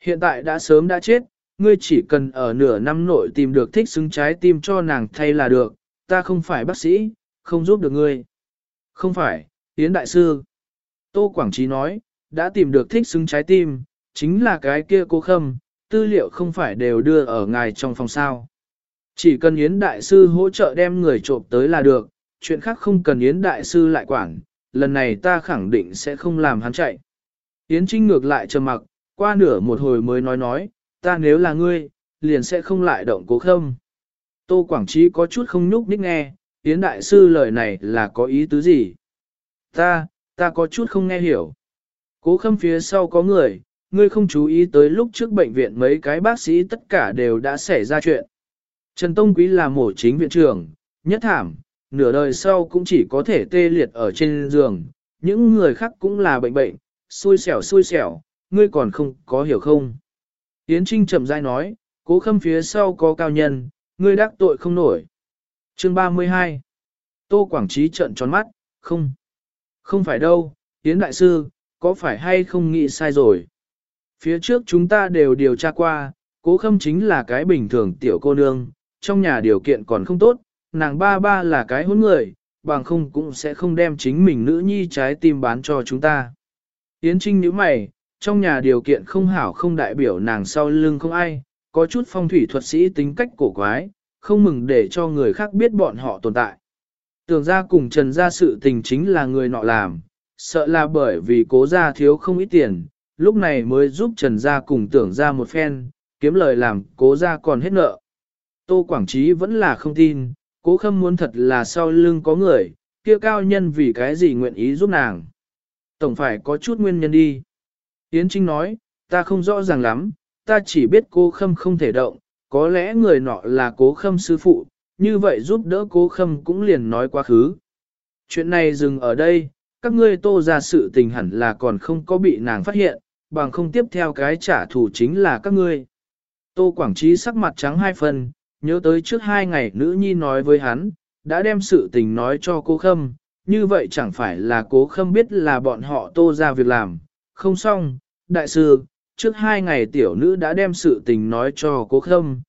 Hiện tại đã sớm đã chết, ngươi chỉ cần ở nửa năm nội tìm được thích xứng trái tim cho nàng thay là được, ta không phải bác sĩ, không giúp được ngươi. Không phải, Yến Đại Sư. Tô Quảng Trí nói, đã tìm được thích xứng trái tim, chính là cái kia cô Khâm, tư liệu không phải đều đưa ở ngài trong phòng sao. Chỉ cần Yến Đại Sư hỗ trợ đem người trộm tới là được, chuyện khác không cần Yến Đại Sư lại quản, lần này ta khẳng định sẽ không làm hắn chạy. Yến Trinh ngược lại trầm mặc, qua nửa một hồi mới nói, ta nếu là ngươi, liền sẽ không lại động cố Khâm. Tô Quảng Trí có chút không nhúc nhích nghe, Yến Đại Sư lời này là có ý tứ gì? Ta có chút không nghe hiểu. Cố Khâm phía sau có người, ngươi không chú ý tới lúc trước bệnh viện mấy cái bác sĩ tất cả đều đã xảy ra chuyện. Trần Tông Quý là mổ chính viện trưởng, nhất thảm, nửa đời sau cũng chỉ có thể tê liệt ở trên giường, những người khác cũng là bệnh, xui xẻo, ngươi còn không có hiểu không? Yến Trinh chậm rãi nói, Cố Khâm phía sau có cao nhân, ngươi đắc tội không nổi. Chương 32 Tô Quảng Trí trợn tròn mắt, không phải đâu, Yến Đại Sư, có phải hay không nghĩ sai rồi? Phía trước chúng ta đều điều tra qua, Cố Khâm chính là cái bình thường tiểu cô nương, trong nhà điều kiện còn không tốt, nàng ba là cái hỗn người, bằng không cũng sẽ không đem chính mình nữ nhi trái tim bán cho chúng ta. Yến Trinh nhíu mày, trong nhà điều kiện không hảo không đại biểu nàng sau lưng không ai, có chút phong thủy thuật sĩ tính cách cổ quái, không mừng để cho người khác biết bọn họ tồn tại. Tưởng ra cùng Trần gia sự tình chính là người nọ làm, sợ là bởi vì Cố gia thiếu không ít tiền, lúc này mới giúp Trần gia cùng Tưởng ra một phen, kiếm lời làm Cố gia còn hết nợ. Tô Quảng Trí vẫn là không tin, Cố Khâm muốn thật là sau lưng có người, kia cao nhân vì cái gì nguyện ý giúp nàng. Tổng phải có chút nguyên nhân đi. Yến Trinh nói, ta không rõ ràng lắm, ta chỉ biết Cố Khâm không thể động, có lẽ người nọ là Cố Khâm sư phụ, như vậy giúp đỡ Cố Khâm cũng liền nói quá khứ. Chuyện này dừng ở đây, các ngươi Tô ra sự tình hẳn là còn không có bị nàng phát hiện, bằng không tiếp theo cái trả thù chính là các ngươi. Tô Quảng Trí sắc mặt trắng hai phần, nhớ tới trước 2 ngày nữ nhi nói với hắn, đã đem sự tình nói cho Cố Khâm, như vậy chẳng phải là Cố Khâm biết là bọn họ Tô ra việc làm, không xong, đại sư, trước 2 ngày tiểu nữ đã đem sự tình nói cho Cố Khâm,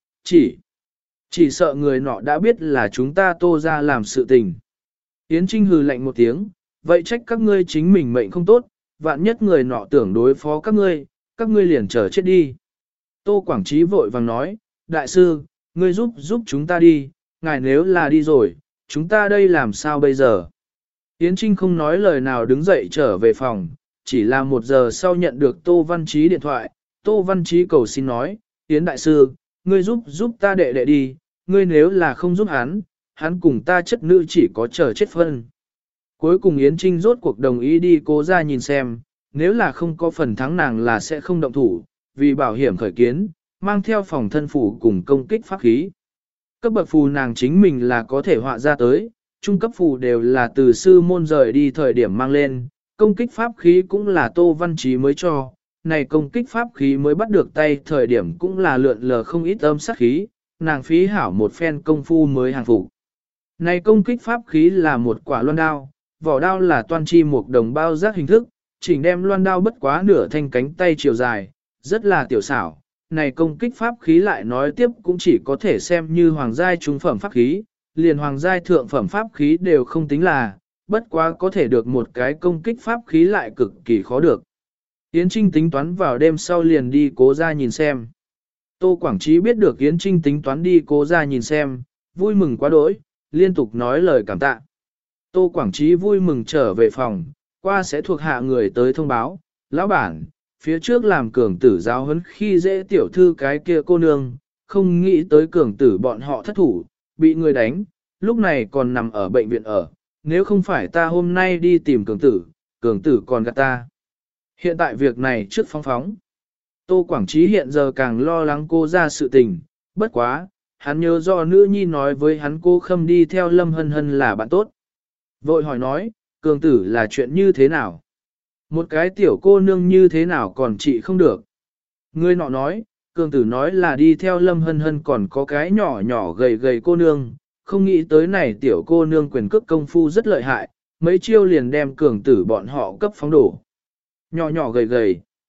chỉ sợ người nọ đã biết là chúng ta Tô ra làm sự tình. Yến Trinh hừ lạnh một tiếng, vậy trách các ngươi chính mình mệnh không tốt, vạn nhất người nọ tưởng đối phó các ngươi liền chờ chết đi. Tô Quảng Trí vội vàng nói, đại sư, ngươi giúp chúng ta đi, ngài nếu là đi rồi, chúng ta đây làm sao bây giờ? Yến Trinh không nói lời nào đứng dậy trở về phòng, chỉ là 1 giờ sau nhận được Tô Văn Trí điện thoại, Tô Văn Trí cầu xin nói, Yến Đại Sư, ngươi giúp ta đệ đi, ngươi nếu là không giúp hắn cùng ta chất nữ chỉ có chờ chết phân. Cuối cùng Yến Trinh rốt cuộc đồng ý đi Cố ra nhìn xem, nếu là không có phần thắng nàng là sẽ không động thủ, vì bảo hiểm khởi kiến, mang theo phòng thân phủ cùng công kích pháp khí. Cấp bậc phù nàng chính mình là có thể họa ra tới, trung cấp phù đều là từ sư môn rời đi thời điểm mang lên, công kích pháp khí cũng là Tô Văn Trí mới cho, này công kích pháp khí mới bắt được tay thời điểm cũng là lượn lờ không ít âm sát khí, nàng phí hảo một phen công phu mới hàng phục. Này công kích pháp khí là một quả loan đao, vỏ đao là toan chi một đồng bao giác hình thức, chỉnh đem loan đao bất quá nửa thanh cánh tay chiều dài, rất là tiểu xảo. Này công kích pháp khí lại nói tiếp cũng chỉ có thể xem như hoàng giai trung phẩm pháp khí, liền hoàng giai thượng phẩm pháp khí đều không tính là, bất quá có thể được một cái công kích pháp khí lại cực kỳ khó được. Yến Trinh tính toán vào đêm sau liền đi Cố ra nhìn xem. Tô Quảng Trí biết được Yến Trinh tính toán đi Cố ra nhìn xem, vui mừng quá đỗi, liên tục nói lời cảm tạ. Tô Quảng Trí vui mừng trở về phòng, qua sẽ thuộc hạ người tới thông báo, lão bản, phía trước làm cường tử giáo huấn khi dễ tiểu thư cái kia cô nương, không nghĩ tới cường tử bọn họ thất thủ, bị người đánh, lúc này còn nằm ở bệnh viện ở, nếu không phải ta hôm nay đi tìm cường tử còn gạt ta. Hiện tại việc này trước phóng. Tô Quảng Trí hiện giờ càng lo lắng cô ra sự tình, bất quá, hắn nhớ do nữ nhi nói với hắn cô Khâm đi theo Lâm Hân Hân là bạn tốt. Vội hỏi nói, cường tử là chuyện như thế nào? Một cái tiểu cô nương như thế nào còn trị không được? Người nọ nói, cường tử nói là đi theo Lâm Hân Hân còn có cái nhỏ gầy cô nương, không nghĩ tới này tiểu cô nương quyền cước công phu rất lợi hại, mấy chiêu liền đem cường tử bọn họ cấp phóng đổ. Nhỏ gầy,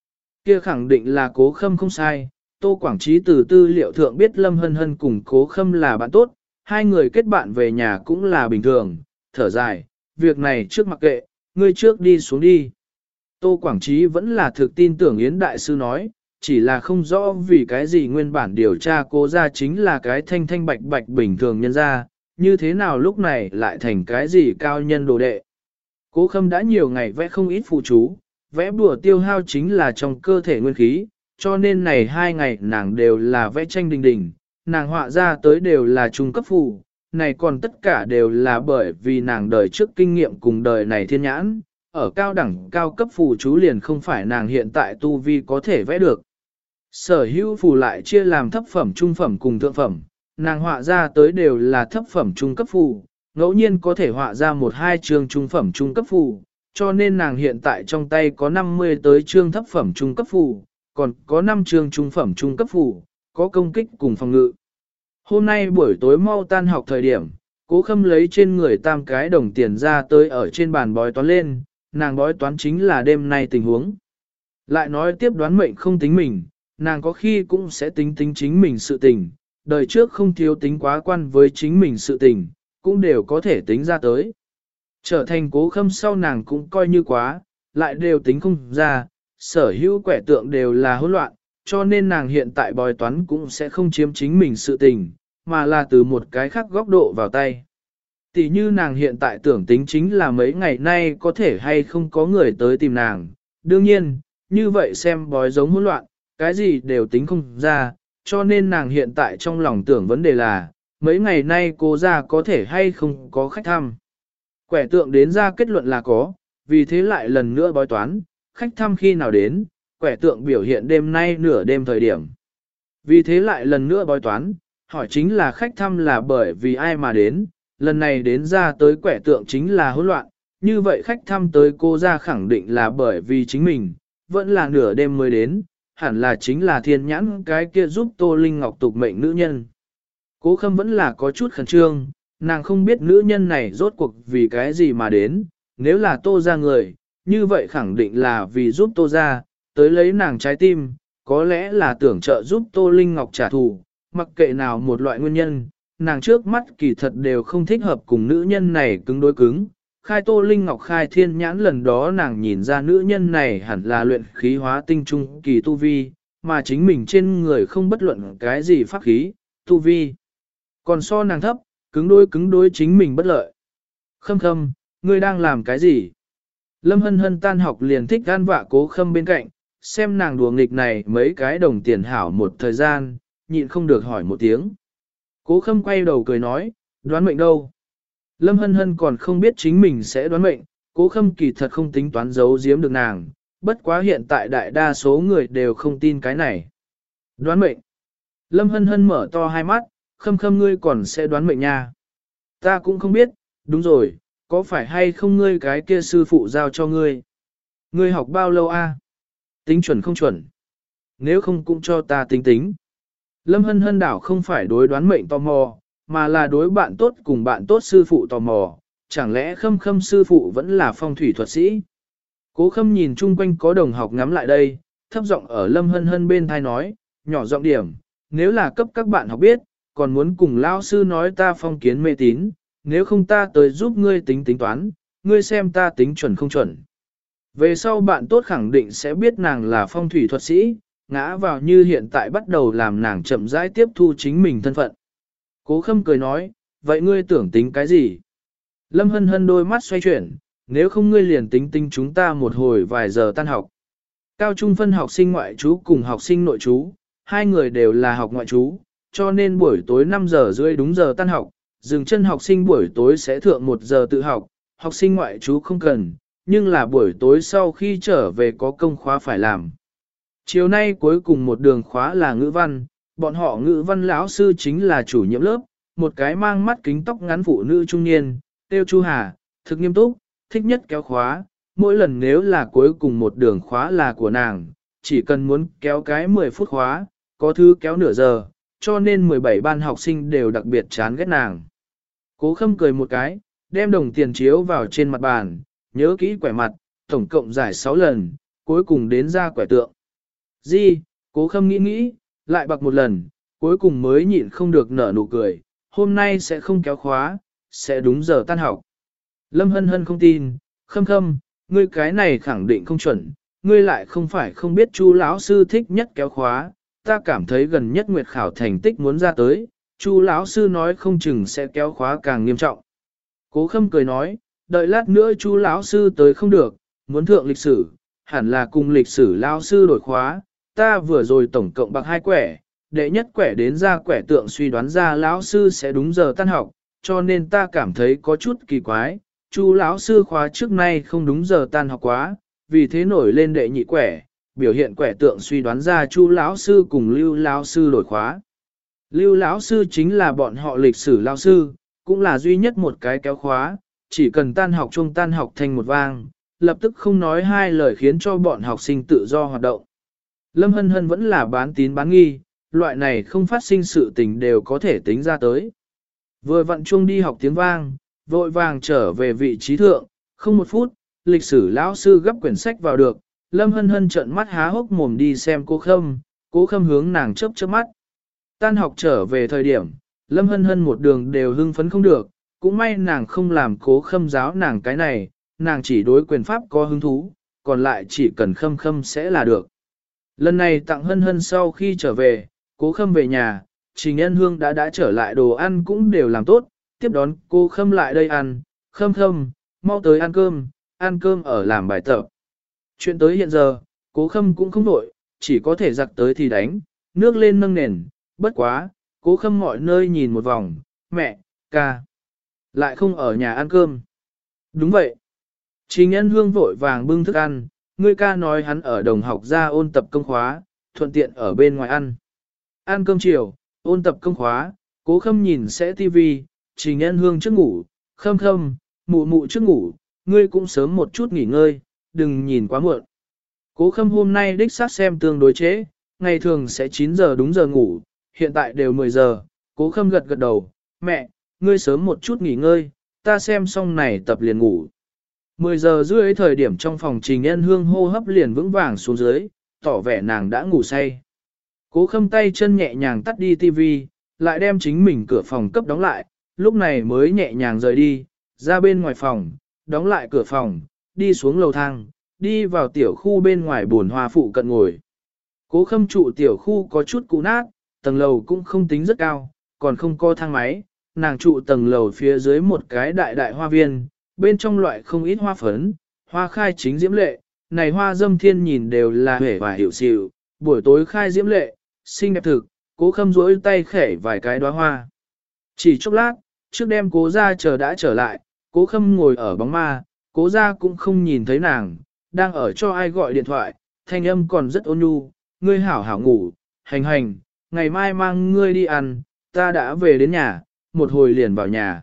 Kia khẳng định là Cố Khâm không sai, Tô Quảng Trí từ tư liệu thượng biết Lâm Hân Hân cùng Cố Khâm là bạn tốt, hai người kết bạn về nhà cũng là bình thường, thở dài, việc này trước mặc kệ, ngươi trước đi xuống đi. Tô Quảng Trí vẫn là thực tin tưởng Yến Đại Sư nói, chỉ là không rõ vì cái gì nguyên bản điều tra Cố gia chính là cái thanh thanh bạch bạch bình thường nhân gia, như thế nào lúc này lại thành cái gì cao nhân đồ đệ. Cố Khâm đã nhiều ngày vẽ không ít phụ chú, vẽ bùa tiêu hao chính là trong cơ thể nguyên khí, cho nên này 2 ngày nàng đều là vẽ tranh đình đình, nàng họa ra tới đều là trung cấp phù, này còn tất cả đều là bởi vì nàng đời trước kinh nghiệm cùng đời này thiên nhãn, ở cao đẳng cao cấp phù chú liền không phải nàng hiện tại tu vi có thể vẽ được. Sở hữu phù lại chia làm thấp phẩm, trung phẩm cùng thượng phẩm, nàng họa ra tới đều là thấp phẩm trung cấp phù, ngẫu nhiên có thể họa ra 1-2 chương trung phẩm trung cấp phù, cho nên nàng hiện tại trong tay có 50 tới chương thấp phẩm trung cấp phù, còn có 5 chương trung phẩm trung cấp phù, có công kích cùng phòng ngự. Hôm nay buổi tối mau tan học thời điểm, Cố Khâm lấy trên người tam cái đồng tiền ra tới ở trên bàn bói toán lên, nàng bói toán chính là đêm nay tình huống. Lại nói tiếp đoán mệnh không tính mình, nàng có khi cũng sẽ tính tính chính mình sự tình, đời trước không thiếu tính quá quan với chính mình sự tình, cũng đều có thể tính ra tới. Trở thành Cố Khâm sau nàng cũng coi như quá, lại đều tính không ra, sở hữu quẻ tượng đều là hỗn loạn, cho nên nàng hiện tại bói toán cũng sẽ không chiếm chính mình sự tình, mà là từ một cái khác góc độ vào tay. Tỷ như nàng hiện tại tưởng tính chính là mấy ngày nay có thể hay không có người tới tìm nàng, đương nhiên, như vậy xem bói giống hỗn loạn, cái gì đều tính không ra, cho nên nàng hiện tại trong lòng tưởng vấn đề là, mấy ngày nay cô ra có thể hay không có khách thăm. Quẻ tượng đến ra kết luận là có, vì thế lại lần nữa bói toán, khách thăm khi nào đến, quẻ tượng biểu hiện đêm nay nửa đêm thời điểm. Vì thế lại lần nữa bói toán, hỏi chính là khách thăm là bởi vì ai mà đến, lần này đến ra tới quẻ tượng chính là hỗn loạn, như vậy khách thăm tới cô ra khẳng định là bởi vì chính mình, vẫn là nửa đêm mới đến, hẳn là chính là thiên nhãn cái kia giúp Tô Linh Ngọc tục mệnh nữ nhân. Cố Khâm vẫn là có chút khẩn trương, nàng không biết nữ nhân này rốt cuộc vì cái gì mà đến, nếu là Tô ra người, như vậy khẳng định là vì giúp Tô ra, tới lấy nàng trái tim, có lẽ là tưởng trợ giúp Tô Linh Ngọc trả thù, mặc kệ nào một loại nguyên nhân, nàng trước mắt kỳ thật đều không thích hợp cùng nữ nhân này cứng đối cứng. Khai Tô Linh Ngọc khai thiên nhãn lần đó nàng nhìn ra nữ nhân này hẳn là luyện khí hóa tinh trung kỳ tu vi, mà chính mình trên người không bất luận cái gì pháp khí, tu vi. Còn so nàng thấp, cứng đối chính mình bất lợi. Khâm Khâm, ngươi đang làm cái gì? Lâm Hân Hân tan học liền thích gan vạ Cố Khâm bên cạnh, xem nàng đùa nghịch này mấy cái đồng tiền hảo một thời gian, nhịn không được hỏi một tiếng. Cố Khâm quay đầu cười nói, đoán mệnh đâu? Lâm Hân Hân còn không biết chính mình sẽ đoán mệnh, Cố Khâm kỳ thật không tính toán giấu giếm được nàng, bất quá hiện tại đại đa số người đều không tin cái này. Đoán mệnh. Lâm Hân Hân mở to hai mắt, Khâm Khâm ngươi còn sẽ đoán mệnh nha. Ta cũng không biết, đúng rồi, có phải hay không ngươi cái kia sư phụ giao cho ngươi? Ngươi học bao lâu a? Tính chuẩn không chuẩn? Nếu không cũng cho ta tính tính. Lâm Hân Hân đảo không phải đối đoán mệnh tò mò, mà là đối bạn tốt cùng bạn tốt sư phụ tò mò, chẳng lẽ Khâm Khâm sư phụ vẫn là phong thủy thuật sĩ? Cố Khâm nhìn chung quanh có đồng học ngắm lại đây, thấp giọng ở Lâm Hân Hân bên thai nói, nhỏ giọng điểm, nếu là cấp các bạn học biết, còn muốn cùng lao sư nói ta phong kiến mê tín, nếu không ta tới giúp ngươi tính tính toán, ngươi xem ta tính chuẩn không chuẩn. Về sau bạn tốt khẳng định sẽ biết nàng là phong thủy thuật sĩ, ngã vào như hiện tại bắt đầu làm nàng chậm rãi tiếp thu chính mình thân phận. Cố Khâm cười nói, vậy ngươi tưởng tính cái gì? Lâm Hân Hân đôi mắt xoay chuyển, nếu không ngươi liền tính tính chúng ta một hồi vài giờ tan học. Cao trung phân học sinh ngoại trú cùng học sinh nội trú, hai người đều là học ngoại trú, cho nên buổi tối 5 giờ rưỡi đúng giờ tan học, dừng chân học sinh buổi tối sẽ thượng 1 giờ tự học, học sinh ngoại trú không cần, nhưng là buổi tối sau khi trở về có công khóa phải làm. Chiều nay cuối cùng một đường khóa là ngữ văn, bọn họ ngữ văn lão sư chính là chủ nhiệm lớp, một cái mang mắt kính tóc ngắn phụ nữ trung niên, tiêu Chu Hà, thực nghiêm túc, thích nhất kéo khóa, mỗi lần nếu là cuối cùng một đường khóa là của nàng, chỉ cần muốn kéo cái 10 phút khóa, có thứ kéo nửa giờ, cho nên 17 ban học sinh đều đặc biệt chán ghét nàng. Cố Khâm cười một cái, đem đồng tiền chiếu vào trên mặt bàn, nhớ kỹ quẻ mặt, tổng cộng giải 6 lần, cuối cùng đến ra quẻ tượng. Di, Cố Khâm nghĩ nghĩ, lại bặc một lần, cuối cùng mới nhịn không được nở nụ cười, hôm nay sẽ không kéo khóa, sẽ đúng giờ tan học. Lâm Hân Hân không tin, Khâm Khâm, ngươi cái này khẳng định không chuẩn, ngươi lại không phải không biết Chu lão sư thích nhất kéo khóa, ta cảm thấy gần nhất nguyệt khảo thành tích muốn ra tới, Chu lão sư nói không chừng sẽ kéo khóa càng nghiêm trọng. Cố Khâm cười nói, đợi lát nữa Chu lão sư tới không được, muốn thượng lịch sử, hẳn là cùng lịch sử lão sư đổi khóa, ta vừa rồi tổng cộng bạc 2 quẻ, đệ nhất quẻ đến ra quẻ tượng suy đoán ra lão sư sẽ đúng giờ tan học, cho nên ta cảm thấy có chút kỳ quái, Chu lão sư khóa trước nay không đúng giờ tan học quá, vì thế nổi lên đệ nhị quẻ, biểu hiện quẻ tượng suy đoán ra Chu lão sư cùng Lưu lão sư đổi khóa. Lưu lão sư chính là bọn họ lịch sử lão sư, cũng là duy nhất một cái kéo khóa, chỉ cần tan học chung tan học thành một vang, lập tức không nói hai lời khiến cho bọn học sinh tự do hoạt động. Lâm Hân Hân vẫn là bán tín bán nghi, loại này không phát sinh sự tình đều có thể tính ra tới. Vừa vặn chuông đi học tiếng vang, vội vàng trở về vị trí thượng, không một phút, lịch sử lão sư gấp quyển sách vào được, Lâm Hân Hân trợn mắt há hốc mồm đi xem Cố Khâm hướng nàng chớp chớp mắt. Tan học trở về thời điểm, Lâm Hân Hân một đường đều hưng phấn không được, cũng may nàng không làm Cố Khâm giáo nàng cái này, nàng chỉ đối quyền pháp có hứng thú, còn lại chỉ cần Khâm sẽ là được. Lần này tặng Hân Hân sau khi trở về, Cố Khâm về nhà, Trình Nhân Hương đã trở lại đồ ăn cũng đều làm tốt, tiếp đón cô Khâm lại đây ăn, Khâm, mau tới ăn cơm ở làm bài tập. Chuyện tới hiện giờ, Cố Khâm cũng không vội, chỉ có thể giặc tới thì đánh, nước lên nâng nền, bất quá, Cố Khâm mọi nơi nhìn một vòng, mẹ, ca, lại không ở nhà ăn cơm. Đúng vậy. Trình Nhân Hương vội vàng bưng thức ăn, ngươi ca nói hắn ở đồng học ra ôn tập công khóa, thuận tiện ở bên ngoài ăn. Ăn cơm chiều, ôn tập công khóa, Cố Khâm nhìn sẽ tivi, Trình Nhân Hương trước ngủ, Khâm, mụ trước ngủ, ngươi cũng sớm một chút nghỉ ngơi, đừng nhìn quá muộn. Cố Khâm hôm nay đích xác xem tương đối trễ, ngày thường sẽ 9 giờ đúng giờ ngủ, hiện tại đều 10 giờ, Cố Khâm gật đầu, mẹ, ngươi sớm một chút nghỉ ngơi, ta xem xong này tập liền ngủ. 10 giờ rưỡi thời điểm trong phòng Trình Nhân Hương hô hấp liền vững vàng xuống dưới, tỏ vẻ nàng đã ngủ say. Cố Khâm tay chân nhẹ nhàng tắt đi tivi, lại đem chính mình cửa phòng cấp đóng lại, lúc này mới nhẹ nhàng rời đi, ra bên ngoài phòng, đóng lại cửa phòng, đi xuống lầu thang, đi vào tiểu khu bên ngoài buồn hoa phụ cận ngồi. Cố Khâm trụ tiểu khu có chút cũ nát, tầng lầu cũng không tính rất cao, còn không có thang máy, nàng trụ tầng lầu phía dưới một cái đại hoa viên, bên trong loại không ít hoa phấn, hoa khai chính diễm lệ, này hoa dâm thiên nhìn đều là hể và hiểu xịu, buổi tối khai diễm lệ, xinh đẹp thực, Cố Khâm duỗi tay khẽ vài cái đóa hoa. Chỉ chốc lát, trước đêm Cố gia chờ đã trở lại, Cố Khâm ngồi ở bóng ma, Cố gia cũng không nhìn thấy nàng, đang ở cho ai gọi điện thoại, thanh âm còn rất ôn nhu, ngươi hảo hảo ngủ, hành, ngày mai mang ngươi đi ăn, ta đã về đến nhà, một hồi liền vào nhà.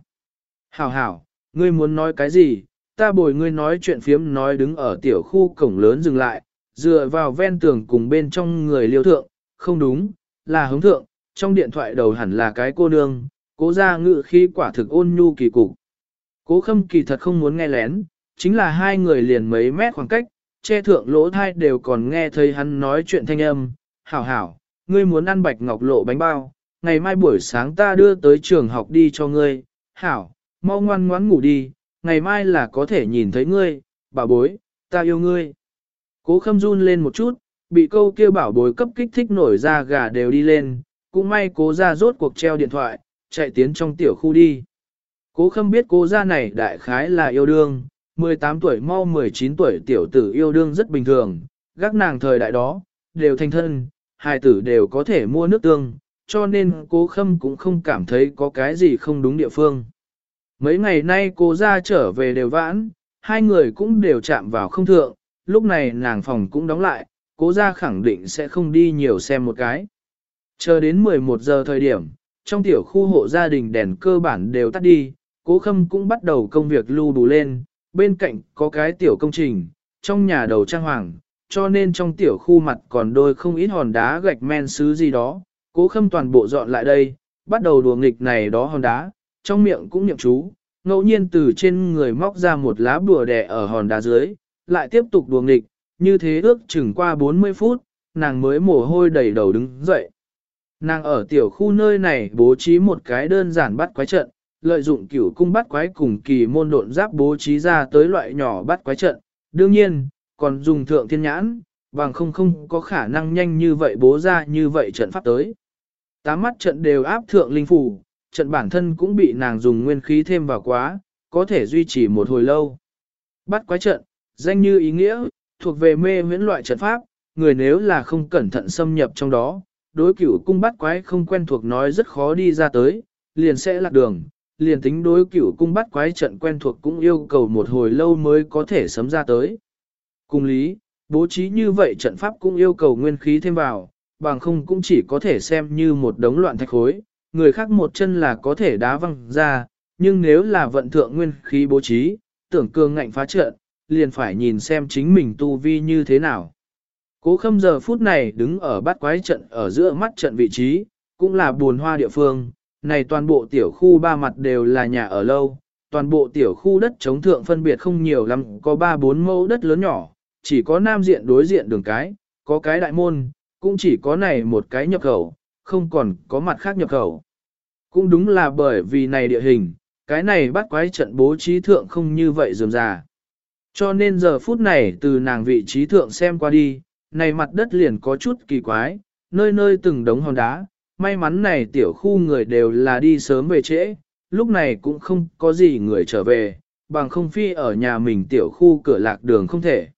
Hảo, ngươi muốn nói cái gì, ta bồi ngươi nói chuyện phiếm nói đứng ở tiểu khu cổng lớn dừng lại, dựa vào ven tường cùng bên trong người liêu thượng, không đúng, là hống thượng, trong điện thoại đầu hẳn là cái cô nương, Cố gia ngự khi quả thực ôn nhu kỳ cục. Cố Khâm kỳ thật không muốn nghe lén, chính là hai người liền mấy mét khoảng cách, che thượng lỗ thai đều còn nghe thấy hắn nói chuyện thanh âm, hảo, ngươi muốn ăn bạch ngọc lộ bánh bao, ngày mai buổi sáng ta đưa tới trường học đi cho ngươi, hảo, mau ngoan ngoãn ngủ đi, ngày mai là có thể nhìn thấy ngươi, bảo bối, ta yêu ngươi. Cố Khâm run lên một chút, bị câu kia bảo bối cấp kích thích nổi ra gà đều đi lên, cũng may Cố gia rốt cuộc treo điện thoại, chạy tiến trong tiểu khu đi. Cố Khâm biết Cố gia này đại khái là yêu đương, 18 tuổi mau 19 tuổi tiểu tử yêu đương rất bình thường, gác nàng thời đại đó, đều thành thân, hài tử đều có thể mua nước tương, cho nên Cố Khâm cũng không cảm thấy có cái gì không đúng địa phương. Mấy ngày nay Cố gia trở về đều vãn, hai người cũng đều chạm vào không thượng, lúc này nàng phòng cũng đóng lại, Cố gia khẳng định sẽ không đi nhiều xem một cái. Chờ đến 11 giờ thời điểm, trong tiểu khu hộ gia đình đèn cơ bản đều tắt đi, Cố Khâm cũng bắt đầu công việc lưu đủ lên, bên cạnh có cái tiểu công trình, trong nhà đầu trang hoàng, cho nên trong tiểu khu mặt còn đôi không ít hòn đá gạch men sứ gì đó, Cố Khâm toàn bộ dọn lại đây, bắt đầu đùa nghịch này đó hòn đá, trong miệng cũng niệm chú, ngẫu nhiên từ trên người móc ra một lá bùa đè ở hòn đá dưới, lại tiếp tục đùa nghịch, như thế ước chừng qua 40 phút, nàng mới mồ hôi đầy đầu đứng dậy. Nàng ở tiểu khu nơi này bố trí một cái đơn giản bắt quái trận, lợi dụng cửu cung bắt quái cùng kỳ môn độn giáp bố trí ra tới loại nhỏ bắt quái trận. Đương nhiên, còn dùng thượng thiên nhãn, bằng không có khả năng nhanh như vậy bố ra như vậy trận pháp tới. 8 mắt trận đều áp thượng linh phủ, trận bản thân cũng bị nàng dùng nguyên khí thêm vào quá, có thể duy trì một hồi lâu. Bắt quái trận, danh như ý nghĩa, thuộc về mê huyễn loại trận pháp, người nếu là không cẩn thận xâm nhập trong đó, đối cửu cung bắt quái không quen thuộc nói rất khó đi ra tới, liền sẽ lạc đường, liền tính đối cửu cung bắt quái trận quen thuộc cũng yêu cầu một hồi lâu mới có thể sấm ra tới. Cùng lý, bố trí như vậy trận pháp cũng yêu cầu nguyên khí thêm vào, bằng không cũng chỉ có thể xem như một đống loạn thạch khối, người khác một chân là có thể đá văng ra, nhưng nếu là vận thượng nguyên khí bố trí, tưởng cường ngạnh phá trận, liền phải nhìn xem chính mình tu vi như thế nào. Cố Khâm giờ phút này đứng ở bát quái trận ở giữa mắt trận vị trí, cũng là buồn hoa địa phương, này toàn bộ tiểu khu ba mặt đều là nhà ở lâu, toàn bộ tiểu khu đất chống thượng phân biệt không nhiều lắm, có 3-4 mẫu đất lớn nhỏ, chỉ có nam diện đối diện đường cái, có cái đại môn, cũng chỉ có này một cái nhập khẩu, không còn có mặt khác nhập khẩu. Cũng đúng là bởi vì này địa hình, cái này bát quái trận bố trí thượng không như vậy rườm rà. Cho nên giờ phút này từ nàng vị trí thượng xem qua đi, này mặt đất liền có chút kỳ quái, nơi nơi từng đống hòn đá, may mắn này tiểu khu người đều là đi sớm về trễ, lúc này cũng không có gì người trở về, bằng không phi ở nhà mình tiểu khu cửa lạc đường không thể.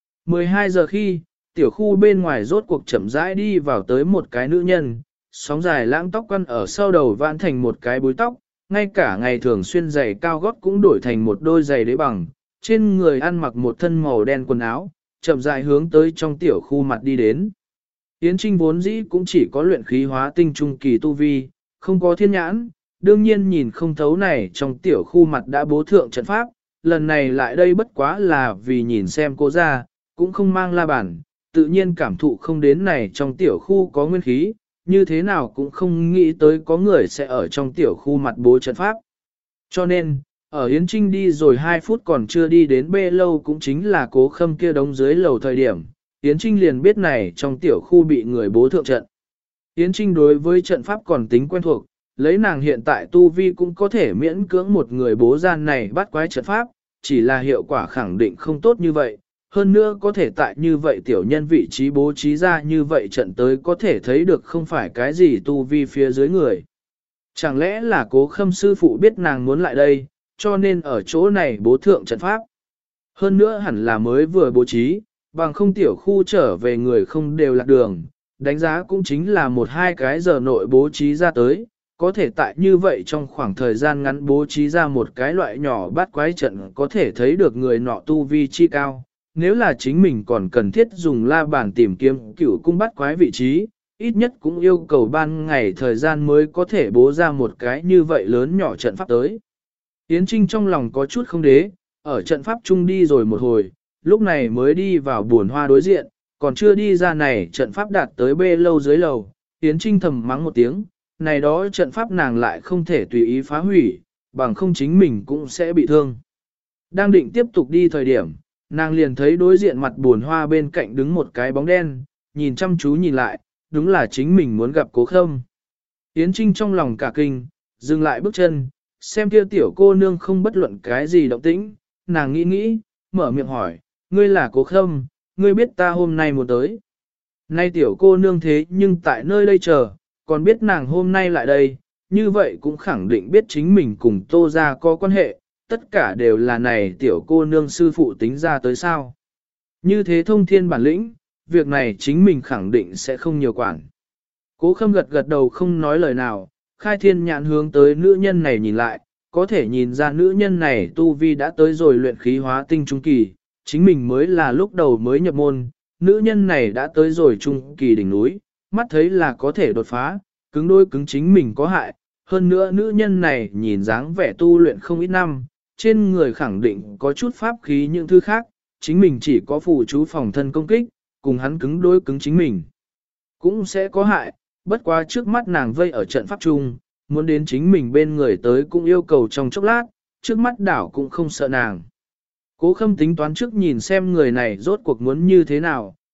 12 giờ khi, tiểu khu bên ngoài rốt cuộc chậm rãi đi vào tới một cái nữ nhân, sóng dài lãng tóc quăn ở sau đầu vãn thành một cái búi tóc, ngay cả ngày thường xuyên giày cao gót cũng đổi thành một đôi giày đế bằng, trên người ăn mặc một thân màu đen quần áo, chậm rãi hướng tới trong tiểu khu mặt đi đến. Yến Trinh vốn dĩ cũng chỉ có luyện khí hóa tinh trung kỳ tu vi, không có thiên nhãn, đương nhiên nhìn không thấu này trong tiểu khu mặt đã bố thượng trận pháp, lần này lại đây bất quá là vì nhìn xem cô ra, cũng không mang la bản, tự nhiên cảm thụ không đến này trong tiểu khu có nguyên khí, như thế nào cũng không nghĩ tới có người sẽ ở trong tiểu khu mặt bố trận pháp. Cho nên, ở Yến Trinh đi rồi 2 phút còn chưa đi đến bê lâu cũng chính là Cố Khâm kia đống dưới lầu thời điểm, Yến Trinh liền biết này trong tiểu khu bị người bố thượng trận. Yến Trinh đối với trận pháp còn tính quen thuộc, lấy nàng hiện tại tu vi cũng có thể miễn cưỡng một người bố gian này bắt quái trận pháp, chỉ là hiệu quả khẳng định không tốt như vậy. Hơn nữa có thể tại như vậy tiểu nhân vị trí bố trí ra như vậy trận tới có thể thấy được không phải cái gì tu vi phía dưới người. Chẳng lẽ là Cố Khâm sư phụ biết nàng muốn lại đây, cho nên ở chỗ này bố thượng trận pháp. Hơn nữa hẳn là mới vừa bố trí, bằng không tiểu khu trở về người không đều lạc đường, đánh giá cũng chính là 1-2 cái giờ nội bố trí ra tới, có thể tại như vậy trong khoảng thời gian ngắn bố trí ra một cái loại nhỏ bát quái trận có thể thấy được người nọ tu vi chi cao. Nếu là chính mình còn cần thiết dùng la bàn tìm kiếm cửu cung bát quái vị trí, ít nhất cũng yêu cầu ban ngày thời gian mới có thể bố ra một cái như vậy lớn nhỏ trận pháp tới. Yến Trinh trong lòng có chút không đế, ở trận pháp chung đi rồi một hồi, lúc này mới đi vào buồn hoa đối diện, còn chưa đi ra này trận pháp đạt tới bê lâu dưới lầu, Yến Trinh thầm mắng một tiếng, này đó trận pháp nàng lại không thể tùy ý phá hủy, bằng không chính mình cũng sẽ bị thương. Đang định tiếp tục đi thời điểm, nàng liền thấy đối diện mặt buồn hoa bên cạnh đứng một cái bóng đen, nhìn chăm chú nhìn lại, đúng là chính mình muốn gặp Cố Khâm. Yến Trinh trong lòng cả kinh, dừng lại bước chân, xem kia tiểu cô nương không bất luận cái gì động tĩnh, nàng nghĩ, mở miệng hỏi, ngươi là Cố Khâm, ngươi biết ta hôm nay muốn tới. Nay tiểu cô nương thế nhưng tại nơi đây chờ, còn biết nàng hôm nay lại đây, như vậy cũng khẳng định biết chính mình cùng Tô gia có quan hệ, tất cả đều là này tiểu cô nương sư phụ tính ra tới sao. Như thế thông thiên bản lĩnh, việc này chính mình khẳng định sẽ không nhiều quản. Cố Khâm gật đầu không nói lời nào, khai thiên nhãn hướng tới nữ nhân này nhìn lại, có thể nhìn ra nữ nhân này tu vi đã tới rồi luyện khí hóa tinh trung kỳ, chính mình mới là lúc đầu mới nhập môn, nữ nhân này đã tới rồi trung kỳ đỉnh núi, mắt thấy là có thể đột phá, cứng đôi cứng chính mình có hại, hơn nữa nữ nhân này nhìn dáng vẻ tu luyện không ít năm, trên người khẳng định có chút pháp khí những thứ khác, chính mình chỉ có phù chú phòng thân công kích, cùng hắn cứng đôi cứng chính mình. Cũng sẽ có hại, bất quá trước mắt nàng vây ở trận pháp chung, muốn đến chính mình bên người tới cũng yêu cầu trong chốc lát, trước mắt đảo cũng không sợ nàng. Cố Khâm tính toán trước nhìn xem người này rốt cuộc muốn như thế nào,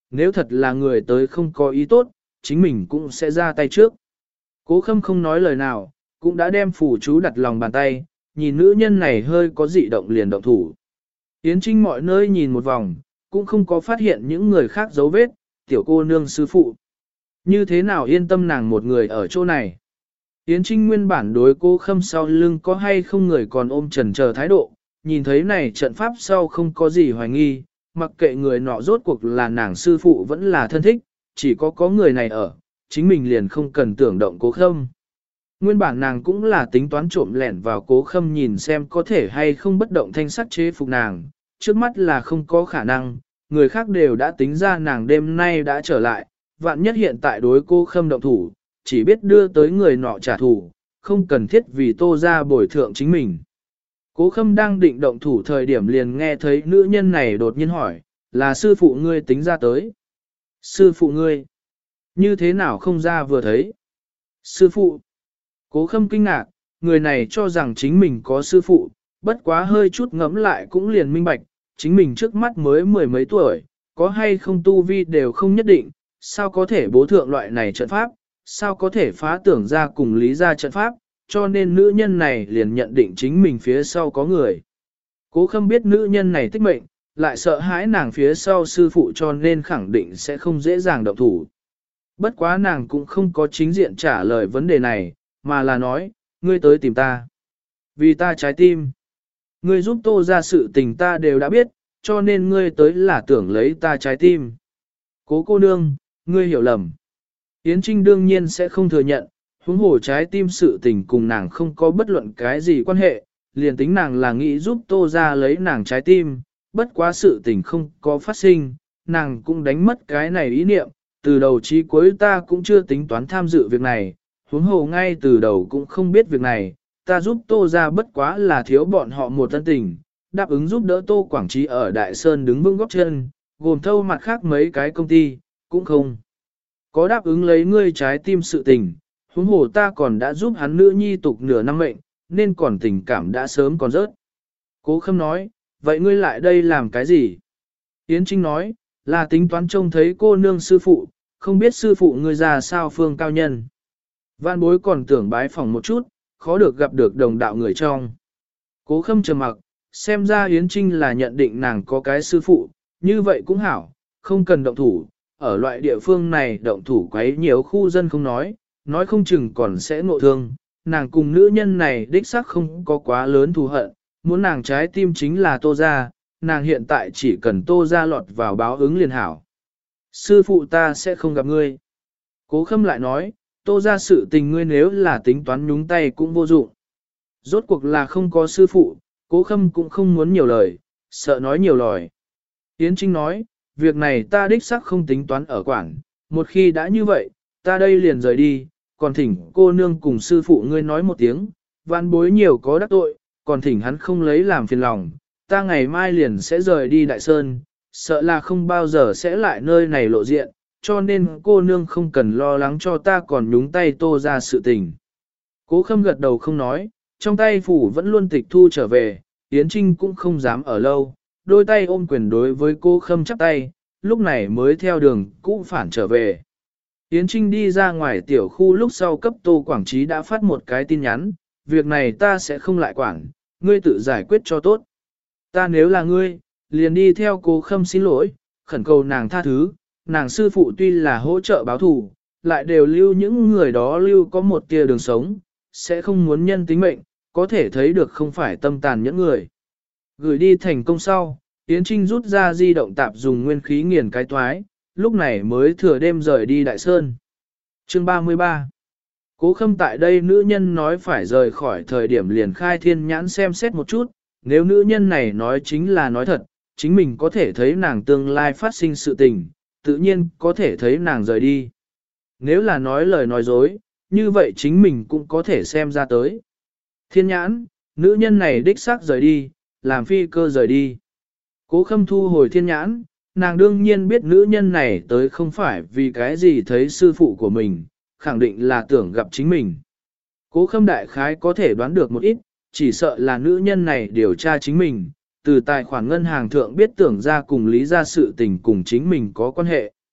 nếu thật là người tới không có ý tốt, chính mình cũng sẽ ra tay trước. Cố Khâm không nói lời nào, cũng đã đem phù chú đặt lòng bàn tay, nhìn nữ nhân này hơi có dị động liền động thủ. Yến Trinh mọi nơi nhìn một vòng, cũng không có phát hiện những người khác dấu vết, tiểu cô nương sư phụ. Như thế nào yên tâm nàng một người ở chỗ này? Yến Trinh nguyên bản đối Cố Khâm sau lưng có hay không người còn ôm chần chờ thái độ, nhìn thấy này trận pháp sau không có gì hoài nghi, mặc kệ người nọ rốt cuộc là nàng sư phụ vẫn là thân thích, chỉ có người này ở, chính mình liền không cần tưởng động Cố Khâm. Nguyên bản nàng cũng là tính toán trộm lẻn vào Cố Khâm nhìn xem có thể hay không bất động thanh sắc chế phục nàng, trước mắt là không có khả năng, người khác đều đã tính ra nàng đêm nay đã trở lại, vạn nhất hiện tại đối Cố Khâm động thủ, chỉ biết đưa tới người nọ trả thù, không cần thiết vì Tô ra bồi thượng chính mình. Cố Khâm đang định động thủ thời điểm liền nghe thấy nữ nhân này đột nhiên hỏi, là sư phụ ngươi tính ra tới. Sư phụ ngươi, như thế nào không ra vừa thấy? Sư phụ, Cố Khâm kinh ngạc, người này cho rằng chính mình có sư phụ, bất quá hơi chút ngẫm lại cũng liền minh bạch, chính mình trước mắt mới mười mấy tuổi, có hay không tu vi đều không nhất định, sao có thể bố thượng loại này trận pháp, sao có thể phá tưởng ra cùng lý ra trận pháp, cho nên nữ nhân này liền nhận định chính mình phía sau có người. Cố Khâm biết nữ nhân này tích mệnh, lại sợ hãi nàng phía sau sư phụ cho nên khẳng định sẽ không dễ dàng động thủ. Bất quá nàng cũng không có chính diện trả lời vấn đề này, mà là nói, ngươi tới tìm ta. Vì ta trái tim. Ngươi giúp Tô ra sự tình ta đều đã biết, cho nên ngươi tới là tưởng lấy ta trái tim. Cố cô nương, ngươi hiểu lầm. Yến Trinh đương nhiên sẽ không thừa nhận, huống hồ trái tim sự tình cùng nàng không có bất luận cái gì quan hệ, liền tính nàng là nghĩ giúp Tô ra lấy nàng trái tim, bất quá sự tình không có phát sinh, nàng cũng đánh mất cái này ý niệm, từ đầu chí cuối ta cũng chưa tính toán tham dự việc này, huống hồ ngay từ đầu cũng không biết việc này, ta giúp Tô ra bất quá là thiếu bọn họ một tân tình, đáp ứng giúp đỡ Tô Quảng Trí ở Đại Sơn đứng vững góp chân, gồm thâu mặt khác mấy cái công ty, cũng không có đáp ứng lấy ngươi trái tim sự tình, huống hồ ta còn đã giúp hắn nữ nhi tục nửa năm mệnh, nên còn tình cảm đã sớm còn rớt. Cố Khâm nói, vậy ngươi lại đây làm cái gì? Yến Trinh nói, là tính toán trông thấy cô nương sư phụ, không biết sư phụ ngươi ra sao phương cao nhân. Vạn bối còn tưởng bái phỏng một chút, khó được gặp được đồng đạo người trong. Cố Khâm trầm mặc, xem ra Yến Trinh là nhận định nàng có cái sư phụ, như vậy cũng hảo, không cần động thủ, ở loại địa phương này động thủ quấy nhiều khu dân không nói không chừng còn sẽ ngộ thương, nàng cùng nữ nhân này đích xác không có quá lớn thù hận, muốn nàng trái tim chính là Tô gia, nàng hiện tại chỉ cần Tô gia lọt vào báo ứng liền hảo. Sư phụ ta sẽ không gặp ngươi. Cố Khâm lại nói, Tô gia sự tình ngươi nếu là tính toán nhúng tay cũng vô dụng. Rốt cuộc là không có sư phụ, Cố Khâm cũng không muốn nhiều lời, sợ nói nhiều lời. Yến Trinh nói, việc này ta đích xác không tính toán ở quảng, một khi đã như vậy, ta đây liền rời đi, còn thỉnh cô nương cùng sư phụ ngươi nói một tiếng, vạn bối nhiều có đắc tội, còn thỉnh hắn không lấy làm phiền lòng, ta ngày mai liền sẽ rời đi Đại Sơn, sợ là không bao giờ sẽ lại nơi này lộ diện, cho nên cô nương không cần lo lắng cho ta còn nhúng tay Tô ra sự tình. Cố Khâm gật đầu không nói, trong tay phủ vẫn luôn tịch thu trở về, Yến Trinh cũng không dám ở lâu, đôi tay ôm quyền đối với cô Khâm chắp tay, lúc này mới theo đường cũ phản trở về. Yến Trinh đi ra ngoài tiểu khu lúc sau cấp Tô Quảng Trí đã phát một cái tin nhắn, việc này ta sẽ không lại quản, ngươi tự giải quyết cho tốt. Ta nếu là ngươi, liền đi theo cô Khâm xin lỗi, khẩn cầu nàng tha thứ, nàng sư phụ tuy là hỗ trợ báo thù, lại đều lưu những người đó lưu có một tia đường sống, sẽ không muốn nhân tính mệnh, có thể thấy được không phải tâm tàn những người. Gửi đi thành công sau, Yến Trinh rút ra di động tạp dùng nguyên khí nghiền cái toái, lúc này mới thừa đêm rời đi Đại Sơn. Chương 33. Cố Khâm tại đây nữ nhân nói phải rời khỏi thời điểm liền khai thiên nhãn xem xét một chút, nếu nữ nhân này nói chính là nói thật, chính mình có thể thấy nàng tương lai phát sinh sự tình, tự nhiên có thể thấy nàng rời đi. Nếu là nói lời nói dối, như vậy chính mình cũng có thể xem ra tới. Thiên nhãn, nữ nhân này đích xác rời đi, làm phi cơ rời đi. Cố Khâm thu hồi thiên nhãn, nàng đương nhiên biết nữ nhân này tới không phải vì cái gì thấy sư phụ của mình, khẳng định là tưởng gặp chính mình. Cố Khâm đại khái có thể đoán được một ít, chỉ sợ là nữ nhân này điều tra chính mình, từ tài khoản ngân hàng thượng biết tưởng ra cùng lý ra sự tình cùng chính mình có quan hệ.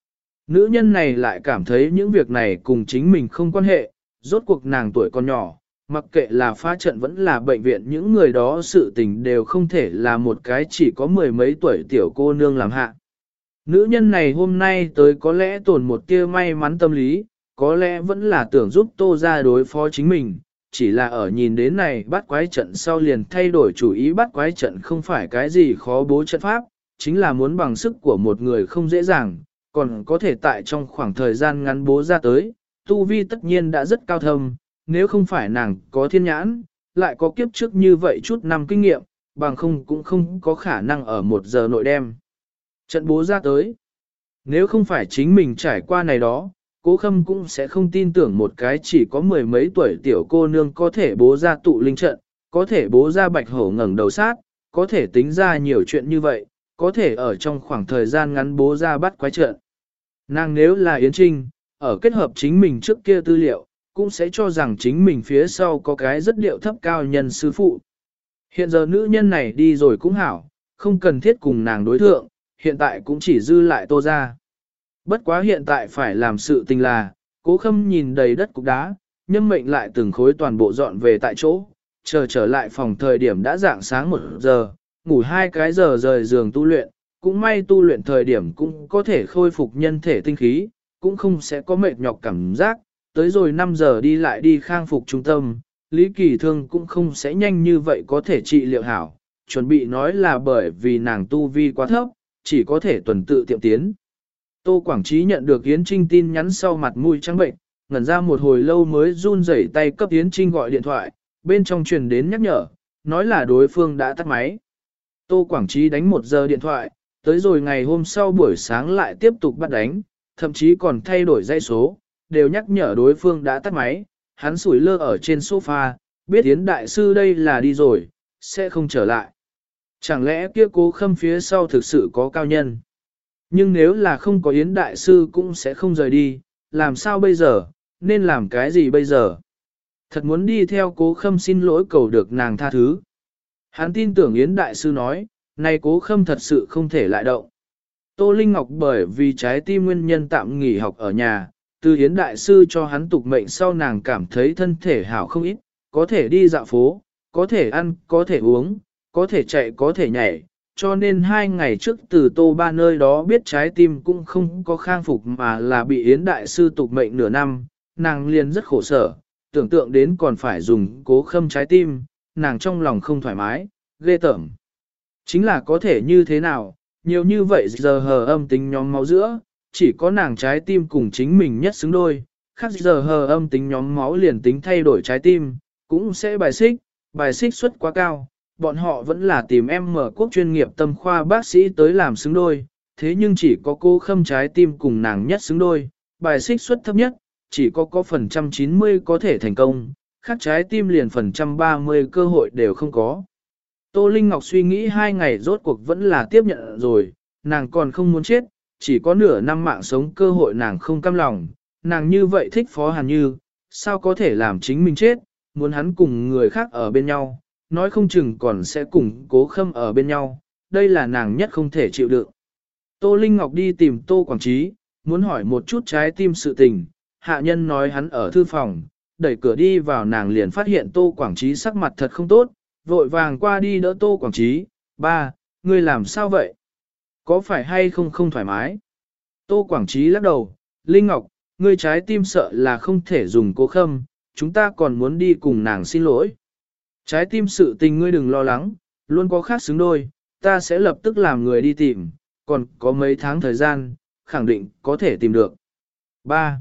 Nữ nhân này lại cảm thấy những việc này cùng chính mình không quan hệ, rốt cuộc nàng tuổi còn nhỏ, mặc kệ là phá trận vẫn là bệnh viện, những người đó sự tình đều không thể là một cái chỉ có mười mấy tuổi tiểu cô nương làm hạ. Nữ nhân này hôm nay tới có lẽ tồn một tia may mắn tâm lý, có lẽ vẫn là tưởng giúp Tô ra đối phó chính mình, chỉ là ở nhìn đến này bắt quái trận sau liền thay đổi chủ ý. Bắt quái trận không phải cái gì khó bố trận pháp, chính là muốn bằng sức của một người không dễ dàng, còn có thể tại trong khoảng thời gian ngắn bố ra tới. Tu vi tất nhiên đã rất cao thâm, nếu không phải nàng có thiên nhãn, lại có kiếp trước như vậy chút năm kinh nghiệm, bằng không cũng không có khả năng ở một giờ nội đem trận bố ra tới. Nếu không phải chính mình trải qua này đó, Cố Khâm cũng sẽ không tin tưởng một cái chỉ có mười mấy tuổi tiểu cô nương có thể bố ra tụ linh trận, có thể bố ra bạch hổ ngẩng đầu sát, có thể tính ra nhiều chuyện như vậy, có thể ở trong khoảng thời gian ngắn bố ra bắt quái trận. Nàng nếu là Yến Trinh, ở kết hợp chính mình trước kia tư liệu, cũng sẽ cho rằng chính mình phía sau có cái rất điệu thấp cao nhân sư phụ. Hiện giờ nữ nhân này đi rồi cũng hảo, không cần thiết cùng nàng đối thượng, hiện tại cũng chỉ dư lại Tô ra. Bất quá hiện tại phải làm sự tình là, Cố Khâm nhìn đầy đất cục đá, nhân mệnh lại từng khối toàn bộ dọn về tại chỗ, trở lại phòng thời điểm đã dạng sáng 1 giờ, ngủ 2 cái giờ rời giường tu luyện, cũng may tu luyện thời điểm cũng có thể khôi phục nhân thể tinh khí, cũng không sẽ có mệt nhọc cảm giác, tới rồi 5 giờ đi lại đi khang phục trung tâm, Lý Kỳ Thương cũng không sẽ nhanh như vậy có thể trị liệu hảo, chuẩn bị nói là bởi vì nàng tu vi quá thấp, chỉ có thể tuần tự tiệm tiến. Tô Quảng Trí nhận được Yến Trinh tin nhắn sau mặt mũi trắng bệnh, ngẩn ra một hồi lâu mới run rẩy tay cấp Yến Trinh gọi điện thoại, bên trong truyền đến nhắc nhở, nói là đối phương đã tắt máy. Tô Quảng Trí đánh 1 giờ điện thoại, tới rồi ngày hôm sau buổi sáng lại tiếp tục bắt đánh, thậm chí còn thay đổi dây số, đều nhắc nhở đối phương đã tắt máy, hắn sủi lơ ở trên sofa, biết Yến đại sư đây là đi rồi, sẽ không trở lại. Chẳng lẽ kia Cố Khâm phía sau thực sự có cao nhân? Nhưng nếu là không có Yến đại sư cũng sẽ không rời đi, làm sao bây giờ, nên làm cái gì bây giờ? Thật muốn đi theo Cố Khâm xin lỗi cầu được nàng tha thứ. Hắn tin tưởng Yến đại sư nói, này Cố Khâm thật sự không thể lại động. Tô Linh Ngọc bởi vì trái tim nguyên nhân tạm nghỉ học ở nhà, từ Yến đại sư cho hắn tục mệnh sau nàng cảm thấy thân thể hảo không ít, có thể đi dạo phố, có thể ăn, có thể uống, có thể chạy, có thể nhảy, cho nên 2 ngày trước từ Tô Ba nơi đó biết trái tim cũng không có khang phục mà là bị Yến đại sư tục mệnh nửa năm, nàng liền rất khổ sở, tưởng tượng đến còn phải dùng Cố Khâm trái tim, nàng trong lòng không thoải mái, ghê tởm. Chính là có thể như thế nào, nhiều như vậy giờ hờ âm tính nhóm máu giữa, chỉ có nàng trái tim cùng chính mình nhất xứng đôi, khác giờ hờ âm tính nhóm máu liền tính thay đổi trái tim, cũng sẽ bài xích suất quá cao. Bọn họ vẫn là tìm em mở quốc chuyên nghiệp tâm khoa bác sĩ tới làm xứng đôi, thế nhưng chỉ có Cố Khâm trái tim cùng nàng nhất xứng đôi, bài xích suất thấp nhất, chỉ có phần trăm 90 có thể thành công, khác trái tim liền phần trăm 30 cơ hội đều không có. Tô Linh Ngọc suy nghĩ 2 ngày rốt cuộc vẫn là tiếp nhận rồi, nàng còn không muốn chết, chỉ có nửa năm mạng sống cơ hội nàng không cam lòng, nàng như vậy thích Phó Hàn Như, sao có thể làm chính mình chết, muốn hắn cùng người khác ở bên nhau, nói không chừng còn sẽ cùng Cố Khâm ở bên nhau, đây là nàng nhất không thể chịu đựng. Tô Linh Ngọc đi tìm Tô Quảng Trí, muốn hỏi một chút trái tim sự tình, hạ nhân nói hắn ở thư phòng, đẩy cửa đi vào nàng liền phát hiện Tô Quảng Trí sắc mặt thật không tốt, vội vàng qua đi đỡ Tô Quảng Trí, ba, ngươi làm sao vậy? Có phải hay không thoải mái? Tô Quảng Trí lắc đầu, Linh Ngọc, ngươi trái tim sợ là không thể dùng Cố Khâm, chúng ta còn muốn đi cùng nàng xin lỗi. Trái tim sự tình ngươi đừng lo lắng, luôn có khác xứng đôi, ta sẽ lập tức làm người đi tìm, còn có mấy tháng thời gian, khẳng định có thể tìm được. 3.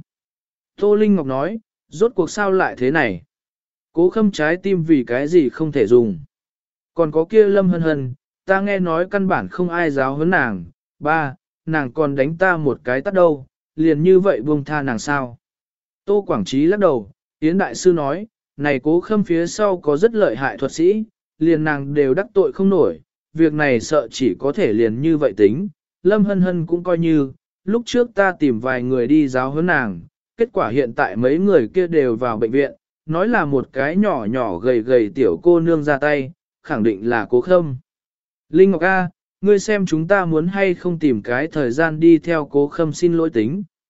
Tô Linh Ngọc nói, rốt cuộc sao lại thế này? Cố Khâm trái tim vì cái gì không thể dùng? Còn có kia Lâm Hân Hân, ta nghe nói căn bản không ai giáo huấn nàng, ba, nàng còn đánh ta một cái tát đâu, liền như vậy buông tha nàng sao? Tô Quảng Trí lắc đầu, Yến đại sư nói, này Cố Khâm phía sau có rất lợi hại thuật sĩ, liền nàng đều đắc tội không nổi, việc này sợ chỉ có thể liền như vậy tính, Lâm Hân Hân cũng coi như, lúc trước ta tìm vài người đi giáo huấn nàng, kết quả hiện tại mấy người kia đều vào bệnh viện, nói là một cái nhỏ nhỏ gầy gầy tiểu cô nương ra tay, khẳng định là Cố Khâm. Linh Ngọc A, ngươi xem chúng ta muốn hay không tìm cái thời gian đi theo Cố Khâm xin lỗi tính,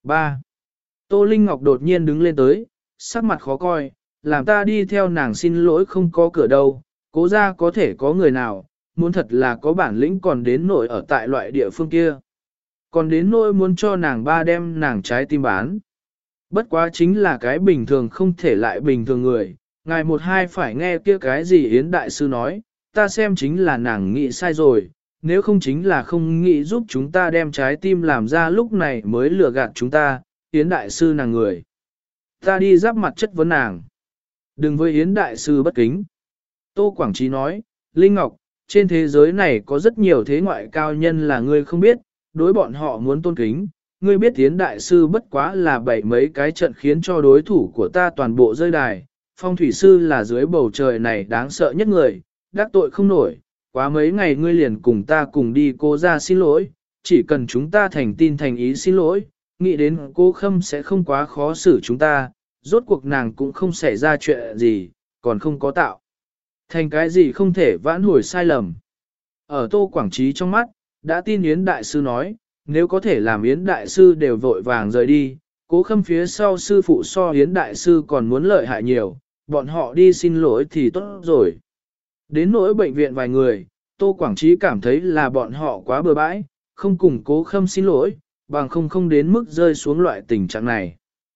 3. Tô Linh Ngọc đột nhiên đứng lên tới, sắc mặt khó coi, làm ta đi theo nàng xin lỗi không có cửa đâu, cố ra có thể có người nào, muốn thật là có bản lĩnh còn đến nỗi ở tại loại địa phương kia. Còn đến nỗi muốn cho nàng ba đem nàng trái tim bán. Bất quá chính là cái bình thường không thể lại bình thường người, ngài một hai phải nghe kia cái gì Yến Đại Sư nói, ta xem chính là nàng nghĩ sai rồi, nếu không chính là không nghĩ giúp chúng ta đem trái tim làm ra lúc này mới lừa gạt chúng ta, Yến Đại Sư nàng người. Ta đi giáp mặt chất vấn nàng. Đừng với Yến Đại Sư bất kính. Tô Quảng Trí nói, Linh Ngọc, trên thế giới này có rất nhiều thế ngoại cao nhân là ngươi không biết, đối bọn họ muốn tôn kính. Ngươi biết Yến Đại Sư bất quá là bảy mấy cái trận khiến cho đối thủ của ta toàn bộ rơi đài. Phong thủy sư là dưới bầu trời này đáng sợ nhất người, đắc tội không nổi. Quá mấy ngày ngươi liền cùng ta cùng đi cô ra xin lỗi, chỉ cần chúng ta thành tin thành ý xin lỗi, nghĩ đến cô Khâm sẽ không quá khó xử chúng ta, rốt cuộc nàng cũng không xảy ra chuyện gì, còn không có tạo. Thành cái gì không thể vãn hồi sai lầm. Ở Tô Quảng Trí trong mắt, đã tin Yến Đại Sư nói, nếu có thể làm Yến Đại Sư đều vội vàng rời đi, Cố Khâm phía sau sư phụ so Yến Đại Sư còn muốn lợi hại nhiều, bọn họ đi xin lỗi thì tốt rồi. Đến nỗi bệnh viện vài người, Tô Quảng Trí cảm thấy là bọn họ quá bừa bãi, không cùng Cố Khâm xin lỗi, bằng không đến mức rơi xuống loại tình trạng này.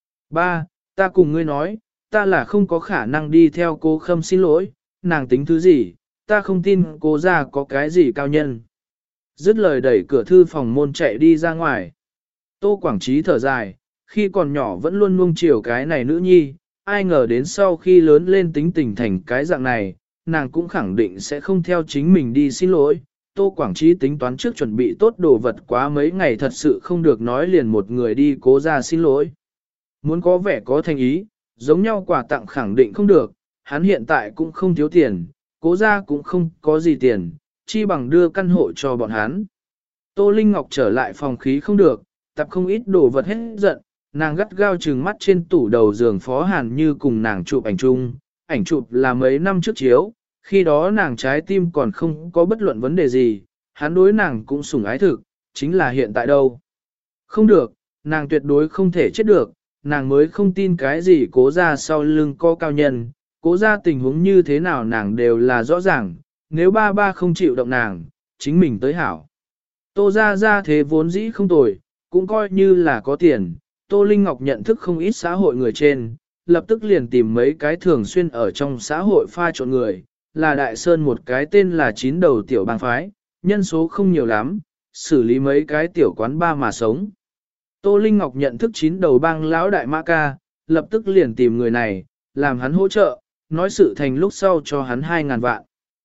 3. Ta cùng ngươi nói, ta là không có khả năng đi theo Cố Khâm xin lỗi, nàng tính thứ gì, ta không tin cố ra có cái gì cao nhân. Dứt lời đẩy cửa thư phòng môn chạy đi ra ngoài. Tô Quảng Trí thở dài, khi còn nhỏ vẫn luôn nuông chiều cái này nữ nhi, ai ngờ đến sau khi lớn lên tính tình thành cái dạng này, nàng cũng khẳng định sẽ không theo chính mình đi xin lỗi. Tô Quảng Trí tính toán trước chuẩn bị tốt đồ vật quá mấy ngày thật sự không được nói liền một người đi cố ra xin lỗi. Muốn có vẻ có thành ý, giống nhau quà tặng khẳng định không được, hắn hiện tại cũng không thiếu tiền, cố ra cũng không có gì tiền, chi bằng đưa căn hộ cho bọn hắn. Tô Linh Ngọc trở lại phòng khí không được, tập không ít đồ vật hết giận, nàng gắt gao trừng mắt trên tủ đầu giường Phó Hàn Như cùng nàng chụp ảnh chung, ảnh chụp là mấy năm trước chiếu, khi đó nàng trái tim còn không có bất luận vấn đề gì, hắn đối nàng cũng sủng ái thực, chính là hiện tại đâu. Không được, nàng tuyệt đối không thể chết được, nàng mới không tin cái gì cố ra sau lưng có cao nhân, cố ra tình huống như thế nào nàng đều là rõ ràng, nếu ba ba không chịu động nàng, chính mình tới hảo. Tô ra thế vốn dĩ không tồi, cũng coi như là có tiền, Tô Linh Ngọc nhận thức không ít xã hội người trên, lập tức liền tìm mấy cái thường xuyên ở trong xã hội pha trộn người, là Đại Sơn một cái tên là Chín Đầu Tiểu Bang Phái, nhân số không nhiều lắm, xử lý mấy cái tiểu quán ba mà sống. Tô Linh Ngọc nhận thức Chín Đầu Bang lão đại Mã Ca, lập tức liền tìm người này, làm hắn hỗ trợ, nói sự thành lúc sau cho hắn 2.000 vạn.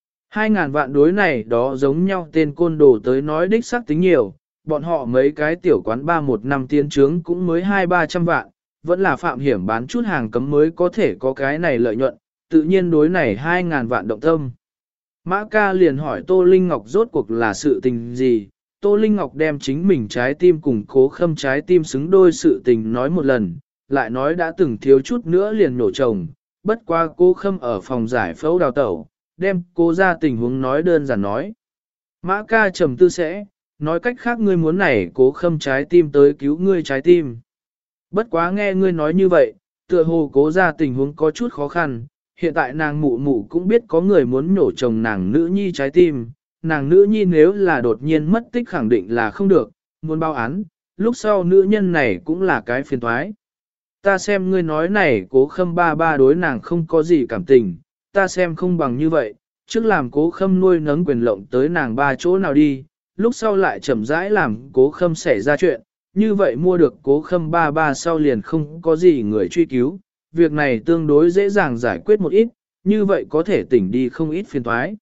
2.000 vạn đối này đó giống nhau tên côn đồ tới nói đích xác tính nhiều, bọn họ mấy cái tiểu quán ba một năm tiến trướng cũng mới 200-300 vạn, vẫn là phạm hiểm bán chút hàng cấm mới có thể có cái này lợi nhuận, tự nhiên đối này 2.000 vạn động tâm. Mã Ca liền hỏi Tô Linh Ngọc rốt cuộc là sự tình gì, Tô Linh Ngọc đem chính mình trái tim cùng Cố Khâm trái tim xứng đôi sự tình nói một lần, lại nói đã từng thiếu chút nữa liền nổ chồng, bất qua Cố Khâm ở phòng giải phẫu đào tẩu, đem cố ra tình huống nói đơn giản nói. Mã Ca trầm tư sẽ, nói cách khác ngươi muốn này Cố Khâm trái tim tới cứu ngươi trái tim. Bất quá nghe ngươi nói như vậy, tựa hồ cố ra tình huống có chút khó khăn, hiện tại nàng mụ mụ cũng biết có người muốn nhổ chồng nàng nữ nhi trái tim, nàng nữ nhi nếu là đột nhiên mất tích khẳng định là không được, muốn báo án, lúc sau nữ nhân này cũng là cái phiền toái. Ta xem ngươi nói này Cố Khâm ba ba đối nàng không có gì cảm tình, ta xem không bằng như vậy, trước làm Cố Khâm nuôi nấng quyền lộng tới nàng ba chỗ nào đi, lúc sau lại chậm rãi làm Cố Khâm xảy ra chuyện, như vậy mua được Cố Khâm ba ba sau liền không có gì người truy cứu, việc này tương đối dễ dàng giải quyết một ít, như vậy có thể tỉnh đi không ít phiền toái.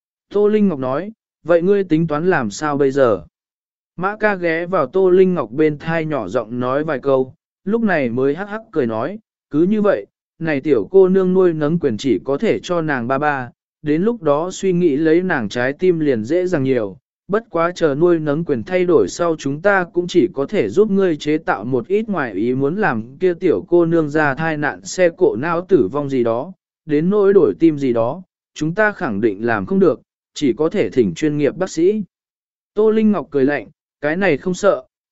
Tô Linh Ngọc nói, vậy ngươi tính toán làm sao bây giờ? Mã Ca ghé vào Tô Linh Ngọc bên thai nhỏ giọng nói vài câu, lúc này mới hắc hắc cười nói, cứ như vậy, này tiểu cô nương nuôi nấng quyền chỉ có thể cho nàng ba ba, đến lúc đó suy nghĩ lấy nàng trái tim liền dễ dàng nhiều, bất quá chờ nuôi nấng quyền thay đổi sau chúng ta cũng chỉ có thể giúp ngươi chế tạo một ít ngoài ý muốn làm kia tiểu cô nương ra thai nạn xe cộ não tử vong gì đó, đến nỗi đổi tim gì đó, chúng ta khẳng định làm không được, chỉ có thể thỉnh chuyên nghiệp bác sĩ. Tô Linh Ngọc cười lạnh, cái này không sợ,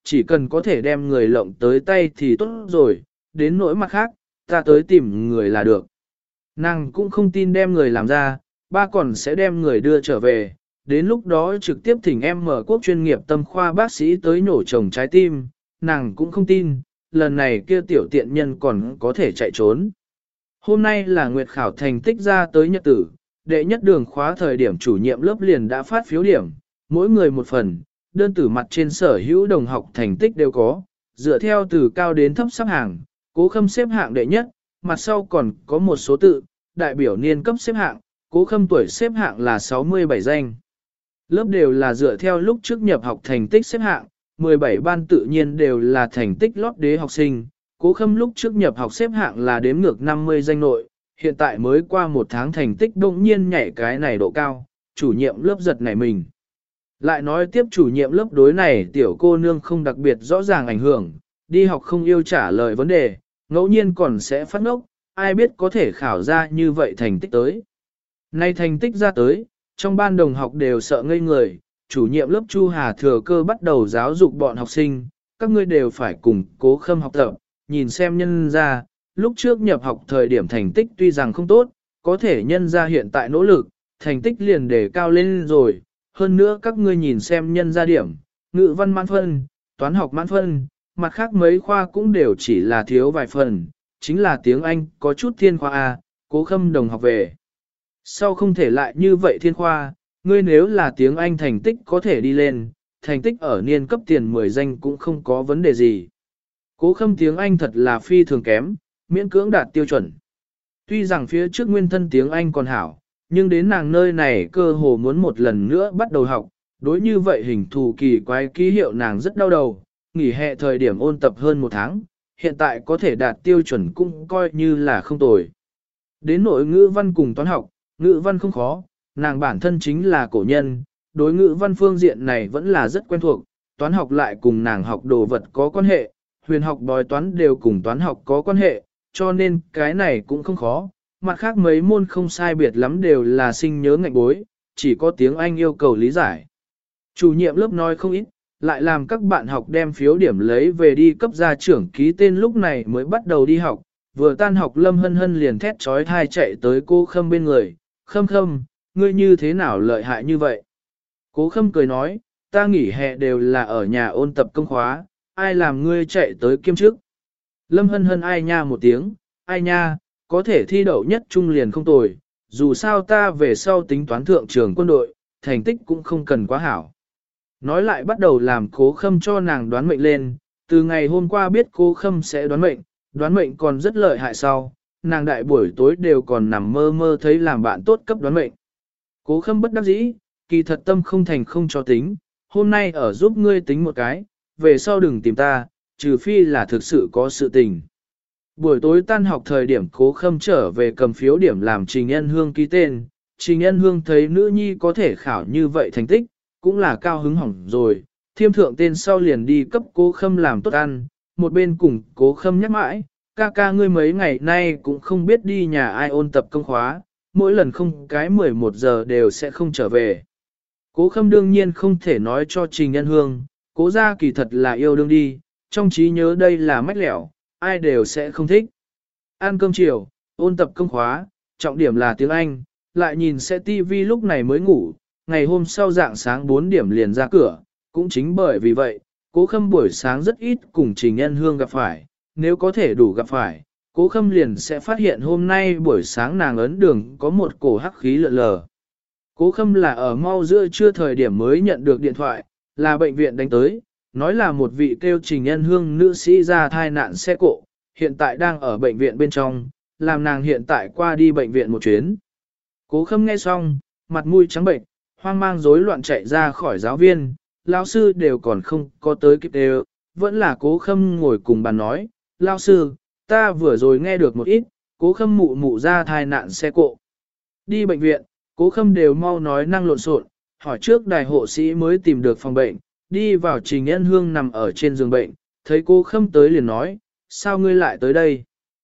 chỉ cần có thể đem người lộng tới tay thì tốt rồi, đến nỗi mặt khác, ta tới tìm người là được. Nàng cũng không tin đem người làm ra, ba còn sẽ đem người đưa trở về, đến lúc đó trực tiếp thỉnh em mở quốc chuyên nghiệp tâm khoa bác sĩ tới nổ chồng trái tim, nàng cũng không tin, lần này kia tiểu tiện nhân còn có thể chạy trốn. Hôm nay là nguyệt khảo thành tích ra tới nhật tử, đệ nhất đường khóa thời điểm chủ nhiệm lớp liền đã phát phiếu điểm, mỗi người một phần, đơn tử mặt trên sở hữu đồng học thành tích đều có, dựa theo từ cao đến thấp xếp hạng, Cố Khâm xếp hạng đệ nhất, mặt sau còn có một số tự, đại biểu niên cấp xếp hạng, Cố Khâm tuổi xếp hạng là 67 danh. Lớp đều là dựa theo lúc trước nhập học thành tích xếp hạng, 17 ban tự nhiên đều là thành tích lót đế học sinh, Cố Khâm lúc trước nhập học xếp hạng là đếm ngược 50 danh nội, hiện tại mới qua một tháng thành tích đông nhiên nhảy cái này độ cao, chủ nhiệm lớp giật nảy mình. Lại nói tiếp chủ nhiệm lớp đối này tiểu cô nương không đặc biệt rõ ràng ảnh hưởng, đi học không yêu trả lời vấn đề, ngẫu nhiên còn sẽ phát ngốc, ai biết có thể khảo ra như vậy thành tích tới. Nay thành tích ra tới, trong ban đồng học đều sợ ngây người, chủ nhiệm lớp Chu Hà thừa cơ bắt đầu giáo dục bọn học sinh, các ngươi đều phải cùng Cố Khâm học tập, nhìn xem nhân ra, lúc trước nhập học thời điểm thành tích tuy rằng không tốt, có thể nhân ra hiện tại nỗ lực, thành tích liền đề cao lên rồi, hơn nữa các ngươi nhìn xem nhân ra điểm, ngữ văn mãn phân, toán học mãn phân, mặt khác mấy khoa cũng đều chỉ là thiếu vài phần, chính là tiếng Anh có chút thiên khoa A, Cố Khâm đồng học về. Sau không thể lại như vậy thiên khoa, ngươi nếu là tiếng Anh thành tích có thể đi lên, thành tích ở niên cấp tiền 10 danh cũng không có vấn đề gì. Cố Khâm tiếng Anh thật là phi thường kém, miễn cưỡng đạt tiêu chuẩn. Tuy rằng phía trước nguyên thân tiếng Anh còn hảo, nhưng đến nàng nơi này cơ hồ muốn một lần nữa bắt đầu học, đối như vậy hình thù kỳ quái ký hiệu nàng rất đau đầu, nghỉ hè thời điểm ôn tập hơn một tháng, hiện tại có thể đạt tiêu chuẩn cũng coi như là không tồi. Đến nội ngữ văn cùng toán học, ngữ văn không khó, nàng bản thân chính là cổ nhân, đối ngữ văn phương diện này vẫn là rất quen thuộc, toán học lại cùng nàng học đồ vật có quan hệ, huyền học bói toán đều cùng toán học có quan hệ, cho nên cái này cũng không khó. Mặt khác mấy môn không sai biệt lắm đều là sinh nhớ ngạnh bối, chỉ có tiếng Anh yêu cầu lý giải. Chủ nhiệm lớp nói không ít, lại làm các bạn học đem phiếu điểm lấy về đi cấp gia trưởng ký tên lúc này mới bắt đầu đi học. Vừa tan học Lâm Hân Hân liền thét trói thai chạy tới cô Khâm bên người, Khâm Khâm, ngươi như thế nào lợi hại như vậy? Cố Khâm cười nói, ta nghỉ hè đều là ở nhà ôn tập công khóa, ai làm ngươi chạy tới kiêm chức? Lâm Hân Hân ai nha một tiếng, ai nha, có thể thi đậu nhất trung liền không tồi, dù sao ta về sau tính toán thượng trường quân đội, thành tích cũng không cần quá hảo. Nói lại bắt đầu làm Cố Khâm cho nàng đoán mệnh lên, từ ngày hôm qua biết Cố Khâm sẽ đoán mệnh còn rất lợi hại sau, nàng đại buổi tối đều còn nằm mơ mơ thấy làm bạn tốt cấp đoán mệnh. Cố Khâm bất đắc dĩ, kỳ thật tâm không thành không cho tính, hôm nay ở giúp ngươi tính một cái, về sau đừng tìm ta, trừ phi là thực sự có sự tình. Buổi tối tan học thời điểm Cố Khâm trở về cầm phiếu điểm làm Trình Ân Hương ký tên, Trình Ân Hương thấy nữ nhi có thể khảo như vậy thành tích, cũng là cao hứng hỏng rồi, thiêm thượng tên sau liền đi cấp Cố Khâm làm tốt ăn, một bên cùng Cố Khâm nhắc mãi, ca ca ngươi mấy ngày nay cũng không biết đi nhà ai ôn tập công khóa, mỗi lần không cái 11 giờ đều sẽ không trở về. Cố Khâm đương nhiên không thể nói cho Trình Ân Hương, Cố gia kỳ thật là yêu đương đi, trong trí nhớ đây là mách lẻo, ai đều sẽ không thích. Ăn cơm chiều, ôn tập công khóa, trọng điểm là tiếng Anh, lại nhìn sẽ tivi lúc này mới ngủ, ngày hôm sau dạng sáng 4 điểm liền ra cửa, cũng chính bởi vì vậy, Cố Khâm buổi sáng rất ít cùng Trình Ân Hương gặp phải, nếu có thể đủ gặp phải, Cố Khâm liền sẽ phát hiện hôm nay buổi sáng nàng ấn đường có một cổ hắc khí lượn lờ. Cố Khâm là ở mau giữa trưa thời điểm mới nhận được điện thoại, là bệnh viện đánh tới, nói là một vị kêu Trình Ân Hương nữ sĩ ra thai nạn xe cộ, hiện tại đang ở bệnh viện bên trong, làm nàng hiện tại qua đi bệnh viện một chuyến. Cố Khâm nghe xong, mặt mũi trắng bệnh, hoang mang rối loạn chạy ra khỏi giáo viên, lão sư đều còn không có tới kịp đều, vẫn là Cố Khâm ngồi cùng bàn nói, lão sư, ta vừa rồi nghe được một ít, Cố Khâm mụ mụ ra thai nạn xe cộ. Đi bệnh viện, Cố Khâm đều mau nói năng lộn xộn, hỏi trước đài hộ sĩ mới tìm được phòng bệnh, đi vào Trình Ân Hương nằm ở trên giường bệnh, thấy Cố Khâm tới liền nói, sao ngươi lại tới đây?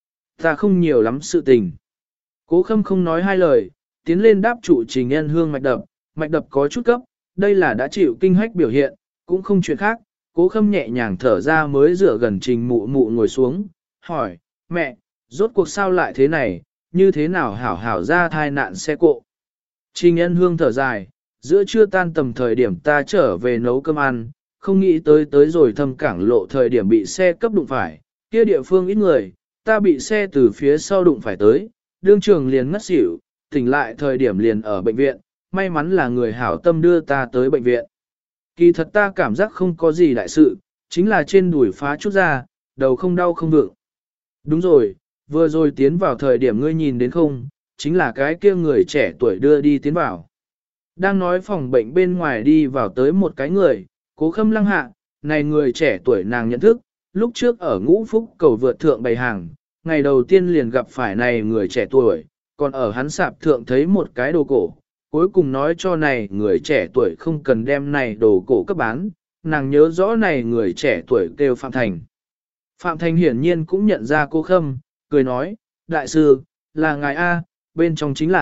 Ta không nhiều lắm sự tình. Cố Khâm không nói hai lời, tiến lên đáp trụ Trình Ân Hương mạch đập có chút cấp, đây là đã chịu kinh hách biểu hiện, cũng không chuyện khác, Cố Khâm nhẹ nhàng thở ra mới dựa gần Trình Mụ Mụ ngồi xuống, hỏi, mẹ, rốt cuộc sao lại thế này, như thế nào hảo hảo ra thai nạn xe cộ. Trình Ân Hương thở dài, giữa trưa tan tầm thời điểm ta trở về nấu cơm ăn, không nghĩ tới rồi Thâm Cảng lộ thời điểm bị xe cấp đụng phải, kia địa phương ít người, ta bị xe từ phía sau đụng phải tới, đương trường liền ngất xỉu, tỉnh lại thời điểm liền ở bệnh viện, may mắn là người hảo tâm đưa ta tới bệnh viện. Kỳ thật ta cảm giác không có gì đại sự, chính là trên đùi phá chút ra, đầu không đau không vượng. Đúng rồi, vừa rồi tiến vào thời điểm ngươi nhìn đến không, chính là cái kia người trẻ tuổi đưa đi tiến vào. Đang nói phòng bệnh bên ngoài đi vào tới một cái người, Cố Khâm lăng hạ, này người trẻ tuổi nàng nhận thức, lúc trước ở Ngũ Phúc cầu vượt thượng bày hàng, ngày đầu tiên liền gặp phải này người trẻ tuổi, còn ở hắn sạp thượng thấy một cái đồ cổ, cuối cùng nói cho này người trẻ tuổi không cần đem này đồ cổ cấp bán, nàng nhớ rõ này người trẻ tuổi kêu Phạm Thành. Phạm Thành hiển nhiên cũng nhận ra Cố Khâm, cười nói, đại sư, là ngài A, bên trong chính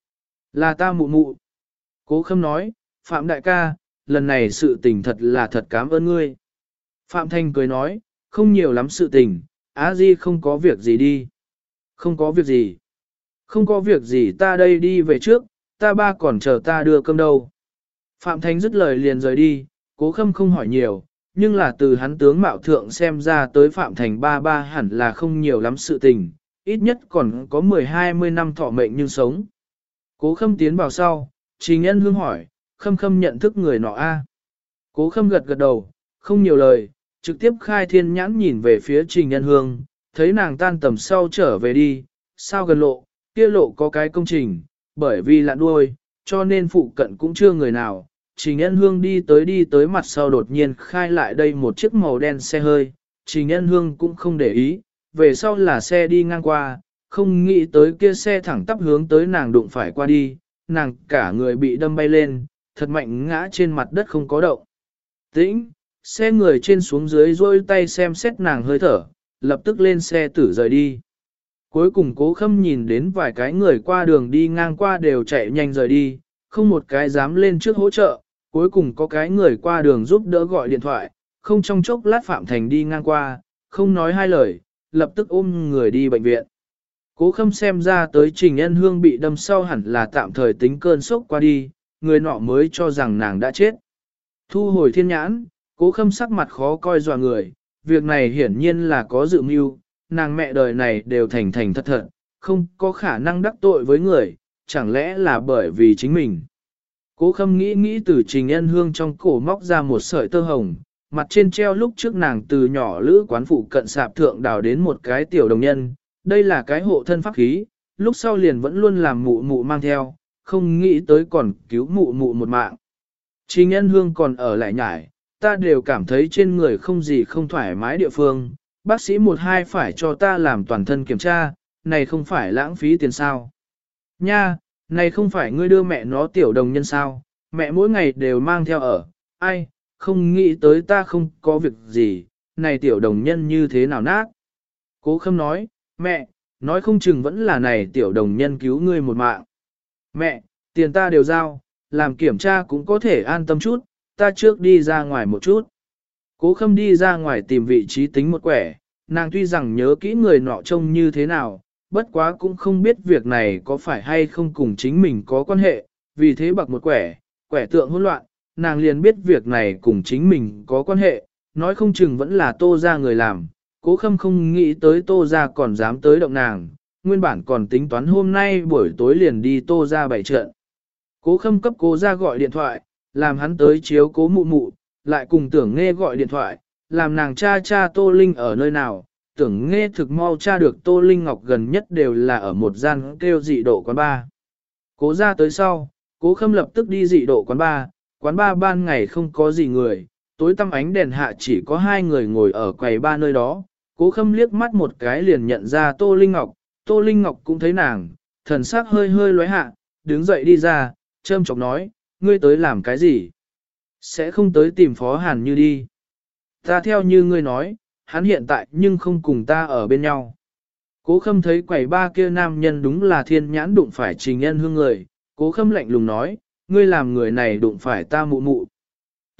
là ta mụ mụ. Cố Khâm nói, Phạm đại ca, lần này sự tình thật là thật cảm ơn ngươi. Phạm Thành cười nói, không nhiều lắm sự tình, Á Di không có việc gì đi. Không có việc gì. Không có việc gì ta đây đi về trước, ta ba còn chờ ta đưa cơm đâu. Phạm Thành dứt lời liền rời đi, Cố Khâm không hỏi nhiều, nhưng là từ hắn tướng mạo thượng xem ra tới Phạm Thành ba hẳn là không nhiều lắm sự tình, ít nhất còn có 10-20 năm thọ mệnh nhưng sống. Cố Khâm tiến vào sau, Trình Ân Hương hỏi, Khâm nhận thức người nọ a? Cố Khâm gật gật đầu, không nhiều lời, trực tiếp khai thiên nhãn nhìn về phía Trình Ân Hương, thấy nàng tan tầm sau trở về đi, sao gần lộ, kia lộ có cái công trình, bởi vì lạ đuôi, cho nên phụ cận cũng chưa người nào. Trình Ân Hương đi tới mặt sau đột nhiên khai lại đây một chiếc màu đen xe hơi, Trình Ân Hương cũng không để ý, về sau là xe đi ngang qua, không nghĩ tới kia xe thẳng tắp hướng tới nàng đụng phải qua đi, nàng cả người bị đâm bay lên, thật mạnh ngã trên mặt đất không có động. Tĩnh, xe người trên xuống dưới rôi tay xem xét nàng hơi thở, lập tức lên xe tử rời đi. Cuối cùng Cố Khâm nhìn đến vài cái người qua đường đi ngang qua đều chạy nhanh rời đi, không một cái dám lên trước hỗ trợ, cuối cùng có cái người qua đường giúp đỡ gọi điện thoại, không trong chốc lát Phạm Thành đi ngang qua, không nói hai lời, lập tức ôm người đi bệnh viện. Cố Khâm xem ra tới Trình Ân Hương bị đâm sau hẳn là tạm thời tính cơn sốc qua đi, người nọ mới cho rằng nàng đã chết. Thu hồi thiên nhãn, Cố Khâm sắc mặt khó coi dọa người, việc này hiển nhiên là có dự mưu, nàng mẹ đời này đều thành thật thật, không có khả năng đắc tội với người, chẳng lẽ là bởi vì chính mình. Cố Khâm nghĩ từ Trình Ân Hương trong cổ móc ra một sợi tơ hồng, mặt trên treo lúc trước nàng từ nhỏ lữ quán phụ cận sạp thượng đào đến một cái tiểu đồng nhân, đây là cái hộ thân pháp khí, lúc sau liền vẫn luôn làm mụ mụ mang theo, không nghĩ tới còn cứu mụ mụ một mạng. Trình Ân Hương còn ở lại nhải, ta đều cảm thấy trên người không gì không thoải mái địa phương, bác sĩ 1-2 phải cho ta làm toàn thân kiểm tra, này không phải lãng phí tiền sao. Nha, này không phải ngươi đưa mẹ nó tiểu đồng nhân sao, mẹ mỗi ngày đều mang theo ở, ai, không nghĩ tới ta không có việc gì, này tiểu đồng nhân như thế nào nát. Cố Khâm nói, mẹ, nói không chừng vẫn là này tiểu đồng nhân cứu ngươi một mạng. Mẹ, tiền ta đều giao, làm kiểm tra cũng có thể an tâm chút, ta trước đi ra ngoài một chút. Cố Khâm đi ra ngoài tìm vị trí tính một quẻ, nàng tuy rằng nhớ kỹ người nọ trông như thế nào, bất quá cũng không biết việc này có phải hay không cùng chính mình có quan hệ, vì thế bạc một quẻ tượng hỗn loạn, nàng liền biết việc này cùng chính mình có quan hệ, nói không chừng vẫn là Tô gia người làm. Cố Khâm không nghĩ tới Tô gia còn dám tới động nàng, nguyên bản còn tính toán hôm nay buổi tối liền đi Tô gia bày trận. Cố Khâm cấp Cố gia gọi điện thoại, làm hắn tới chiếu Cố mụ mụ, lại cùng Tưởng Nghe gọi điện thoại, làm nàng cha Tô Linh ở nơi nào. Tưởng Nghe thực mau tra được Tô Linh Ngọc gần nhất đều là ở một gian kêu dị độ quán bar. Cố gia tới sau, Cố Khâm lập tức đi dị độ quán bar ban ngày không có gì người, tối tăm ánh đèn hạ chỉ có 2 người ngồi ở quầy bar nơi đó. Cố Khâm liếc mắt một cái liền nhận ra Tô Linh Ngọc cũng thấy nàng, thần sắc hơi lóe hạ, đứng dậy đi ra, châm chọc nói, ngươi tới làm cái gì? Sẽ không tới tìm Phó Hàn Như đi. Ta theo như ngươi nói, hắn hiện tại nhưng không cùng ta ở bên nhau. Cố Khâm thấy quầy ba kia nam nhân đúng là thiên nhãn đụng phải Trình Ân Hương người, Cố Khâm lạnh lùng nói, ngươi làm người này đụng phải ta mụ mụ.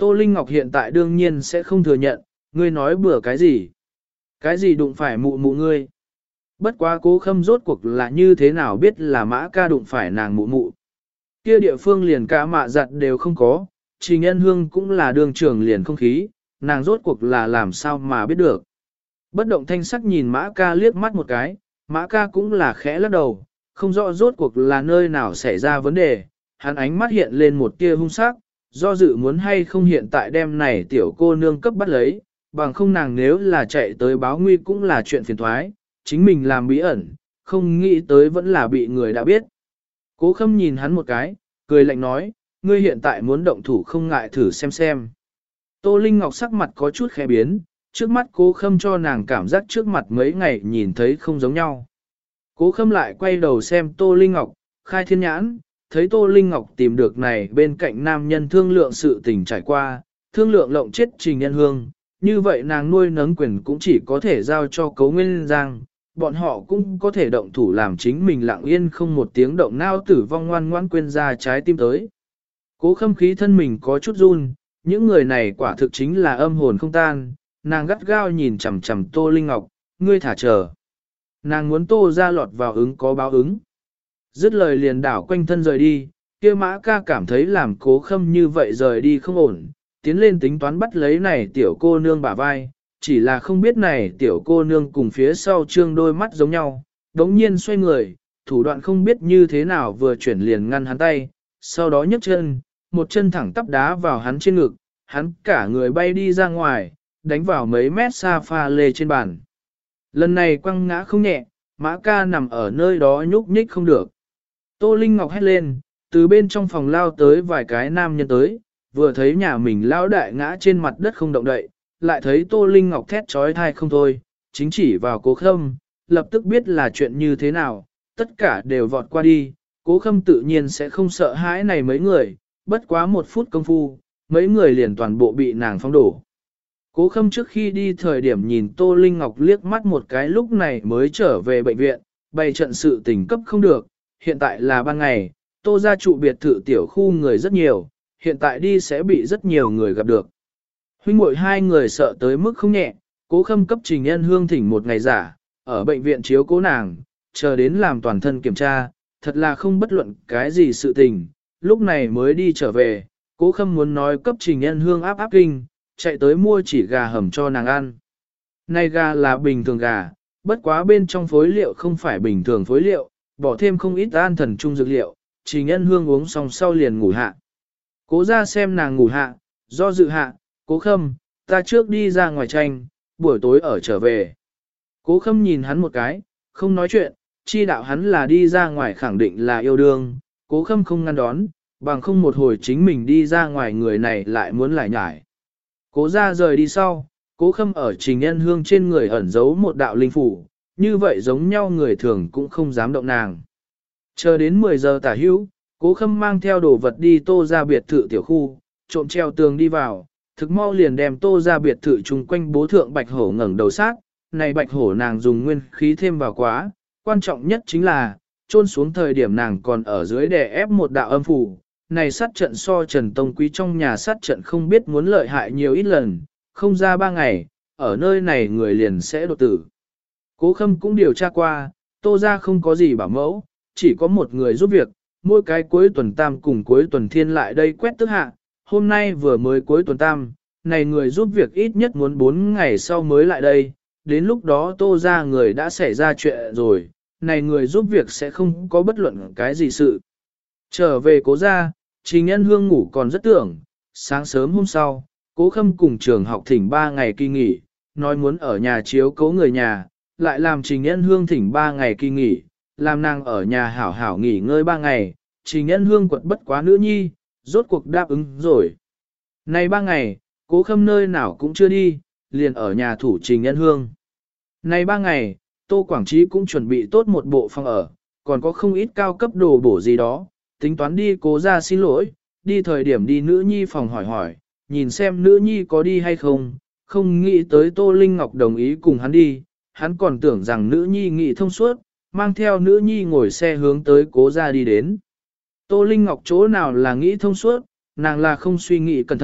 Tô Linh Ngọc hiện tại đương nhiên sẽ không thừa nhận, ngươi nói bừa cái gì? Cái gì đụng phải mụ mụ ngươi? Bất quá Cố Khâm rốt cuộc là như thế nào biết là Mã Ca đụng phải nàng mụ mụ. Kia địa phương liền cả mạ giặt đều không có, Trình Nhân Hương cũng là đường trưởng liền không khí, nàng rốt cuộc là làm sao mà biết được. Bất động thanh sắc nhìn Mã Ca liếc mắt một cái, Mã Ca cũng là khẽ lắc đầu, không rõ rốt cuộc là nơi nào xảy ra vấn đề, hắn ánh mắt hiện lên một tia hung sắc, do dự muốn hay không hiện tại đêm này tiểu cô nương cấp bắt lấy, bằng không nàng nếu là chạy tới báo nguy cũng là chuyện phiền thoái, chính mình làm bí ẩn, không nghĩ tới vẫn là bị người đã biết. Cố Khâm nhìn hắn một cái, cười lạnh nói, ngươi hiện tại muốn động thủ không ngại thử xem xem. Tô Linh Ngọc sắc mặt có chút khẽ biến, trước mắt Cố Khâm cho nàng cảm giác trước mặt mấy ngày nhìn thấy không giống nhau. Cố Khâm lại quay đầu xem Tô Linh Ngọc, khai thiên nhãn, thấy Tô Linh Ngọc tìm được này bên cạnh nam nhân thương lượng sự tình trải qua, thương lượng lộng chết Trình Nhân Hương, như vậy nàng nuôi nấng quyền cũng chỉ có thể giao cho Cố Nguyên Giang, bọn họ cũng có thể động thủ làm chính mình lặng yên không một tiếng động nao tử vong ngoan ngoãn quên ra trái tim tới. Cố Khâm khí thân mình có chút run, những người này quả thực chính là âm hồn không tan, nàng gắt gao nhìn chằm chằm Tô Linh Ngọc, ngươi thả chờ. Nàng muốn Tô ra lọt vào ứng có báo ứng. Dứt lời liền đảo quanh thân rời đi, kia Mã Ca cảm thấy làm Cố Khâm như vậy rời đi không ổn, tiến lên tính toán bắt lấy này tiểu cô nương bả vai, chỉ là không biết này tiểu cô nương cùng phía sau trương đôi mắt giống nhau, đống nhiên xoay người, thủ đoạn không biết như thế nào vừa chuyển liền ngăn hắn tay, sau đó nhấc chân, một chân thẳng tắp đá vào hắn trên ngực, hắn cả người bay đi ra ngoài, đánh vào mấy mét xa pha lê trên bàn. Lần này quăng ngã không nhẹ, Mã Ca nằm ở nơi đó nhúc nhích không được. Tô Linh Ngọc hét lên, từ bên trong phòng lao tới vài cái nam nhân tới, vừa thấy nhà mình lão đại ngã trên mặt đất không động đậy, lại thấy Tô Linh Ngọc thét trói thai không thôi, chính chỉ vào Cố Khâm, lập tức biết là chuyện như thế nào, tất cả đều vọt qua đi, Cố Khâm tự nhiên sẽ không sợ hãi này mấy người, bất quá một phút công phu, mấy người liền toàn bộ bị nàng phong đổ. Cố Khâm trước khi đi thời điểm nhìn Tô Linh Ngọc liếc mắt một cái lúc này mới trở về bệnh viện, bày trận sự tình cấp không được, hiện tại là ban ngày, Tô gia trụ biệt thự tiểu khu người rất nhiều, hiện tại đi sẽ bị rất nhiều người gặp được. Huynh muội hai người sợ tới mức không nhẹ, Cố Khâm cấp Trình Nhân Hương thỉnh một ngày giả, ở bệnh viện chiếu cố nàng, chờ đến làm toàn thân kiểm tra, thật là không bất luận cái gì sự tình, lúc này mới đi trở về, Cố Khâm muốn nói cấp Trình Nhân Hương áp kinh, chạy tới mua chỉ gà hầm cho nàng ăn. Này gà là bình thường gà, bất quá bên trong phối liệu không phải bình thường phối liệu, bỏ thêm không ít an thần trung dược liệu, Trình Nhân Hương uống xong sau liền ngủ hạ. Cố ra xem nàng ngủ hạ, do dự hạ, Cố Khâm, ta trước đi ra ngoài tranh, buổi tối ở trở về. Cố Khâm nhìn hắn một cái, không nói chuyện, chi đạo hắn là đi ra ngoài khẳng định là yêu đương, Cố Khâm không ngăn đón, bằng không một hồi chính mình đi ra ngoài người này lại muốn lại nhải. Cố ra rời đi sau, Cố Khâm ở Trình Nhân Hương trên người ẩn giấu một đạo linh phủ, như vậy giống nhau người thường cũng không dám động nàng. Chờ đến 10 giờ tả hữu, Cố Khâm mang theo đồ vật đi Tô ra biệt thự tiểu khu, trộm treo tường đi vào, thực mau liền đem Tô ra biệt thự chung quanh bố thượng bạch hổ ngẩng đầu sát, này bạch hổ nàng dùng nguyên khí thêm vào quá, quan trọng nhất chính là, chôn xuống thời điểm nàng còn ở dưới đè ép một đạo âm phủ, này sát trận so Trần Tông Quý trong nhà sát trận không biết muốn lợi hại nhiều ít lần, không ra 3 ngày, ở nơi này người liền sẽ đột tử. Cố Khâm cũng điều tra qua, Tô ra không có gì bảo mẫu, chỉ có một người giúp việc, mỗi cái cuối tuần tam cùng cuối tuần thiên lại đây quét tước hạ, hôm nay vừa mới cuối tuần tam, này người giúp việc ít nhất muốn 4 ngày sau mới lại đây, đến lúc đó Tô ra người đã xảy ra chuyện rồi, này người giúp việc sẽ không có bất luận cái gì sự. Trở về Cố ra, Trình Nhân Hương ngủ còn rất tưởng, sáng sớm hôm sau, Cố Khâm cùng trường học thỉnh 3 ngày kỳ nghỉ, nói muốn ở nhà chiếu cố người nhà, lại làm Trình Nhân Hương thỉnh 3 ngày kỳ nghỉ, làm nàng ở nhà hảo hảo nghỉ ngơi 3 ngày, Trình Nhân Hương quật bất quá nữ nhi, rốt cuộc đáp ứng rồi. Này 3 ngày, Cố Khâm nơi nào cũng chưa đi, liền ở nhà thủ Trình Nhân Hương. Này 3 ngày, Tô Quảng Trí cũng chuẩn bị tốt một bộ phòng ở, còn có không ít cao cấp đồ bổ gì đó, tính toán đi Cố ra xin lỗi, đi thời điểm đi nữ nhi phòng hỏi hỏi, nhìn xem nữ nhi có đi hay không, không nghĩ tới Tô Linh Ngọc đồng ý cùng hắn đi, hắn còn tưởng rằng nữ nhi nghĩ thông suốt, mang theo nữ nhi ngồi xe hướng tới Cố ra đi đến. Tô Linh Ngọc chỗ nào là nghĩ thông suốt, nàng là không suy nghĩ cẩn thận,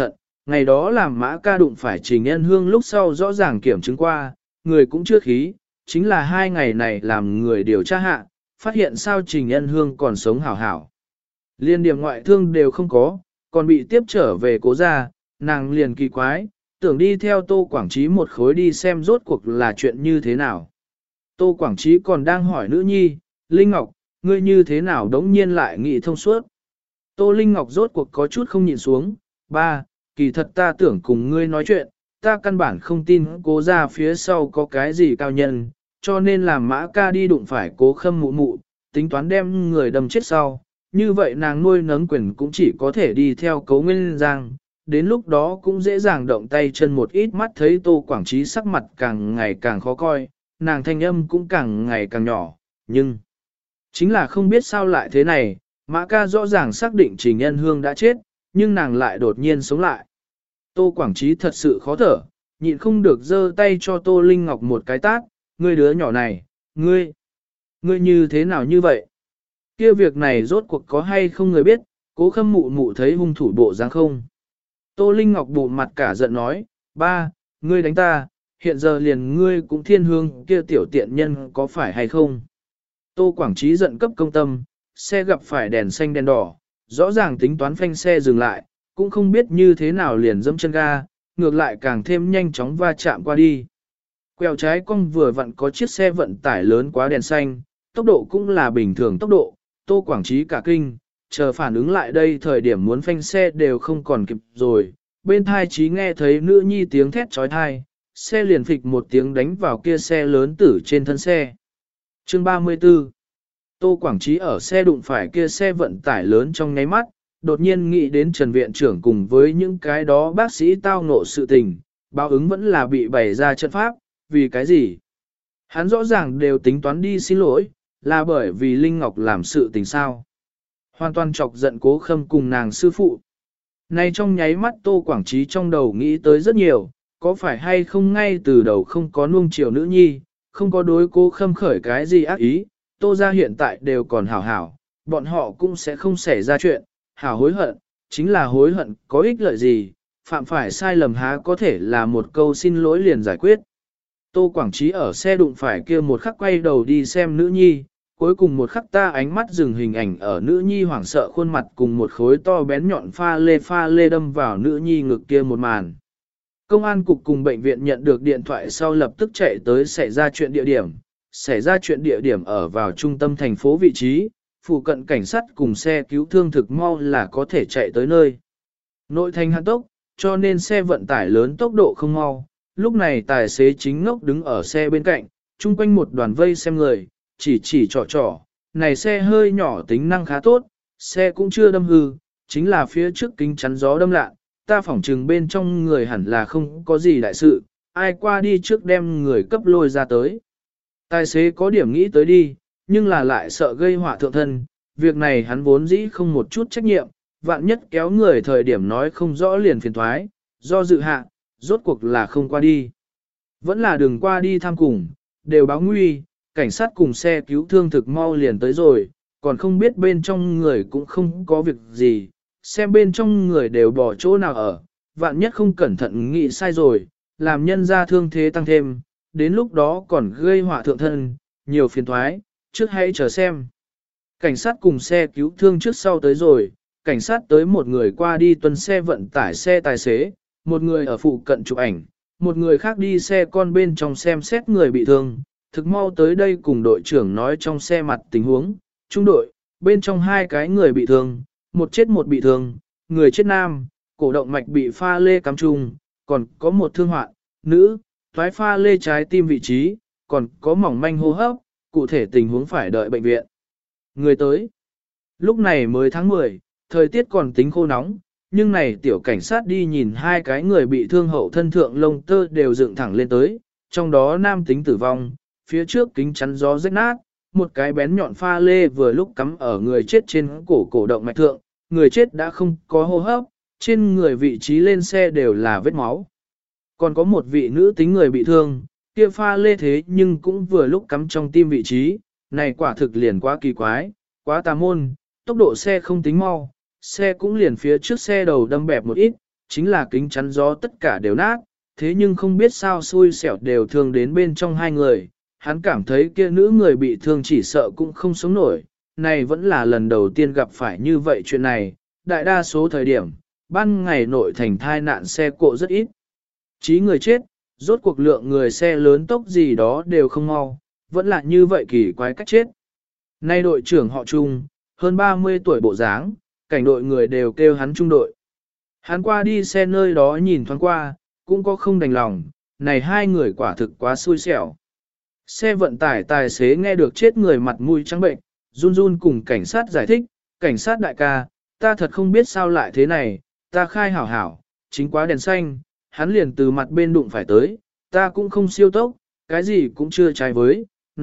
Ngày đó làm Mã Ca đụng phải Trình Ân Hương lúc sau rõ ràng kiểm chứng qua, người cũng chưa khí, chính là 2 ngày này làm người điều tra hạ, phát hiện sao Trình Ân Hương còn sống hảo hảo. Liên điểm ngoại thương đều không có, còn bị tiếp trở về cố gia, nàng liền kỳ quái, tưởng đi theo Tô Quảng Trí một khối đi xem rốt cuộc là chuyện như thế nào. Tô Quảng Trí còn đang hỏi nữ nhi, Linh Ngọc, ngươi như thế nào đống nhiên lại nghĩ thông suốt. Tô Linh Ngọc rốt cuộc có chút không nhịn xuống, ba, kỳ thật ta tưởng cùng ngươi nói chuyện, ta căn bản không tin cố ra phía sau có cái gì cao nhân, cho nên làm Mã Ca đi đụng phải cố khâm mụ mụ, tính toán đem người đâm chết sau, như vậy nàng nuôi nấng quyền cũng chỉ có thể đi theo Cố Nguyên Giang, đến lúc đó cũng dễ dàng động tay chân một ít. Mắt thấy Tô Quảng Trí sắc mặt càng ngày càng khó coi, nàng thanh âm cũng càng ngày càng nhỏ, nhưng chính là không biết sao lại thế này, Mã Ca rõ ràng xác định Trình Ân Hương đã chết, nhưng nàng lại đột nhiên sống lại. Tô Quảng Trí thật sự khó thở, nhịn không được giơ tay cho Tô Linh Ngọc một cái tát, ngươi đứa nhỏ này, ngươi như thế nào như vậy? Kia việc này rốt cuộc có hay không người biết, Cố Khâm mụ mụ thấy hung thủ bộ dáng không? Tô Linh Ngọc bụng mặt cả giận nói, ba, ngươi đánh ta, hiện giờ liền ngươi cũng thiên hương kia tiểu tiện nhân có phải hay không? Tô Quảng Trí giận cấp công tâm, xe gặp phải đèn xanh đèn đỏ, rõ ràng tính toán phanh xe dừng lại, cũng không biết như thế nào liền dẫm chân ga, ngược lại càng thêm nhanh chóng va chạm qua đi. Quẹo trái cong vừa vặn có chiếc xe vận tải lớn quá đèn xanh, tốc độ cũng là bình thường tốc độ, Tô Quảng Trí cả kinh, chờ phản ứng lại đây thời điểm muốn phanh xe đều không còn kịp rồi, bên thai Trí nghe thấy nữ nhi tiếng thét trói thai, xe liền phịch một tiếng đánh vào kia xe lớn tử trên thân xe. Chương 34 Tô Quảng Trí ở xe đụng phải kia xe vận tải lớn trong nháy mắt, đột nhiên nghĩ đến Trần Viện trưởng cùng với những cái đó bác sĩ tao ngộ sự tình, báo ứng vẫn là bị bày ra trận pháp, vì cái gì? Hắn rõ ràng đều tính toán đi xin lỗi, là bởi vì Linh Ngọc làm sự tình sao. Hoàn toàn chọc giận Cố Khâm cùng nàng sư phụ. Nay trong nháy mắt Tô Quảng Trí trong đầu nghĩ tới rất nhiều, có phải hay không ngay từ đầu không có nuông chiều nữ nhi, không có đối Cố Khâm khởi cái gì ác ý, Tô ra hiện tại đều còn hảo hảo, bọn họ cũng sẽ không xảy ra chuyện, hảo hối hận, chính là hối hận có ích lợi gì, phạm phải sai lầm há có thể là một câu xin lỗi liền giải quyết. Tô Quảng Trí ở xe đụng phải kia một khắc quay đầu đi xem nữ nhi, cuối cùng một khắc ta ánh mắt dừng hình ảnh ở nữ nhi hoảng sợ khuôn mặt cùng một khối to bén nhọn pha lê đâm vào nữ nhi ngực kia một màn. Công an cục cùng bệnh viện nhận được điện thoại sau lập tức chạy tới xảy ra chuyện địa điểm. Xảy ra chuyện địa điểm ở vào trung tâm thành phố vị trí, phụ cận cảnh sát cùng xe cứu thương thực mau là có thể chạy tới nơi. Nội thành hạn tốc, cho nên xe vận tải lớn tốc độ không mau. Lúc này tài xế chính ngốc đứng ở xe bên cạnh, chung quanh một đoàn vây xem người, chỉ trò, này xe hơi nhỏ tính năng khá tốt, xe cũng chưa đâm hư, chính là phía trước kính chắn gió đâm lạ, ta phỏng chừng bên trong người hẳn là không có gì đại sự, ai qua đi trước đem người cấp lôi ra tới. Tài xế có điểm nghĩ tới đi, nhưng là lại sợ gây họa thượng thân, việc này hắn vốn dĩ không một chút trách nhiệm, vạn nhất kéo người thời điểm nói không rõ liền phiền thoái, do dự hạ, rốt cuộc là không qua đi. Vẫn là đừng qua đi tham cùng, đều báo nguy, cảnh sát cùng xe cứu thương thực mau liền tới rồi, còn không biết bên trong người cũng không có việc gì, xem bên trong người đều bỏ chỗ nào ở, vạn nhất không cẩn thận nghĩ sai rồi, làm nhân ra thương thế tăng thêm, đến lúc đó còn gây họa thượng thân, nhiều phiền thoái, trước hãy chờ xem. Cảnh sát cùng xe cứu thương trước sau tới rồi, cảnh sát tới một người qua đi tuần xe vận tải xe tài xế, một người ở phụ cận chụp ảnh, một người khác đi xe con bên trong xem xét người bị thương, thực mau tới đây cùng đội trưởng nói trong xe mặt tình huống, trung đội, bên trong 2 cái người bị thương, một chết một bị thương, người chết nam, cổ động mạch bị pha lê cắm chung, còn có một thương hoạn, nữ, thoái pha lê trái tim vị trí, còn có mỏng manh hô hấp, cụ thể tình huống phải đợi bệnh viện. Người tới. Lúc này mới tháng 10, thời tiết còn tính khô nóng, nhưng này tiểu cảnh sát đi nhìn 2 cái người bị thương hậu thân thượng lông tơ đều dựng thẳng lên tới, trong đó nam tính tử vong, phía trước kính chắn gió rách nát, một cái bén nhọn pha lê vừa lúc cắm ở người chết trên cổ động mạch thượng, người chết đã không có hô hấp, trên người vị trí lên xe đều là vết máu. Còn có một vị nữ tính người bị thương, kia pha lê thế nhưng cũng vừa lúc cắm trong tim vị trí, này quả thực liền quá kỳ quái, quá tà môn, tốc độ xe không tính mau, xe cũng liền phía trước xe đầu đâm bẹp một ít, chính là kính chắn gió tất cả đều nát, thế nhưng không biết sao xui xẻo đều thương đến bên trong hai người, hắn cảm thấy kia nữ người bị thương chỉ sợ cũng không sống nổi, này vẫn là lần đầu tiên gặp phải như vậy chuyện này, đại đa số thời điểm, ban ngày nội thành thai nạn xe cộ rất ít. Chí người chết, rốt cuộc lượng người xe lớn tốc gì đó đều không mau, vẫn là như vậy kỳ quái cách chết. Nay đội trưởng họ Trung, hơn 30 tuổi bộ dáng, cảnh đội người đều kêu hắn Trung đội. Hắn qua đi xe nơi đó nhìn thoáng qua, cũng có không đành lòng, này hai người quả thực quá xui xẻo. Xe vận tải tài xế nghe được chết người mặt mũi trắng bệnh, run run cùng cảnh sát giải thích, cảnh sát đại ca, ta thật không biết sao lại thế này, ta khai hảo hảo, chính quá đèn xanh, hắn liền từ mặt bên đụng phải tới, ta cũng không siêu tốc, cái gì cũng chưa trái với,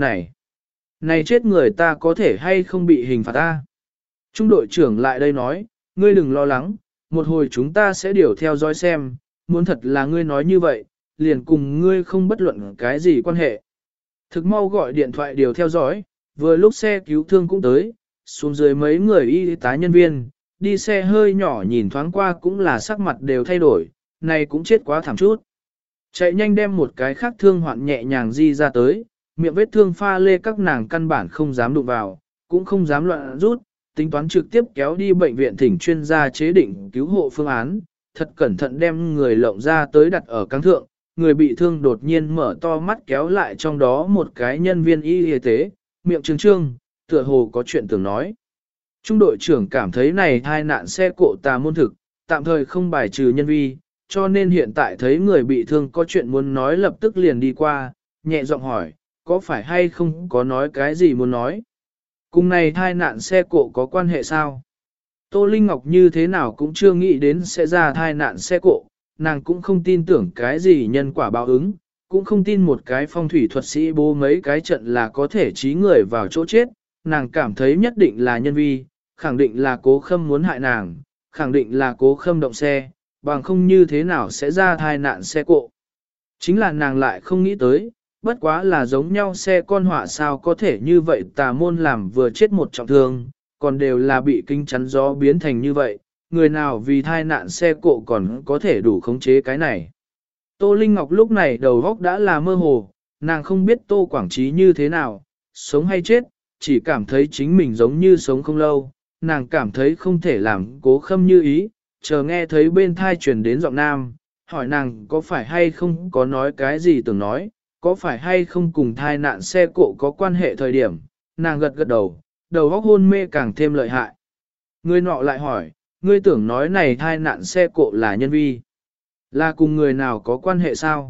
này chết người ta có thể hay không bị hình phạt ta. Trung đội trưởng lại đây nói, ngươi đừng lo lắng, một hồi chúng ta sẽ điều theo dõi xem, muốn thật là ngươi nói như vậy, liền cùng ngươi không bất luận cái gì quan hệ. Thực mau gọi điện thoại điều theo dõi, vừa lúc xe cứu thương cũng tới, xuống dưới mấy người y tá nhân viên, đi xe hơi nhỏ nhìn thoáng qua cũng là sắc mặt đều thay đổi, này cũng chết quá thảm chút. Chạy nhanh đem một cái khác thương hoạn nhẹ nhàng di ra tới, miệng vết thương pha lê các nàng căn bản không dám đụng vào, cũng không dám loạn rút, tính toán trực tiếp kéo đi bệnh viện thỉnh chuyên gia chế định cứu hộ phương án, thật cẩn thận đem người lộng ra tới đặt ở cáng thượng, người bị thương đột nhiên mở to mắt kéo lại trong đó một cái nhân viên y tế, miệng trương trương, tựa hồ có chuyện tưởng nói. Trung đội trưởng cảm thấy này hai nạn xe cộ tà môn thực, tạm thời không bài trừ nhân vi, cho nên hiện tại thấy người bị thương có chuyện muốn nói lập tức liền đi qua, nhẹ giọng hỏi, có phải hay không có nói cái gì muốn nói? Cùng này thai nạn xe cộ có quan hệ sao? Tô Linh Ngọc như thế nào cũng chưa nghĩ đến sẽ ra thai nạn xe cộ, nàng cũng không tin tưởng cái gì nhân quả báo ứng, cũng không tin một cái phong thủy thuật sĩ bố mấy cái trận là có thể trí người vào chỗ chết, nàng cảm thấy nhất định là nhân vi, khẳng định là cố khâm muốn hại nàng, khẳng định là cố khâm động xe, bằng không như thế nào sẽ ra thai nạn xe cộ. Chính là nàng lại không nghĩ tới, bất quá là giống nhau xe con họa sao có thể như vậy tà môn làm vừa chết một trọng thương, còn đều là bị kính chắn gió biến thành như vậy, người nào vì thai nạn xe cộ còn có thể đủ khống chế cái này. Tô Linh Ngọc lúc này đầu óc đã là mơ hồ, nàng không biết Tô Quảng Trí như thế nào, sống hay chết, chỉ cảm thấy chính mình giống như sống không lâu, nàng cảm thấy không thể làm cố khâm như ý, chờ nghe thấy bên thai truyền đến giọng nam, hỏi nàng có phải hay không có nói cái gì tưởng nói, có phải hay không cùng thai nạn xe cộ có quan hệ thời điểm, nàng gật gật đầu, đầu óc hôn mê càng thêm lợi hại. Người nọ lại hỏi, ngươi tưởng nói này thai nạn xe cộ là nhân vi, là cùng người nào có quan hệ sao?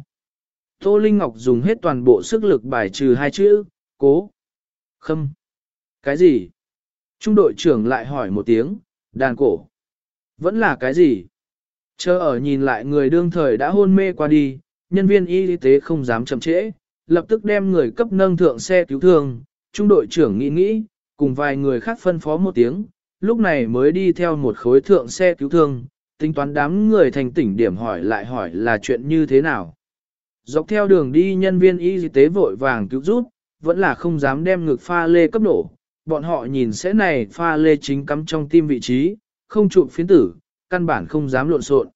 Tô Linh Ngọc dùng hết toàn bộ sức lực bài trừ hai chữ, cố, khâm. Cái gì? Trung đội trưởng lại hỏi một tiếng, đàn cổ. Vẫn là cái gì? Chờ ở nhìn lại người đương thời đã hôn mê qua đi, nhân viên y tế không dám chậm trễ, lập tức đem người cấp nâng thượng xe cứu thương. Trung đội trưởng nghĩ nghĩ, cùng vài người khác phân phó một tiếng, lúc này mới đi theo một khối thượng xe cứu thương, tính toán đám người thành tỉnh điểm hỏi là chuyện như thế nào. Dọc theo đường đi nhân viên y tế vội vàng cứu giúp, vẫn là không dám đem ngực pha lê cấp nổ. Bọn họ nhìn sẽ này pha lê chính cắm trong tim vị trí, không chụp phiến tử, căn bản không dám lộn xộn.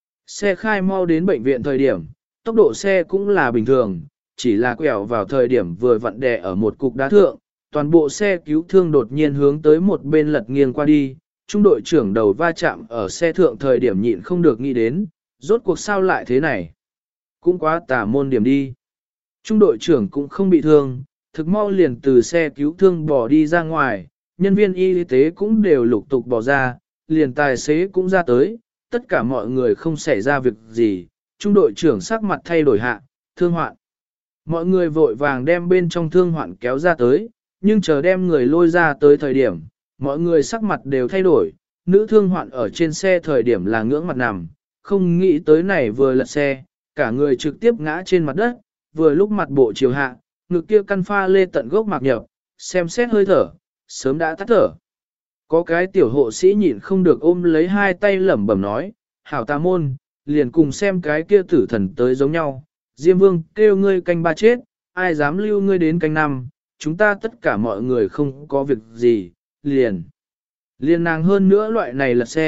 Xe khai mau đến bệnh viện thời điểm, tốc độ xe cũng là bình thường, chỉ là quẹo vào thời điểm vừa vặn đè ở một cục đá thượng, toàn bộ xe cứu thương đột nhiên hướng tới một bên lật nghiêng qua đi, trung đội trưởng đầu va chạm ở xe thượng thời điểm nhịn không được nghĩ đến, rốt cuộc sao lại thế này. Cũng quá tà môn điểm đi. Trung đội trưởng cũng không bị thương, thực mau liền từ xe cứu thương bỏ đi ra ngoài, nhân viên y tế cũng đều lục tục bỏ ra, liền tài xế cũng ra tới, tất cả mọi người không xảy ra việc gì, trung đội trưởng sắc mặt thay đổi hạ, thương hoạn. Mọi người vội vàng đem bên trong thương hoạn kéo ra tới, nhưng chờ đem người lôi ra tới thời điểm, mọi người sắc mặt đều thay đổi, nữ thương hoạn ở trên xe thời điểm là ngưỡng mặt nằm, không nghĩ tới này vừa lật xe, cả người trực tiếp ngã trên mặt đất, vừa lúc mặt bộ chiều hạ, ngực kia căn pha lê tận gốc mạc nhập, xem xét hơi thở, sớm đã tắt thở. Có cái tiểu hộ sĩ nhịn không được ôm lấy hai tay lẩm bẩm nói, hảo tà môn, liền cùng xem cái kia tử thần tới giống nhau. Diêm vương kêu ngươi canh ba chết, ai dám lưu ngươi đến canh năm, chúng ta tất cả mọi người không có việc gì, liền nàng hơn nữa loại này là xe,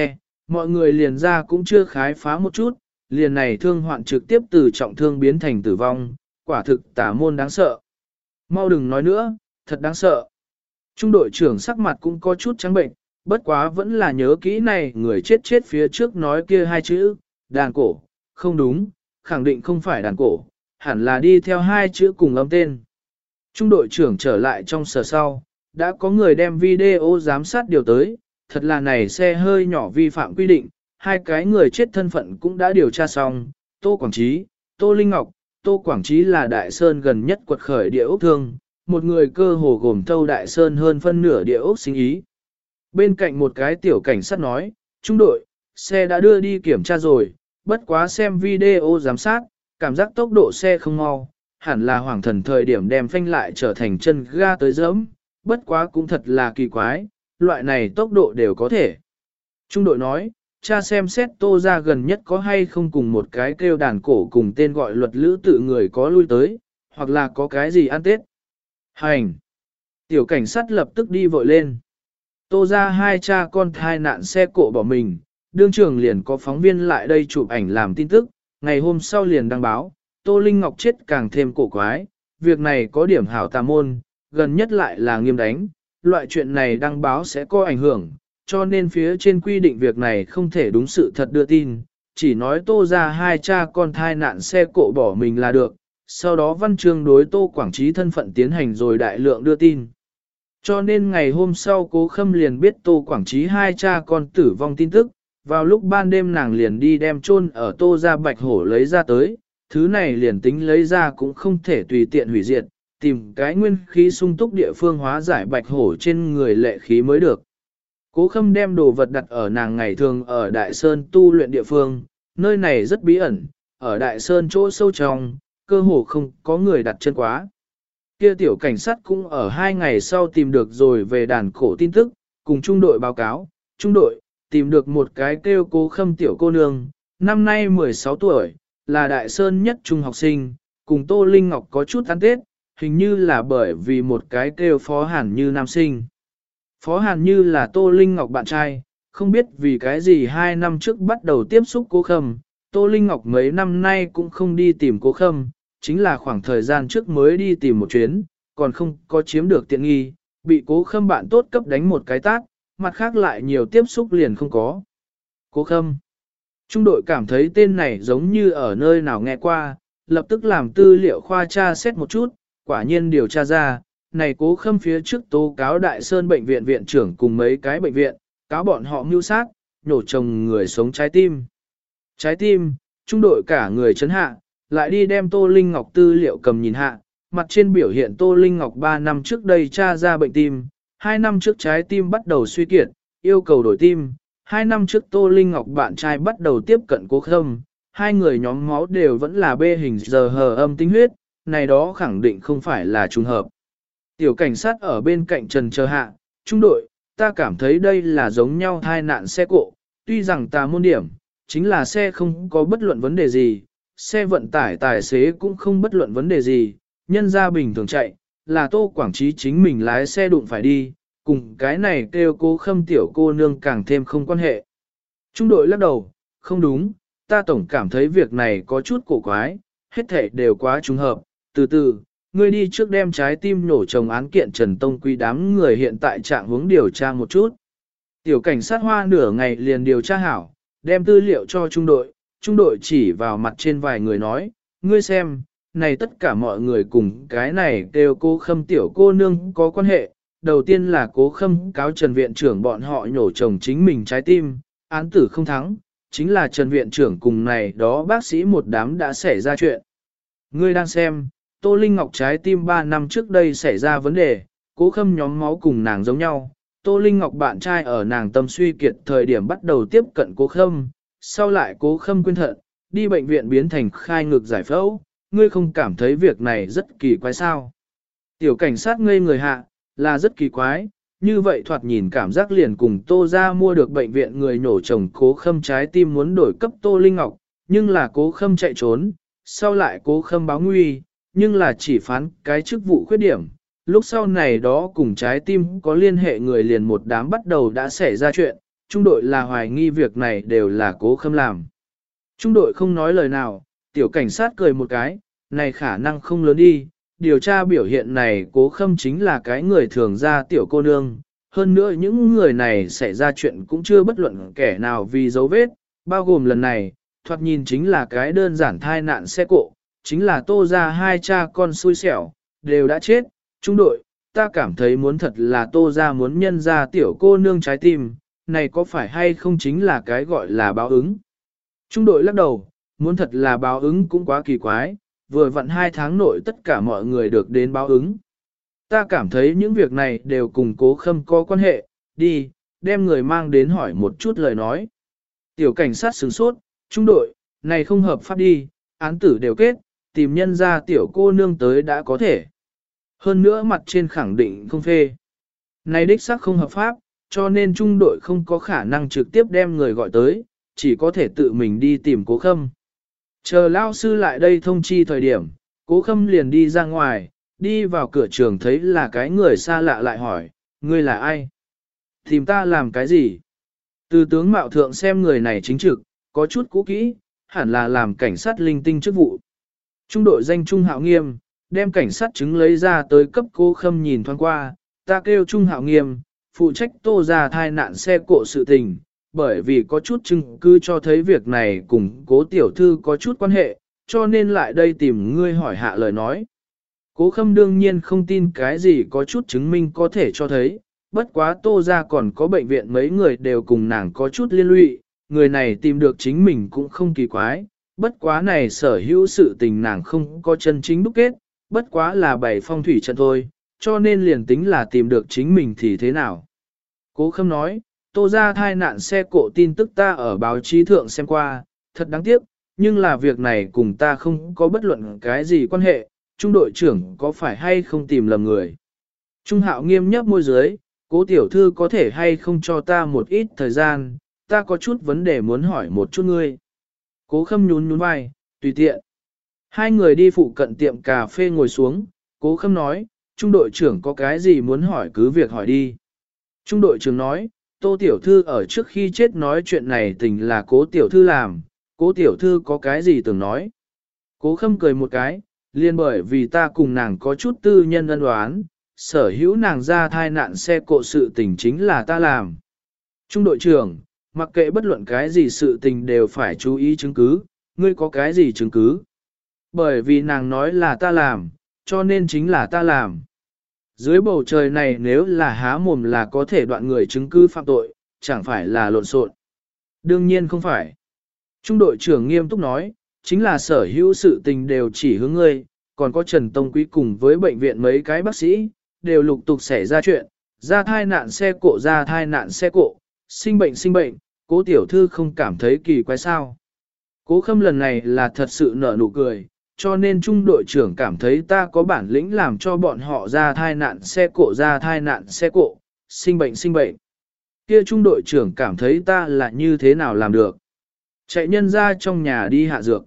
Mọi người liền ra cũng chưa khái phá một chút, liền này thương hoạn trực tiếp từ trọng thương biến thành tử vong, quả thực tà môn đáng sợ. Mau đừng nói nữa, thật đáng sợ. Trung đội trưởng sắc mặt cũng có chút trắng bệnh, bất quá vẫn là nhớ kỹ này người chết phía trước nói kia hai chữ, đàn cổ, không đúng, khẳng định không phải đàn cổ, hẳn là đi theo hai chữ cùng âm tên. Trung đội trưởng trở lại trong sở sau, đã có người đem video giám sát điều tới, thật là này xe hơi nhỏ vi phạm quy định, hai cái người chết thân phận cũng đã điều tra xong, Tô Quảng Trí, Tô Linh Ngọc, Tô Quảng Trí là Đại Sơn gần nhất quật khởi địa ốc thương, một người cơ hồ gồm thâu Đại Sơn hơn phân nửa địa ốc sinh ý. Bên cạnh một cái tiểu cảnh sát nói, trung đội, xe đã đưa đi kiểm tra rồi, bất quá xem video giám sát, cảm giác tốc độ xe không mau, hẳn là hoàng thần thời điểm đem phanh lại trở thành chân ga tới dẫm, bất quá cũng thật là kỳ quái, loại này tốc độ đều có thể. Trung đội nói, cha xem xét Tô ra gần nhất có hay không cùng một cái kêu đàn cổ cùng tên gọi luật lữ tự người có lui tới, hoặc là có cái gì ăn tết. Hành! Tiểu cảnh sát lập tức đi vội lên. Tô ra hai cha con thai nạn xe cộ bỏ mình, đương trường liền có phóng viên lại đây chụp ảnh làm tin tức, ngày hôm sau liền đăng báo, Tô Linh Ngọc chết càng thêm cổ quái, việc này có điểm hảo tà môn, gần nhất lại là nghiêm đánh, loại chuyện này đăng báo sẽ có ảnh hưởng, cho nên phía trên quy định việc này không thể đúng sự thật đưa tin, chỉ nói Tô ra hai cha con thai nạn xe cộ bỏ mình là được, sau đó văn chương đối Tô Quảng Trí thân phận tiến hành rồi đại lượng đưa tin. Cho nên ngày hôm sau Cố Khâm liền biết Tô Quảng Trí hai cha con tử vong tin tức, vào lúc ban đêm nàng liền đi đem chôn ở Tô ra Bạch Hổ lấy ra tới, thứ này liền tính lấy ra cũng không thể tùy tiện hủy diệt, tìm cái nguyên khí sung túc địa phương hóa giải Bạch Hổ trên người lệ khí mới được. Cố Khâm đem đồ vật đặt ở nàng ngày thường ở Đại Sơn tu luyện địa phương, nơi này rất bí ẩn, ở Đại Sơn chỗ sâu trong, cơ hồ không có người đặt chân quá. Kia tiểu cảnh sát cũng ở 2 ngày sau tìm được rồi về đàn cổ tin tức, cùng trung đội báo cáo, trung đội, tìm được một cái kêu Cố Khâm tiểu cô nương, năm nay 16 tuổi, là Đại Sơn nhất trung học sinh, cùng Tô Linh Ngọc có chút ăn tết, hình như là bởi vì một cái kêu Phó Hàn Như nam sinh. Phó Hàn Như là Tô Linh Ngọc bạn trai, không biết vì cái gì 2 năm trước bắt đầu tiếp xúc Cố Khâm, Tô Linh Ngọc mấy năm nay cũng không đi tìm Cố Khâm, chính là khoảng thời gian trước mới đi tìm một chuyến, còn không có chiếm được tiện nghi, bị Cố Khâm bạn tốt cấp đánh một cái tát, mặt khác lại nhiều tiếp xúc liền không có. Cố Khâm. Trung đội cảm thấy tên này giống như ở nơi nào nghe qua, lập tức làm tư liệu khoa tra xét một chút, quả nhiên điều tra ra, này Cố Khâm phía trước tố cáo Đại Sơn bệnh viện viện trưởng cùng mấy cái bệnh viện, cáo bọn họ mưu sát, nhổ chồng người sống trái tim. Trái tim, trung đội cả người chấn hạ, lại đi đem Tô Linh Ngọc tư liệu cầm nhìn hạ, mặt trên biểu hiện Tô Linh Ngọc 3 năm trước đây tra ra bệnh tim, 2 năm trước trái tim bắt đầu suy kiệt, yêu cầu đổi tim, 2 năm trước Tô Linh Ngọc bạn trai bắt đầu tiếp cận Cố Khâm, hai người nhóm máu đều vẫn là B hình giờ hờ âm tính huyết, này đó khẳng định không phải là trùng hợp. Tiểu cảnh sát ở bên cạnh trần chờ hạ, trung đội, ta cảm thấy đây là giống nhau thai nạn xe cộ, tuy rằng tà môn điểm, chính là xe không có bất luận vấn đề gì, xe vận tải tài xế cũng không bất luận vấn đề gì, nhân ra bình thường chạy, là Tô Quảng Trí chính mình lái xe đụng phải đi, cùng cái này kêu Cố Khâm tiểu cô nương càng thêm không quan hệ. Trung đội lắc đầu, không đúng, ta tổng cảm thấy việc này có chút cổ quái, hết thể đều quá trùng hợp, từ từ, ngươi đi trước đem trái tim nổ chồng án kiện Trần Tông Quý đám người hiện tại trạng hướng điều tra một chút. Tiểu cảnh sát hoa nửa ngày liền điều tra hảo, đem tư liệu cho trung đội chỉ vào mặt trên vài người nói, ngươi xem, này tất cả mọi người cùng cái này đều Cố Khâm tiểu cô nương có quan hệ. Đầu tiên là Cố Khâm cáo Trần viện trưởng bọn họ nhổ chồng chính mình trái tim, án tử không thắng, chính là Trần viện trưởng cùng này đó bác sĩ một đám đã xảy ra chuyện. Ngươi đang xem, Tô Linh Ngọc trái tim 3 năm trước đây xảy ra vấn đề, Cố Khâm nhóm máu cùng nàng giống nhau. Tô Linh Ngọc bạn trai ở nàng tâm suy kiệt thời điểm bắt đầu tiếp cận Cố Khâm, sau lại Cố Khâm quên thận, đi bệnh viện biến thành khai ngực giải phẫu, ngươi không cảm thấy việc này rất kỳ quái sao? Tiểu cảnh sát ngây người hạ, là rất kỳ quái, như vậy thoạt nhìn cảm giác liền cùng Tô ra mua được bệnh viện người nhổ chồng Cố Khâm trái tim muốn đổi cấp Tô Linh Ngọc, nhưng là Cố Khâm chạy trốn, sau lại Cố Khâm báo nguy, nhưng là chỉ phán cái chức vụ khuyết điểm. Lúc sau này đó cùng trái tim có liên hệ người liền một đám bắt đầu đã xảy ra chuyện, trung đội là hoài nghi việc này đều là Cố Khâm làm. Trung đội không nói lời nào, tiểu cảnh sát cười một cái, này khả năng không lớn đi, điều tra biểu hiện này Cố Khâm chính là cái người thường ra tiểu cô nương, hơn nữa những người này xảy ra chuyện cũng chưa bất luận kẻ nào vì dấu vết, bao gồm lần này, thoạt nhìn chính là cái đơn giản thai nạn xe cộ, chính là Tô ra hai cha con xui xẻo, đều đã chết, trung đội, ta cảm thấy muốn thật là Tô ra muốn nhân ra tiểu cô nương trái tim, này có phải hay không chính là cái gọi là báo ứng. Trung đội lắc đầu, muốn thật là báo ứng cũng quá kỳ quái, vừa vặn 2 tháng nội tất cả mọi người được đến báo ứng. Ta cảm thấy những việc này đều cùng Cố Khâm có quan hệ, đi, đem người mang đến hỏi một chút lời nói. Tiểu cảnh sát sửng sốt, trung đội, này không hợp pháp đi, án tử đều kết, tìm nhân ra tiểu cô nương tới đã có thể. Hơn nữa mặt trên khẳng định không phê. Này đích xác không hợp pháp, cho nên trung đội không có khả năng trực tiếp đem người gọi tới, chỉ có thể tự mình đi tìm Cố Khâm. Chờ lao sư lại đây thông chi thời điểm, Cố Khâm liền đi ra ngoài, đi vào cửa trường thấy là cái người xa lạ lại hỏi, ngươi là ai? Tìm ta làm cái gì? Từ tướng mạo thượng xem người này chính trực, có chút cũ kỹ, hẳn là làm cảnh sát linh tinh chức vụ. Trung đội danh Trung Hạo Nghiêm, đem cảnh sát chứng lấy ra tới cấp Cố Khâm nhìn thoáng qua, ta kêu Trung Hạo Nghiêm, phụ trách Tô ra thai nạn xe cộ sự tình, bởi vì có chút chứng cứ cho thấy việc này cùng Cố tiểu thư có chút quan hệ, cho nên lại đây tìm ngươi hỏi hạ lời nói. Cố Khâm đương nhiên không tin cái gì có chút chứng minh có thể cho thấy, bất quá Tô ra còn có bệnh viện mấy người đều cùng nàng có chút liên lụy, người này tìm được chính mình cũng không kỳ quái, bất quá này sở hữu sự tình nàng không có chân chính đúc kết, bất quá là bày phong thủy trận thôi, cho nên liền tính là tìm được chính mình thì thế nào. Cố Khâm nói, Tô ra thai nạn xe cộ tin tức ta ở báo chí thượng xem qua, thật đáng tiếc, nhưng là việc này cùng ta không có bất luận cái gì quan hệ, Trung đội trưởng có phải hay không tìm lầm người. Trung Hạo Nghiêm nhấp môi dưới, Cố tiểu thư có thể hay không cho ta một ít thời gian, ta có chút vấn đề muốn hỏi một chút ngươi. Cố Khâm nhún nhún vai, tùy tiện. Hai người đi phụ cận tiệm cà phê ngồi xuống, Cố Khâm nói, Trung đội trưởng có cái gì muốn hỏi cứ việc hỏi đi. Trung đội trưởng nói, Tô tiểu thư ở trước khi chết nói chuyện này tình là Cố tiểu thư làm, Cố tiểu thư có cái gì tưởng nói. Cố Khâm cười một cái, liên bởi vì ta cùng nàng có chút tư nhân ân oán, sở hữu nàng ra thai nạn xe cộ sự tình chính là ta làm. Trung đội trưởng, mặc kệ bất luận cái gì sự tình đều phải chú ý chứng cứ, ngươi có cái gì chứng cứ? Bởi vì nàng nói là ta làm, cho nên chính là ta làm. Dưới bầu trời này nếu là há mồm là có thể đoạn người chứng cứ phạm tội, chẳng phải là lộn xộn. Đương nhiên không phải. Trung đội trưởng nghiêm túc nói, chính là sở hữu sự tình đều chỉ hướng ngươi, còn có Trần Tông Quý cùng với bệnh viện mấy cái bác sĩ, đều lục tục xảy ra chuyện, ra thai nạn xe cộ ra thai nạn xe cộ, sinh bệnh, Cố tiểu thư không cảm thấy kỳ quái sao. Cố Khâm lần này là thật sự nở nụ cười, cho nên trung đội trưởng cảm thấy ta có bản lĩnh làm cho bọn họ ra thai nạn xe cộ ra thai nạn xe cộ, sinh bệnh. Kia trung đội trưởng cảm thấy ta là như thế nào làm được. Chạy nhân ra trong nhà đi hạ dược.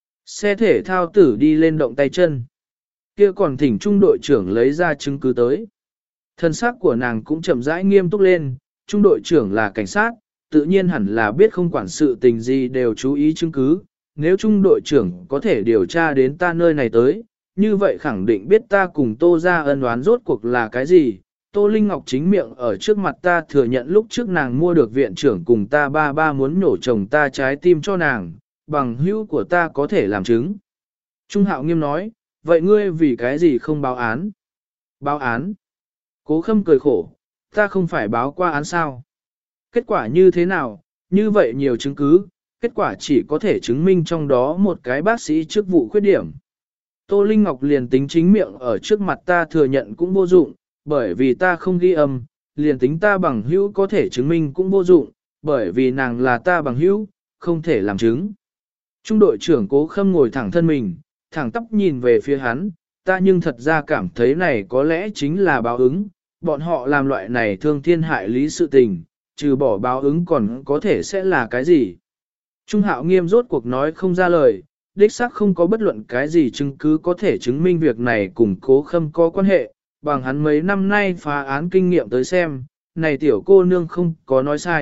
Xe thể thao tử đi lên động tay chân. Kia còn thỉnh trung đội trưởng lấy ra chứng cứ tới. Thân xác của nàng cũng chậm rãi nghiêm túc lên, trung đội trưởng là cảnh sát, tự nhiên hẳn là biết không quản sự tình gì đều chú ý chứng cứ. Nếu trung đội trưởng có thể điều tra đến ta nơi này tới, như vậy khẳng định biết ta cùng Tô ra ân oán rốt cuộc là cái gì. Tô Linh Ngọc chính miệng ở trước mặt ta thừa nhận lúc trước nàng mua được viện trưởng cùng ta ba muốn nhổ chồng ta trái tim cho nàng, bằng hữu của ta có thể làm chứng. Trung Hạo Nghiêm nói, vậy ngươi vì cái gì không báo án? Báo án? Cố Khâm cười khổ, ta không phải báo qua án sao? Kết quả như thế nào? Như vậy nhiều chứng cứ, kết quả chỉ có thể chứng minh trong đó một cái bác sĩ chức vụ khuyết điểm. Tô Linh Ngọc liền tính chính miệng ở trước mặt ta thừa nhận cũng vô dụng, bởi vì ta không ghi âm, liền tính ta bằng hữu có thể chứng minh cũng vô dụng, bởi vì nàng là ta bằng hữu, không thể làm chứng. Trung đội trưởng Cố Khâm ngồi thẳng thân mình, thẳng tóc nhìn về phía hắn, ta nhưng thật ra cảm thấy này có lẽ chính là báo ứng, bọn họ làm loại này thương thiên hại lý sự tình, trừ bỏ báo ứng còn có thể sẽ là cái gì. Trung Hạo Nghiêm rốt cuộc nói không ra lời, đích xác không có bất luận cái gì chứng cứ có thể chứng minh việc này cùng Cố Khâm có quan hệ, bằng hắn mấy năm nay phá án kinh nghiệm tới xem, này tiểu cô nương không có nói sai,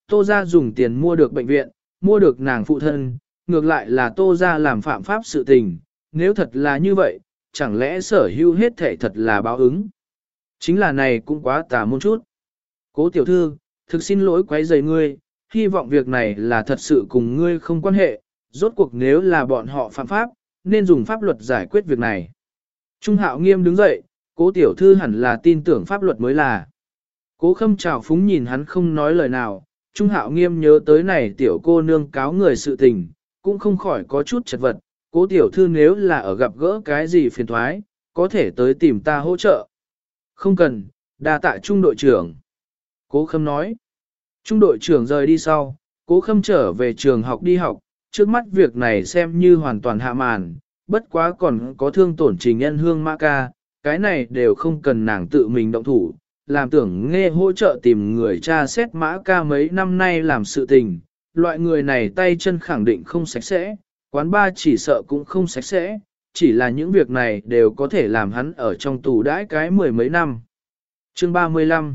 Tô gia dùng tiền mua được bệnh viện, mua được nàng phụ thân, ngược lại là Tô gia làm phạm pháp sự tình, nếu thật là như vậy, chẳng lẽ sở hữu hết thể thật là báo ứng. Chính là này cũng quá tà môn chút. Cố tiểu thư, thực xin lỗi quấy rầy ngươi, hy vọng việc này là thật sự cùng ngươi không quan hệ, rốt cuộc nếu là bọn họ phạm pháp, nên dùng pháp luật giải quyết việc này. Trung Hạo Nghiêm đứng dậy, cố tiểu thư hẳn là tin tưởng pháp luật mới là. Cố Khâm chào phúng nhìn hắn không nói lời nào, Trung Hạo Nghiêm nhớ tới này tiểu cô nương cáo người sự tình, cũng không khỏi có chút chật vật, cố tiểu thư nếu là ở gặp gỡ cái gì phiền thoái, có thể tới tìm ta hỗ trợ. Không cần, đa tạ Trung đội trưởng. Cố Khâm nói. Trung đội trưởng rời đi sau, Cố Khâm trở về trường học đi học, trước mắt việc này xem như hoàn toàn hạ màn, bất quá còn có thương tổn Trình Nhân Hương Mã Ca, cái này đều không cần nàng tự mình động thủ, làm tưởng nghe hỗ trợ tìm người tra xét Mã Ca mấy năm nay làm sự tình, loại người này tay chân khẳng định không sạch sẽ, quán ba chỉ sợ cũng không sạch sẽ, chỉ là những việc này đều có thể làm hắn ở trong tù đãi cái mười mấy năm. Chương 35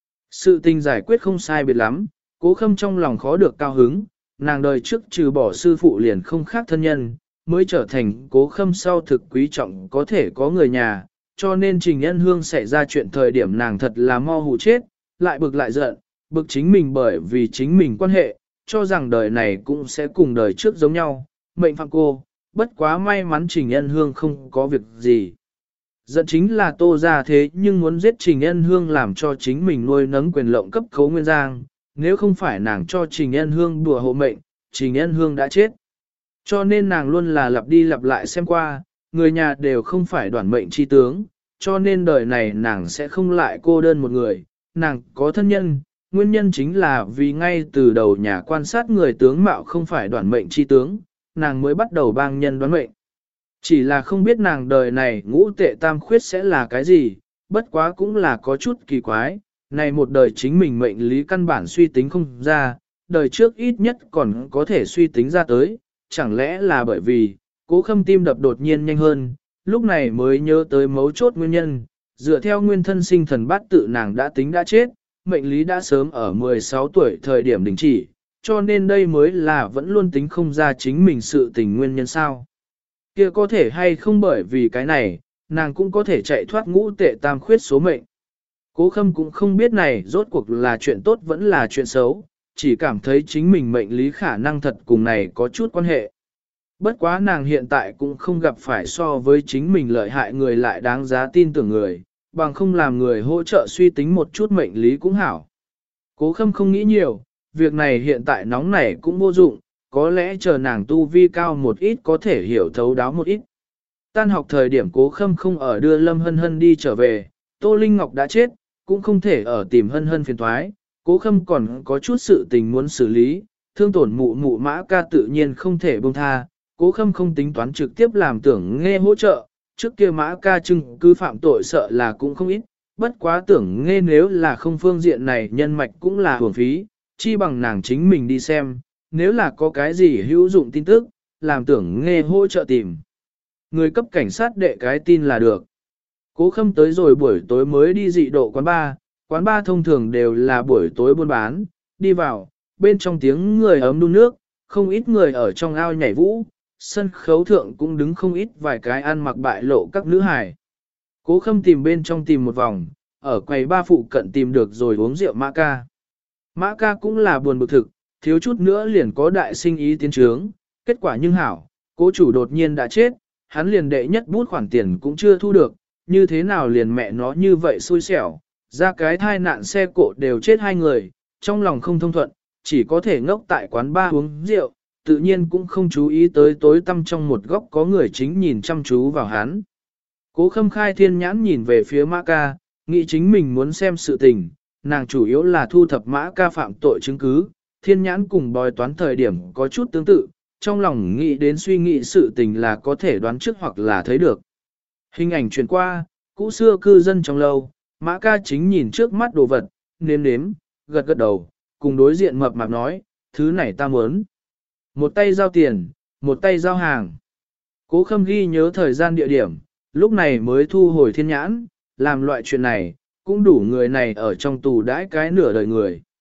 Sự tình giải quyết không sai biệt lắm, Cố Khâm trong lòng khó được cao hứng, nàng đời trước trừ bỏ sư phụ liền không khác thân nhân, mới trở thành Cố Khâm sau thực quý trọng có thể có người nhà, cho nên Trình Nhân Hương xảy ra chuyện thời điểm nàng thật là mo hù chết, lại bực lại giận, bực chính mình bởi vì chính mình quan hệ, cho rằng đời này cũng sẽ cùng đời trước giống nhau, mệnh phạm cô, bất quá may mắn Trình Nhân Hương không có việc gì. Giận chính là Tô ra thế nhưng muốn giết Trình Nhân Hương làm cho chính mình nuôi nấng quyền lộng cấp Khấu Nguyên Giang, nếu không phải nàng cho Trình Nhân Hương đùa hộ mệnh, Trình Nhân Hương đã chết. Cho nên nàng luôn là lặp đi lặp lại xem qua, người nhà đều không phải đoản mệnh chi tướng, cho nên đời này nàng sẽ không lại cô đơn một người, nàng có thân nhân, nguyên nhân chính là vì ngay từ đầu nhà quan sát người tướng mạo không phải đoản mệnh chi tướng, nàng mới bắt đầu bang nhân đoán mệnh. Chỉ là không biết nàng đời này ngũ tệ tam khuyết sẽ là cái gì, bất quá cũng là có chút kỳ quái, này một đời chính mình mệnh lý căn bản suy tính không ra, đời trước ít nhất còn có thể suy tính ra tới, chẳng lẽ là bởi vì, Cố Khâm tim đập đột nhiên nhanh hơn, lúc này mới nhớ tới mấu chốt nguyên nhân, dựa theo nguyên thân sinh thần bát tự nàng đã tính đã chết, mệnh lý đã sớm ở 16 tuổi thời điểm đình chỉ, cho nên đây mới là vẫn luôn tính không ra chính mình sự tình nguyên nhân sao. Kia có thể hay không bởi vì cái này, nàng cũng có thể chạy thoát ngũ tệ tam khuyết số mệnh. Cố Khâm cũng không biết này rốt cuộc là chuyện tốt vẫn là chuyện xấu, chỉ cảm thấy chính mình mệnh lý khả năng thật cùng này có chút quan hệ. Bất quá nàng hiện tại cũng không gặp phải so với chính mình lợi hại người lại đáng giá tin tưởng người, bằng không làm người hỗ trợ suy tính một chút mệnh lý cũng hảo. Cố Khâm không nghĩ nhiều, việc này hiện tại nóng nảy cũng vô dụng, có lẽ chờ nàng tu vi cao một ít có thể hiểu thấu đáo một ít. Tan học thời điểm Cố Khâm không ở đưa Lâm Hân Hân đi trở về, Tô Linh Ngọc đã chết, cũng không thể ở tìm Hân Hân phiền thoái, Cố Khâm còn có chút sự tình muốn xử lý, thương tổn mụ mụ Mã Ca tự nhiên không thể buông tha, Cố Khâm không tính toán trực tiếp làm tưởng nghe hỗ trợ, trước kia Mã Ca chứng cứ phạm tội sợ là cũng không ít, bất quá tưởng nghe nếu là không phương diện này nhân mạch cũng là hưởng phí, chi bằng nàng chính mình đi xem, nếu là có cái gì hữu dụng tin tức, làm tưởng nghe hỗ trợ tìm. Người cấp cảnh sát đệ cái tin là được. Cố Khâm tới rồi buổi tối mới đi dị độ quán bar thông thường đều là buổi tối buôn bán, đi vào, bên trong tiếng người ấm đun nước, không ít người ở trong ao nhảy vũ, sân khấu thượng cũng đứng không ít vài cái ăn mặc bại lộ các nữ hài. Cố Khâm tìm bên trong tìm một vòng, ở quầy ba phụ cận tìm được rồi uống rượu Mã Ca. Mã Ca cũng là buồn bực thực, thiếu chút nữa liền có đại sinh ý tiến trướng, kết quả nhưng hảo, cố chủ đột nhiên đã chết, hắn liền đệ nhất bút khoản tiền cũng chưa thu được, như thế nào liền mẹ nó như vậy xui xẻo, ra cái thai nạn xe cộ đều chết hai người, trong lòng không thông thuận, chỉ có thể ngốc tại quán bar uống rượu, tự nhiên cũng không chú ý tới tối tăm trong một góc có người chính nhìn chăm chú vào hắn. Cố Khâm khai thiên nhãn nhìn về phía Mã Ca, nghĩ chính mình muốn xem sự tình, nàng chủ yếu là thu thập Mã Ca phạm tội chứng cứ, thiên nhãn cùng bói toán thời điểm có chút tương tự, trong lòng nghĩ đến suy nghĩ sự tình là có thể đoán trước hoặc là thấy được. Hình ảnh chuyển qua, cũ xưa cư dân trong lâu, Mã Ca chính nhìn trước mắt đồ vật, nếm nếm, gật gật đầu, cùng đối diện mập mạp nói, thứ này ta muốn. Một tay giao tiền, một tay giao hàng. Cố Khâm ghi nhớ thời gian địa điểm, lúc này mới thu hồi thiên nhãn, làm loại chuyện này, cũng đủ người này ở trong tù đãi cái nửa đời người.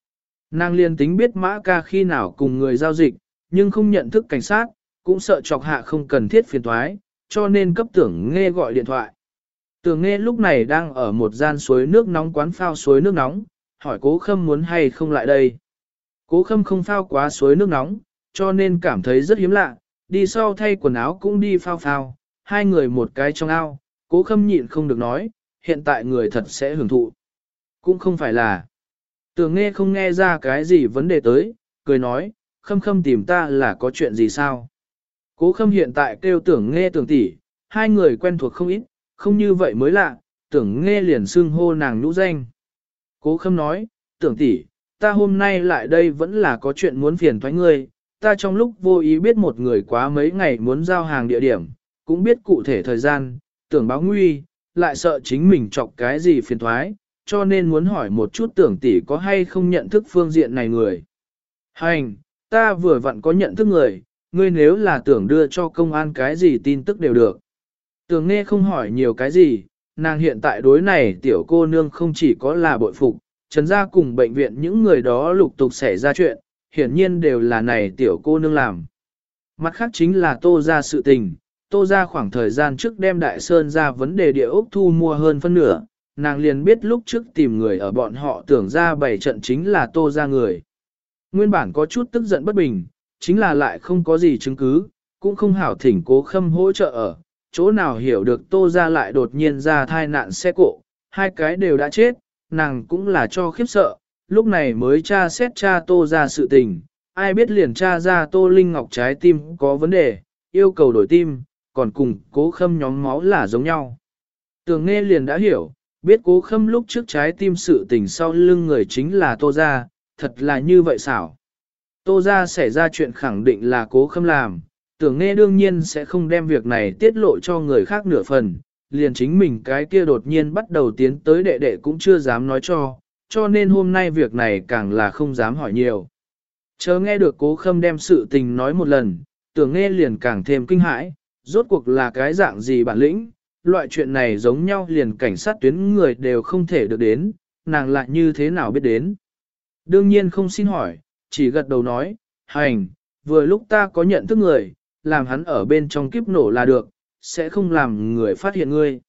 Nàng liền tính biết Mã ca khi nào cùng người giao dịch, nhưng không nhận thức cảnh sát, cũng sợ chọc hạ không cần thiết phiền toái, cho nên cấp Tưởng Nghe gọi điện thoại. Tưởng Nghe lúc này đang ở một gian suối nước nóng quán phao suối nước nóng, hỏi Cố Khâm muốn hay không lại đây. Cố Khâm không phao quá suối nước nóng, cho nên cảm thấy rất hiếm lạ, đi sau thay quần áo cũng đi phao phao, hai người một cái trong ao, Cố Khâm nhịn không được nói, hiện tại người thật sẽ hưởng thụ. Cũng không phải là. Tưởng Nghe không nghe ra cái gì vấn đề tới, cười nói, Khâm Khâm tìm ta là có chuyện gì sao? Cố Khâm hiện tại kêu Tưởng Nghe Tưởng tỷ, hai người quen thuộc không ít, không như vậy mới lạ, Tưởng Nghe liền xưng hô nàng nhũ danh. Cố Khâm nói, Tưởng tỷ, ta hôm nay lại đây vẫn là có chuyện muốn phiền thoái ngươi, ta trong lúc vô ý biết một người quá mấy ngày muốn giao hàng địa điểm, cũng biết cụ thể thời gian, tưởng báo nguy, lại sợ chính mình chọc cái gì phiền thoái, cho nên muốn hỏi một chút Tưởng tỷ có hay không nhận thức phương diện này người. Hành, ta vừa vặn có nhận thức người, ngươi nếu là tưởng đưa cho công an cái gì tin tức đều được. Tưởng Nghe không hỏi nhiều cái gì, nàng hiện tại đối này tiểu cô nương không chỉ có là bội phục, trần gia cùng bệnh viện những người đó lục tục xảy ra chuyện, hiển nhiên đều là này tiểu cô nương làm. Mặt khác chính là Tô gia sự tình, Tô gia khoảng thời gian trước đem Đại Sơn ra vấn đề địa ốc thu mua hơn phân nửa, nàng liền biết lúc trước tìm người ở bọn họ tưởng ra bảy trận chính là Tô gia người. Nguyên bản có chút tức giận bất bình, chính là lại không có gì chứng cứ, cũng không hảo thỉnh Cố Khâm hỗ trợ ở, chỗ nào hiểu được Tô gia lại đột nhiên ra thai nạn xe cộ, hai cái đều đã chết, nàng cũng là cho khiếp sợ, lúc này mới tra xét tra Tô gia sự tình, ai biết liền tra ra Tô Linh Ngọc trái tim có vấn đề, yêu cầu đổi tim, còn cùng Cố Khâm nhóm máu là giống nhau. Tưởng Nghe liền đã hiểu, biết Cố Khâm lúc trước trái tim sự tình sau lưng người chính là Tô gia, thật là như vậy xảo. Tô gia xảy ra chuyện khẳng định là Cố Khâm làm, Tưởng Nghe đương nhiên sẽ không đem việc này tiết lộ cho người khác nửa phần, liền chính mình cái kia đột nhiên bắt đầu tiến tới đệ đệ cũng chưa dám nói cho nên hôm nay việc này càng là không dám hỏi nhiều. Chờ nghe được Cố Khâm đem sự tình nói một lần, Tưởng Nghe liền càng thêm kinh hãi, rốt cuộc là cái dạng gì bản lĩnh, loại chuyện này giống nhau liền cảnh sát tuyến người đều không thể được đến, nàng lại như thế nào biết đến. Đương nhiên không xin hỏi, chỉ gật đầu nói, hành, vừa lúc ta có nhận thức người, làm hắn ở bên trong kiếp nổ là được, sẽ không làm người phát hiện ngươi.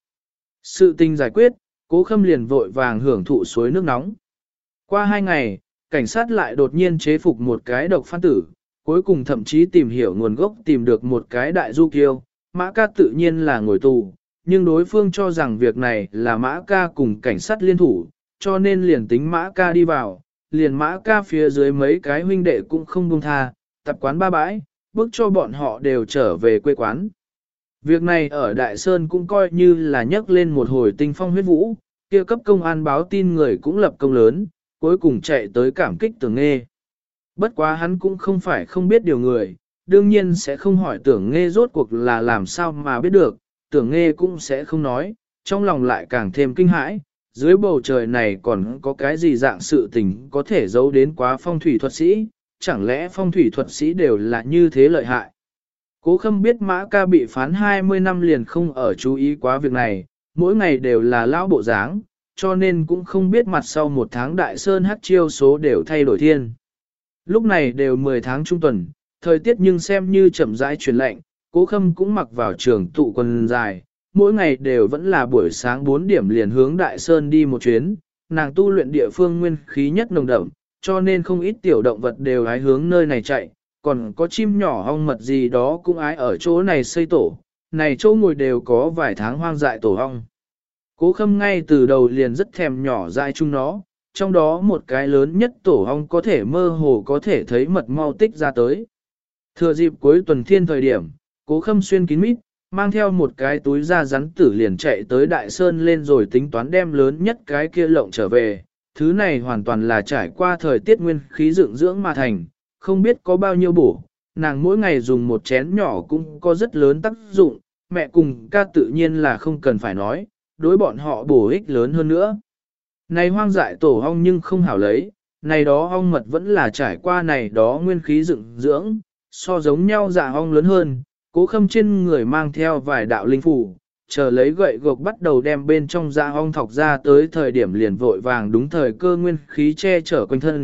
Sự tình giải quyết, Cố Khâm liền vội vàng hưởng thụ suối nước nóng. Qua 2 ngày, cảnh sát lại đột nhiên chế phục một cái độc phát tử, cuối cùng thậm chí tìm hiểu nguồn gốc tìm được một cái đại du kiêu, Mã Ca tự nhiên là ngồi tù, nhưng đối phương cho rằng việc này là Mã Ca cùng cảnh sát liên thủ, cho nên liền tính Mã Ca đi vào, liền Mã Ca phía dưới mấy cái huynh đệ cũng không buông tha, tập quán ba bãi, bước cho bọn họ đều trở về quê quán. Việc này ở Đại Sơn cũng coi như là nhấc lên một hồi tinh phong huyết vũ, kia cấp công an báo tin người cũng lập công lớn, cuối cùng chạy tới cảm kích Tưởng Nghe. Bất quá hắn cũng không phải không biết điều người, đương nhiên sẽ không hỏi Tưởng Nghe rốt cuộc là làm sao mà biết được, Tưởng Nghe cũng sẽ không nói, trong lòng lại càng thêm kinh hãi, dưới bầu trời này còn có cái gì dạng sự tình có thể giấu đến quá phong thủy thuật sĩ, chẳng lẽ phong thủy thuật sĩ đều là như thế lợi hại. Cố Khâm biết Mã Ca bị phán 20 năm liền không ở chú ý quá việc này, mỗi ngày đều là lão bộ dáng, cho nên cũng không biết mặt sau 1 tháng Đại Sơn hát chiêu số đều thay đổi thiên. Lúc này đều 10 tháng trung tuần, thời tiết nhưng xem như chậm rãi chuyển lạnh, Cố Khâm cũng mặc vào trường tụ quần dài, mỗi ngày đều vẫn là buổi sáng 4 điểm liền hướng Đại Sơn đi một chuyến, nàng tu luyện địa phương nguyên khí nhất nồng đậm, cho nên không ít tiểu động vật đều hái hướng nơi này chạy, còn có chim nhỏ ong mật gì đó cũng ái ở chỗ này xây tổ, này chỗ ngồi đều có vài tháng hoang dại tổ ong. Cố Khâm ngay từ đầu liền rất thèm nhỏ dại chung nó, trong đó một cái lớn nhất tổ ong có thể mơ hồ có thể thấy mật mau tích ra tới. Thừa dịp cuối tuần thiên thời điểm, Cố Khâm xuyên kín mít, mang theo một cái túi da rắn tử liền chạy tới Đại Sơn lên rồi tính toán đem lớn nhất cái kia lộng trở về. Thứ này hoàn toàn là trải qua thời tiết nguyên khí dựng dưỡng mà thành, không biết có bao nhiêu bổ, nàng mỗi ngày dùng một chén nhỏ cũng có rất lớn tác dụng, mẹ cùng ca tự nhiên là không cần phải nói, đối bọn họ bổ ích lớn hơn nữa. Này hoang dại tổ ong nhưng không hảo lấy, này đó ong mật vẫn là trải qua này đó nguyên khí dựng dưỡng, so giống nhau dạ ong lớn hơn, Cố Khâm trên người mang theo vài đạo linh phủ, chờ lấy gậy gộc bắt đầu đem bên trong dạ ong thọc ra tới thời điểm liền vội vàng đúng thời cơ nguyên khí che chở quanh thân,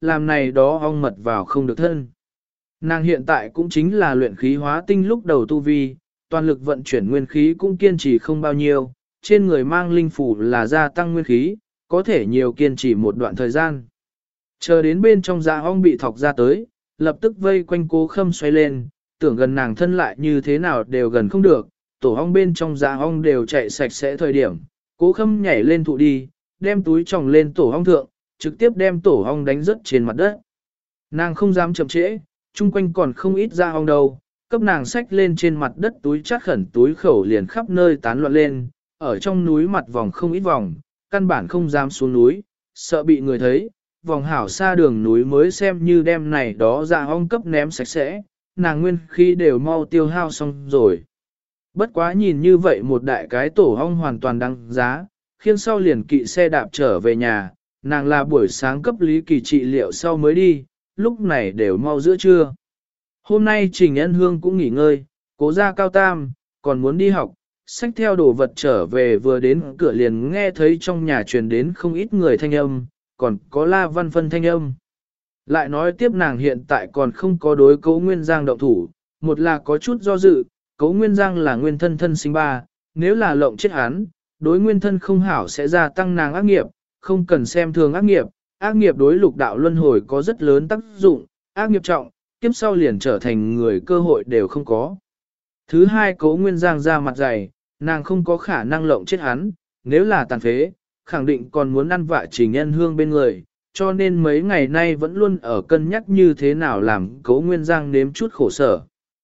làm này đó ong mật vào không được thân. Nàng hiện tại cũng chính là luyện khí hóa tinh lúc đầu tu vi, toàn lực vận chuyển nguyên khí cũng kiên trì không bao nhiêu, trên người mang linh phủ là gia tăng nguyên khí, có thể nhiều kiên trì một đoạn thời gian. Chờ đến bên trong dạ ong bị thọc ra tới, lập tức vây quanh Cố Khâm xoay lên, tưởng gần nàng thân lại như thế nào đều gần không được, tổ ong bên trong dạ ong đều chạy sạch sẽ thời điểm. Cố Khâm nhảy lên thụ đi, đem túi tròng lên tổ ong thượng, trực tiếp đem tổ ong đánh rớt trên mặt đất. Nàng không dám chậm trễ, chung quanh còn không ít dạ ong đâu, cấp nàng xách lên trên mặt đất túi chát khẩn túi khẩu liền khắp nơi tán loạn lên, ở trong núi mặt vòng không ít vòng, căn bản không dám xuống núi, sợ bị người thấy, vòng hảo xa đường núi mới xem như đem này đó dạ ong cấp ném sạch sẽ, nàng nguyên khi đều mau tiêu hao xong rồi. Bất quá nhìn như vậy một đại cái tổ ong hoàn toàn đăng giá, khiêng sau liền kỵ xe đạp trở về nhà, nàng là buổi sáng cấp Lý Kỳ trị liệu sau mới đi, lúc này đều mau giữa trưa. Hôm nay Trình Ân Hương cũng nghỉ ngơi, Cố gia cao tam, còn muốn đi học, xách theo đồ vật trở về vừa đến cửa liền nghe thấy trong nhà truyền đến không ít người thanh âm, còn có La Văn Phân thanh âm. Lại nói tiếp nàng hiện tại còn không có đối Cố Nguyên Giang động thủ, một là có chút do dự, Cố Nguyên Giang là nguyên thân thân sinh ba, nếu là lộng chết hắn, đối nguyên thân không hảo sẽ gia tăng nàng ác nghiệp, không cần xem thường ác nghiệp đối lục đạo luân hồi có rất lớn tác dụng, ác nghiệp trọng, kiếp sau liền trở thành người cơ hội đều không có. Thứ hai Cố Nguyên Giang ra mặt dày, nàng không có khả năng lộng chết hắn, nếu là tàn phế, khẳng định còn muốn ăn vạ Trình Ân Hương bên người, cho nên mấy ngày nay vẫn luôn ở cân nhắc như thế nào làm Cố Nguyên Giang nếm chút khổ sở.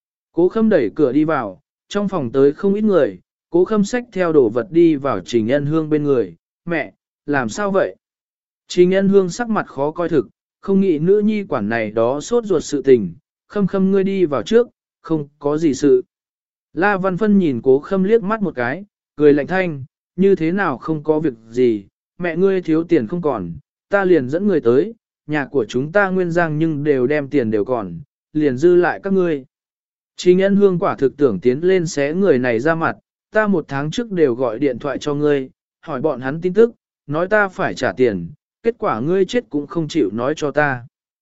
Cố Khâm đẩy cửa đi vào, trong phòng tới không ít người, Cố Khâm xách theo đồ vật đi vào Trình Ân Hương bên người, mẹ, làm sao vậy? Trình Ân Hương sắc mặt khó coi thực, không nghĩ nữ nhi quản này đó sốt ruột sự tình, Khâm ngươi đi vào trước, không có gì sự. La Văn Phân nhìn Cố Khâm liếc mắt một cái, cười lạnh thanh, như thế nào không có việc gì, mẹ ngươi thiếu tiền không còn, ta liền dẫn người tới, nhà của chúng ta Nguyên Giang nhưng đều đem tiền đều còn, liền dư lại các ngươi. Trình Ân Hương quả thực tưởng tiến lên xé người này ra mặt, ta một tháng trước đều gọi điện thoại cho ngươi, hỏi bọn hắn tin tức, nói ta phải trả tiền, kết quả ngươi chết cũng không chịu nói cho ta.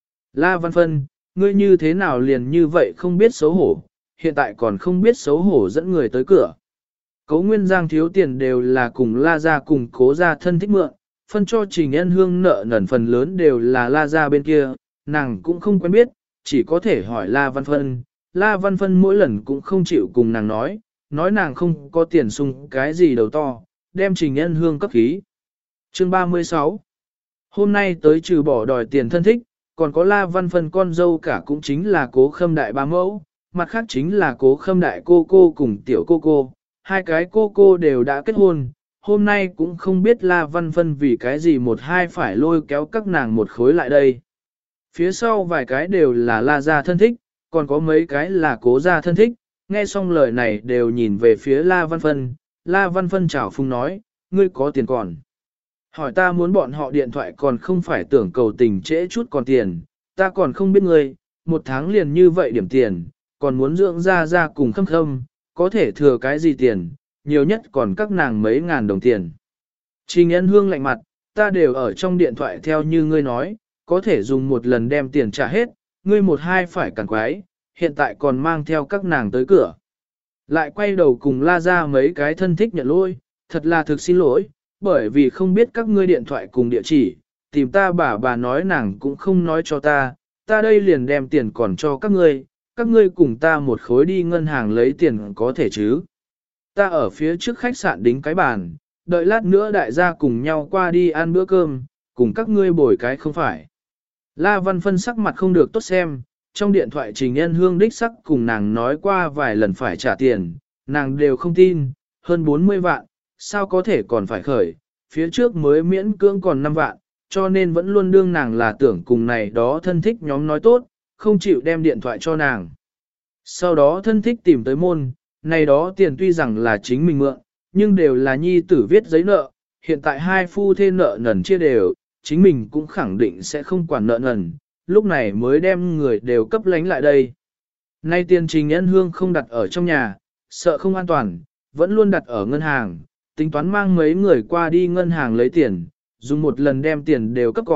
La Văn Phân, ngươi như thế nào liền như vậy không biết xấu hổ, hiện tại còn không biết xấu hổ dẫn người tới cửa. Cố Nguyên Giang thiếu tiền đều là cùng La gia cùng Cố gia thân thích mượn, phân cho Trình Ân Hương nợ nần phần lớn đều là La gia bên kia, nàng cũng không quen biết, chỉ có thể hỏi La Văn Phân. La Văn Phân mỗi lần cũng không chịu cùng nàng nói nàng không có tiền sung cái gì đầu to, đem Trình Ân Hương cấp khí. Chương 36 Hôm nay tới trừ bỏ đòi tiền thân thích, còn có La Văn Phân con dâu cả cũng chính là Cố Khâm đại bá mẫu, mặt khác chính là Cố Khâm đại cô cô cùng tiểu cô cô, hai cái cô cô đều đã kết hôn, hôm nay cũng không biết La Văn Phân vì cái gì một hai phải lôi kéo các nàng một khối lại đây. Phía sau vài cái đều là La gia thân thích, còn có mấy cái là Cố gia thân thích, nghe xong lời này đều nhìn về phía La Văn Phân. La Văn Phân chào phung nói, ngươi có tiền còn. Hỏi ta muốn bọn họ điện thoại còn không phải tưởng cầu tình trễ chút còn tiền, ta còn không biết ngươi, một tháng liền như vậy điểm tiền, còn muốn dưỡng ra cùng Khâm, có thể thừa cái gì tiền, nhiều nhất còn các nàng mấy ngàn đồng tiền. Trình Ân Hương lạnh mặt, ta đều ở trong điện thoại theo như ngươi nói, có thể dùng một lần đem tiền trả hết, ngươi một hai phải cản quái, hiện tại còn mang theo các nàng tới cửa. Lại quay đầu cùng La ra mấy cái thân thích nhận lỗi, thật là thực xin lỗi, bởi vì không biết các ngươi điện thoại cùng địa chỉ, tìm ta bà nói nàng cũng không nói cho ta đây liền đem tiền còn cho các ngươi cùng ta một khối đi ngân hàng lấy tiền có thể chứ. Ta ở phía trước khách sạn đính cái bàn, đợi lát nữa đại gia cùng nhau qua đi ăn bữa cơm, cùng các ngươi bồi cái không phải. La Văn Phân sắc mặt không được tốt xem, trong điện thoại Trình Ân Hương đích sắc cùng nàng nói qua vài lần phải trả tiền, nàng đều không tin, hơn 40 vạn, sao có thể còn phải khởi, phía trước mới miễn cưỡng còn 5 vạn, cho nên vẫn luôn đương nàng là tưởng cùng này đó thân thích nhóm nói tốt, không chịu đem điện thoại cho nàng. Sau đó thân thích tìm tới môn, này đó tiền tuy rằng là chính mình mượn, nhưng đều là nhi tử viết giấy nợ, hiện tại hai phu thê nợ nần chia đều, chính mình cũng khẳng định sẽ không quản nợ nần, lúc này mới đem người đều cấp lánh lại đây. Nay tiền Trình Ân Hương không đặt ở trong nhà, sợ không an toàn, vẫn luôn đặt ở ngân hàng, tính toán mang mấy người qua đi ngân hàng lấy tiền, dùng một lần đem tiền đều cấp còn,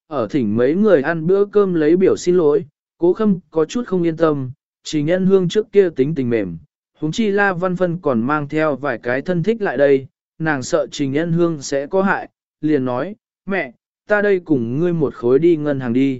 ở thỉnh mấy người ăn bữa cơm lấy biểu xin lỗi, Cố Khâm có chút không yên tâm, Trình Nhân Hương trước kia tính tình mềm, huống chi La Văn Phân còn mang theo vài cái thân thích lại đây, nàng sợ Trình Nhân Hương sẽ có hại, liền nói, mẹ, ta đây cùng ngươi một khối đi ngân hàng đi.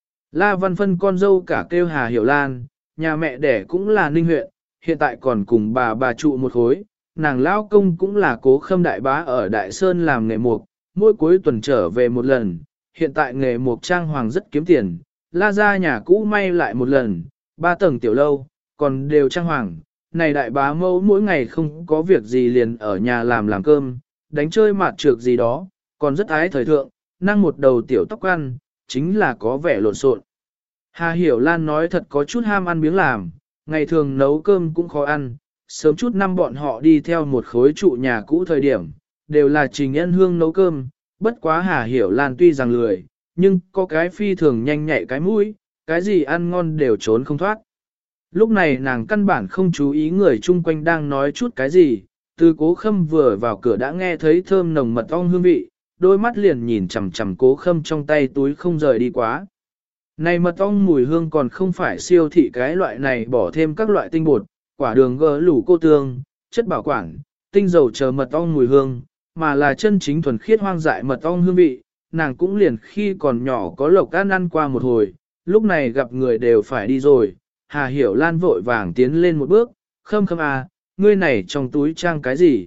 La Văn Phân con dâu cả kêu Hà Hiểu Lan, nhà mẹ đẻ cũng là Ninh huyện, hiện tại còn cùng bà trụ một khối, nàng lão công cũng là Cố Khâm đại bá ở Đại Sơn làm nghề mục, mỗi cuối tuần trở về một lần, hiện tại nghề mục trang hoàng rất kiếm tiền, La ra nhà cũ may lại một lần, 3 tầng tiểu lâu, còn đều trang hoàng, này đại bá mẫu mỗi ngày không có việc gì liền ở nhà làm cơm, đánh chơi mạt trược gì đó, còn rất ái thời thượng, năng một đầu tiểu tóc ăn, chính là có vẻ lộn xộn. Hà Hiểu Lan nói thật có chút ham ăn biếng làm, ngày thường nấu cơm cũng khó ăn, sớm chút năm bọn họ đi theo một khối trụ nhà cũ thời điểm, đều là Trình Nhân Hương nấu cơm, bất quá Hà Hiểu Lan tuy rằng lười, nhưng có cái phi thường nhanh nhạy cái mũi, cái gì ăn ngon đều trốn không thoát. Lúc này nàng căn bản không chú ý người chung quanh đang nói chút cái gì, từ Cố Khâm vừa vào cửa đã nghe thấy thơm nồng mật ong hương vị, đôi mắt liền nhìn chằm chằm Cố Khâm trong tay túi không rời đi quá. Này mật ong mùi hương còn không phải siêu thị cái loại này bỏ thêm các loại tinh bột, quả đường gỡ lủ cô tương, chất bảo quản, tinh dầu chờ mật ong mùi hương, mà là chân chính thuần khiết hoang dại mật ong hương vị, nàng cũng liền khi còn nhỏ có lộc ăn qua một hồi, lúc này gặp người đều phải đi rồi, Hà Hiểu Lan vội vàng tiến lên một bước, Khâm à, ngươi này trong túi trang cái gì?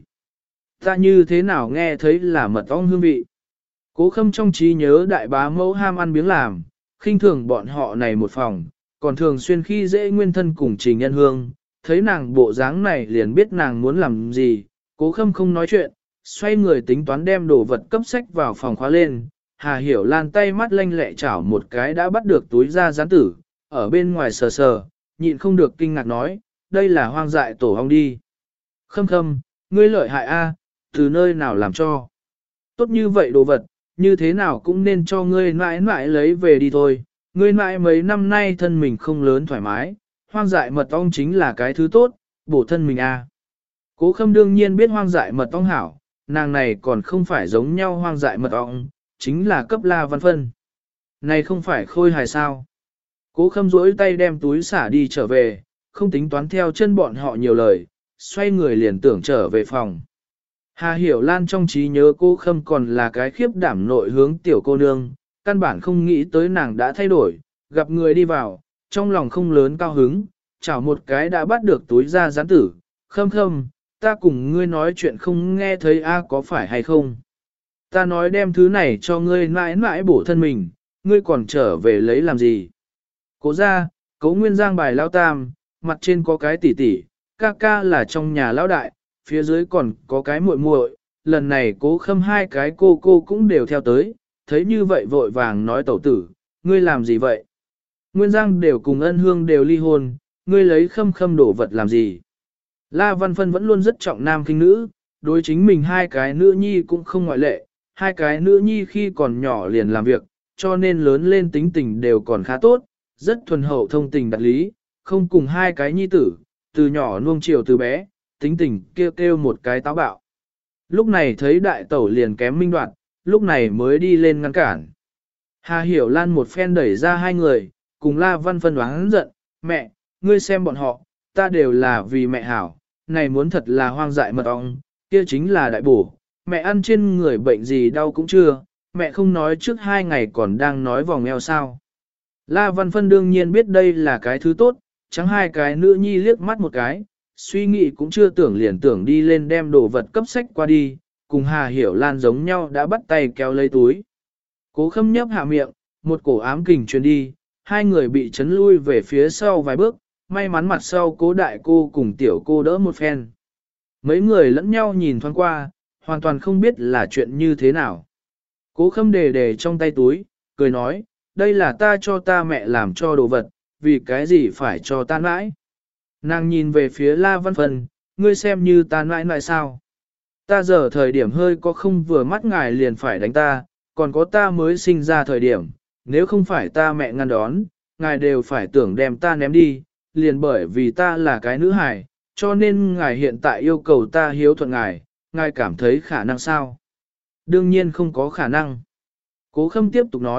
Ta như thế nào nghe thấy là mật ong hương vị? Cố Khâm trong trí nhớ đại bá mẫu ham ăn biếng làm, khinh thường bọn họ này một phòng, còn thường xuyên khi dễ nguyên thân cùng Trình Nhân Hương, thấy nàng bộ dáng này liền biết nàng muốn làm gì, Cố Khâm không nói chuyện, xoay người tính toán đem đồ vật cấp sách vào phòng khóa lên, Hà Hiểu Lan tay mắt lanh lẹ chảo một cái đã bắt được túi da gián tử, ở bên ngoài sờ sờ, nhịn không được kinh ngạc nói, đây là hoang dại tổ ong đi. Khâm, ngươi lợi hại a, từ nơi nào làm cho? Tốt như vậy đồ vật, như thế nào cũng nên cho ngươi mãi mãi lấy về đi thôi, ngươi mãi mấy năm nay thân mình không lớn thoải mái, hoang dại mật ong chính là cái thứ tốt, bổ thân mình a. Cố Khâm đương nhiên biết hoang dại mật ong hảo, nàng này còn không phải giống nhau hoang dại mật ong, chính là cấp La Văn Phân. Này không phải khôi hài sao? Cố Khâm duỗi tay đem túi xả đi trở về, không tính toán theo chân bọn họ nhiều lời, xoay người liền tưởng trở về phòng. Hà Hiểu Lan trong trí nhớ Cố Khâm còn là cái khiếp đảm nội hướng tiểu cô nương, căn bản không nghĩ tới nàng đã thay đổi, gặp người đi vào, trong lòng không lớn cao hứng, chảo một cái đã bắt được túi da gián tử, Khâm, ta cùng ngươi nói chuyện không nghe thấy a có phải hay không? Ta nói đem thứ này cho ngươi mãi mãi bổ thân mình, ngươi còn trở về lấy làm gì? Cố ra, Cố Nguyên Giang bài lao tam, mặt trên có cái tỷ tỷ, ca là trong nhà lão đại, phía dưới còn có cái muội muội. Lần này Cố Khâm hai cái cô cũng đều theo tới, thấy như vậy vội vàng nói tẩu tử, ngươi làm gì vậy? Nguyên Giang đều cùng Ân Hương đều ly hôn, ngươi lấy Khâm đổ vật làm gì? La Văn Phân vẫn luôn rất trọng nam khinh nữ, đối chính mình hai cái nữ nhi cũng không ngoại lệ, hai cái nữ nhi khi còn nhỏ liền làm việc, cho nên lớn lên tính tình đều còn khá tốt, rất thuần hậu thông tình đạt lý, không cùng hai cái nhi tử, từ nhỏ nuông chiều từ bé, tính tình kêu một cái táo bạo. Lúc này thấy đại tẩu liền kém minh đoạt, lúc này mới đi lên ngăn cản. Hà Hiểu Lan một phen đẩy ra hai người, cùng La Văn Phân oán giận, mẹ, ngươi xem bọn họ, ta đều là vì mẹ hảo, này muốn thật là hoang dại mật ong, kia chính là đại bổ, mẹ ăn trên người bệnh gì đau cũng chưa, mẹ không nói trước 2 ngày còn đang nói vòng eo sao. La Văn Phân đương nhiên biết đây là cái thứ tốt, chẳng hai cái nữ nhi liếc mắt một cái, suy nghĩ cũng chưa tưởng liền tưởng đi lên đem đồ vật cấp sách qua đi, cùng Hà Hiểu Lan giống nhau đã bắt tay kéo lấy túi. Cố Khâm nhấp hạ miệng, một cổ ám kình truyền đi, hai người bị chấn lui về phía sau vài bước, may mắn mặt sau Cố đại cô cùng tiểu cô đỡ một phen. Mấy người lẫn nhau nhìn thoáng qua, hoàn toàn không biết là chuyện như thế nào. Cố Khâm đề trong tay túi, cười nói, đây là ta cho ta mẹ làm cho đồ vật, vì cái gì phải cho ta mãi. Nàng nhìn về phía La Văn Phân, ngươi xem như ta mãi sao. Ta giờ thời điểm hơi có không vừa mắt ngài liền phải đánh ta, còn có ta mới sinh ra thời điểm, nếu không phải ta mẹ ngăn đón, ngài đều phải tưởng đem ta ném đi, liền bởi vì ta là cái nữ hài, cho nên ngài hiện tại yêu cầu ta hiếu thuận ngài, ngài cảm thấy khả năng sao? Đương nhiên không có khả năng. Cố Khâm tiếp tục nói,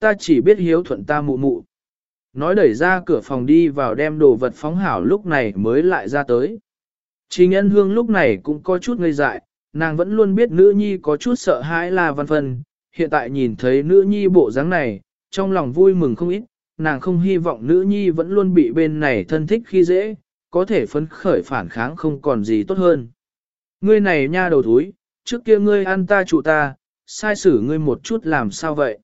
ta chỉ biết hiếu thuận ta mụ mụ. Nói đẩy ra cửa phòng đi vào đem đồ vật phóng hảo lúc này mới lại ra tới. Trình Ân Hương lúc này cũng có chút ngây dại, nàng vẫn luôn biết nữ nhi có chút sợ hãi La Văn Phân, hiện tại nhìn thấy nữ nhi bộ dáng này, trong lòng vui mừng không ít, nàng không hy vọng nữ nhi vẫn luôn bị bên này thân thích khi dễ, có thể phấn khởi phản kháng không còn gì tốt hơn. Ngươi này nha đầu thúi, trước kia ngươi ăn ta trụ ta, sai xử ngươi một chút làm sao vậy?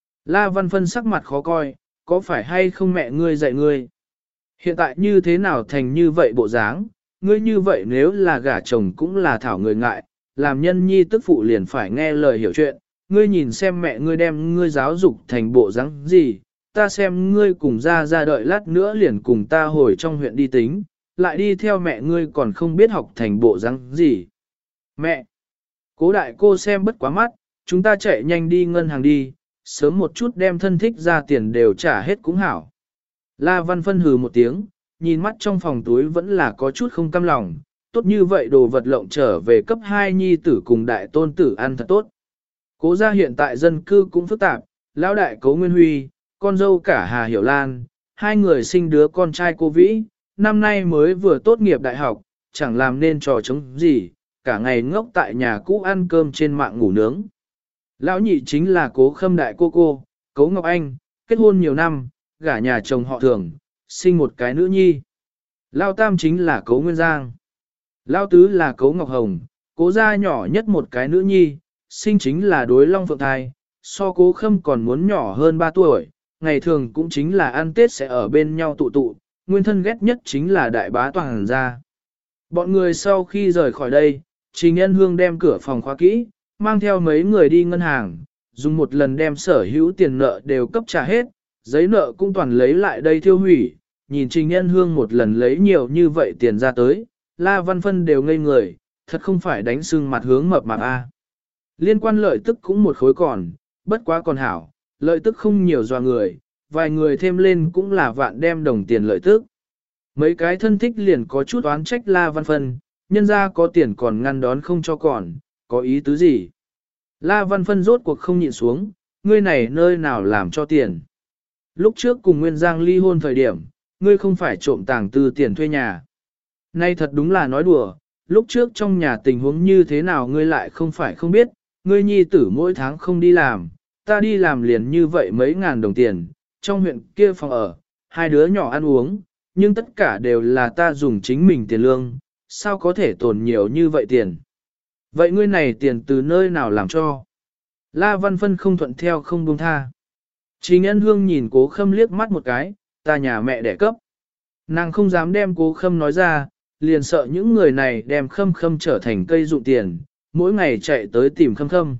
La Văn Phân sắc mặt khó coi, có phải hay không mẹ ngươi dạy ngươi? Hiện tại như thế nào thành như vậy bộ dáng? Ngươi như vậy nếu là gả chồng cũng là thảo người ngại, làm nhân nhi tức phụ liền phải nghe lời hiểu chuyện, ngươi nhìn xem mẹ ngươi đem ngươi giáo dục thành bộ dáng gì, ta xem ngươi cùng ra đợi lát nữa liền cùng ta hồi trong huyện đi tính, lại đi theo mẹ ngươi còn không biết học thành bộ dáng gì. Mẹ! Cố đại cô xem bất quá mắt, chúng ta chạy nhanh đi ngân hàng đi, sớm một chút đem thân thích ra tiền đều trả hết cũng hảo. La Văn Phân hừ một tiếng, nhìn mắt trong phòng túi vẫn là có chút không cam lòng, tốt như vậy đồ vật lộng trở về cấp 2 nhi tử cùng đại tôn tử ăn thật tốt. Cố gia hiện tại dân cư cũng phức tạp, lão đại Cố Nguyên Huy, con dâu cả Hà Hiểu Lan, hai người sinh đứa con trai cô Vĩ, năm nay mới vừa tốt nghiệp đại học, chẳng làm nên trò chống gì, cả ngày ngốc tại nhà cũ ăn cơm trên mạng ngủ nướng. Lão nhị chính là Cố Khâm đại cô, Cố Ngọc Anh, kết hôn nhiều năm, gả nhà chồng họ Thường, sinh một cái nữ nhi. Lão tam chính là Cố Nguyên Giang. Lão tứ là Cố Ngọc Hồng, Cố gia nhỏ nhất một cái nữ nhi, sinh chính là đối long phượng thai, so Cố Khâm còn muốn nhỏ hơn 3 tuổi, ngày thường cũng chính là ăn Tết sẽ ở bên nhau tụ tụ, nguyên thân ghét nhất chính là đại bá toàn gia. Bọn người sau khi rời khỏi đây, Trình Ân Hương đem cửa phòng khóa kỹ, mang theo mấy người đi ngân hàng, dùng một lần đem sở hữu tiền nợ đều cấp trả hết, giấy nợ cũng toàn lấy lại đây thiêu hủy, nhìn Trình Ân Hương một lần lấy nhiều như vậy tiền ra tới, La Văn Phân đều ngây người, thật không phải đánh sưng mặt hướng mập mạp a. Liên quan lợi tức cũng một khối còn, bất quá còn hảo, lợi tức không nhiều dò người, vài người thêm lên cũng là vạn đem đồng tiền lợi tức. Mấy cái thân thích liền có chút oán trách La Văn Phân, nhân ra có tiền còn ngăn đón không cho còn, có ý tứ gì? La Văn Phân rốt cuộc không nhịn xuống, ngươi này nơi nào làm cho tiền? Lúc trước cùng Nguyên Giang ly hôn thời điểm, ngươi không phải trộm tàng từ tiền thuê nhà. Nay thật đúng là nói đùa, lúc trước trong nhà tình huống như thế nào ngươi lại không phải không biết, ngươi nhi tử mỗi tháng không đi làm, ta đi làm liền như vậy mấy ngàn đồng tiền, trong huyện kia phòng ở, hai đứa nhỏ ăn uống, nhưng tất cả đều là ta dùng chính mình tiền lương, sao có thể tồn nhiều như vậy tiền. Vậy ngươi này tiền từ nơi nào làm cho? La Văn Phân không thuận theo không buông tha. Trình Ân Hương nhìn Cố Khâm liếc mắt một cái, ta nhà mẹ đẻ cấp. Nàng không dám đem Cố Khâm nói ra, liền sợ những người này đem Khâm trở thành cây dụng tiền, mỗi ngày chạy tới tìm Khâm.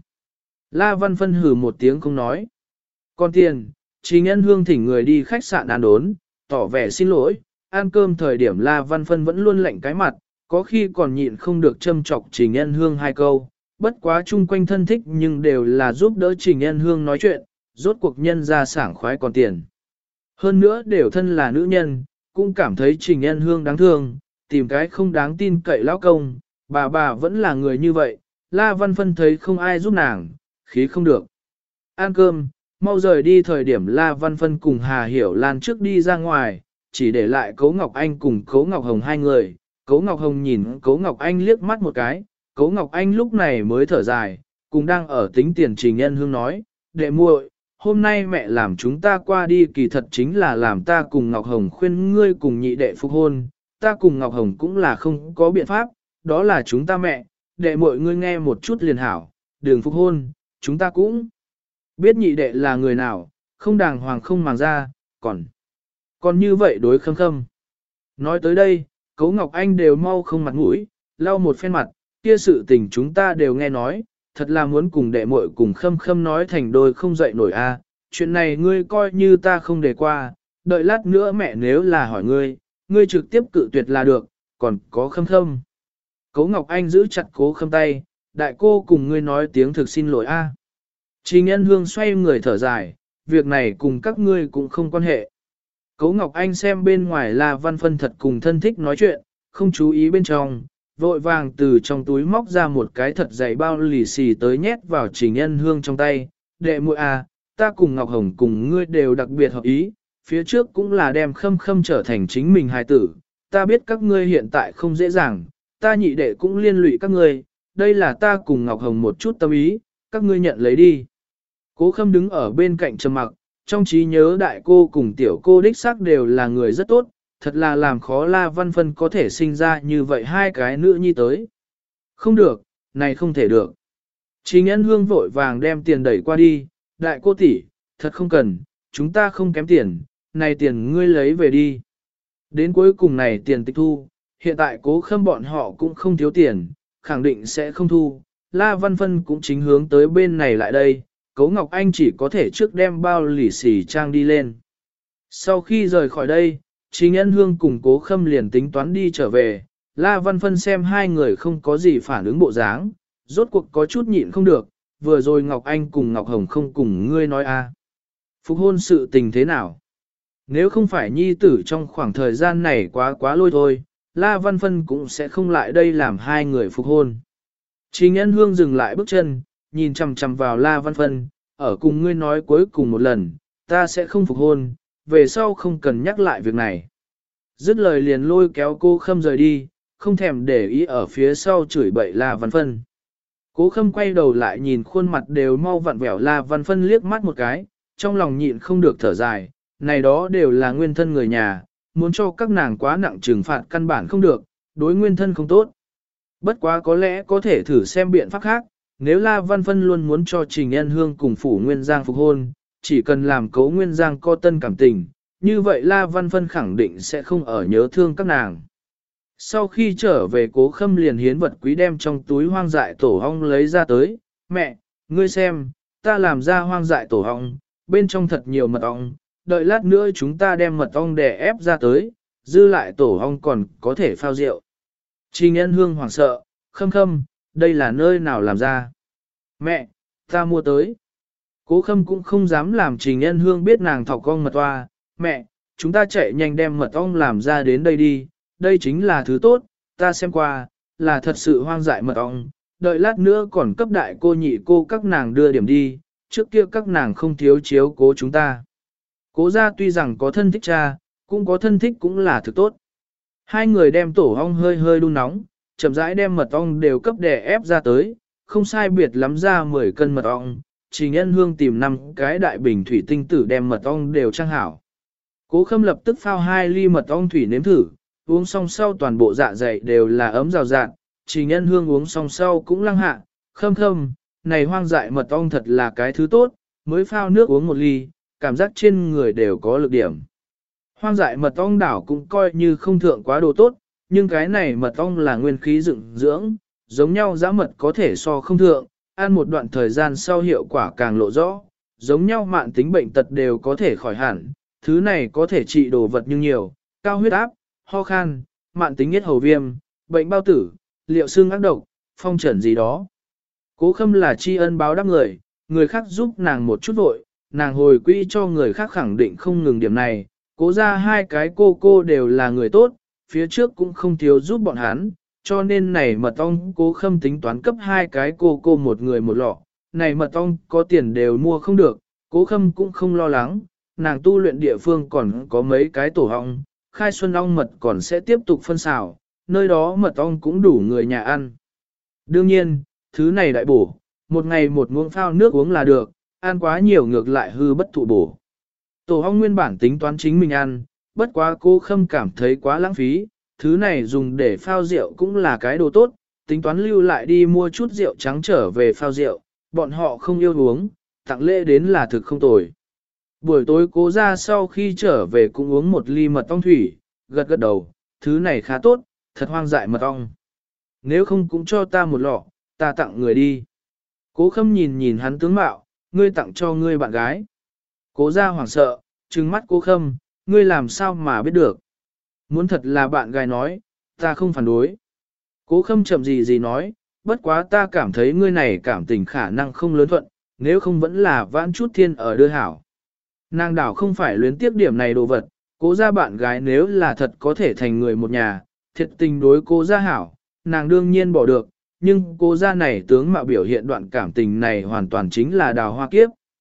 La Văn Phân hừ một tiếng không nói. Còn tiền, Trình Ân Hương thỉnh người đi khách sạn ăn đốn, tỏ vẻ xin lỗi, ăn cơm thời điểm La Văn Phân vẫn luôn lạnh cái mặt, có khi còn nhịn không được châm chọc Trình Ân Hương hai câu, bất quá chung quanh thân thích nhưng đều là giúp đỡ Trình Ân Hương nói chuyện, rốt cuộc nhân ra sảng khoái còn tiền. Hơn nữa đều thân là nữ nhân, cũng cảm thấy Trình Ân Hương đáng thương, tìm cái không đáng tin cậy lão công, bà vẫn là người như vậy, La Văn Phân thấy không ai giúp nàng, khí không được. Ăn cơm, mau rời đi thời điểm La Văn Phân cùng Hà Hiểu Lan trước đi ra ngoài, chỉ để lại Cố Ngọc Anh cùng Cố Ngọc Hồng hai người. Cố Ngọc Hồng nhìn Cố Ngọc Anh liếc mắt một cái, Cố Ngọc Anh lúc này mới thở dài, cùng đang ở tính tiền Trình Ân Hương nói, đệ muội, hôm nay mẹ làm chúng ta qua đi kỳ thật chính là làm ta cùng Ngọc Hồng khuyên ngươi cùng nhị đệ phục hôn, ta cùng Ngọc Hồng cũng là không có biện pháp, đó là chúng ta mẹ, đệ muội ngươi nghe một chút liền hảo, đường phục hôn, chúng ta cũng biết nhị đệ là người nào, không đàng hoàng không màng ra, còn như vậy đối Khâm. Nói tới đây, Cố Ngọc Anh đều mau không mặt mũi, lau một phen mặt, kia sự tình chúng ta đều nghe nói, thật là muốn cùng đệ muội cùng Khâm nói thành đôi không dậy nổi a. Chuyện này ngươi coi như ta không để qua, đợi lát nữa mẹ nếu là hỏi ngươi trực tiếp cự tuyệt là được, còn có Khâm. Cố Ngọc Anh giữ chặt Cố Khâm tay, đại cô cùng ngươi nói tiếng thực xin lỗi a. Trình Ân Hương xoay người thở dài, việc này cùng các ngươi cũng không quan hệ. Cố Ngọc Anh xem bên ngoài La Văn Phân thật cùng thân thích nói chuyện, không chú ý bên trong, vội vàng từ trong túi móc ra một cái thật dày bao lì xì tới nhét vào Trình Ân Hương trong tay. Đệ muội à, ta cùng Ngọc Hồng cùng ngươi đều đặc biệt hợp ý, phía trước cũng là đem Khâm Khâm trở thành chính mình hài tử, ta biết các ngươi hiện tại không dễ dàng, ta nhị đệ cũng liên lụy các ngươi, đây là ta cùng Ngọc Hồng một chút tâm ý, các ngươi nhận lấy đi. Cố Khâm đứng ở bên cạnh trầm mặc, trong trí nhớ đại cô cùng tiểu cô đích xác đều là người rất tốt, thật là làm khó La Văn Phân có thể sinh ra như vậy hai cái nữ nhi tới. Không được, này không thể được. Trình Ân Hương vội vàng đem tiền đẩy qua đi, đại cô tỷ, thật không cần, chúng ta không kém tiền, này tiền ngươi lấy về đi. Đến cuối cùng này tiền tịch thu, hiện tại Cố Khâm bọn họ cũng không thiếu tiền, khẳng định sẽ không thu. La Văn Phân cũng chính hướng tới bên này lại đây, Cố Ngọc Anh chỉ có thể trước đem bao lì xì trang đi lên. Sau khi rời khỏi đây, Trình Ân Hương cùng Cố Khâm liền tính toán đi trở về, La Văn Phân xem hai người không có gì phản ứng bộ dáng, rốt cuộc có chút nhịn không được, vừa rồi Ngọc Anh cùng Ngọc Hồng không cùng ngươi nói a, phục hôn sự tình thế nào? Nếu không phải nhi tử trong khoảng thời gian này quá lôi thôi, La Văn Phân cũng sẽ không lại đây làm hai người phục hôn. Trình Ân Hương dừng lại bước chân, nhìn chằm chằm vào La Văn Phân, ở cùng ngươi nói cuối cùng một lần, ta sẽ không phục hôn, về sau không cần nhắc lại việc này. Dứt lời liền lôi kéo cô Khâm rời đi, không thèm để ý ở phía sau chửi bậy La Văn Phân. Cố Khâm quay đầu lại nhìn khuôn mặt đều mau vặn vẹo La Văn Phân liếc mắt một cái, trong lòng nhịn không được thở dài, này đó đều là nguyên thân người nhà, muốn cho các nàng quá nặng trừng phạt căn bản không được, đối nguyên thân không tốt. Bất quá có lẽ có thể thử xem biện pháp khác, nếu La Văn Phân luôn muốn cho Trình Ân Hương cùng Phủ Nguyên Giang phục hôn, chỉ cần làm Cố Nguyên Giang co tân cảm tình, như vậy La Văn Phân khẳng định sẽ không ở nhớ thương các nàng. Sau khi trở về Cố Khâm liền hiến vật quý đem trong túi hoang dại tổ ong lấy ra tới, mẹ, ngươi xem, ta làm ra hoang dại tổ ong, bên trong thật nhiều mật ong, đợi lát nữa chúng ta đem mật ong đè ép ra tới, dư lại tổ ong còn có thể phao rượu. Trình Ân Hương hoảng sợ, Khâm Khâm, đây là nơi nào làm ra? Mẹ, ta mua tới. Cố Khâm cũng không dám làm Trình Ân Hương biết nàng thọc ong mật toa, mẹ, chúng ta chạy nhanh đem mật ong làm ra đến đây đi, đây chính là thứ tốt, ta xem qua, là thật sự hoang dại mật ong, đợi lát nữa còn cấp đại cô nhị cô các nàng đưa điểm đi, trước kia các nàng không thiếu chiếu cố chúng ta. Cố gia tuy rằng có thân thích cha, cũng có thân thích cũng là thứ tốt. Hai người đem tổ ong hơi hơi đun nóng, chậm rãi đem mật ong đều cấp đè ép ra tới, không sai biệt lắm ra 10 cân mật ong, Trình Ân Hương tìm 5 cái đại bình thủy tinh tử đem mật ong đều trang hảo. Cố Khâm lập tức phao 2 ly mật ong thủy nếm thử, uống xong sau toàn bộ dạ dày đều là ấm rào rạt, Trình Ân Hương uống xong sau cũng lăng hạ, Khâm Khâm, này hoang dại mật ong thật là cái thứ tốt, mới phao nước uống 1 ly, cảm giác trên người đều có lực điểm. Hoang dại mật ong đảo cũng coi như không thượng quá đồ tốt, nhưng cái này mật ong là nguyên khí dựng dưỡng, giống nhau dã mật có thể so không thượng, ăn một đoạn thời gian sau hiệu quả càng lộ rõ, giống nhau mạn tính bệnh tật đều có thể khỏi hẳn, thứ này có thể trị đồ vật nhưng nhiều, cao huyết áp, ho khan, mạn tính yết hầu viêm, bệnh bao tử, liệu xương ác độc, phong trần gì đó. Cố Khâm là tri ân báo đáp người khác giúp nàng một chút vội, nàng hồi quỹ cho người khác khẳng định không ngừng điểm này, cố ra hai cái cô đều là người tốt, phía trước cũng không thiếu giúp bọn hắn, cho nên này mật ong Cố Khâm tính toán cấp hai cái cô một người một lọ, này mật ong có tiền đều mua không được, Cố Khâm cũng không lo lắng, nàng tu luyện địa phương còn có mấy cái tổ ong, khai xuân ong mật còn sẽ tiếp tục phân xào, nơi đó mật ong cũng đủ người nhà ăn. Đương nhiên, thứ này đại bổ, một ngày một muỗng phao nước uống là được, ăn quá nhiều ngược lại hư bất thụ bổ. Tổ ong nguyên bản tính toán chính mình ăn, bất quá Cố Khâm cảm thấy quá lãng phí, thứ này dùng để phao rượu cũng là cái đồ tốt, tính toán lưu lại đi mua chút rượu trắng trở về phao rượu, bọn họ không yêu uống, tặng lễ đến là thực không tồi. Buổi tối Cố ra sau khi trở về cũng uống 1 ly mật ong thủy, gật gật đầu, thứ này khá tốt, thật hoang dại mật ong. Nếu không cũng cho ta một lọ, ta tặng người đi. Cố Khâm nhìn hắn tướng mạo, ngươi tặng cho ngươi bạn gái. Cố ra hoảng sợ, trừng mắt Cố Khâm, ngươi làm sao mà biết được. Muốn thật là bạn gái nói, ta không phản đối. Cố Khâm chậm gì nói, bất quá ta cảm thấy ngươi này cảm tình khả năng không lớn thuận, nếu không vẫn là vãn chút thiên ở đưa hảo. Nàng đảo không phải luyến tiếc điểm này đồ vật, cố ra bạn gái nếu là thật có thể thành người một nhà, thiệt tình đối cố ra hảo, nàng đương nhiên bỏ được, nhưng cố ra này tướng mạo biểu hiện đoạn cảm tình này hoàn toàn chính là đào hoa kiếp.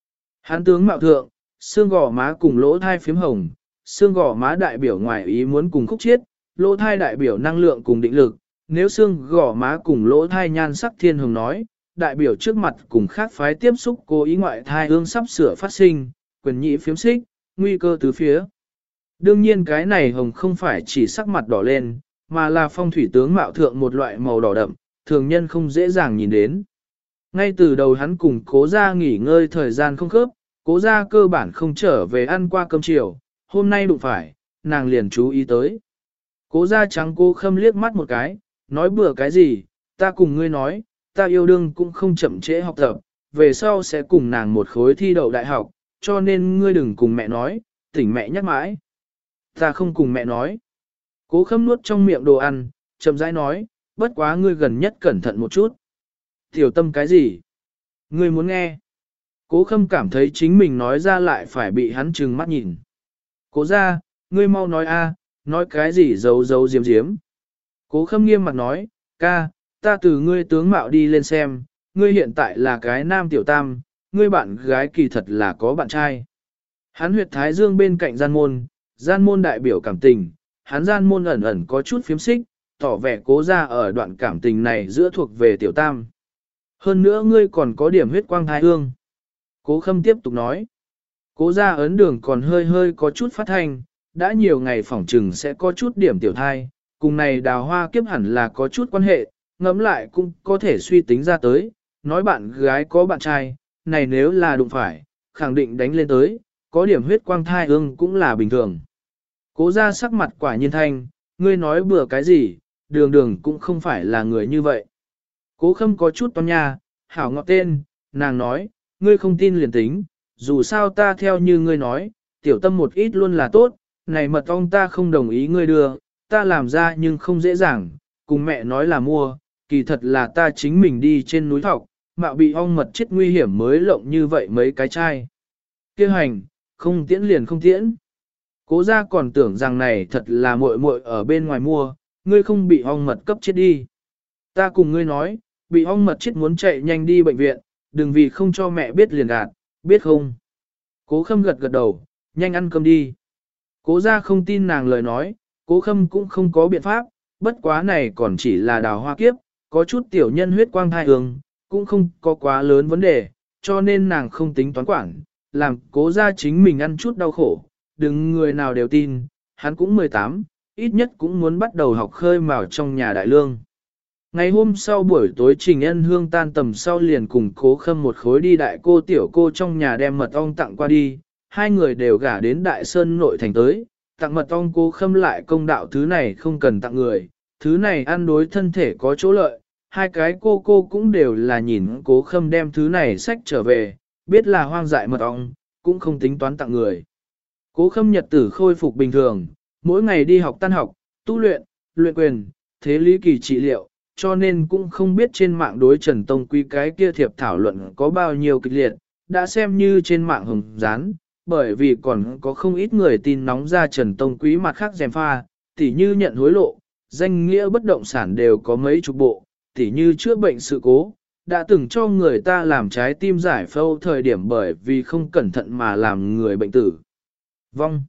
Hắn tướng mạo thượng, xương gò má cùng lỗ thai phím hồng, xương gò má đại biểu ngoài ý muốn cùng khúc chiết, lỗ thai đại biểu năng lượng cùng định lực, nếu xương gò má cùng lỗ thai nhan sắc thiên hồng nói, đại biểu trước mặt cùng khác phái tiếp xúc cố ý ngoại thai ương sắp sửa phát sinh, quyền nhị phiếm xích, nguy cơ tứ phía. Đương nhiên cái này hồng không phải chỉ sắc mặt đỏ lên, mà là phong thủy tướng mạo thượng một loại màu đỏ đậm, thường nhân không dễ dàng nhìn đến. Ngay từ đầu hắn cùng cố gia nghỉ ngơi thời gian không khớp, cố gia cơ bản không trở về ăn qua cơm chiều, hôm nay đụng phải, nàng liền chú ý tới. Cố gia trắng cô khâm liếc mắt một cái, nói bừa cái gì, ta cùng ngươi nói, ta yêu đương cũng không chậm trễ học tập, về sau sẽ cùng nàng một khối thi đậu đại học, cho nên ngươi đừng cùng mẹ nói, tỉnh mẹ nhắc mãi. Ta không cùng mẹ nói. Cố khâm nuốt trong miệng đồ ăn, chậm rãi nói, bất quá ngươi gần nhất cẩn thận một chút. Tiểu tâm cái gì? Ngươi muốn nghe? Cố khâm cảm thấy chính mình nói ra lại phải bị hắn trừng mắt nhìn. Cố ra, ngươi mau nói a, nói cái gì giấu giấu diếm diếm. Cố khâm nghiêm mặt nói, ca, ta từ ngươi tướng mạo đi lên xem, ngươi hiện tại là cái nam tiểu tam, ngươi bạn gái kỳ thật là có bạn trai. Hắn huyệt thái dương bên cạnh gian môn đại biểu cảm tình, hắn gian môn ẩn ẩn có chút phiếm xích, tỏ vẻ cố ra ở đoạn cảm tình này giữa thuộc về tiểu tam. Hơn nữa ngươi còn có điểm huyết quang thái hương. Cố khâm tiếp tục nói. Cố ra ấn đường còn hơi hơi có chút phát thanh, đã nhiều ngày phỏng trừng sẽ có chút điểm tiểu thai, cùng này đào hoa kiếp hẳn là có chút quan hệ, ngẫm lại cũng có thể suy tính ra tới, nói bạn gái có bạn trai, này nếu là đụng phải, khẳng định đánh lên tới, có điểm huyết quang thai ương cũng là bình thường. Cố ra sắc mặt quả nhiên thanh, ngươi nói bừa cái gì, đường đường cũng không phải là người như vậy. Cố khâm có chút toan nha, hảo ngọt tên, nàng nói, ngươi không tin liền tính, dù sao ta theo như ngươi nói, tiểu tâm một ít luôn là tốt, này mật ong ta không đồng ý ngươi đưa, ta làm ra nhưng không dễ dàng, cùng mẹ nói là mua, kỳ thật là ta chính mình đi trên núi thọc, mạo bị ong mật chết nguy hiểm mới lộng như vậy mấy cái chai. Kêu hành, không tiễn liền không tiễn. Cố ra còn tưởng rằng này thật là muội muội ở bên ngoài mua, ngươi không bị ong mật cấp chết đi. Ta cùng ngươi nói, bị ong mật chết muốn chạy nhanh đi bệnh viện, đừng vì không cho mẹ biết liền gạt, biết không? Cố khâm gật gật đầu, nhanh ăn cơm đi. Cố ra không tin nàng lời nói, cố khâm cũng không có biện pháp, bất quá này còn chỉ là đào hoa kiếp, có chút tiểu nhân huyết quang thai hương, cũng không có quá lớn vấn đề, cho nên nàng không tính toán quản, làm cố ra chính mình ăn chút đau khổ, đừng người nào đều tin, hắn cũng 18, ít nhất cũng muốn bắt đầu học khơi mào trong nhà đại lương. Ngày hôm sau buổi tối Trình Ân Hương tan tầm sau liền cùng cố khâm một khối đi đại cô tiểu cô trong nhà đem mật ong tặng qua đi, hai người đều gả đến đại sơn nội thành tới, tặng mật ong cố khâm lại công đạo thứ này không cần tặng người, thứ này ăn đối thân thể có chỗ lợi, hai cái cô cũng đều là nhìn cố khâm đem thứ này xách trở về, biết là hoang dại mật ong, cũng không tính toán tặng người. Cố khâm nhật tử khôi phục bình thường, mỗi ngày đi học tan học, tu luyện, luyện quyền, thế lý kỳ trị liệu, cho nên cũng không biết trên mạng đối Trần Tông Quý cái kia thiệp thảo luận có bao nhiêu kịch liệt, đã xem như trên mạng hồng rán, bởi vì còn có không ít người tin nóng ra Trần Tông Quý mặt khác dèm pha, tỉ như nhận hối lộ, danh nghĩa bất động sản đều có mấy chục bộ, tỉ như chữa bệnh sự cố, đã từng cho người ta làm trái tim giải phẫu thời điểm bởi vì không cẩn thận mà làm người bệnh tử vong.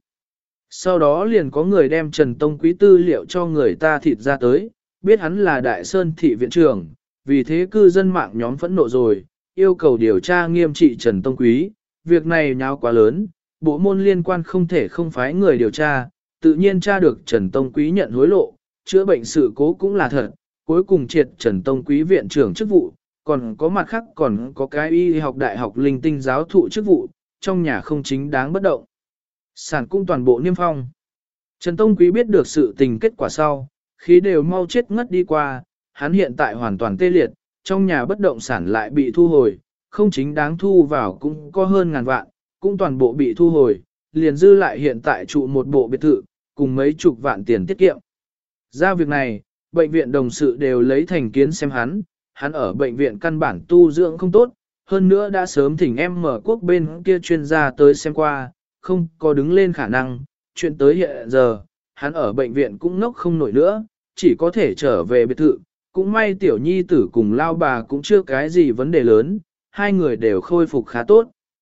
Sau đó liền có người đem Trần Tông Quý tư liệu cho người ta thịt ra tới, biết hắn là Đại Sơn thị viện trưởng, vì thế cư dân mạng nhóm phẫn nộ rồi, yêu cầu điều tra nghiêm trị Trần Tông Quý, việc này nháo quá lớn, bộ môn liên quan không thể không phái người điều tra, tự nhiên tra được Trần Tông Quý nhận hối lộ, chữa bệnh sự cố cũng là thật, cuối cùng triệt Trần Tông Quý viện trưởng chức vụ, còn có mặt khác còn có cái y học đại học linh tinh giáo thụ chức vụ, trong nhà không chính đáng bất động. Sản cung toàn bộ niêm phong. Trần Tông Quý biết được sự tình kết quả sau, khí đều mau chết ngất đi qua, hắn hiện tại hoàn toàn tê liệt, trong nhà bất động sản lại bị thu hồi, không chính đáng thu vào cũng có hơn ngàn vạn, cũng toàn bộ bị thu hồi, liền dư lại hiện tại trụ một bộ biệt thự, cùng mấy chục vạn tiền tiết kiệm. Ra việc này, bệnh viện đồng sự đều lấy thành kiến xem hắn ở bệnh viện căn bản tu dưỡng không tốt, hơn nữa đã sớm thỉnh em mở quốc bên kia chuyên gia tới xem qua, không có đứng lên khả năng, chuyện tới hiện giờ, hắn ở bệnh viện cũng ngốc không nổi nữa, chỉ có thể trở về biệt thự, cũng may tiểu nhi tử cùng lao bà cũng chưa cái gì vấn đề lớn, hai người đều khôi phục khá tốt.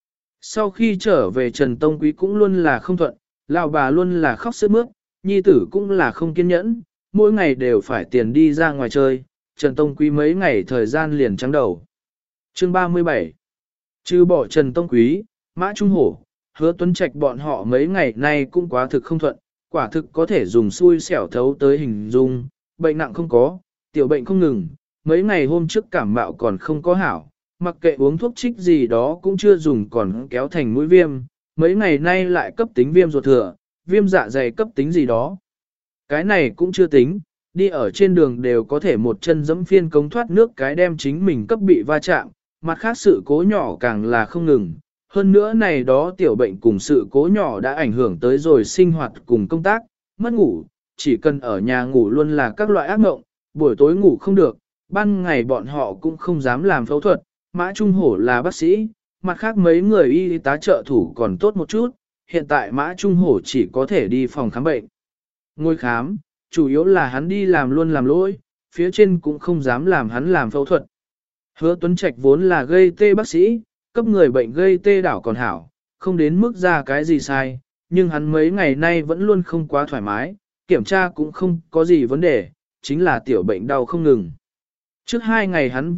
Sau khi trở về Trần Tông Quý cũng luôn là không thuận, lão bà luôn là khóc sướt mướt, nhi tử cũng là không kiên nhẫn, mỗi ngày đều phải tiền đi ra ngoài chơi, Trần Tông Quý mấy ngày thời gian liền trắng đầu. Chương 37 Trừ bỏ Trần Tông Quý, Mã Trung Hổ, Hứa Tuấn Trạch bọn họ mấy ngày nay cũng quá thực không thuận, quả thực có thể dùng xui xẻo thấu tới hình dung, bệnh nặng không có, tiểu bệnh không ngừng, mấy ngày hôm trước cảm mạo còn không có hảo, mặc kệ uống thuốc trích gì đó cũng chưa dùng còn kéo thành mũi viêm, mấy ngày nay lại cấp tính viêm ruột thừa, viêm dạ dày cấp tính gì đó. Cái này cũng chưa tính, đi ở trên đường đều có thể một chân giẫm phiên cống thoát nước cái đem chính mình cấp bị va chạm, mặt khác sự cố nhỏ càng là không ngừng. Hơn nữa này đó tiểu bệnh cùng sự cố nhỏ đã ảnh hưởng tới rồi sinh hoạt cùng công tác, mất ngủ, chỉ cần ở nhà ngủ luôn là các loại ác mộng, buổi tối ngủ không được, ban ngày bọn họ cũng không dám làm phẫu thuật, Mã Trung Hổ là bác sĩ, mặt khác mấy người y tá trợ thủ còn tốt một chút, hiện tại Mã Trung Hổ chỉ có thể đi phòng khám bệnh. Ngồi khám, chủ yếu là hắn đi làm luôn làm lỗi, phía trên cũng không dám làm hắn làm phẫu thuật. Hứa Tuấn Trạch vốn là gây tê bác sĩ, cấp người bệnh gây tê đảo còn hảo, không đến mức ra cái gì sai, nhưng hắn mấy ngày nay vẫn luôn không quá thoải mái, kiểm tra cũng không có gì vấn đề, chính là tiểu bệnh đau không ngừng. Trước 2 ngày hắn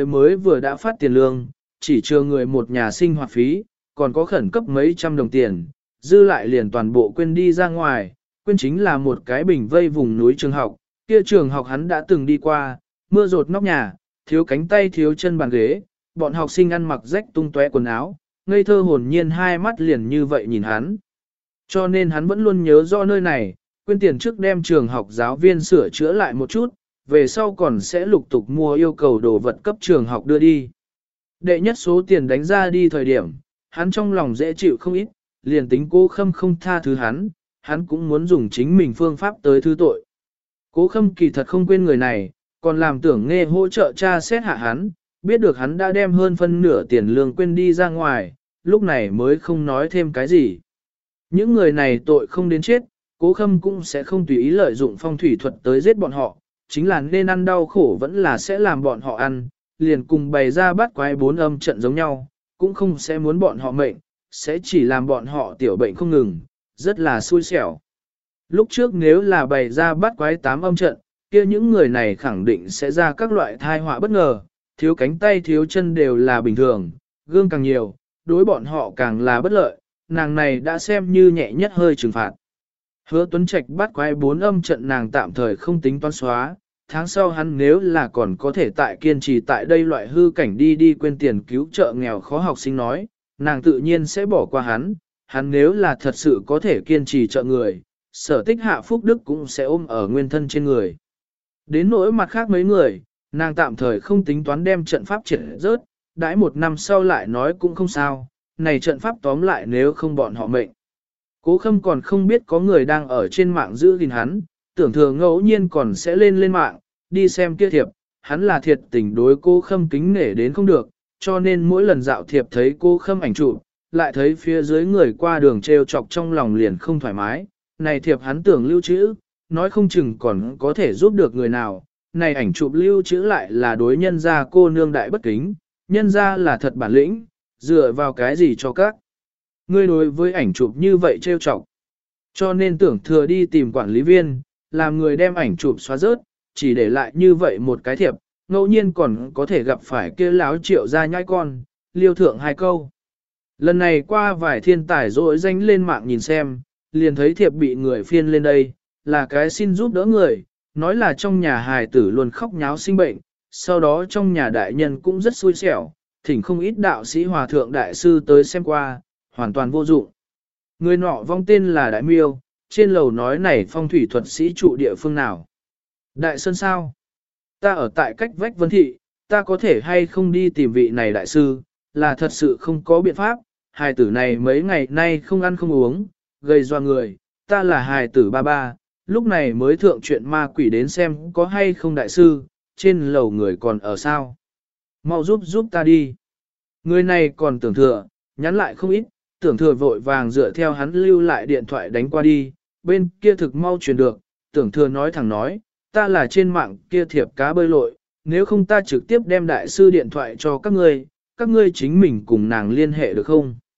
vừa đã phát tiền lương, chỉ chưa người một nhà sinh hoạt phí, còn có khẩn cấp mấy trăm đồng tiền, dư lại liền toàn bộ quên đi ra ngoài, quên chính là một cái bình vây vùng núi trường học, kia trường học hắn đã từng đi qua, mưa rột nóc nhà, thiếu cánh tay thiếu chân bàn ghế, bọn học sinh ăn mặc rách tung tóe quần áo, ngây thơ hồn nhiên hai mắt liền như vậy nhìn hắn. Cho nên hắn vẫn luôn nhớ rõ nơi này, quên tiền trước đem trường học giáo viên sửa chữa lại một chút, về sau còn sẽ lục tục mua yêu cầu đồ vật cấp trường học đưa đi. Đệ nhất số tiền đánh ra đi thời điểm, hắn trong lòng dễ chịu không ít, liền tính Cố Khâm không tha thứ hắn cũng muốn dùng chính mình phương pháp tới thứ tội. Cố Khâm kỳ thật không quên người này, còn làm tưởng nghe hỗ trợ cha xét hạ hắn, biết được hắn đã đem hơn phân nửa tiền lương quên đi ra ngoài, lúc này mới không nói thêm cái gì. Những người này tội không đến chết, Cố Khâm cũng sẽ không tùy ý lợi dụng phong thủy thuật tới giết bọn họ, chính là nên ăn đau khổ vẫn là sẽ làm bọn họ ăn, liền cùng bày ra bắt quái 4 âm trận giống nhau, cũng không sẽ muốn bọn họ mệnh, sẽ chỉ làm bọn họ tiểu bệnh không ngừng, rất là xui xẻo. Lúc trước nếu là bày ra bắt quái 8 âm trận, kia những người này khẳng định sẽ ra các loại thai họa bất ngờ, thiếu cánh tay thiếu chân đều là bình thường, gương càng nhiều, đối bọn họ càng là bất lợi, nàng này đã xem như nhẹ nhất hơi trừng phạt. Hứa Tuấn Trạch bắt quái 4 âm trận nàng tạm thời không tính toán xóa, tháng sau hắn nếu là còn có thể tại kiên trì tại đây loại hư cảnh đi quên tiền cứu trợ nghèo khó học sinh nói, nàng tự nhiên sẽ bỏ qua hắn nếu là thật sự có thể kiên trì trợ người, Sở Tích Hạ phúc đức cũng sẽ ôm ở nguyên thân trên người. Đến nỗi mặt khác mấy người, nàng tạm thời không tính toán đem trận pháp triệt rớt, đãi 1 năm sau lại nói cũng không sao, này trận pháp tóm lại nếu không bọn họ mệnh. Cố Khâm còn không biết có người đang ở trên mạng giữ gìn hắn, tưởng thường ngẫu nhiên còn sẽ lên mạng, đi xem kia thiệp, hắn là thiệt tình đối Cố Khâm kính nể đến không được, cho nên mỗi lần dạo thiệp thấy Cố Khâm ảnh chụp, lại thấy phía dưới người qua đường treo chọc trong lòng liền không thoải mái, này thiệp hắn tưởng lưu trữ, nói không chừng còn có thể giúp được người nào, này ảnh chụp lưu trữ lại là đối nhân gia cô nương đại bất kính, nhân gia là thật bản lĩnh, dựa vào cái gì cho các ngươi đối với ảnh chụp như vậy trêu chọc. Cho nên tưởng thừa đi tìm quản lý viên, làm người đem ảnh chụp xóa rớt, chỉ để lại như vậy một cái thiệp, ngẫu nhiên còn có thể gặp phải kia láo Triệu ra nhãi con, liêu thượng 2 câu. Lần này qua vài thiên tài rỗi danh lên mạng nhìn xem, liền thấy thiệp bị người phiên lên đây, là cái xin giúp đỡ người, nói là trong nhà hài tử luôn khóc nháo sinh bệnh, sau đó trong nhà đại nhân cũng rất xui xẻo, thỉnh không ít đạo sĩ hòa thượng đại sư tới xem qua, hoàn toàn vô dụng. Người nọ vong tên là Đại Miêu, trên lầu nói này phong thủy thuật sĩ trụ địa phương nào. Đại Sơn sao? Ta ở tại cách vách Vân Thị, ta có thể hay không đi tìm vị này đại sư, là thật sự không có biện pháp, hài tử này mấy ngày nay không ăn không uống, gây doa người, ta là hài tử ba, lúc này mới thượng chuyện ma quỷ đến xem có hay không đại sư, trên lầu người còn ở sao. Mau giúp ta đi. Người này còn tưởng thừa, nhắn lại không ít, tưởng thừa vội vàng dựa theo hắn lưu lại điện thoại đánh qua đi, bên kia thực mau truyền được, tưởng thừa nói thẳng nói, ta là trên mạng kia thiệp cá bơi lội, nếu không ta trực tiếp đem đại sư điện thoại cho các ngươi chính mình cùng nàng liên hệ được không?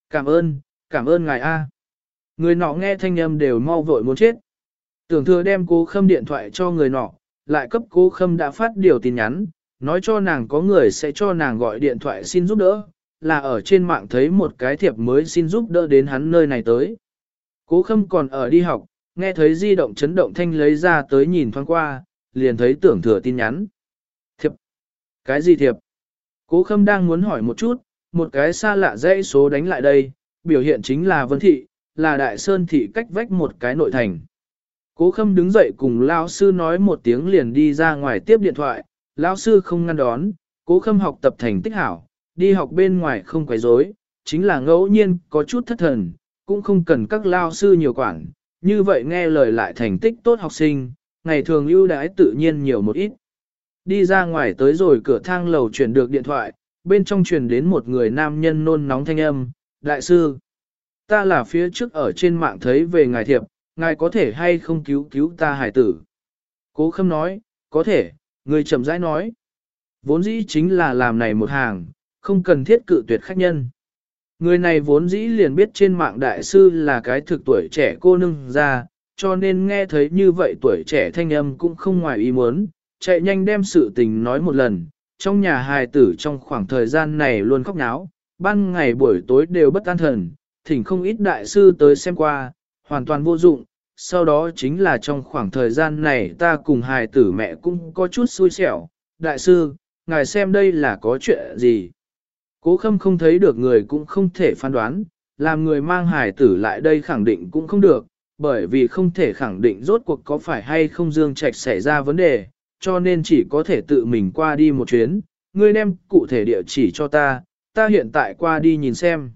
Cảm ơn ngài A. Người nọ nghe thanh âm đều mau vội muốn chết. Tưởng thừa đem Cố Khâm điện thoại cho người nọ, lại cấp Cố Khâm đã phát điều tin nhắn, nói cho nàng có người sẽ cho nàng gọi điện thoại xin giúp đỡ, là ở trên mạng thấy một cái thiệp mới xin giúp đỡ đến hắn nơi này tới. Cố Khâm còn ở đi học, nghe thấy di động chấn động thanh lấy ra tới nhìn thoáng qua, liền thấy tưởng thừa tin nhắn. Thiệp? Cái gì thiệp? Cố Khâm đang muốn hỏi một chút, một cái xa lạ dãy số đánh lại đây, biểu hiện chính là Vân Thị, là Đại Sơn Thị cách vách một cái nội thành. Cố Khâm đứng dậy cùng lão sư nói một tiếng liền đi ra ngoài tiếp điện thoại, lão sư không ngăn đón, Cố Khâm học tập thành tích hảo, đi học bên ngoài không quấy rối, chính là ngẫu nhiên có chút thất thần, cũng không cần các lão sư nhiều quản, như vậy nghe lời lại thành tích tốt học sinh, ngày thường ưu đãi tự nhiên nhiều một ít. Đi ra ngoài tới rồi cửa thang lầu chuyển được điện thoại, bên trong truyền đến một người nam nhân nôn nóng thanh âm, đại sư, ta là phía trước ở trên mạng thấy về ngài thiệp, ngài có thể hay không cứu cứu ta hải tử. Cố Khâm nói, có thể, người chậm rãi nói. Vốn dĩ chính là làm này một hàng, không cần thiết cự tuyệt khách nhân. Người này vốn dĩ liền biết trên mạng đại sư là cái thực tuổi trẻ cô nương ra, cho nên nghe thấy như vậy tuổi trẻ thanh âm cũng không ngoài ý muốn, chạy nhanh đem sự tình nói một lần. Trong nhà hài tử trong khoảng thời gian này luôn khóc náo, ban ngày buổi tối đều bất an thần, thỉnh không ít đại sư tới xem qua, hoàn toàn vô dụng. Sau đó chính là trong khoảng thời gian này ta cùng hài tử mẹ cũng có chút xui xẻo. Đại sư, ngài xem đây là có chuyện gì? Cố Khâm không thấy được người cũng không thể phán đoán, làm người mang hài tử lại đây khẳng định cũng không được, bởi vì không thể khẳng định rốt cuộc có phải hay không Dương Trạch xảy ra vấn đề, cho nên chỉ có thể tự mình qua đi một chuyến, ngươi đem cụ thể địa chỉ cho ta, ta hiện tại qua đi nhìn xem.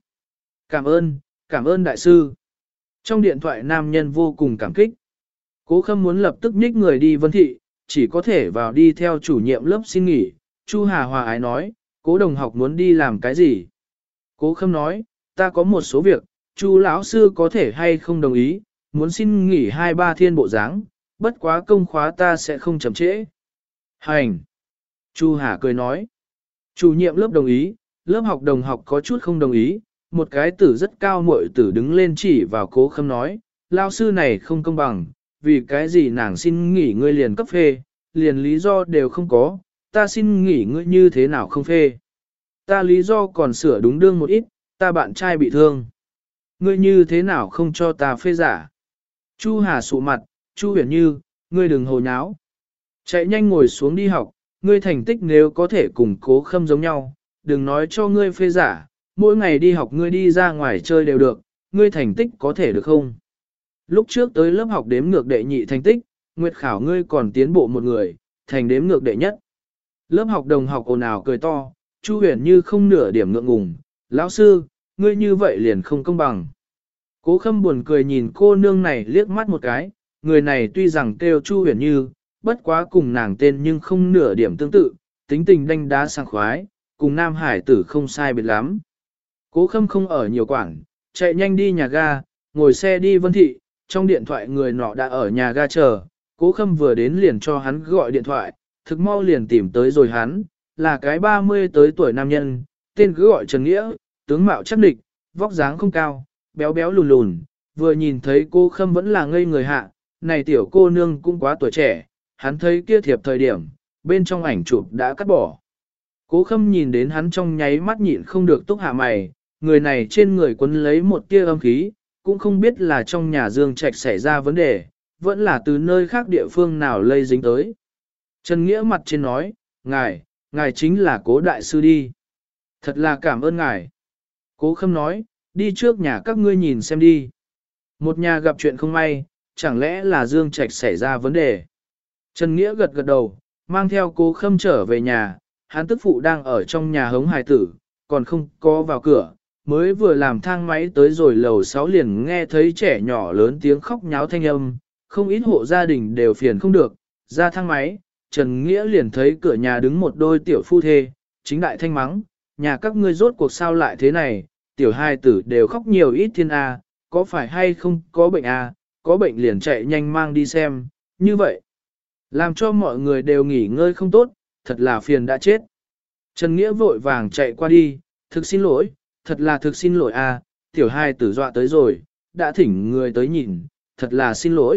Cảm ơn đại sư. Trong điện thoại nam nhân vô cùng cảm kích. Cố Khâm muốn lập tức nhích người đi Vân Thị, chỉ có thể vào đi theo chủ nhiệm lớp xin nghỉ. Chu Hà hòa ái nói, Cố đồng học muốn đi làm cái gì? Cố Khâm nói, ta có một số việc, Chu lão sư có thể hay không đồng ý, muốn xin nghỉ 2-3 thiên bộ dáng, bất quá công khóa ta sẽ không chậm trễ. Hành! Chu Hà cười nói, chủ nhiệm lớp đồng ý, lớp học đồng học có chút không đồng ý, một cái tử rất cao muội tử đứng lên chỉ vào Cố Khâm nói, lao sư này không công bằng, vì cái gì nàng xin nghỉ ngươi liền cấp phê, liền lý do đều không có, ta xin nghỉ ngươi như thế nào không phê. Ta lý do còn sửa đúng đương một ít, ta bạn trai bị thương. Ngươi như thế nào không cho ta phê giả. Chu Hà sụ mặt, Chu Huyền Như, ngươi đừng hồ nháo. Chạy nhanh ngồi xuống đi học, ngươi thành tích nếu có thể cùng Cố Khâm giống nhau, đừng nói cho ngươi phê giả, mỗi ngày đi học ngươi đi ra ngoài chơi đều được, ngươi thành tích có thể được không? Lúc trước tới lớp học đếm ngược đệ nhị thành tích, Nguyệt khảo ngươi còn tiến bộ một người, thành đếm ngược đệ nhất. Lớp học đồng học ồn ào cười to, Chu Huyền Như không nửa điểm ngượng ngùng, lão sư, ngươi như vậy liền không công bằng. Cố Khâm buồn cười nhìn cô nương này liếc mắt một cái, người này tuy rằng kêu Chu Huyền Như, bất quá cùng nàng tên nhưng không nửa điểm tương tự, tính tình đanh đá sang khoái, cùng nam hải tử không sai biệt lắm. Cố Khâm không ở nhiều quảng, chạy nhanh đi nhà ga, ngồi xe đi Vân Thị, trong điện thoại người nọ đã ở nhà ga chờ, Cố Khâm vừa đến liền cho hắn gọi điện thoại, thực mau liền tìm tới rồi hắn, là cái 30 tới tuổi nam nhân, tên cứ gọi Trần Nghĩa, tướng mạo chắc địch, vóc dáng không cao, béo béo lùn lùn, vừa nhìn thấy cô Khâm vẫn là ngây người hạ, này tiểu cô nương cũng quá tuổi trẻ, hắn thấy kia thiệp thời điểm, bên trong ảnh chụp đã cắt bỏ. Cố Khâm nhìn đến hắn trong nháy mắt nhịn không được túc hạ mày, người này trên người quấn lấy một tia âm khí, cũng không biết là trong nhà Dương Trạch xảy ra vấn đề, vẫn là từ nơi khác địa phương nào lây dính tới. Trần Nghĩa mặt trên nói, ngài chính là Cố đại sư đi. Thật là cảm ơn ngài. Cố Khâm nói, đi trước nhà các ngươi nhìn xem đi. Một nhà gặp chuyện không may, chẳng lẽ là Dương Trạch xảy ra vấn đề. Trần Nghĩa gật gật đầu, mang theo Cố Khâm trở về nhà, hắn tức phụ đang ở trong nhà hống hài tử, còn không có vào cửa, mới vừa làm thang máy tới rồi lầu 6 liền nghe thấy trẻ nhỏ lớn tiếng khóc nháo thanh âm, không ít hộ gia đình đều phiền không được, ra thang máy, Trần Nghĩa liền thấy cửa nhà đứng một đôi tiểu phu thê, chính đại thanh mắng, nhà các ngươi rốt cuộc sao lại thế này, tiểu hài tử đều khóc nhiều ít thiên A, có phải hay không có bệnh A, có bệnh liền chạy nhanh mang đi xem, như vậy, làm cho mọi người đều nghỉ ngơi không tốt, thật là phiền đã chết. Trần Nghĩa vội vàng chạy qua đi, thực xin lỗi, thật là thực xin lỗi A, tiểu hai tử dọa tới rồi, đã thỉnh người tới nhìn, thật là xin lỗi.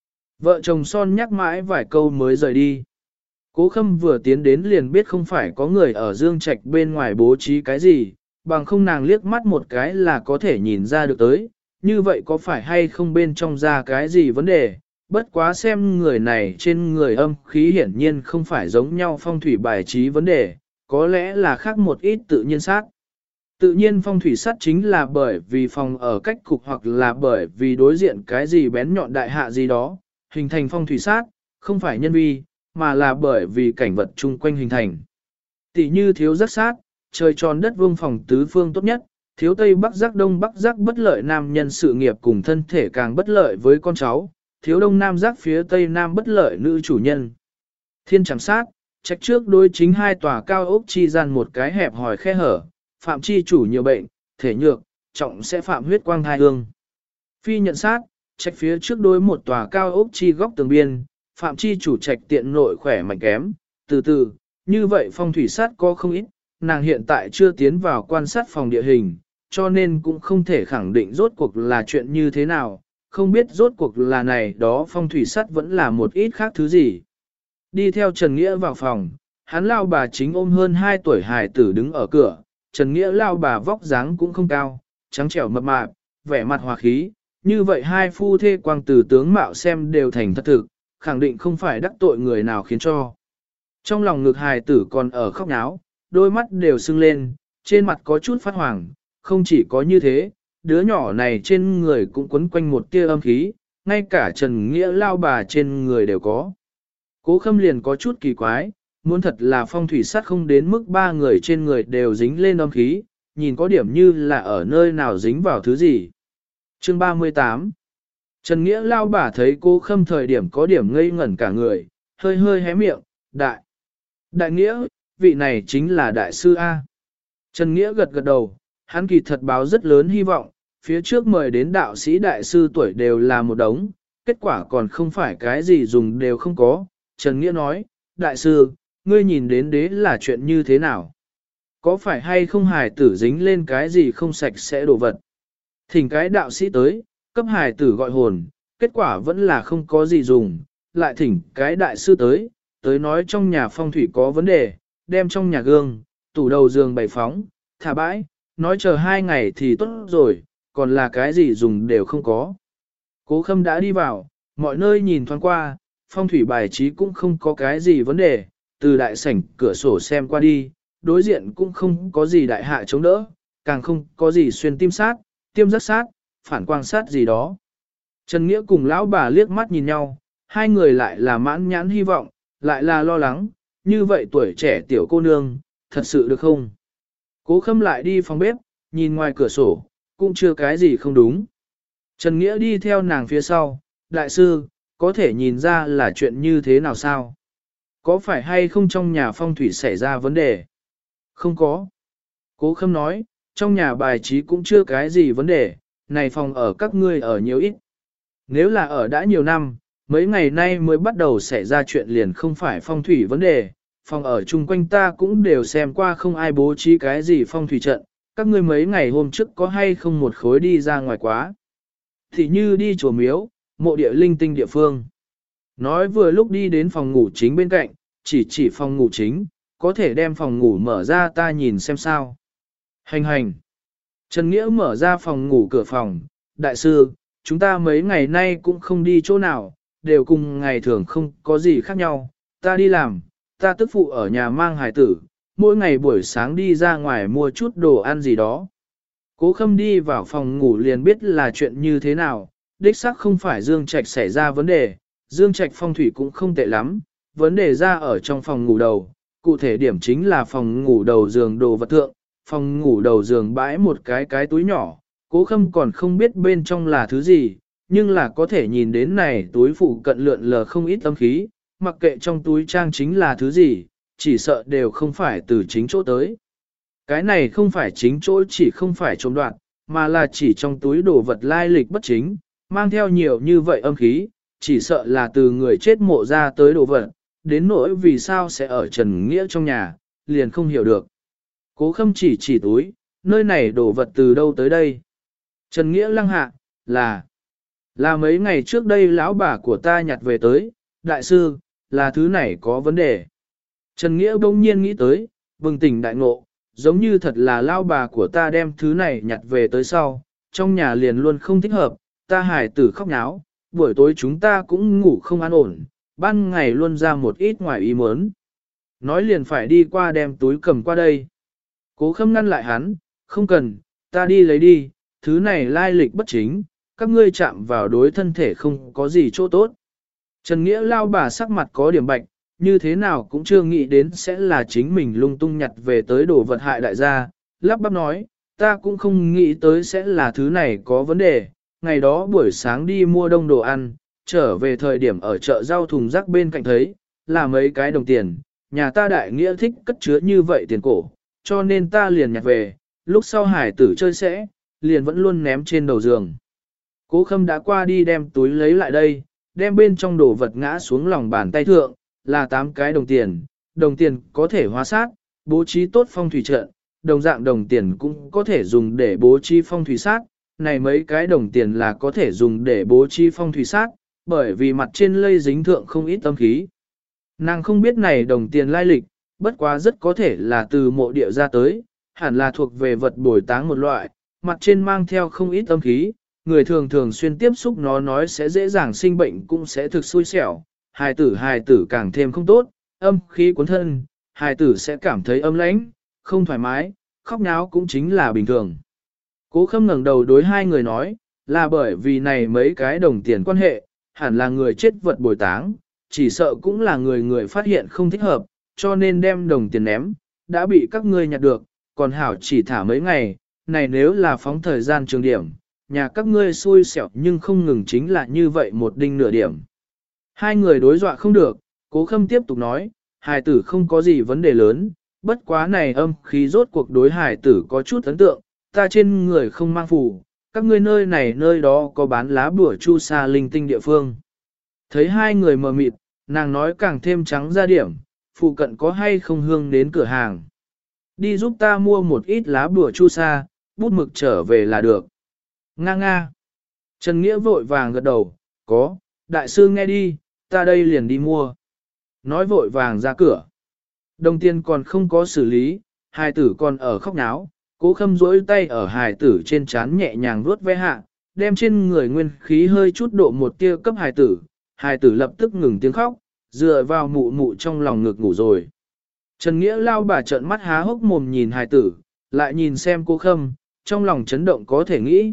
Vợ chồng son nhắc mãi vài câu mới rời đi. Cố Khâm vừa tiến đến liền biết không phải có người ở Dương Trạch bên ngoài bố trí cái gì, bằng không nàng liếc mắt một cái là có thể nhìn ra được tới, như vậy có phải hay không bên trong ra cái gì vấn đề, bất quá xem người này trên người âm khí hiển nhiên không phải giống nhau phong thủy bài trí vấn đề, có lẽ là khác một ít tự nhiên sát. Tự nhiên phong thủy sát chính là bởi vì phòng ở cách cục hoặc là bởi vì đối diện cái gì bén nhọn đại hạ gì đó, hình thành phong thủy sát, không phải nhân vi, mà là bởi vì cảnh vật chung quanh hình thành. Tỷ như thiếu giác sát, trời tròn đất vuông phòng tứ phương tốt nhất, thiếu tây bắc giác đông bắc giác bất lợi nam nhân sự nghiệp cùng thân thể càng bất lợi với con cháu, thiếu đông nam giác phía tây nam bất lợi nữ chủ nhân. Thiên chảm sát, trách trước đối chính hai tòa cao ốc chi gian một cái hẹp hòi khe hở, phạm chi chủ nhiều bệnh, thể nhược, trọng sẽ phạm huyết quang thai hương. Phi nhận sát, trách phía trước đối một tòa cao ốc chi góc tường biên, phạm chi chủ trạch tiện nội khỏe mạnh kém, từ từ, như vậy phong thủy sát có không ít, nàng hiện tại chưa tiến vào quan sát phòng địa hình, cho nên cũng không thể khẳng định rốt cuộc là chuyện như thế nào, không biết rốt cuộc là này đó phong thủy sát vẫn là một ít khác thứ gì. Đi theo Trần Nghĩa vào phòng, hắn lao bà chính ôm hơn 2 tuổi hài tử đứng ở cửa, Trần Nghĩa lao bà vóc dáng cũng không cao, trắng trẻo mập mạp, vẻ mặt hòa khí, như vậy hai phu thê quang từ tướng mạo xem đều thành thật thực, khẳng định không phải đắc tội người nào khiến cho. Trong lòng ngực hài tử còn ở khóc náo, đôi mắt đều sưng lên, trên mặt có chút phát hoàng, không chỉ có như thế, đứa nhỏ này trên người cũng quấn quanh một tia âm khí, ngay cả Trần Nghĩa lao bà trên người đều có. Cố Khâm liền có chút kỳ quái, muốn thật là phong thủy sát không đến mức 3 người trên người đều dính lên âm khí, nhìn có điểm như là ở nơi nào dính vào thứ gì. Chương 38 Trần Nghĩa lao bà thấy Cố Khâm thời điểm có điểm ngây ngẩn cả người, hơi hơi hé miệng, Đại Nghĩa, vị này chính là đại sư A. Trần Nghĩa gật gật đầu, hắn kỳ thật báo rất lớn hy vọng, phía trước mời đến đạo sĩ đại sư tuổi đều là một đống, kết quả còn không phải cái gì dùng đều không có. Trần Nghĩa nói, đại sư, ngươi nhìn đến đế là chuyện như thế nào? Có phải hay không hài tử dính lên cái gì không sạch sẽ đổ vật? Thỉnh cái đạo sĩ tới, cấp hài tử gọi hồn, kết quả vẫn là không có gì dùng, lại thỉnh cái đại sư tới nói trong nhà phong thủy có vấn đề, đem trong nhà gương, tủ đầu giường bày phóng, thả bãi, nói chờ 2 ngày thì tốt rồi, còn là cái gì dùng đều không có. Cố Khâm đã đi vào, mọi nơi nhìn thoáng qua, phong thủy bài trí cũng không có cái gì vấn đề, từ đại sảnh cửa sổ xem qua đi, đối diện cũng không có gì đại hạ chống đỡ, càng không có gì xuyên tim sát, tiêm rất sát, phản quang sát gì đó. Trần Nghĩa cùng lão bà liếc mắt nhìn nhau, hai người lại là mãn nhãn hy vọng, lại là lo lắng, như vậy tuổi trẻ tiểu cô nương, thật sự được không? Cố Khâm lại đi phòng bếp, nhìn ngoài cửa sổ, cũng chưa cái gì không đúng. Trần Nghĩa đi theo nàng phía sau, đại sư, có thể nhìn ra là chuyện như thế nào sao? Có phải hay không trong nhà phong thủy xảy ra vấn đề? Không có. Cố Khâm nói, trong nhà bài trí cũng chưa cái gì vấn đề, này phòng ở các ngươi ở nhiều ít. Nếu là ở đã nhiều năm, mấy ngày nay mới bắt đầu xảy ra chuyện liền không phải phong thủy vấn đề, phòng ở chung quanh ta cũng đều xem qua không ai bố trí cái gì phong thủy trận, các ngươi mấy ngày hôm trước có hay không một khối đi ra ngoài quá. Thì như đi chùa miếu, mộ địa linh tinh địa phương. Nói vừa lúc đi đến phòng ngủ chính bên cạnh, chỉ phòng ngủ chính, có thể đem phòng ngủ mở ra ta nhìn xem sao. Hành. Trần Nghĩa mở ra phòng ngủ cửa phòng, đại sư, chúng ta mấy ngày nay cũng không đi chỗ nào, đều cùng ngày thường không có gì khác nhau, ta đi làm, ta tức phụ ở nhà mang hài tử, mỗi ngày buổi sáng đi ra ngoài mua chút đồ ăn gì đó. Cố Khâm đi vào phòng ngủ liền biết là chuyện như thế nào, đích xác không phải Dương Trạch xảy ra vấn đề, Dương Trạch phong thủy cũng không tệ lắm, vấn đề ra ở trong phòng ngủ đầu, cụ thể điểm chính là phòng ngủ đầu giường đồ vật thượng, phòng ngủ đầu giường bãi một cái túi nhỏ, Cố Khâm còn không biết bên trong là thứ gì, nhưng là có thể nhìn đến này túi phụ cận lượn lờ không ít âm khí, mặc kệ trong túi trang chính là thứ gì, chỉ sợ đều không phải từ chính chỗ tới. Cái này không phải chính chỗ chỉ không phải trộm đoạt, mà là chỉ trong túi đồ vật lai lịch bất chính, mang theo nhiều như vậy âm khí, chỉ sợ là từ người chết mộ ra tới đồ vật, đến nỗi vì sao sẽ ở Trần Nghĩa trong nhà, liền không hiểu được. Cố Khâm chỉ túi, nơi này đồ vật từ đâu tới đây. Trần Nghĩa lăng hạ, là mấy ngày trước đây lão bà của ta nhặt về tới, đại sư, là thứ này có vấn đề. Trần Nghĩa bỗng nhiên nghĩ tới, bừng tỉnh đại ngộ, giống như thật là lão bà của ta đem thứ này nhặt về tới sau, trong nhà liền luôn không thích hợp, ta hải tử khóc náo, buổi tối chúng ta cũng ngủ không an ổn, ban ngày luôn ra một ít ngoài ý muốn. Nói liền phải đi qua đem túi cầm qua đây. Cố Khâm ngăn lại hắn, không cần, ta đi lấy đi, thứ này lai lịch bất chính, các ngươi chạm vào đối thân thể không có gì chỗ tốt. Trần Nghĩa lao bà sắc mặt có điểm bạch, như thế nào cũng chưa nghĩ đến sẽ là chính mình lung tung nhặt về tới đồ vật hại đại gia, lắp bắp nói, ta cũng không nghĩ tới sẽ là thứ này có vấn đề, ngày đó buổi sáng đi mua đông đồ ăn, trở về thời điểm ở chợ rau thùng rác bên cạnh thấy, là mấy cái đồng tiền, nhà ta đại nghĩa thích cất chứa như vậy tiền cổ, cho nên ta liền nhặt về, lúc sau hải tử chơi sẽ, liền vẫn luôn ném trên đầu giường. Cố Khâm đã qua đi đem túi lấy lại đây, đem bên trong đồ vật ngã xuống lòng bàn tay thượng, là 8 cái đồng tiền có thể hóa sát, bố trí tốt phong thủy trận, đồng dạng đồng tiền cũng có thể dùng để bố trí phong thủy sát, này mấy cái đồng tiền là có thể dùng để bố trí phong thủy sát, bởi vì mặt trên lây dính thượng không ít âm khí. Nàng không biết này đồng tiền lai lịch, bất quá rất có thể là từ mộ địa ra tới, hẳn là thuộc về vật bồi táng một loại, mặt trên mang theo không ít âm khí, người thường thường xuyên tiếp xúc nó nói sẽ dễ dàng sinh bệnh cũng sẽ thực xui xẻo, hài tử càng thêm không tốt, âm khí cuốn thân, hài tử sẽ cảm thấy âm lãnh, không thoải mái, khóc náo cũng chính là bình thường. Cố Khâm ngẩng đầu đối hai người nói, là bởi vì này mấy cái đồng tiền quan hệ, hẳn là người chết vật bồi táng, chỉ sợ cũng là người phát hiện không thích hợp, cho nên đem đồng tiền ném, đã bị các ngươi nhặt được, còn hảo chỉ thả mấy ngày, này nếu là phóng thời gian trường điểm, nhà các ngươi xui xẻo nhưng không ngừng chính là như vậy một đinh nửa điểm. Hai người đối dọa không được, Cố Khâm tiếp tục nói, hài tử không có gì vấn đề lớn, bất quá này âm khí rốt cuộc đối hài tử có chút ấn tượng, ta trên người không mang phù, các ngươi nơi này nơi đó có bán lá bùa chu sa linh tinh địa phương. Thấy hai người mờ mịt, nàng nói càng thêm trắng ra điểm, phụ cận có hay không hương đến cửa hàng. Đi giúp ta mua một ít lá bùa chu sa, bút mực trở về là được. Nga nga. Trần Nghĩa vội vàng gật đầu, có, đại sư nghe đi, ta đây liền đi mua. Nói vội vàng ra cửa. Đồng tiền còn không có xử lý, hài tử còn ở khóc náo, Cố Khâm duỗi tay ở hài tử trên trán nhẹ nhàng vuốt ve hạ, đem trên người nguyên khí hơi chút độ một tia cấp hài tử lập tức ngừng tiếng khóc, dựa vào mụ mụ trong lòng ngực ngủ rồi. Trần Nghĩa lao bà trợn mắt há hốc mồm nhìn hài tử, lại nhìn xem Cố Khâm, trong lòng chấn động có thể nghĩ,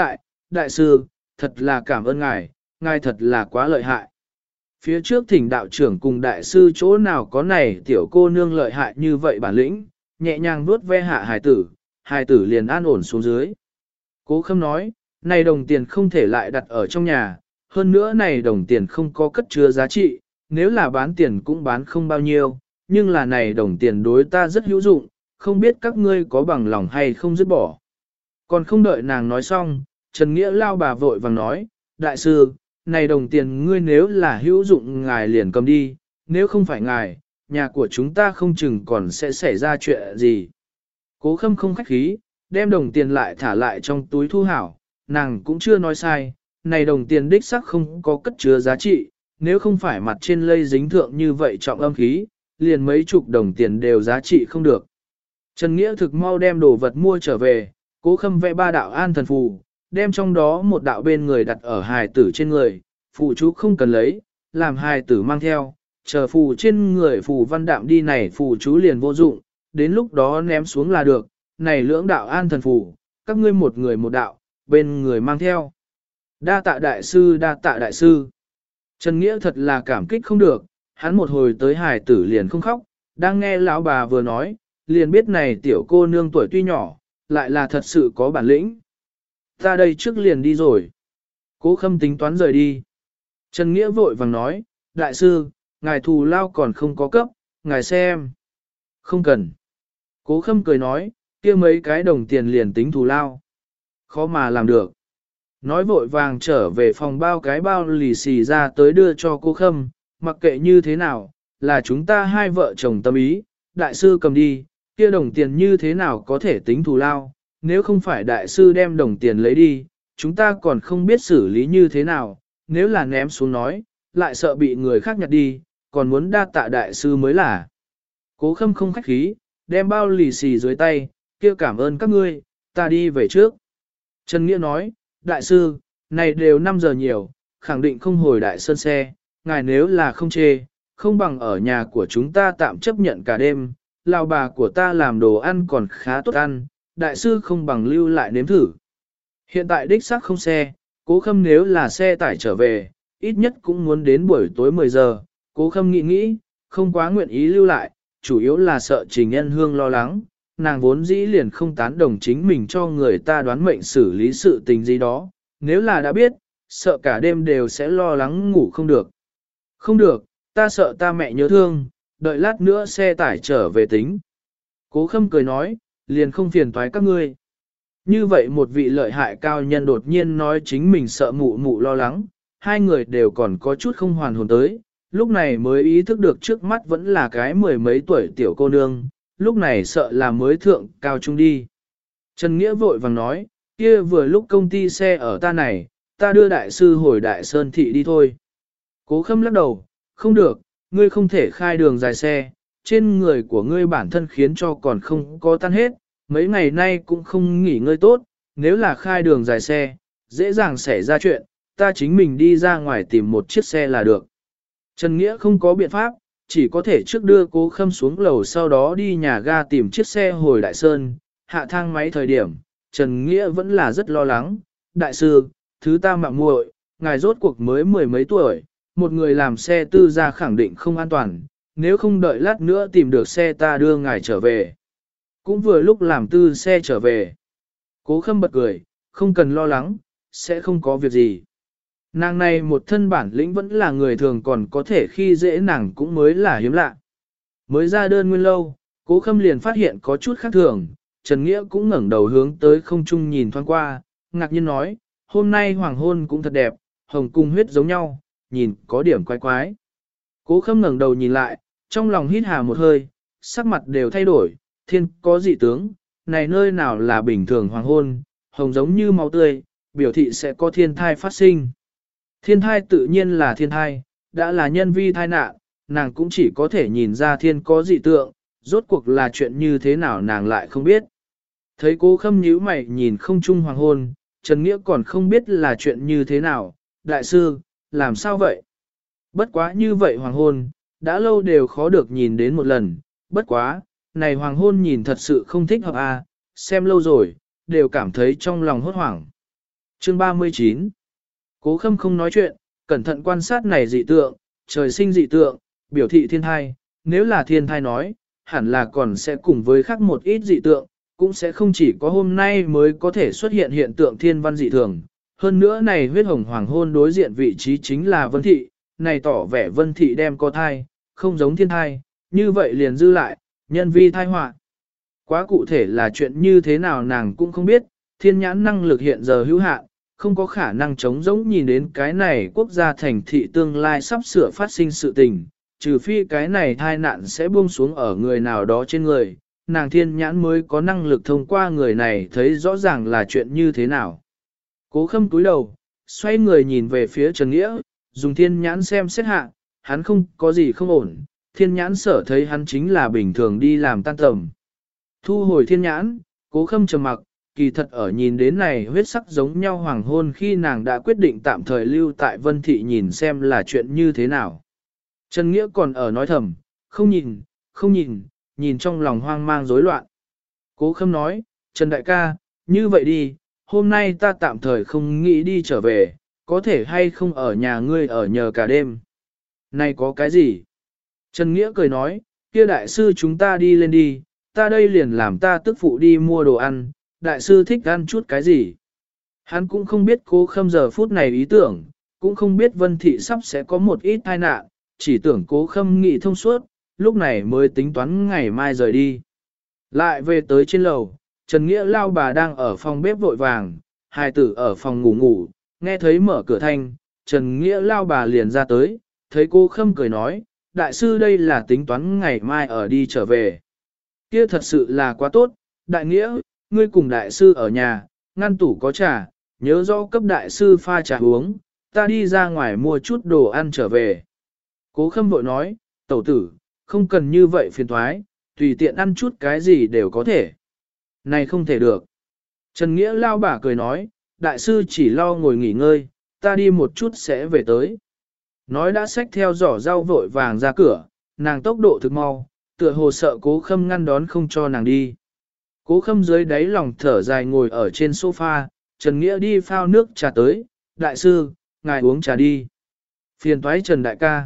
đại sư, thật là cảm ơn ngài thật là quá lợi hại. Phía trước thỉnh đạo trưởng cùng đại sư chỗ nào có này tiểu cô nương lợi hại như vậy bản lĩnh, nhẹ nhàng vuốt ve hạ hài tử liền an ổn xuống dưới. Cố Khâm nói, này đồng tiền không thể lại đặt ở trong nhà, hơn nữa này đồng tiền không có cất chứa giá trị, nếu là bán tiền cũng bán không bao nhiêu, nhưng là này đồng tiền đối ta rất hữu dụng, không biết các ngươi có bằng lòng hay không dứt bỏ. Còn không đợi nàng nói xong, Trần Nghĩa lao bà vội vàng nói, đại sư, này đồng tiền ngươi nếu là hữu dụng ngài liền cầm đi, nếu không phải ngài, nhà của chúng ta không chừng còn sẽ xảy ra chuyện gì. Cố Khâm không khách khí, đem đồng tiền lại thả lại trong túi thu hảo, nàng cũng chưa nói sai, này đồng tiền đích sắc không có cất chứa giá trị, nếu không phải mặt trên lây dính thượng như vậy trọng âm khí, liền mấy chục đồng tiền đều giá trị không được. Trần Nghĩa thực mau đem đồ vật mua trở về, Cố Khâm vẽ 3 đạo an thần phù, đem trong đó một đạo bên người đặt ở hài tử trên người, phù chú không cần lấy, làm hài tử mang theo, chờ phù trên người phù văn đạm đi này phù chú liền vô dụng, đến lúc đó ném xuống là được, này lưỡng đạo an thần phù, các ngươi một người một đạo, bên người mang theo. Đa tạ đại sư. Trần Nghĩa thật là cảm kích không được, hắn một hồi tới hài tử liền không khóc, đang nghe lão bà vừa nói, liền biết này tiểu cô nương tuổi tuy nhỏ, lại là thật sự có bản lĩnh. Ta đây trước liền đi rồi. Cố Khâm tính toán rời đi. Trần Nghĩa vội vàng nói, đại sư, ngài thù lao còn không có cấp, ngài xem. Không cần. Cố Khâm cười nói, kia mấy cái đồng tiền liền tính thù lao. Khó mà làm được. Nói vội vàng trở về phòng bao cái bao lì xì ra tới đưa cho Cố Khâm, mặc kệ như thế nào, là chúng ta hai vợ chồng tâm ý, đại sư cầm đi, kia đồng tiền như thế nào có thể tính thù lao, nếu không phải đại sư đem đồng tiền lấy đi, chúng ta còn không biết xử lý như thế nào, nếu là ném xuống nói, lại sợ bị người khác nhặt đi, còn muốn đa tạ đại sư mới là. Cố Khâm không khách khí, đem bao lì xì dưới tay, kia cảm ơn các ngươi, ta đi về trước. Trần Nghĩa nói, đại sư, này đều 5 giờ nhiều, khẳng định không hồi đại sơn xe, ngài nếu là không chê, không bằng ở nhà của chúng ta tạm chấp nhận cả đêm, lão bà của ta làm đồ ăn còn khá tốt ăn, đại sư không bằng lưu lại nếm thử. Hiện tại đích xác không xe, Cố Khâm nếu là xe tải trở về, ít nhất cũng muốn đến buổi tối 10 giờ, Cố Khâm nghĩ, không quá nguyện ý lưu lại, chủ yếu là sợ Trình Nhân Hương lo lắng, nàng vốn dĩ liền không tán đồng chính mình cho người ta đoán mệnh xử lý sự tình gì đó, nếu là đã biết, sợ cả đêm đều sẽ lo lắng ngủ không được. Không được, ta sợ ta mẹ nhớ thương, đợi lát nữa xe tải trở về tính. Cố Khâm cười nói, liền không phiền toái các ngươi. Như vậy một vị lợi hại cao nhân đột nhiên nói chính mình sợ mụ mụ lo lắng, hai người đều còn có chút không hoàn hồn tới, lúc này mới ý thức được trước mắt vẫn là cái 10 mấy tuổi tiểu cô nương, lúc này sợ là mới thượng cao trung đi. Trần Nghĩa vội vàng nói, kia vừa lúc công ty xe ở ta này, ta đưa đại sư hồi Đại Sơn Thị đi thôi. Cố Khâm lắc đầu, không được, ngươi không thể khai đường dài xe, trên người của ngươi bản thân khiến cho còn không có tan hết, mấy ngày nay cũng không nghỉ ngơi tốt, nếu là khai đường dài xe, dễ dàng xảy ra chuyện, ta chính mình đi ra ngoài tìm một chiếc xe là được. Trần Nghĩa không có biện pháp, chỉ có thể trước đưa Cố Khâm xuống lầu sau đó đi nhà ga tìm chiếc xe hồi Đại Sơn, hạ thang máy thời điểm, Trần Nghĩa vẫn là rất lo lắng, đại sư, thứ ta mạo muội, ngài rốt cuộc mới 10 mấy tuổi, một người làm xe tư gia khẳng định không an toàn, nếu không đợi lát nữa tìm được xe ta đưa ngài trở về. Cũng vừa lúc làm tư xe trở về. Cố Khâm bật cười, không cần lo lắng, sẽ không có việc gì. Nàng này một thân bản lĩnh vẫn là người thường còn có thể khi dễ nàng cũng mới là hiếm lạ. Mới ra đơn nguyên lâu, Cố Khâm liền phát hiện có chút khác thường, Trần Nghĩa cũng ngẩng đầu hướng tới không trung nhìn thoáng qua, ngạc nhiên nói, hôm nay hoàng hôn cũng thật đẹp, hồng cung huyết giống nhau, nhìn có điểm quái quái. Cố Khâm ngẩng đầu nhìn lại, trong lòng hít hà một hơi, sắc mặt đều thay đổi, thiên có dị tướng, này nơi nào là bình thường hoàng hôn, hồng giống như máu tươi, biểu thị sẽ có thiên thai phát sinh. Thiên thai tự nhiên là thiên thai, đã là nhân vi thai nạn, nàng cũng chỉ có thể nhìn ra thiên có dị tượng, rốt cuộc là chuyện như thế nào nàng lại không biết. Thấy Cố Khâm nhíu mày nhìn không trung hoàng hôn, Trần Nghĩa còn không biết là chuyện như thế nào, đại sư, làm sao vậy? Bất quá như vậy hoàng hôn, đã lâu đều khó được nhìn đến một lần, bất quá, này hoàng hôn nhìn thật sự không thích hợp à, xem lâu rồi, đều cảm thấy trong lòng hốt hoảng. Chương 39 Cố Khâm không nói chuyện, cẩn thận quan sát này dị tượng, trời sinh dị tượng, biểu thị thiên thai, nếu là thiên thai nói, hẳn là còn sẽ cùng với khác một ít dị tượng, cũng sẽ không chỉ có hôm nay mới có thể xuất hiện hiện tượng thiên văn dị thường. Hơn nữa này huyết hồng hoàng hôn đối diện vị trí chính là Vân Thị, này tỏ vẻ Vân Thị đem có thai, không giống thiên thai, như vậy liền dư lại, nhân vi thai họa. Quá cụ thể là chuyện như thế nào nàng cũng không biết, thiên nhãn năng lực hiện giờ hữu hạn, không có khả năng chống giống nhìn đến cái này quốc gia thành thị tương lai sắp sửa phát sinh sự tình, trừ phi cái này thai nạn sẽ buông xuống ở người nào đó trên người, nàng thiên nhãn mới có năng lực thông qua người này thấy rõ ràng là chuyện như thế nào. Cố Khâm cúi đầu, xoay người nhìn về phía Trần Nghĩa, dùng thiên nhãn xem xét hạ, hắn không có gì không ổn, thiên nhãn sở thấy hắn chính là bình thường đi làm tan tầm. Thu hồi thiên nhãn, Cố Khâm trầm mặc, kỳ thật ở nhìn đến này huyết sắc giống nhau hoàng hôn khi nàng đã quyết định tạm thời lưu tại Vân Thị nhìn xem là chuyện như thế nào. Trần Nghĩa còn ở nói thầm, không nhìn, không nhìn, nhìn trong lòng hoang mang rối loạn. Cố Khâm nói, Trần đại ca, như vậy đi, hôm nay ta tạm thời không nghĩ đi trở về, có thể hay không ở nhà ngươi ở nhờ cả đêm. Này có cái gì? Trần Nghĩa cười nói, kia đại sư chúng ta đi lên đi, ta đây liền làm ta tức phụ đi mua đồ ăn, đại sư thích ăn chút cái gì. Hắn cũng không biết Cố Khâm giờ phút này ý tưởng, cũng không biết Vân Thị sắp sẽ có một ít tai nạn, chỉ tưởng Cố Khâm nghĩ thông suốt, lúc này mới tính toán ngày mai rời đi. Lại về tới trên lầu, Trần Nghĩa lao bà đang ở phòng bếp vội vàng, hài tử ở phòng ngủ ngủ, nghe thấy mở cửa thanh, Trần Nghĩa lao bà liền ra tới, thấy Cố Khâm cười nói, đại sư đây là tính toán ngày mai ở đi trở về. Kia thật sự là quá tốt, đại nghĩa, ngươi cùng đại sư ở nhà, ngăn tủ có trà, nhớ rõ cấp đại sư pha trà uống, ta đi ra ngoài mua chút đồ ăn trở về. Cố Khâm vội nói, tẩu tử, không cần như vậy phiền thoái, tùy tiện ăn chút cái gì đều có thể. Này không thể được. Trần Nghĩa lao bả cười nói, đại sư chỉ lo ngồi nghỉ ngơi, ta đi một chút sẽ về tới. Nói đã xách theo giỏ rau vội vàng ra cửa, nàng tốc độ thực mau, tựa hồ sợ Cố Khâm ngăn đón không cho nàng đi. Cố Khâm dưới đáy lòng thở dài ngồi ở trên sofa, Trần Nghĩa đi phao nước trà tới, đại sư, ngài uống trà đi. Phiền toái Trần đại ca.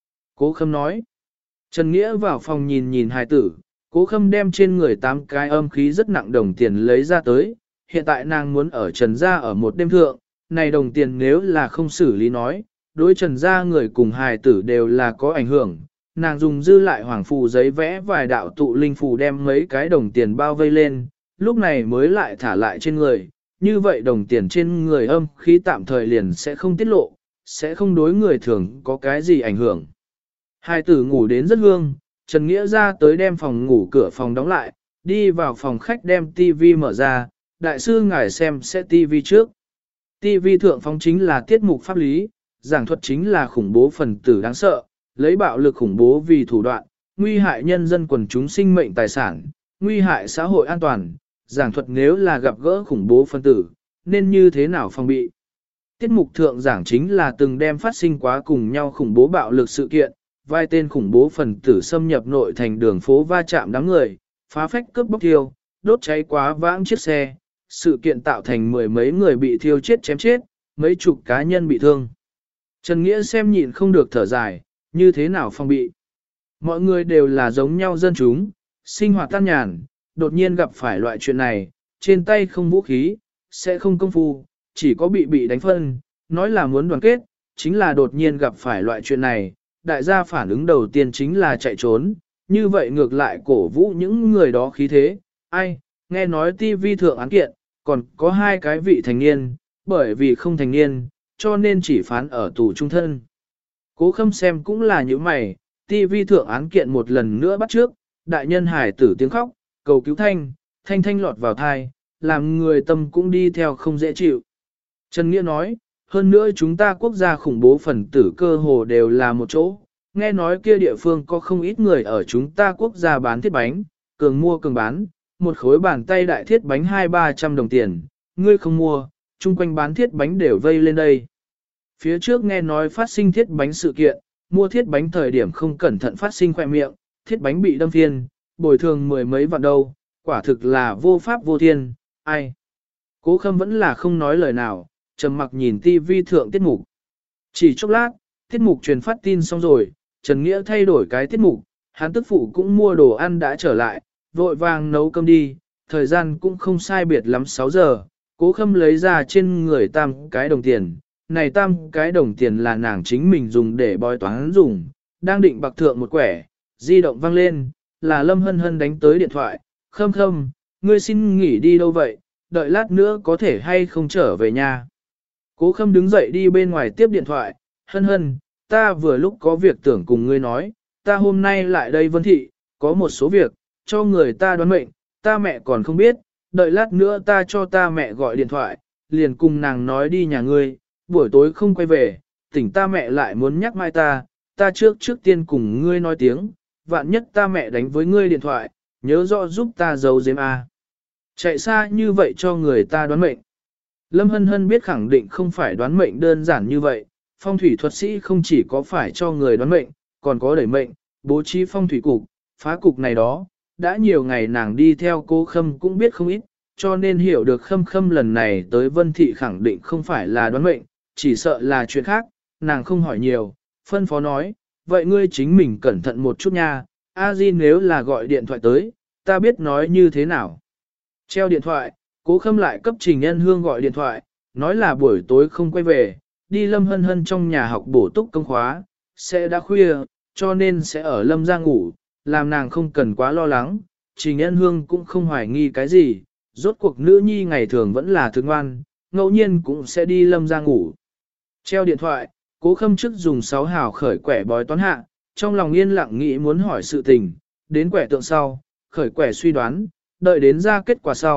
Cố Khâm nói. Trần Nghĩa vào phòng nhìn nhìn hài tử, Cố Khâm đem trên người 8 cái âm khí rất nặng đồng tiền lấy ra tới, hiện tại nàng muốn ở Trần gia ở một đêm thượng, này đồng tiền nếu là không xử lý nói, đối Trần gia người cùng hài tử đều là có ảnh hưởng, nàng dùng dư lại hoàng phù giấy vẽ vài đạo tụ linh phù đem mấy cái đồng tiền bao vây lên, lúc này mới lại thả lại trên người, như vậy đồng tiền trên người âm khí tạm thời liền sẽ không tiết lộ, sẽ không đối người thường có cái gì ảnh hưởng. Hai tử ngủ đến rất hương, Trần Nghĩa ra tới đem phòng ngủ cửa phòng đóng lại, đi vào phòng khách đem tivi mở ra, đại sư ngài xem sẽ tivi trước. Tivi thượng phóng chính là tiết mục pháp lý, giảng thuật chính là khủng bố phần tử đáng sợ, lấy bạo lực khủng bố vì thủ đoạn, nguy hại nhân dân quần chúng sinh mệnh tài sản, nguy hại xã hội an toàn, giảng thuật nếu là gặp gỡ khủng bố phân tử, nên như thế nào phòng bị. Tiết mục thượng giảng chính là từng đem phát sinh quá cùng nhau khủng bố bạo lực sự kiện, vai tên khủng bố phần tử xâm nhập nội thành đường phố va chạm đám người, phá phách cướp bóc thiêu, đốt cháy quá vãng chiếc xe, sự kiện tạo thành mười mấy người bị thiêu chết chém chết, mấy chục cá nhân bị thương. Trần Nghĩa xem nhịn không được thở dài, như thế nào phòng bị. Mọi người đều là giống nhau dân chúng, sinh hoạt tan nhàn, đột nhiên gặp phải loại chuyện này, trên tay không vũ khí, sẽ không công phu, chỉ có bị đánh phân, nói là muốn đoàn kết, chính là đột nhiên gặp phải loại chuyện này, đại gia phản ứng đầu tiên chính là chạy trốn, như vậy ngược lại cổ vũ những người đó khí thế, ai, nghe nói TV thượng án kiện, còn có 2 cái vị thành niên, bởi vì không thành niên, cho nên chỉ phán ở tù trung thân. Cố Khâm xem cũng là như mày, TV thượng án kiện một lần nữa bắt trước, đại nhân hải tử tiếng khóc, cầu cứu thanh lọt vào thai, làm người tâm cũng đi theo không dễ chịu. Trần Nghĩa nói, hơn nữa chúng ta quốc gia khủng bố phần tử cơ hồ đều là một chỗ, nghe nói kia địa phương có không ít người ở chúng ta quốc gia bán thiết bánh, cường mua cường bán, một khối bàn tay đại thiết bánh 200-300 đồng tiền, ngươi không mua, chung quanh bán thiết bánh đều vây lên đây. Phía trước nghe nói phát sinh thiết bánh sự kiện, mua thiết bánh thời điểm không cẩn thận phát sinh khỏe miệng, thiết bánh bị đâm phiên, bồi thường mười mấy vạn đâu, quả thực là vô pháp vô thiên, ai. Cố Khâm vẫn là không nói lời nào, trầm mặc nhìn tivi thượng tiết mục. Chỉ chốc lát, tiết mục truyền phát tin xong rồi, Trần Nghĩa thay đổi cái tiết mục, hắn tức phụ cũng mua đồ ăn đã trở lại, vội vàng nấu cơm đi, thời gian cũng không sai biệt lắm 6 giờ, Cố Khâm lấy ra trên người 8 cái đồng tiền, này 8 cái đồng tiền là nàng chính mình dùng để bói toán dùng, đang định bạc thượng một quẻ, di động vang lên, là Lâm Hân Hân đánh tới điện thoại, Khâm, ngươi xin nghỉ đi đâu vậy, đợi lát nữa có thể hay không trở về nhà. Cố Khâm đứng dậy đi bên ngoài tiếp điện thoại, Hân, ta vừa lúc có việc tưởng cùng ngươi nói, ta hôm nay lại đây Vân Thị, có một số việc, cho người ta đoán mệnh, ta mẹ còn không biết, đợi lát nữa ta cho ta mẹ gọi điện thoại, liền cùng nàng nói đi nhà ngươi, buổi tối không quay về, tỉnh ta mẹ lại muốn nhắc mai ta trước tiên cùng ngươi nói tiếng, vạn nhất ta mẹ đánh với ngươi điện thoại, nhớ rõ giúp ta giấu giếm a. Chạy xa như vậy cho người ta đoán mệnh. Lâm Hân Hân biết khẳng định không phải đoán mệnh đơn giản như vậy, phong thủy thuật sĩ không chỉ có phải cho người đoán mệnh, còn có đẩy mệnh, bố trí phong thủy cục, phá cục này đó, đã nhiều ngày nàng đi theo Cố Khâm cũng biết không ít, cho nên hiểu được Khâm lần này tới Vân Thị khẳng định không phải là đoán mệnh, chỉ sợ là chuyện khác, nàng không hỏi nhiều, phân phó nói, vậy ngươi chính mình cẩn thận một chút nha, a di nếu là gọi điện thoại tới, ta biết nói như thế nào. Treo điện thoại, Cố Khâm lại cấp Trình Nhân Hương gọi điện thoại, nói là buổi tối không quay về, đi Lâm Hân Hân trong nhà học bổ túc công khóa, sẽ đã khuya, cho nên sẽ ở Lâm ra ngủ, làm nàng không cần quá lo lắng, Trình Nhân Hương cũng không hoài nghi cái gì, rốt cuộc nữ nhi ngày thường vẫn là thương ngoan, ngẫu nhiên cũng sẽ đi Lâm ra ngủ. Treo điện thoại, Cố Khâm trước dùng 6 hào khởi quẻ bói toán hạ, trong lòng yên lặng nghĩ muốn hỏi sự tình, đến quẻ tượng sau, khởi quẻ suy đoán, đợi đến ra kết quả sau,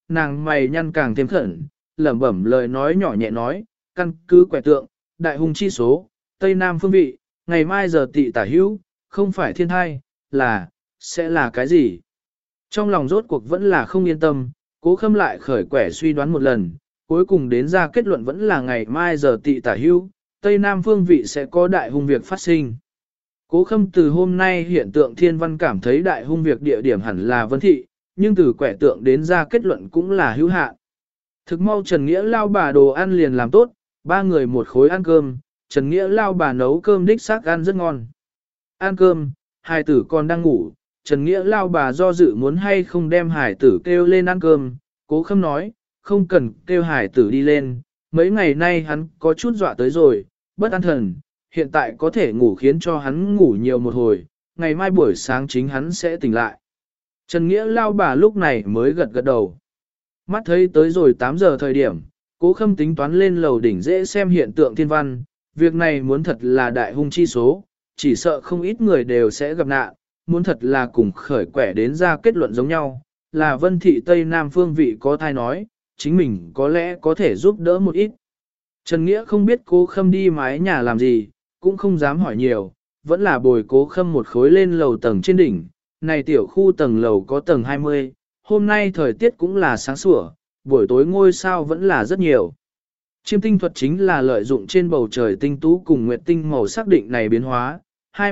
nàng mày nhăn càng thêm khẩn, lẩm bẩm lời nói nhỏ nhẹ nói, căn cứ quẻ tượng, đại hung chi số, Tây Nam phương vị, ngày mai giờ tị tả hữu, không phải thiên thai, sẽ là cái gì? Trong lòng rốt cuộc vẫn là không yên tâm, Cố Khâm lại khởi quẻ suy đoán một lần, cuối cùng đến ra kết luận vẫn là ngày mai giờ tị tả hữu, Tây Nam phương vị sẽ có đại hung việc phát sinh. Cố Khâm từ hôm nay hiện tượng thiên văn cảm thấy đại hung việc địa điểm hẳn là Vân Thị, nhưng từ quẻ tượng đến ra kết luận cũng là hữu hạn. Thực mau Trần Nghĩa lao bà đồ ăn liền làm tốt, ba người một khối ăn cơm, Trần Nghĩa lao bà nấu cơm đích xác ăn rất ngon. Ăn cơm, hài tử còn đang ngủ, Trần Nghĩa lao bà do dự muốn hay không đem hài tử kêu lên ăn cơm, Cố Khâm nói, không cần kêu hài tử đi lên, mấy ngày nay hắn có chút dọa tới rồi, bất an thần, hiện tại có thể ngủ khiến cho hắn ngủ nhiều một hồi, ngày mai buổi sáng chính hắn sẽ tỉnh lại. Trần Nghĩa lao bà lúc này mới gật gật đầu. Mắt thấy tới rồi 8 giờ thời điểm, Cố Khâm tính toán lên lầu đỉnh dễ xem hiện tượng thiên văn, việc này muốn thật là đại hung chi số, chỉ sợ không ít người đều sẽ gặp nạn, muốn thật là cùng khởi quẻ đến ra kết luận giống nhau, là Vân Thị Tây Nam phương vị có thai nói, chính mình có lẽ có thể giúp đỡ một ít. Trần Nghĩa không biết Cố Khâm đi mái nhà làm gì, cũng không dám hỏi nhiều, vẫn là bồi Cố Khâm một khối lên lầu tầng trên đỉnh, này tiểu khu tầng lầu có tầng 20, hôm nay thời tiết cũng là sáng sủa, buổi tối ngôi sao vẫn là rất nhiều. Chiêm tinh thuật chính là lợi dụng trên bầu trời tinh tú cùng nguyệt tinh màu xác định này biến hóa,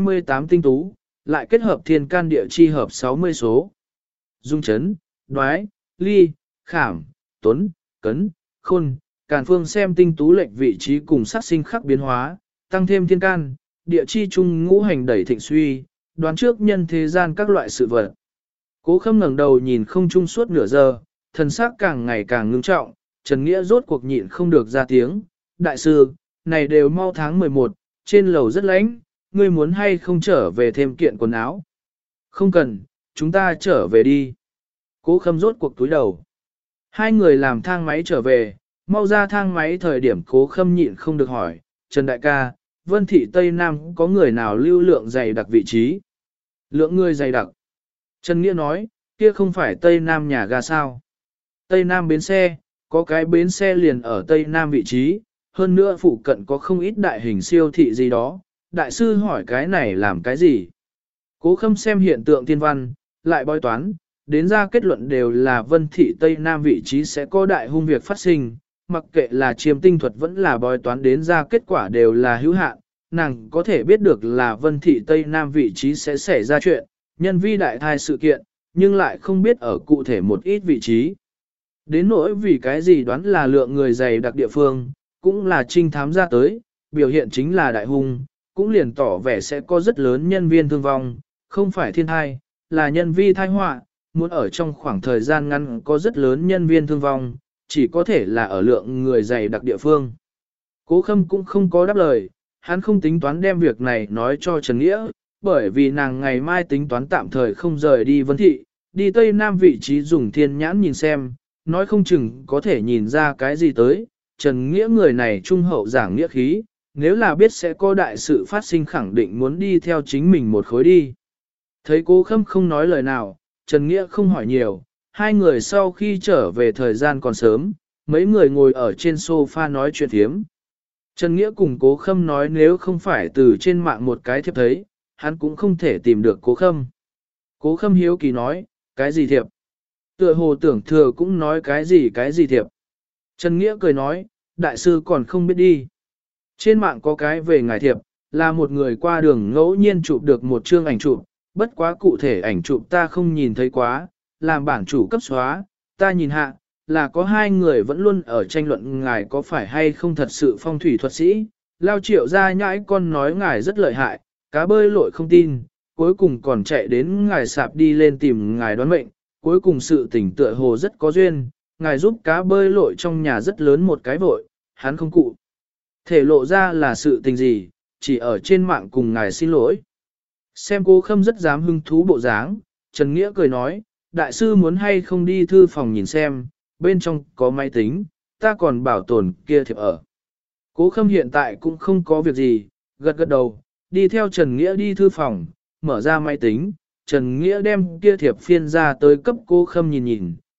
28 tinh tú, lại kết hợp thiên can địa chi hợp 60 số. Dung chấn, đoái, ly, khảm, tuấn, cấn, khôn, càn phương xem tinh tú lệch vị trí cùng sắc sinh khắc biến hóa, tăng thêm thiên can, địa chi trung ngũ hành đẩy thịnh suy, đoán trước nhân thế gian các loại sự vật. Cố Khâm ngẩng đầu nhìn không trung suốt nửa giờ, thần sắc càng ngày càng ngưng trọng, Trần Nghĩa rốt cuộc nhịn không được ra tiếng, đại sư, này đều mau tháng 11, trên lầu rất lạnh, ngươi muốn hay không trở về thêm kiện quần áo? Không cần, chúng ta trở về đi. Cố Khâm rốt cuộc túi đầu. Hai người làm thang máy trở về, mau ra thang máy thời điểm Cố Khâm nhịn không được hỏi, Trần Đại ca, Vân Thị Tây Nam có người nào lưu lượng dày đặc vị trí? Lượng người dày đặc. Trần Nghĩa nói, kia không phải Tây Nam nhà ga sao? Tây Nam bến xe, có cái bến xe liền ở Tây Nam vị trí, hơn nữa phụ cận có không ít đại hình siêu thị gì đó. Đại sư hỏi cái này làm cái gì? Cố Khâm xem hiện tượng thiên văn, lại bói toán, đến ra kết luận đều là Vân Thị Tây Nam vị trí sẽ có đại hung việc phát sinh, mặc kệ là chiêm tinh thuật vẫn là bói toán đến ra kết quả đều là hữu hạn, nàng có thể biết được là Vân Thị Tây Nam vị trí sẽ xảy ra chuyện, nhân vi đại thai sự kiện, nhưng lại không biết ở cụ thể một ít vị trí. Đến nỗi vì cái gì đoán là lượng người dày đặc địa phương, cũng là trinh thám ra tới, biểu hiện chính là đại hung, cũng liền tỏ vẻ sẽ có rất lớn nhân viên thương vong, không phải thiên thai, là nhân vi thai họa, muốn ở trong khoảng thời gian ngắn có rất lớn nhân viên thương vong, chỉ có thể là ở lượng người dày đặc địa phương. Cố Khâm cũng không có đáp lời, hắn không tính toán đem việc này nói cho Trần Nghĩa, bởi vì nàng ngày mai tính toán tạm thời không rời đi Vân Thị, đi Tây Nam vị trí dùng thiên nhãn nhìn xem, nói không chừng có thể nhìn ra cái gì tới. Trần Nghĩa người này trung hậu giảng nghĩa khí, nếu là biết sẽ có đại sự phát sinh khẳng định muốn đi theo chính mình một khối đi. Thấy Cố Khâm không nói lời nào, Trần Nghĩa không hỏi nhiều, hai người sau khi trở về thời gian còn sớm, mấy người ngồi ở trên sofa nói chuyện thiếm. Trần Nghĩa cùng Cố Khâm nói nếu không phải từ trên mạng một cái thiệp thấy, hắn cũng không thể tìm được Cố Khâm. Cố Khâm hiếu kỳ nói, cái gì thiệp? Tựa hồ tưởng thừa cũng nói cái gì thiệp. Trần Nghĩa cười nói, đại sư còn không biết đi. Trên mạng có cái về ngài thiệp, là một người qua đường ngẫu nhiên chụp được một chương ảnh chụp, bất quá cụ thể ảnh chụp ta không nhìn thấy quá, làm bản chủ cấp xóa, ta nhìn hạ, là có hai người vẫn luôn ở tranh luận ngài có phải hay không thật sự phong thủy thuật sĩ. Lao Triệu ra nhãi con nói ngài rất lợi hại, cá bơi lội không tin, cuối cùng còn chạy đến ngài sạp đi lên tìm ngài đoán mệnh, cuối cùng sự tình tựa hồ rất có duyên, ngài giúp cá bơi lội trong nhà rất lớn một cái vội, hắn không cụ. Thể lộ ra là sự tình gì, chỉ ở trên mạng cùng ngài xin lỗi. Xem Cố Khâm rất dám hứng thú bộ dáng, Trần Nghĩa cười nói, đại sư muốn hay không đi thư phòng nhìn xem, bên trong có máy tính, ta còn bảo tồn kia thiệp ở. Cố Khâm hiện tại cũng không có việc gì, gật gật đầu, đi theo Trần Nghĩa đi thư phòng, mở ra máy tính, Trần Nghĩa đem kia thiệp phiên ra tới cấp Cố Khâm nhìn nhìn,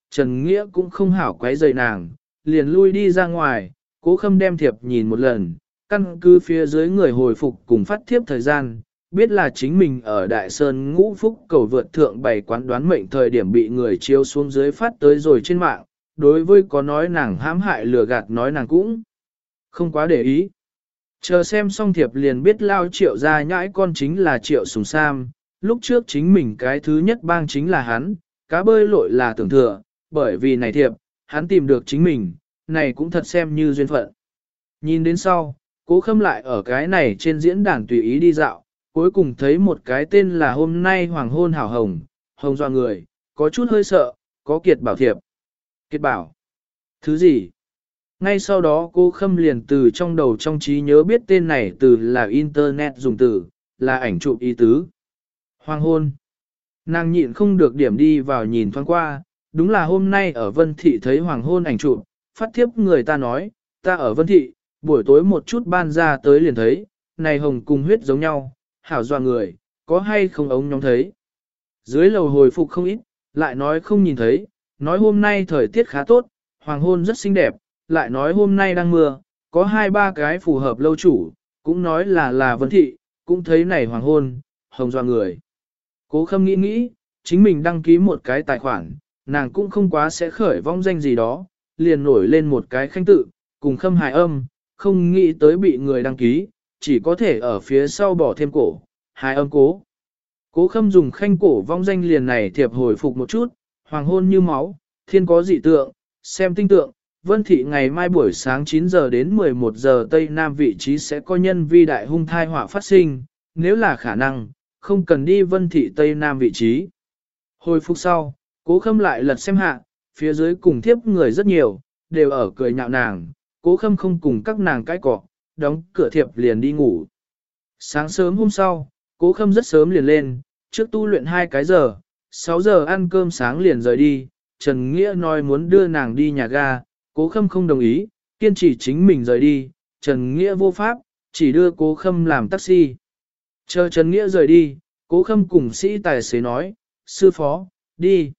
Trần Nghĩa cũng không hảo quấy rầy nàng, liền lui đi ra ngoài, Cố Khâm đem thiệp nhìn một lần, căn cứ phía dưới người hồi phục cùng phát thiếp thời gian, biết là chính mình ở Đại Sơn Ngũ Phúc cầu vượt thượng bày quán đoán mệnh thời điểm bị người chiếu xuống dưới phát tới rồi trên mạng, đối với có nói nàng hãm hại lừa gạt nói nàng cũng không quá để ý. Chờ xem xong thiệp liền biết lao Triệu ra nhãi con chính là Triệu Sùng Sam, lúc trước chính mình cái thứ nhất bang chính là hắn, cá bơi lội là tưởng thừa, bởi vì này thiệp, hắn tìm được chính mình, này cũng thật xem như duyên phận. Nhìn đến sau, Cố Khâm lại ở cái này trên diễn đàn tùy ý đi dạo, cuối cùng thấy một cái tên là hôm nay hoàng hôn hảo hồng, hồng dọa người, có chút hơi sợ, có Kiệt Bảo thiệp. Kiệt Bảo? Thứ gì? Ngay sau đó Cố Khâm liền từ trong đầu trong trí nhớ biết tên này từ là Internet dùng từ, là ảnh chụp ý tứ. Hoàng hôn. Nàng nhịn không được điểm đi vào nhìn thoáng qua, đúng là hôm nay ở Vân Thị thấy hoàng hôn ảnh chụp, phát thiếp người ta nói, ta ở Vân Thị, buổi tối một chút ban ra tới liền thấy, này hồng cùng huyết giống nhau, hảo dọa người, có hay không ống nhóm thấy. Dưới lầu hồi phục không ít, lại nói không nhìn thấy, nói hôm nay thời tiết khá tốt, hoàng hôn rất xinh đẹp, lại nói hôm nay đang mưa, có 2-3 cái phù hợp lâu chủ, cũng nói là Vân Thị, cũng thấy này hoàng hôn, hồng dọa người. Cố Khâm nghĩ nghĩ, chính mình đăng ký một cái tài khoản, nàng cũng không quá sẽ khởi vong danh gì đó, liền nổi lên một cái khanh tự, cùng Khâm hài âm, không nghĩ tới bị người đăng ký, chỉ có thể ở phía sau bỏ thêm cổ, hài âm cố. Cố Khâm dùng khanh cổ vong danh liền này thiệp hồi phục một chút, hoàng hôn như máu, thiên có dị tượng, xem tinh tượng, Vân Thị ngày mai buổi sáng 9 giờ đến 11 giờ Tây Nam vị trí sẽ có nhân vi đại hung thai họa phát sinh, nếu là khả năng, không cần đi Vân Thị Tây Nam vị trí. Hồi phục sau, Cố Khâm lại lật xem hạ, phía dưới cùng thiếp người rất nhiều, đều ở cười nhạo nàng, Cố Khâm không cùng các nàng cãi cọ, đóng cửa thiệp liền đi ngủ. Sáng sớm hôm sau, Cố Khâm rất sớm liền lên, trước tu luyện 2 cái giờ, 6 giờ ăn cơm sáng liền rời đi, Trần Nghĩa nói muốn đưa nàng đi nhà ga, Cố Khâm không đồng ý, kiên trì chính mình rời đi, Trần Nghĩa vô pháp, chỉ đưa Cố Khâm làm taxi. Chờ Trần Nghĩa rời đi, Cố Khâm cùng sĩ tài xế nói, sư phó, đi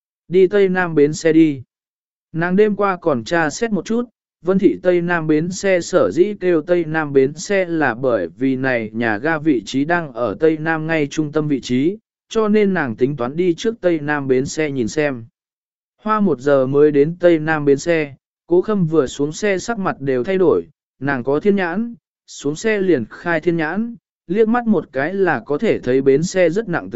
Tây Nam bến xe đi. Nàng đêm qua còn tra xét một chút, Vân Thị Tây Nam bến xe sở dĩ kêu Tây Nam bến xe là bởi vì này nhà ga vị trí đang ở Tây Nam ngay trung tâm vị trí, cho nên nàng tính toán đi trước Tây Nam bến xe nhìn xem. Hoa 1 giờ mới đến Tây Nam bến xe, Cố Khâm vừa xuống xe sắc mặt đều thay đổi, nàng có thiên nhãn, xuống xe liền khai thiên nhãn, liếc mắt một cái là có thể thấy bến xe rất nặng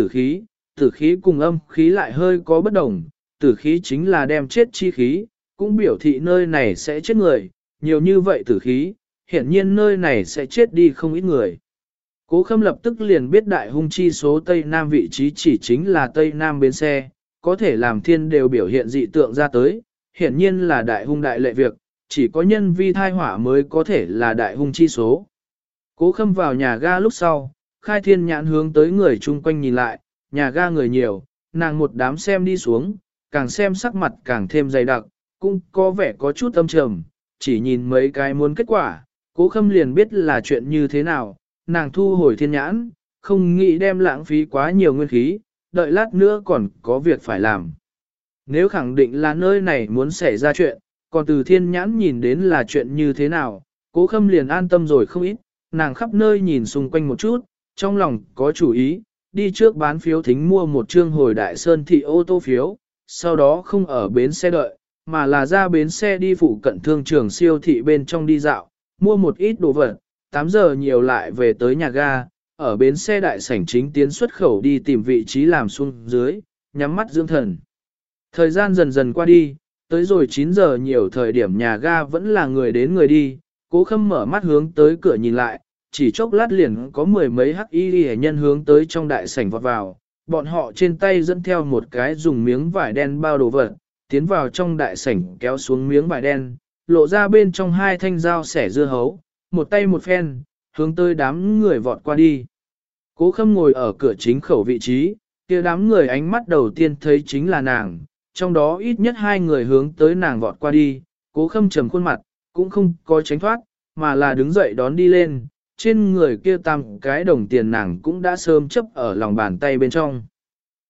tử khí cùng âm khí lại hơi có bất đồng, tử khí chính là đem chết chi khí, cũng biểu thị nơi này sẽ chết người, nhiều như vậy tử khí, hiển nhiên nơi này sẽ chết đi không ít người. Cố Khâm lập tức liền biết đại hung chi số Tây Nam vị trí chỉ chính là Tây Nam bến xe, có thể làm thiên đều biểu hiện dị tượng ra tới, hiển nhiên là đại hung đại lệ việc, chỉ có nhân vi thai hỏa mới có thể là đại hung chi số. Cố Khâm vào nhà ga lúc sau, khai thiên nhãn hướng tới người chung quanh nhìn lại, nhà ga người nhiều, nàng một đám xem đi xuống, càng xem sắc mặt càng thêm dày đặc, cũng có vẻ có chút âm trầm, chỉ nhìn mấy cái muốn kết quả, Cố Khâm liền biết là chuyện như thế nào, nàng thu hồi thiên nhãn, không nghĩ đem lãng phí quá nhiều nguyên khí, đợi lát nữa còn có việc phải làm. Nếu khẳng định là nơi này muốn xảy ra chuyện, còn từ thiên nhãn nhìn đến là chuyện như thế nào, Cố Khâm liền an tâm rồi không ít, nàng khắp nơi nhìn xung quanh một chút, trong lòng có chủ ý, đi trước bán phiếu thính mua một chương hồi Đại Sơn Thị ô tô phiếu, sau đó không ở bến xe đợi, mà là ra bến xe đi phụ cận thương trường siêu thị bên trong đi dạo, mua một ít đồ vật, 8 giờ nhiều lại về tới nhà ga, ở bến xe đại sảnh chính tiến xuất khẩu đi tìm vị trí làm xuống dưới, nhắm mắt dưỡng thần. Thời gian dần dần qua đi, tới rồi 9 giờ nhiều thời điểm nhà ga vẫn là người đến người đi, Cố Khâm mở mắt hướng tới cửa nhìn lại, chỉ chốc lát liền có 10 mấy hắc y hệ nhân hướng tới trong đại sảnh vọt vào, bọn họ trên tay dẫn theo một cái dùng miếng vải đen bao đồ vật, tiến vào trong đại sảnh kéo xuống miếng vải đen, lộ ra bên trong 2 thanh dao xẻ dưa hấu, một tay một phen, hướng tới đám người vọt qua đi. Cố Khâm ngồi ở cửa chính khẩu vị trí, kia đám người ánh mắt đầu tiên thấy chính là nàng, trong đó ít nhất 2 người hướng tới nàng vọt qua đi, Cố Khâm trầm khuôn mặt, cũng không có tránh thoát, mà là đứng dậy đón đi lên, trên người kia 8 cái đồng tiền nàng cũng đã sớm chấp ở lòng bàn tay bên trong.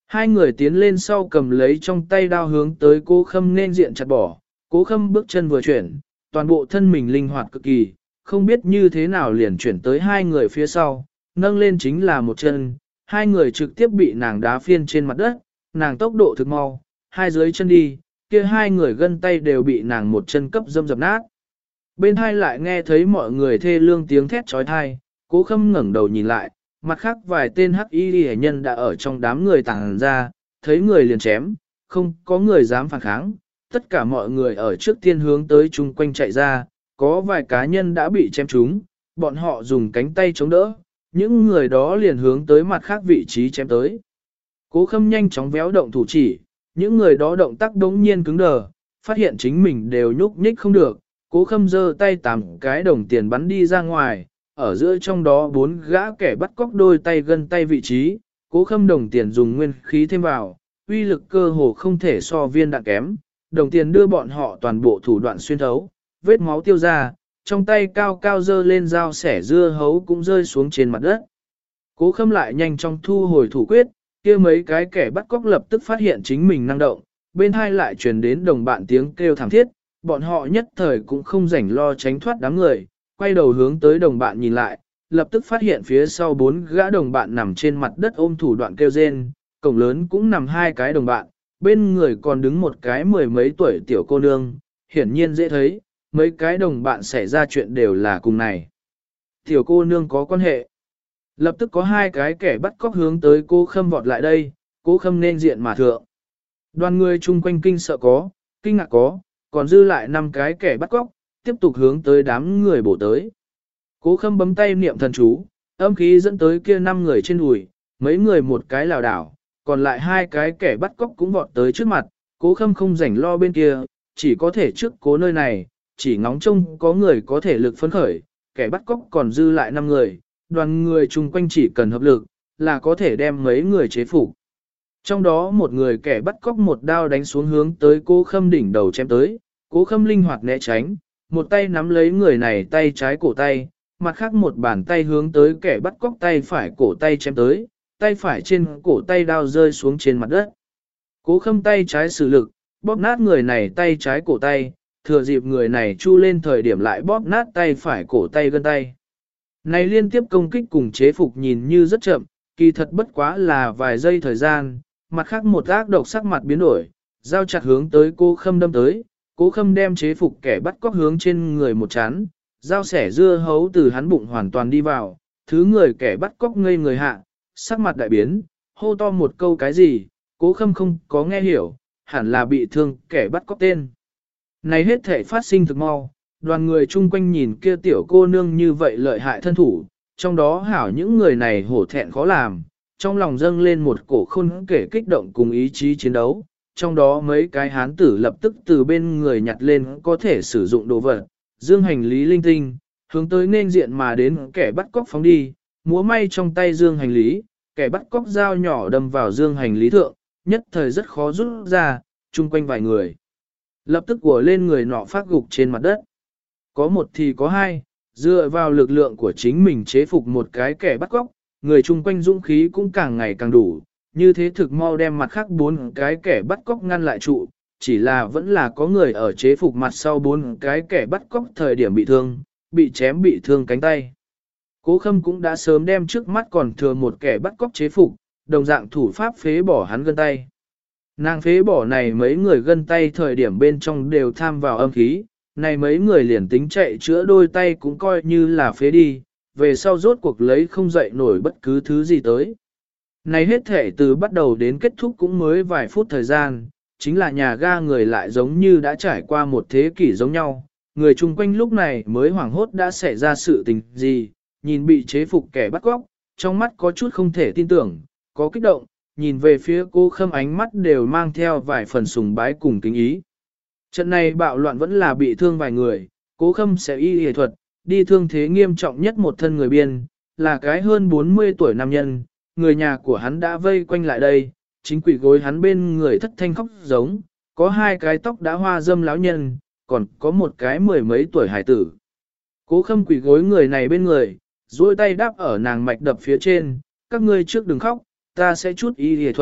Hai người tiến lên sau cầm lấy trong tay đao hướng tới Cố Khâm nên diện chặt bỏ, Cố Khâm bước chân vừa chuyển, toàn bộ thân mình linh hoạt cực kỳ, không biết như thế nào liền chuyển tới hai người phía sau, nâng lên chính là một chân, hai người trực tiếp bị nàng đá phiên trên mặt đất, nàng tốc độ thực mau, hai dưới chân đi, kia hai người gân tay đều bị nàng một chân cấp dâm dập nát. Bên hai lại nghe thấy mọi người thê lương tiếng thét trói thai, Cố Khâm ngẩng đầu nhìn lại, mặt khác vài tên hắc y hệ nhân đã ở trong đám người tàng ra, thấy người liền chém, không có người dám phản kháng, tất cả mọi người ở trước tiên hướng tới chung quanh chạy ra, có vài cá nhân đã bị chém trúng, bọn họ dùng cánh tay chống đỡ, những người đó liền hướng tới mặt khác vị trí chém tới. Cố Khâm nhanh chóng véo động thủ chỉ, những người đó động tác đống nhiên cứng đờ, phát hiện chính mình đều nhúc nhích không được, Cố Khâm giơ tay 8 cái đồng tiền bắn đi ra ngoài, ở giữa trong đó 4 gã kẻ bắt cóc đôi tay gân tay vị trí, Cố Khâm đồng tiền dùng nguyên khí thêm vào, uy lực cơ hồ không thể so viên đạn kém, đồng tiền đưa bọn họ toàn bộ thủ đoạn xuyên thấu, vết máu tiêu ra, trong tay cao cao dơ lên dao sẻ dưa hấu cũng rơi xuống trên mặt đất. Cố Khâm lại nhanh chóng thu hồi thủ quyết, kia mấy cái kẻ bắt cóc lập tức phát hiện chính mình năng động, bên hai lại truyền đến đồng bạn tiếng kêu thảm thiết, bọn họ nhất thời cũng không rảnh lo tránh thoát đám người, quay đầu hướng tới đồng bạn nhìn lại, lập tức phát hiện phía sau 4 gã đồng bạn nằm trên mặt đất ôm thủ đoạn kêu rên, cổng lớn cũng nằm 2 cái đồng bạn, bên người còn đứng một cái mười mấy tuổi tiểu cô nương, hiển nhiên dễ thấy, mấy cái đồng bạn xảy ra chuyện đều là cùng này. Tiểu cô nương có quan hệ. Lập tức có 2 cái kẻ bắt cóc hướng tới Cố Khâm vọt lại đây, Cố Khâm nên diện mà thượng. Đoàn người chung quanh kinh sợ có, kinh ngạc có, còn dư lại 5 cái kẻ bắt cóc, tiếp tục hướng tới đám người bổ tới. Cố Khâm bấm tay niệm thần chú, âm khí dẫn tới kia 5 người trên đùi, mấy người một cái lảo đảo, còn lại 2 cái kẻ bắt cóc cũng vọt tới trước mặt, Cố Khâm không rảnh lo bên kia, chỉ có thể trước cố nơi này, chỉ ngóng trông có người có thể lực phấn khởi, kẻ bắt cóc còn dư lại 5 người, đoàn người chung quanh chỉ cần hợp lực, là có thể đem mấy người chế phục. Trong đó một người kẻ bắt cóc một đao đánh xuống hướng tới Cố Khâm đỉnh đầu chém tới, Cố Khâm linh hoạt né tránh, một tay nắm lấy người này tay trái cổ tay, mặt khác một bàn tay hướng tới kẻ bắt cóc tay phải cổ tay chém tới, tay phải trên cổ tay đao rơi xuống trên mặt đất. Cố Khâm tay trái sử lực, bóp nát người này tay trái cổ tay, thừa dịp người này chu lên thời điểm lại bóp nát tay phải cổ tay gân tay. Này liên tiếp công kích cùng chế phục nhìn như rất chậm, kỳ thật bất quá là vài giây thời gian, mặt khác một ác độc sắc mặt biến đổi, dao chặt hướng tới Cố Khâm đâm tới, Cố Khâm đem chế phục kẻ bắt cóc hướng trên người một chán, dao sẻ dưa hấu từ hắn bụng hoàn toàn đi vào, thứ người kẻ bắt cóc ngây người hạ, sắc mặt đại biến, hô to một câu cái gì, Cố Khâm không có nghe hiểu, hẳn là bị thương kẻ bắt cóc tên. Này hết thể phát sinh thực mau, đoàn người chung quanh nhìn kia tiểu cô nương như vậy lợi hại thân thủ, trong đó hảo những người này hổ thẹn khó làm, trong lòng dâng lên một cổ khôn kể kích động cùng ý chí chiến đấu, trong đó mấy cái hán tử lập tức từ bên người nhặt lên có thể sử dụng đồ vật, dương hành lý linh tinh, hướng tới nên diện mà đến kẻ bắt cóc phóng đi, múa may trong tay dương hành lý, kẻ bắt cóc dao nhỏ đâm vào dương hành lý thượng, nhất thời rất khó rút ra, chung quanh vài người. Lập tức của lên người nọ phát gục trên mặt đất. Có một thì có hai, dựa vào lực lượng của chính mình chế phục một cái kẻ bắt cóc, người chung quanh dũng khí cũng càng ngày càng đủ, như thế thực mau đem mặt khác 4 cái kẻ bắt cóc ngăn lại trụ, chỉ là vẫn là có người ở chế phục mặt sau 4 cái kẻ bắt cóc thời điểm bị thương, bị chém bị thương cánh tay. Cố Khâm cũng đã sớm đem trước mắt còn thừa một kẻ bắt cóc chế phục, đồng dạng thủ pháp phế bỏ hắn gân tay. Nàng phế bỏ này mấy người gân tay thời điểm bên trong đều tham vào âm khí, này mấy người liền tính chạy chữa đôi tay cũng coi như là phế đi, về sau rốt cuộc lấy không dậy nổi bất cứ thứ gì tới. Này hết thể từ bắt đầu đến kết thúc cũng mới vài phút thời gian, chính là nhà ga người lại giống như đã trải qua một thế kỷ giống nhau, người chung quanh lúc này mới hoảng hốt đã xảy ra sự tình gì, nhìn bị chế phục kẻ bắt cóc, trong mắt có chút không thể tin tưởng, có kích động, nhìn về phía Cố Khâm ánh mắt đều mang theo vài phần sùng bái cùng kính ý. Trận này bạo loạn vẫn là bị thương vài người, Cố Khâm sẽ y y thuật, đi thương thế nghiêm trọng nhất một thân người biên, là cái hơn 40 tuổi nam nhân, người nhà của hắn đã vây quanh lại đây, chính quỷ gối hắn bên người thất thanh khóc giống, có 2 cái tóc đã hoa dâm lão nhân, còn có một cái 10 mấy tuổi hải tử. Cố Khâm quỷ gối người này bên người, duỗi tay đáp ở nàng mạch đập phía trên, các ngươi trước đừng khóc, ta sẽ chút y y thuật,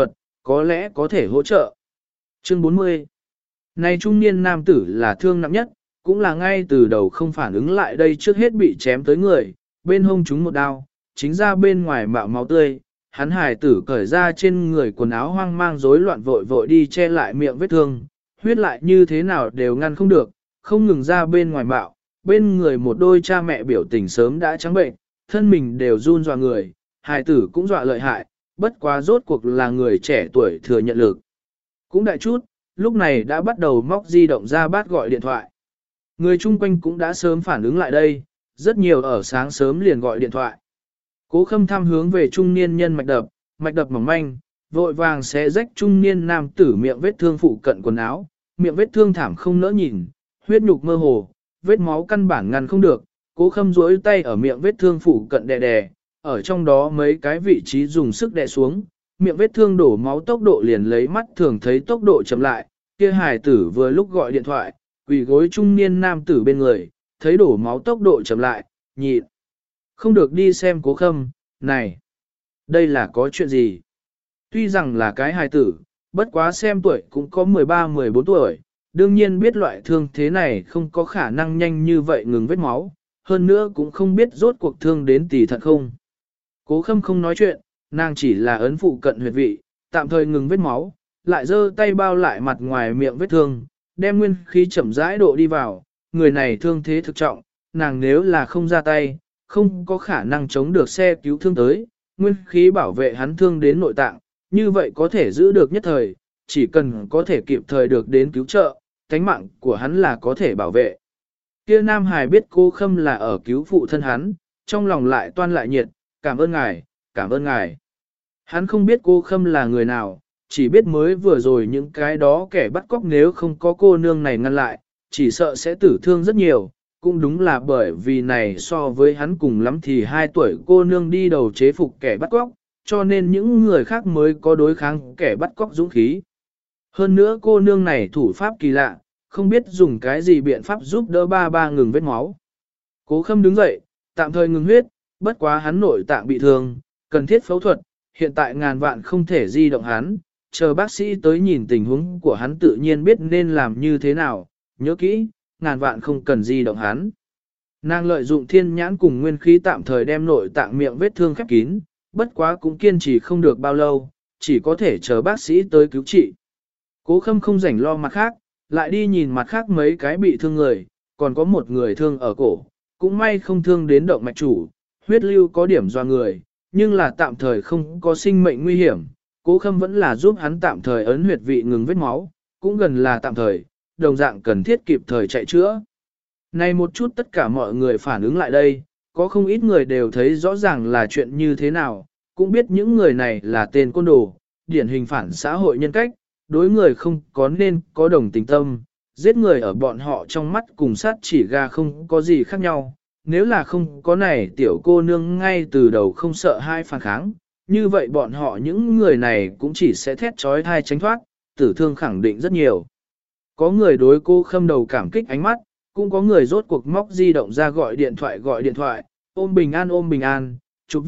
có lẽ có thể hỗ trợ. Chương 40. Này trung niên nam tử là thương nặng nhất, cũng là ngay từ đầu không phản ứng lại đây trước hết bị chém tới người, bên hông chúng một đao, chính ra bên ngoài mạo máu tươi, hắn hài tử cởi ra trên người quần áo hoang mang rối loạn vội vội đi che lại miệng vết thương, huyết lại như thế nào đều ngăn không được, không ngừng ra bên ngoài mạo, bên người một đôi cha mẹ biểu tình sớm đã trắng bệnh, thân mình đều run dọa người, hài tử cũng dọa lợi hại, bất quá rốt cuộc là người trẻ tuổi thừa nhận lực. Cũng đại chút, lúc này đã bắt đầu móc di động ra bát gọi điện thoại. Người chung quanh cũng đã sớm phản ứng lại đây, rất nhiều ở sáng sớm liền gọi điện thoại. Cố Khâm thăm hướng về trung niên nhân mạch đập mỏng manh, vội vàng xé rách trung niên nam tử miệng vết thương phụ cận quần áo, miệng vết thương thảm không nỡ nhìn, huyết nhục mơ hồ, vết máu căn bản ngăn không được. Cố Khâm duỗi tay ở miệng vết thương phụ cận đè đè, ở trong đó mấy cái vị trí dùng sức đè xuống, miệng vết thương đổ máu tốc độ liền lấy mắt thường thấy tốc độ chậm lại. Kia hài tử vừa lúc gọi điện thoại, quỳ gối trung niên nam tử bên người, thấy đổ máu tốc độ chậm lại, nhịn. Không được đi xem Cố Khâm, này, đây là có chuyện gì? Tuy rằng là cái hài tử, bất quá xem tuổi cũng có 13-14 tuổi, đương nhiên biết loại thương thế này không có khả năng nhanh như vậy ngừng vết máu, hơn nữa cũng không biết rốt cuộc thương đến tỉ thật không. Cố Khâm không nói chuyện, nàng chỉ là ấn phụ cận huyệt vị, tạm thời ngừng vết máu, lại giơ tay bao lại mặt ngoài miệng vết thương, đem nguyên khí chậm rãi độ đi vào, người này thương thế thực trọng, nàng nếu là không ra tay, không có khả năng chống được xe cứu thương tới, nguyên khí bảo vệ hắn thương đến nội tạng, như vậy có thể giữ được nhất thời, chỉ cần có thể kịp thời được đến cứu trợ, tánh mạng của hắn là có thể bảo vệ. Kia Nam Hải biết Cố Khâm là ở cứu phụ thân hắn, trong lòng lại toan lại nhiệt, cảm ơn ngài, cảm ơn ngài. Hắn không biết Cố Khâm là người nào, chỉ biết mới vừa rồi những cái đó kẻ bắt cóc nếu không có cô nương này ngăn lại, chỉ sợ sẽ tử thương rất nhiều, cũng đúng là bởi vì này so với hắn cùng lắm thì 2 tuổi cô nương đi đầu chế phục kẻ bắt cóc, cho nên những người khác mới có đối kháng kẻ bắt cóc dũng khí. Hơn nữa cô nương này thủ pháp kỳ lạ, không biết dùng cái gì biện pháp giúp đỡ ba ngừng vết máu. Cố Khâm đứng dậy, tạm thời ngừng huyết, bất quá hắn nội tạng bị thương, cần thiết phẫu thuật, hiện tại ngàn vạn không thể di động hắn, chờ bác sĩ tới nhìn tình huống của hắn tự nhiên biết nên làm như thế nào, nhớ kỹ, ngàn vạn không cần di động hắn. Nàng lợi dụng thiên nhãn cùng nguyên khí tạm thời đem nội tạng miệng vết thương khép kín, bất quá cũng kiên trì không được bao lâu, chỉ có thể chờ bác sĩ tới cứu trị. Cố Khâm không rảnh lo mặt khác, lại đi nhìn mặt khác mấy cái bị thương người, còn có một người thương ở cổ, cũng may không thương đến động mạch chủ, huyết lưu có điểm doa người, nhưng là tạm thời không có sinh mệnh nguy hiểm. Cố Khâm vẫn là giúp hắn tạm thời ấn huyệt vị ngừng vết máu, cũng gần là tạm thời, đồng dạng cần thiết kịp thời chạy chữa. Này một chút tất cả mọi người phản ứng lại đây, có không ít người đều thấy rõ ràng là chuyện như thế nào, cũng biết những người này là tên côn đồ, điển hình phản xã hội nhân cách, đối người không có nên có đồng tình tâm, giết người ở bọn họ trong mắt cùng sát chỉ ga không có gì khác nhau. Nếu là không có này tiểu cô nương ngay từ đầu không sợ hai phản kháng, như vậy bọn họ những người này cũng chỉ sẽ thét trói thai tránh thoát, tử thương khẳng định rất nhiều. Có người đối Cố Khâm đầu cảm kích ánh mắt, cũng có người rốt cuộc móc di động ra gọi điện thoại, ôm bình an, chụp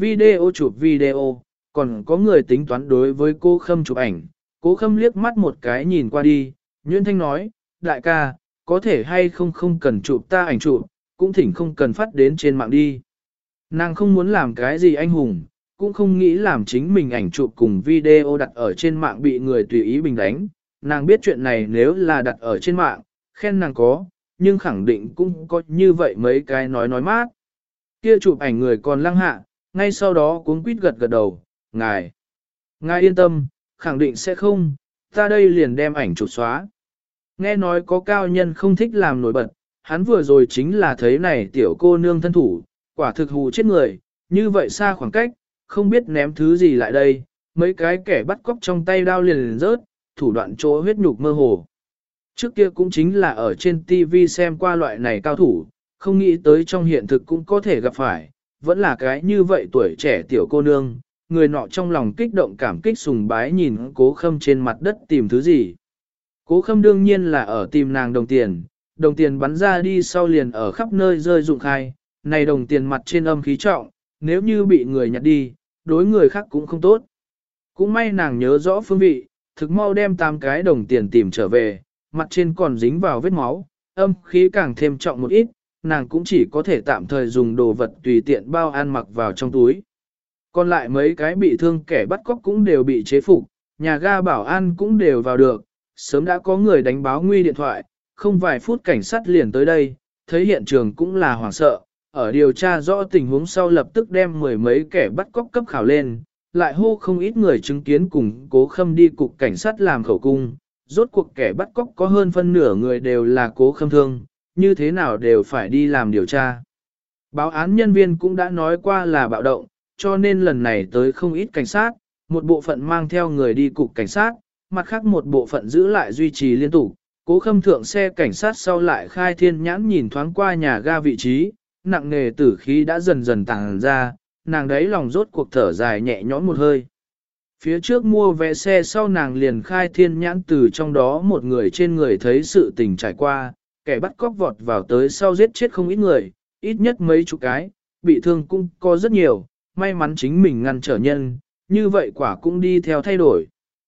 video, còn có người tính toán đối với Cố Khâm chụp ảnh. Cố Khâm liếc mắt một cái nhìn qua đi, Nguyễn Thanh nói, đại ca, có thể hay không cần chụp ta ảnh chụp, cũng thỉnh không cần phát đến trên mạng đi. Nàng không muốn làm cái gì anh hùng, cũng không nghĩ làm chính mình ảnh chụp cùng video đặt ở trên mạng bị người tùy ý bình đánh. Nàng biết chuyện này nếu là đặt ở trên mạng, khen nàng có, nhưng khẳng định cũng có như vậy mấy cái nói mát. Kia chụp ảnh người còn lăng hạ, ngay sau đó cuống quýt gật đầu, ngài yên tâm, khẳng định sẽ không, ta đây liền đem ảnh chụp xóa. Nghe nói có cao nhân không thích làm nổi bật, hắn vừa rồi chính là thấy này tiểu cô nương thân thủ, quả thực hù chết người, như vậy xa khoảng cách, không biết ném thứ gì lại đây, mấy cái kẻ bắt cóc trong tay đao liền rớt, thủ đoạn chỗ huyết nhục mơ hồ. Trước kia cũng chính là ở trên TV xem qua loại này cao thủ, không nghĩ tới trong hiện thực cũng có thể gặp phải, vẫn là cái như vậy tuổi trẻ tiểu cô nương, người nọ trong lòng kích động cảm kích sùng bái nhìn Cố Khâm trên mặt đất tìm thứ gì. Cố Khâm đương nhiên là ở tìm nàng đồng tiền bắn ra đi sau liền ở khắp nơi rơi rụng khai, này đồng tiền mặt trên âm khí trọng, nếu như bị người nhặt đi, đối người khác cũng không tốt. Cũng may nàng nhớ rõ phương vị, thực mau đem 8 cái đồng tiền tìm trở về, mặt trên còn dính vào vết máu, âm khí càng thêm trọng một ít, nàng cũng chỉ có thể tạm thời dùng đồ vật tùy tiện bao ăn mặc vào trong túi. Còn lại mấy cái bị thương kẻ bắt cóc cũng đều bị chế phục, nhà ga bảo an cũng đều vào được, sớm đã có người đánh báo nguy điện thoại, không vài phút cảnh sát liền tới đây, thấy hiện trường cũng là hoảng sợ, ở điều tra rõ tình huống sau lập tức đem 10 mấy kẻ bắt cóc cấp khảo lên, lại hô không ít người chứng kiến cùng Cố Khâm đi cục cảnh sát làm khẩu cung, rốt cuộc kẻ bắt cóc có hơn phân nửa người đều là Cố Khâm thương, như thế nào đều phải đi làm điều tra. Báo án nhân viên cũng đã nói qua là bạo động, cho nên lần này tới không ít cảnh sát, một bộ phận mang theo người đi cục cảnh sát, mặt khác một bộ phận giữ lại duy trì liên tục. Cố Khâm thượng xe cảnh sát sau lại khai thiên nhãn nhìn thoáng qua nhà ga vị trí, nặng nề tử khí đã dần dần tàng ra, nàng đấy lòng rốt cuộc thở dài nhẹ nhõm một hơi. Phía trước mua vé xe sau nàng liền khai thiên nhãn từ trong đó một người trên người thấy sự tình trải qua, kẻ bắt cóc vọt vào tới sau giết chết không ít người, ít nhất mấy chục cái, bị thương cũng có rất nhiều, may mắn chính mình ngăn trở nhân, như vậy quả cũng đi theo thay đổi.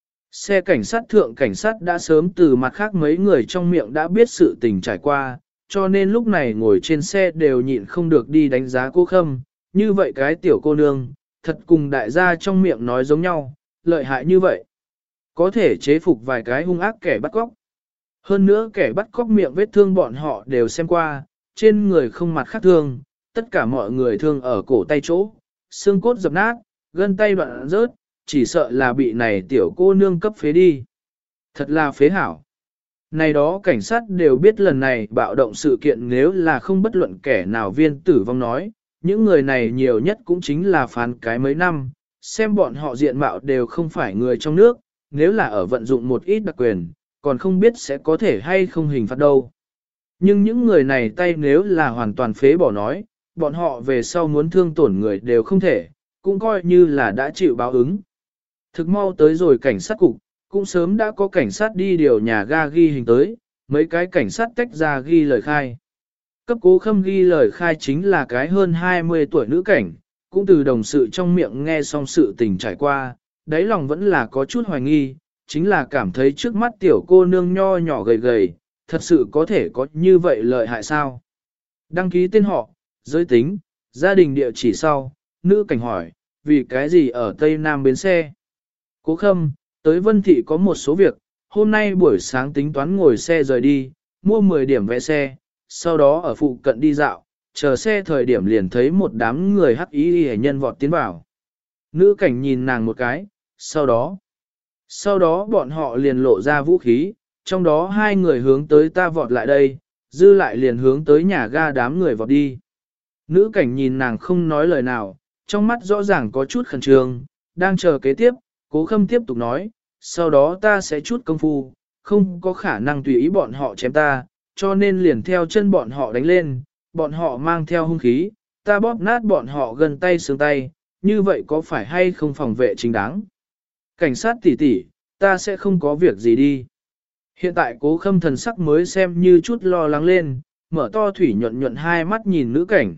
Xe cảnh sát thượng cảnh sát đã sớm từ mặt khác mấy người trong miệng đã biết sự tình trải qua, cho nên lúc này ngồi trên xe đều nhịn không được đi đánh giá Cố Khâm, như vậy cái tiểu cô nương, thật cùng đại gia trong miệng nói giống nhau, lợi hại như vậy. Có thể chế phục vài cái hung ác kẻ bắt cóc. Hơn nữa kẻ bắt cóc miệng vết thương bọn họ đều xem qua, trên người không mặt khác thương, tất cả mọi người thương ở cổ tay chỗ, xương cốt dập nát, gân tay đoạn rớt, chỉ sợ là bị này tiểu cô nương cấp phế đi. Thật là phế hảo. Này đó cảnh sát đều biết lần này bạo động sự kiện nếu là không bất luận kẻ nào viên tử vong nói, những người này nhiều nhất cũng chính là phán cái mấy năm, xem bọn họ diện mạo đều không phải người trong nước, nếu là ở vận dụng một ít đặc quyền, còn không biết sẽ có thể hay không hình phạt đâu. Nhưng những người này tay nếu là hoàn toàn phế bỏ nói, bọn họ về sau muốn thương tổn người đều không thể, cũng coi như là đã chịu báo ứng. Thực mau tới rồi cảnh sát cục, cũng sớm đã có cảnh sát đi điều nhà ga ghi hình tới, mấy cái cảnh sát tách ra ghi lời khai. Cấp Cố Khâm ghi lời khai chính là cái hơn 20 tuổi nữ cảnh, cũng từ đồng sự trong miệng nghe xong sự tình trải qua, đáy lòng vẫn là có chút hoài nghi, chính là cảm thấy trước mắt tiểu cô nương nho nhỏ gầy gầy, thật sự có thể có như vậy lợi hại sao? Đăng ký tên họ, giới tính, gia đình địa chỉ sau, nữ cảnh hỏi, vì cái gì ở Tây Nam bến xe? Cố Khâm, tới Vân Thị có một số việc, hôm nay buổi sáng tính toán ngồi xe rời đi, mua 10 điểm vé xe, sau đó ở phụ cận đi dạo, chờ xe thời điểm liền thấy một đám người hắc ý hệ nhân vọt tiến vào. Nữ cảnh nhìn nàng một cái, sau đó bọn họ liền lộ ra vũ khí, trong đó 2 người hướng tới ta vọt lại đây, dư lại liền hướng tới nhà ga đám người vọt đi. Nữ cảnh nhìn nàng không nói lời nào, trong mắt rõ ràng có chút khẩn trương, đang chờ kế tiếp, Cố Khâm tiếp tục nói, sau đó ta sẽ chút công phu, không có khả năng tùy ý bọn họ chém ta, cho nên liền theo chân bọn họ đánh lên, bọn họ mang theo hung khí, ta bóp nát bọn họ gần tay xương tay, như vậy có phải hay không phòng vệ chính đáng? Cảnh sát tỷ tỷ, ta sẽ không có việc gì đi. Hiện tại Cố Khâm thần sắc mới xem như chút lo lắng lên, mở to thủy nhuận nhuận hai mắt nhìn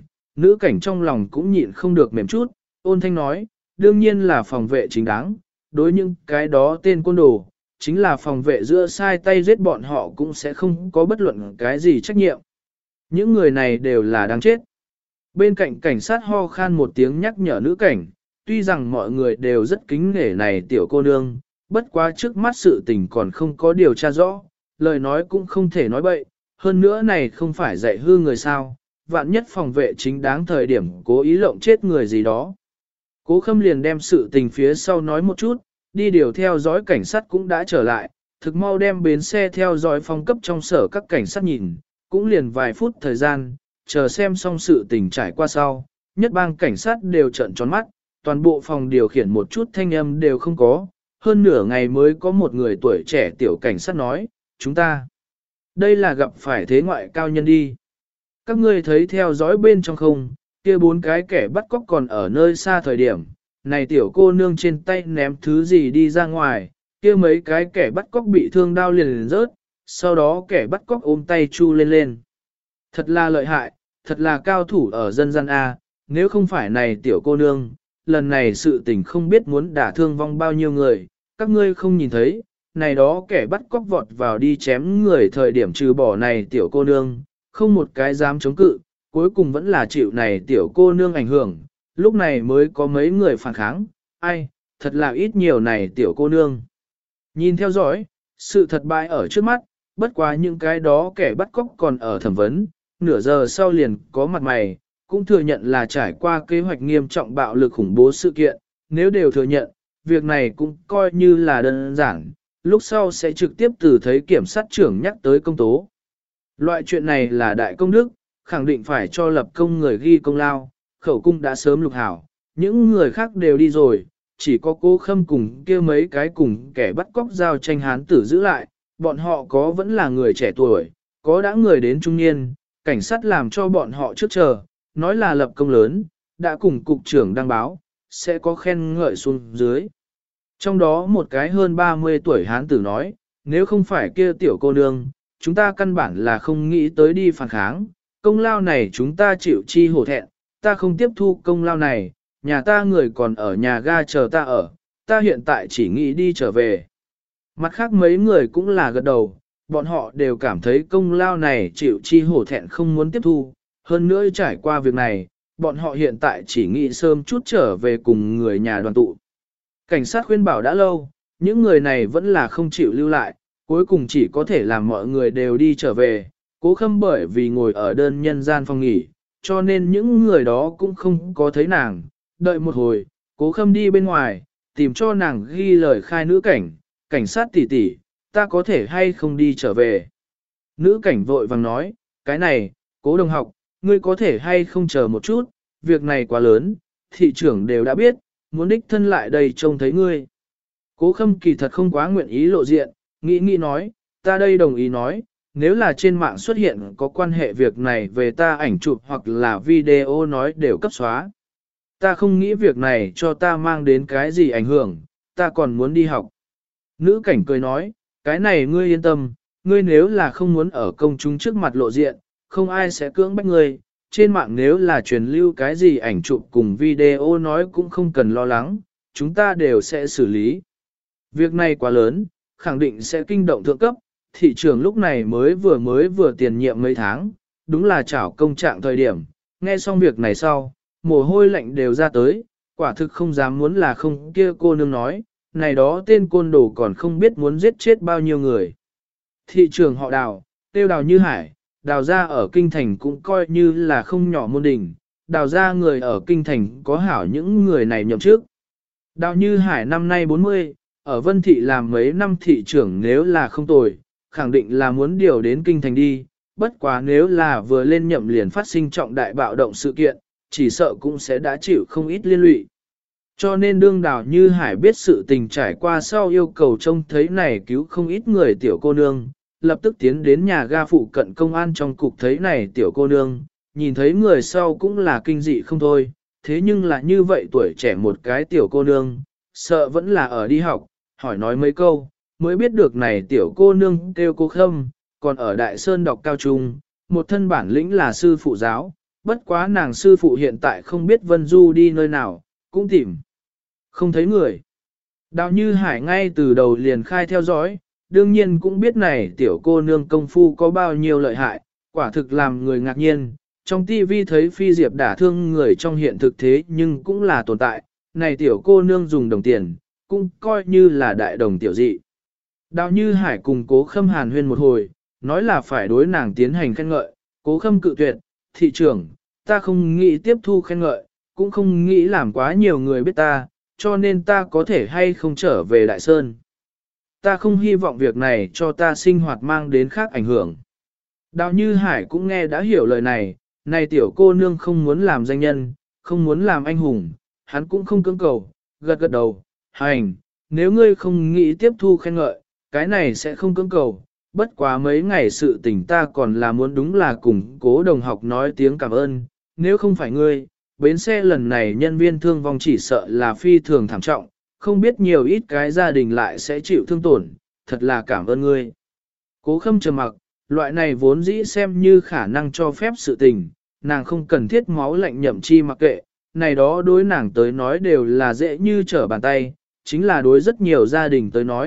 nữ cảnh trong lòng cũng nhịn không được mềm chút, ôn thanh nói, đương nhiên là phòng vệ chính đáng, đối những cái đó tên côn đồ, chính là phòng vệ giữa sai tay giết bọn họ cũng sẽ không có bất luận cái gì trách nhiệm. Những người này đều là đáng chết. Bên cạnh cảnh sát ho khan một tiếng nhắc nhở nữ cảnh, tuy rằng mọi người đều rất kính nể này tiểu cô nương, bất quá trước mắt sự tình còn không có điều tra rõ, lời nói cũng không thể nói bậy, hơn nữa này không phải dạy hư người sao, vạn nhất phòng vệ chính đáng thời điểm cố ý lộng chết người gì đó. Cố Khâm liền đem sự tình phía sau nói một chút, đi điều theo dõi cảnh sát cũng đã trở lại, thực mau đem bến xe theo dõi phong cấp trong sở các cảnh sát nhìn, cũng liền vài phút thời gian, chờ xem xong sự tình trải qua sau, nhất bang cảnh sát đều trợn tròn mắt, toàn bộ phòng điều khiển một chút thanh âm đều không có, hơn nửa ngày mới có một người tuổi trẻ tiểu cảnh sát nói, chúng ta, đây là gặp phải thế ngoại cao nhân đi. Các ngươi thấy theo dõi bên trong không, kia 4 cái kẻ bắt cóc còn ở nơi xa thời điểm, này tiểu cô nương trên tay ném thứ gì đi ra ngoài, kia mấy cái kẻ bắt cóc bị thương đau liền rớt, sau đó kẻ bắt cóc ôm tay chu lên lên. Thật là lợi hại, thật là cao thủ ở dân gian A, nếu không phải này tiểu cô nương, lần này sự tình không biết muốn đả thương vong bao nhiêu người, các ngươi không nhìn thấy, này đó kẻ bắt cóc vọt vào đi chém người thời điểm trừ bỏ này tiểu cô nương, không một cái dám chống cự, cuối cùng vẫn là chịu này tiểu cô nương ảnh hưởng, lúc này mới có mấy người phản kháng, ai, thật là ít nhiều này tiểu cô nương. Nhìn theo dõi, sự thật bại ở trước mắt, bất quá những cái đó kẻ bắt cóc còn ở thẩm vấn, nửa giờ sau liền có mặt mày, cũng thừa nhận là trải qua kế hoạch nghiêm trọng bạo lực khủng bố sự kiện, nếu đều thừa nhận, việc này cũng coi như là đơn giản, lúc sau sẽ trực tiếp từ thấy kiểm sát trưởng nhắc tới công tố. Loại chuyện này là đại công đức, khẳng định phải cho lập công người ghi công lao, khẩu cung đã sớm lục hảo, những người khác đều đi rồi, chỉ có Cố Khâm cùng kia mấy cái cùng kẻ bắt cóc giao tranh hán tử giữ lại, bọn họ có vẫn là người trẻ tuổi, có đã người đến trung niên, cảnh sát làm cho bọn họ trước chờ, nói là lập công lớn, đã cùng cục trưởng đăng báo, sẽ có khen ngợi xuống dưới. Trong đó một cái hơn 30 tuổi hán tử nói, nếu không phải kia tiểu cô nương, chúng ta căn bản là không nghĩ tới đi phản kháng, công lao này chúng ta chịu chi hổ thẹn, ta không tiếp thu công lao này, nhà ta người còn ở nhà ga chờ ta ở, ta hiện tại chỉ nghĩ đi trở về. Mặt khác mấy người cũng là gật đầu, bọn họ đều cảm thấy công lao này chịu chi hổ thẹn không muốn tiếp thu, hơn nữa trải qua việc này, bọn họ hiện tại chỉ nghĩ sớm chút trở về cùng người nhà đoàn tụ. Cảnh sát khuyên bảo đã lâu, những người này vẫn là không chịu lưu lại, cuối cùng chỉ có thể làm mọi người đều đi trở về. Cố Khâm bởi vì ngồi ở đơn nhân gian phòng nghỉ, cho nên những người đó cũng không có thấy nàng. Đợi một hồi, Cố Khâm đi bên ngoài, tìm cho nàng ghi lời khai nữ cảnh, cảnh sát tỷ tỷ, ta có thể hay không đi trở về. Nữ cảnh vội vàng nói, cái này, Cố đồng học, ngươi có thể hay không chờ một chút, việc này quá lớn, thị trưởng đều đã biết, muốn đích thân lại đây trông thấy ngươi. Cố Khâm kỳ thật không quá nguyện ý lộ diện, nghĩ nói, ta đây đồng ý nói, nếu là trên mạng xuất hiện có quan hệ việc này về ta ảnh chụp hoặc là video nói đều cấp xóa. Ta không nghĩ việc này cho ta mang đến cái gì ảnh hưởng, ta còn muốn đi học. Nữ cảnh cười nói, cái này ngươi yên tâm, ngươi nếu là không muốn ở công chúng trước mặt lộ diện, không ai sẽ cưỡng bách ngươi, trên mạng nếu là truyền lưu cái gì ảnh chụp cùng video nói cũng không cần lo lắng, chúng ta đều sẽ xử lý. Việc này quá lớn, khẳng định sẽ kinh động thượng cấp, thị trường lúc này mới vừa tiền nhiệm mấy tháng, đúng là chảo công trạng thời điểm, nghe xong việc này sau, mồ hôi lạnh đều ra tới, quả thực không dám muốn là không kia cô nương nói, này đó tên côn đồ còn không biết muốn giết chết bao nhiêu người. Thị trường họ Đào, tiêu Đào Như Hải, Đào ra ở kinh thành cũng coi như là không nhỏ môn đình, Đào ra người ở kinh thành có hảo những người này nhậm trước. Đào Như Hải năm nay 40, ở Vân Thị làm mấy năm thị trưởng nếu là không tồi, khẳng định là muốn điều đến kinh thành đi, bất quá nếu là vừa lên nhậm liền phát sinh trọng đại bạo động sự kiện, chỉ sợ cũng sẽ đã chịu không ít liên lụy. Cho nên đương Đào Như Hải biết sự tình trải qua sau yêu cầu trông thấy này cứu không ít người tiểu cô nương, lập tức tiến đến nhà ga phụ cận công an trong cục thấy này tiểu cô nương, nhìn thấy người sau cũng là kinh dị không thôi, thế nhưng là như vậy tuổi trẻ một cái tiểu cô nương, sợ vẫn là ở đi học, hỏi nói mấy câu, mới biết được này tiểu cô nương kêu Cố Khâm, còn ở Đại Sơn đọc cao trung, một thân bản lĩnh là sư phụ giáo, bất quá nàng sư phụ hiện tại không biết Vân Du đi nơi nào, cũng tìm. Không thấy người. Đào Như Hải ngay từ đầu liền khai theo dõi, đương nhiên cũng biết này tiểu cô nương công phu có bao nhiêu lợi hại, quả thực làm người ngạc nhiên. Trong TV thấy Phi Diệp đả thương người trong hiện thực thế nhưng cũng là tồn tại, này tiểu cô nương dùng đồng tiền, cũng coi như là đại đồng tiểu dị. Đào Như Hải cùng Cố Khâm hàn huyên một hồi, nói là phải đối nàng tiến hành khen ngợi, Cố Khâm cự tuyệt, thị trưởng, ta không nghĩ tiếp thu khen ngợi, cũng không nghĩ làm quá nhiều người biết ta, cho nên ta có thể hay không trở về Đại Sơn. Ta không hy vọng việc này cho ta sinh hoạt mang đến khác ảnh hưởng. Đào Như Hải cũng nghe đã hiểu lời này, này tiểu cô nương không muốn làm danh nhân, không muốn làm anh hùng, hắn cũng không cưỡng cầu, gật gật đầu, hành, nếu ngươi không nghĩ tiếp thu khen ngợi, cái này sẽ không cưỡng cầu, bất quá mấy ngày sự tình ta còn là muốn đúng là cùng Cố đồng học nói tiếng cảm ơn, nếu không phải ngươi, bến xe lần này nhân viên thương vong chỉ sợ là phi thường thảm trọng, không biết nhiều ít cái gia đình lại sẽ chịu thương tổn, thật là cảm ơn ngươi. Cố Khâm trầm mặc, loại này vốn dĩ xem như khả năng cho phép sự tình, nàng không cần thiết máu lạnh nhậm chi mặc kệ, này đó đối nàng tới nói đều là dễ như trở bàn tay, chính là đối rất nhiều gia đình tới nói,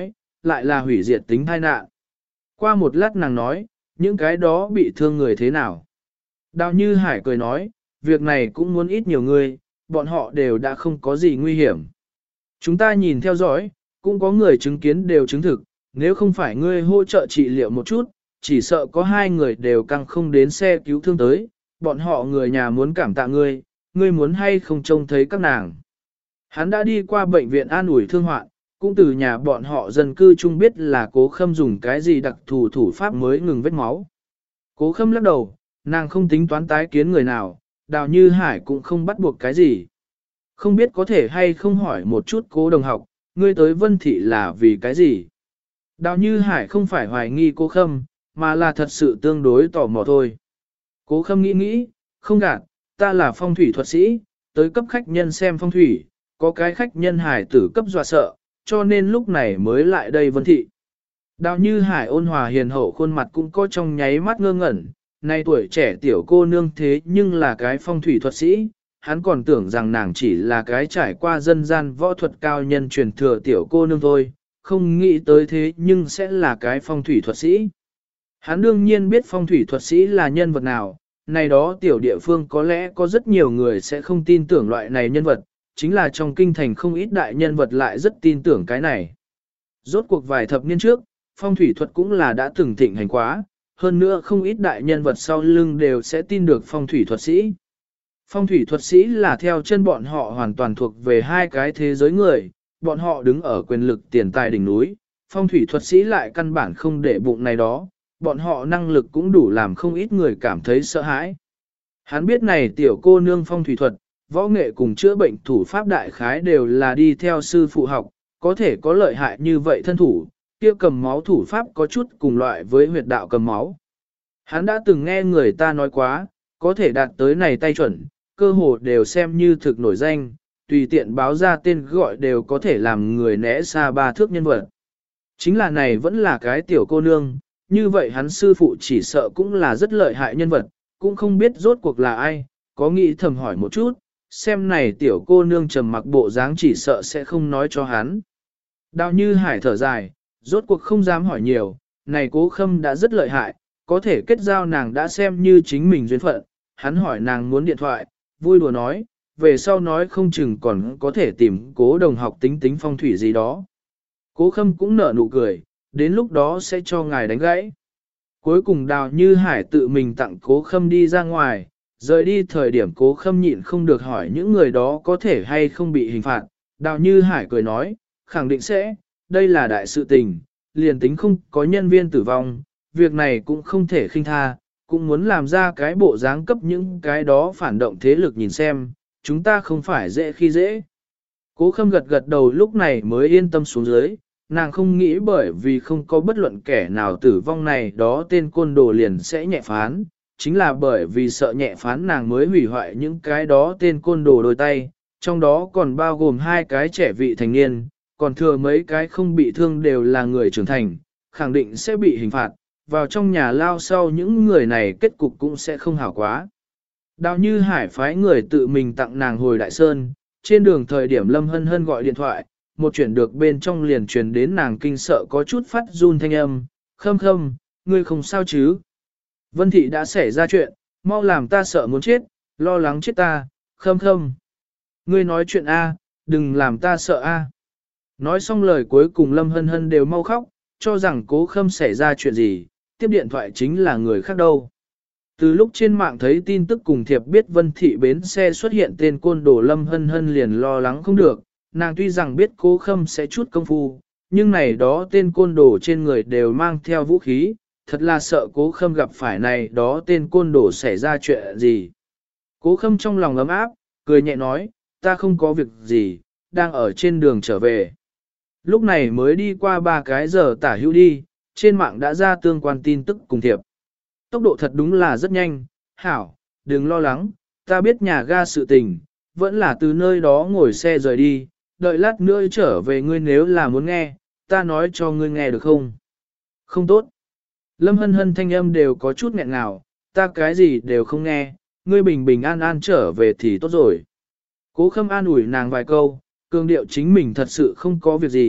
lại là hủy diệt tính tai nạn. Qua một lát nàng nói, những cái đó bị thương người thế nào? Đào Như Hải cười nói, việc này cũng muốn ít nhiều người, bọn họ đều đã không có gì nguy hiểm. Chúng ta nhìn theo dõi, cũng có người chứng kiến đều chứng thực, nếu không phải ngươi hỗ trợ trị liệu một chút, chỉ sợ có 2 người đều căng không đến xe cứu thương tới, bọn họ người nhà muốn cảm tạ ngươi, ngươi muốn hay không trông thấy các nàng. Hắn đã đi qua bệnh viện an ủi thương hoạn, cũng từ nhà bọn họ dân cư chung biết là Cố Khâm dùng cái gì đặc thù thủ pháp mới ngừng vết máu. Cố Khâm lắc đầu, nàng không tính toán tái kiến người nào, Đào Như Hải cũng không bắt buộc cái gì. Không biết có thể hay không hỏi một chút Cố đồng học, ngươi tới Vân Thị là vì cái gì? Đào Như Hải không phải hoài nghi Cố Khâm, mà là thật sự tương đối tò mò thôi. Cố Khâm nghĩ, không gạt, ta là phong thủy thuật sĩ, tới cấp khách nhân xem phong thủy, có cái khách nhân hải tử cấp dọa sợ, cho nên lúc này mới lại đây Vân Thị. Đào Như Hải ôn hòa hiền hậu khuôn mặt cũng có trong nháy mắt ngơ ngẩn, nay tuổi trẻ tiểu cô nương thế nhưng là cái phong thủy thuật sĩ, hắn còn tưởng rằng nàng chỉ là cái trải qua dân gian võ thuật cao nhân truyền thừa tiểu cô nương thôi, không nghĩ tới thế nhưng sẽ là cái phong thủy thuật sĩ. Hắn đương nhiên biết phong thủy thuật sĩ là nhân vật nào, này đó tiểu địa phương có lẽ có rất nhiều người sẽ không tin tưởng loại này nhân vật, chính là trong kinh thành không ít đại nhân vật lại rất tin tưởng cái này. Rốt cuộc vài thập niên trước, phong thủy thuật cũng là đã từng thịnh hành quá, hơn nữa không ít đại nhân vật sau lưng đều sẽ tin được phong thủy thuật sĩ. Phong thủy thuật sĩ là theo chân bọn họ hoàn toàn thuộc về 2 cái thế giới người, bọn họ đứng ở quyền lực tiền tài đỉnh núi, phong thủy thuật sĩ lại căn bản không để bụng này đó, bọn họ năng lực cũng đủ làm không ít người cảm thấy sợ hãi. Hắn biết này tiểu cô nương phong thủy thuật, võ nghệ cùng chữa bệnh thủ pháp đại khái đều là đi theo sư phụ học, có thể có lợi hại như vậy thân thủ, kia cầm máu thủ pháp có chút cùng loại với huyệt đạo cầm máu. Hắn đã từng nghe người ta nói quá, có thể đạt tới này tay chuẩn, cơ hồ đều xem như thực nổi danh, tùy tiện báo ra tên gọi đều có thể làm người né xa 3 thước nhân vật. Chính là này vẫn là cái tiểu cô nương, như vậy hắn sư phụ chỉ sợ cũng là rất lợi hại nhân vật, cũng không biết rốt cuộc là ai, có nghĩ thầm hỏi một chút, xem này tiểu cô nương trầm mặc bộ dáng chỉ sợ sẽ không nói cho hắn. Đào Như Hải thở dài, rốt cuộc không dám hỏi nhiều, này Cố Khâm đã rất lợi hại, có thể kết giao nàng đã xem như chính mình duyên phận, hắn hỏi nàng muốn điện thoại, vui đùa nói, về sau nói không chừng còn có thể tìm Cố đồng học tính phong thủy gì đó. Cố Khâm cũng nở nụ cười, đến lúc đó sẽ cho ngài đánh gãy. Cuối cùng Đào Như Hải tự mình tặng Cố Khâm đi ra ngoài, rời đi thời điểm Cố Khâm nhịn không được hỏi những người đó có thể hay không bị hình phạt. Đào Như Hải cười nói, khẳng định sẽ, đây là đại sự tình, liền tính không có nhân viên tử vong, việc này cũng không thể khinh tha, cũng muốn làm ra cái bộ dáng cấp những cái đó phản động thế lực nhìn xem, chúng ta không phải dễ khi dễ. Cố Khâm gật gật đầu lúc này mới yên tâm xuống dưới, nàng không nghĩ bởi vì không có bất luận kẻ nào tử vong này đó tên côn đồ liền sẽ nhẹ phán, chính là bởi vì sợ nhẹ phán nàng mới hủy hoại những cái đó tên côn đồ đôi tay, trong đó còn bao gồm 2 cái trẻ vị thành niên, còn thừa mấy cái không bị thương đều là người trưởng thành, khẳng định sẽ bị hình phạt, vào trong nhà lao sau những người này kết cục cũng sẽ không hảo quá. Đào Như Hải phái người tự mình tặng nàng hồi Đại Sơn, trên đường thời điểm Lâm Hân Hân gọi điện thoại, một chuyển được bên trong liền truyền đến nàng kinh sợ có chút phát run thanh âm, Khâm Khâm, ngươi không sao chứ? Vân Thị đã xảy ra chuyện, mau làm ta sợ muốn chết, lo lắng chết ta, Khâm Khâm. Ngươi nói chuyện A, đừng làm ta sợ A. Nói xong lời cuối cùng Lâm Hân Hân đều mau khóc, cho rằng Cố Khâm xảy ra chuyện gì, tiếp điện thoại chính là người khác đâu. Từ lúc trên mạng thấy tin tức cùng thiệp biết Vân Thị bến xe xuất hiện tên côn đồ Lâm Hân Hân liền lo lắng không được, nàng tuy rằng biết Cố Khâm sẽ chút công phu, nhưng này đó tên côn đồ trên người đều mang theo vũ khí, thật là sợ Cố Khâm gặp phải này đó tên côn đồ xảy ra chuyện gì. Cố Khâm trong lòng ấm áp, cười nhẹ nói, ta không có việc gì, đang ở trên đường trở về. Lúc này mới đi qua 3 cái giờ tả hữu đi, trên mạng đã ra tương quan tin tức cùng thiệp. Tốc độ thật đúng là rất nhanh, hảo, đừng lo lắng, ta biết nhà ga sự tình, vẫn là từ nơi đó ngồi xe rời đi, đợi lát nữa trở về ngươi nếu là muốn nghe, ta nói cho ngươi nghe được không? Không tốt. Lâm Hân Hân thanh âm đều có chút nghẹn ngào, ta cái gì đều không nghe, ngươi bình bình an an trở về thì tốt rồi. Cố Khâm an ủi nàng vài câu, cường điệu chính mình thật sự không có việc gì,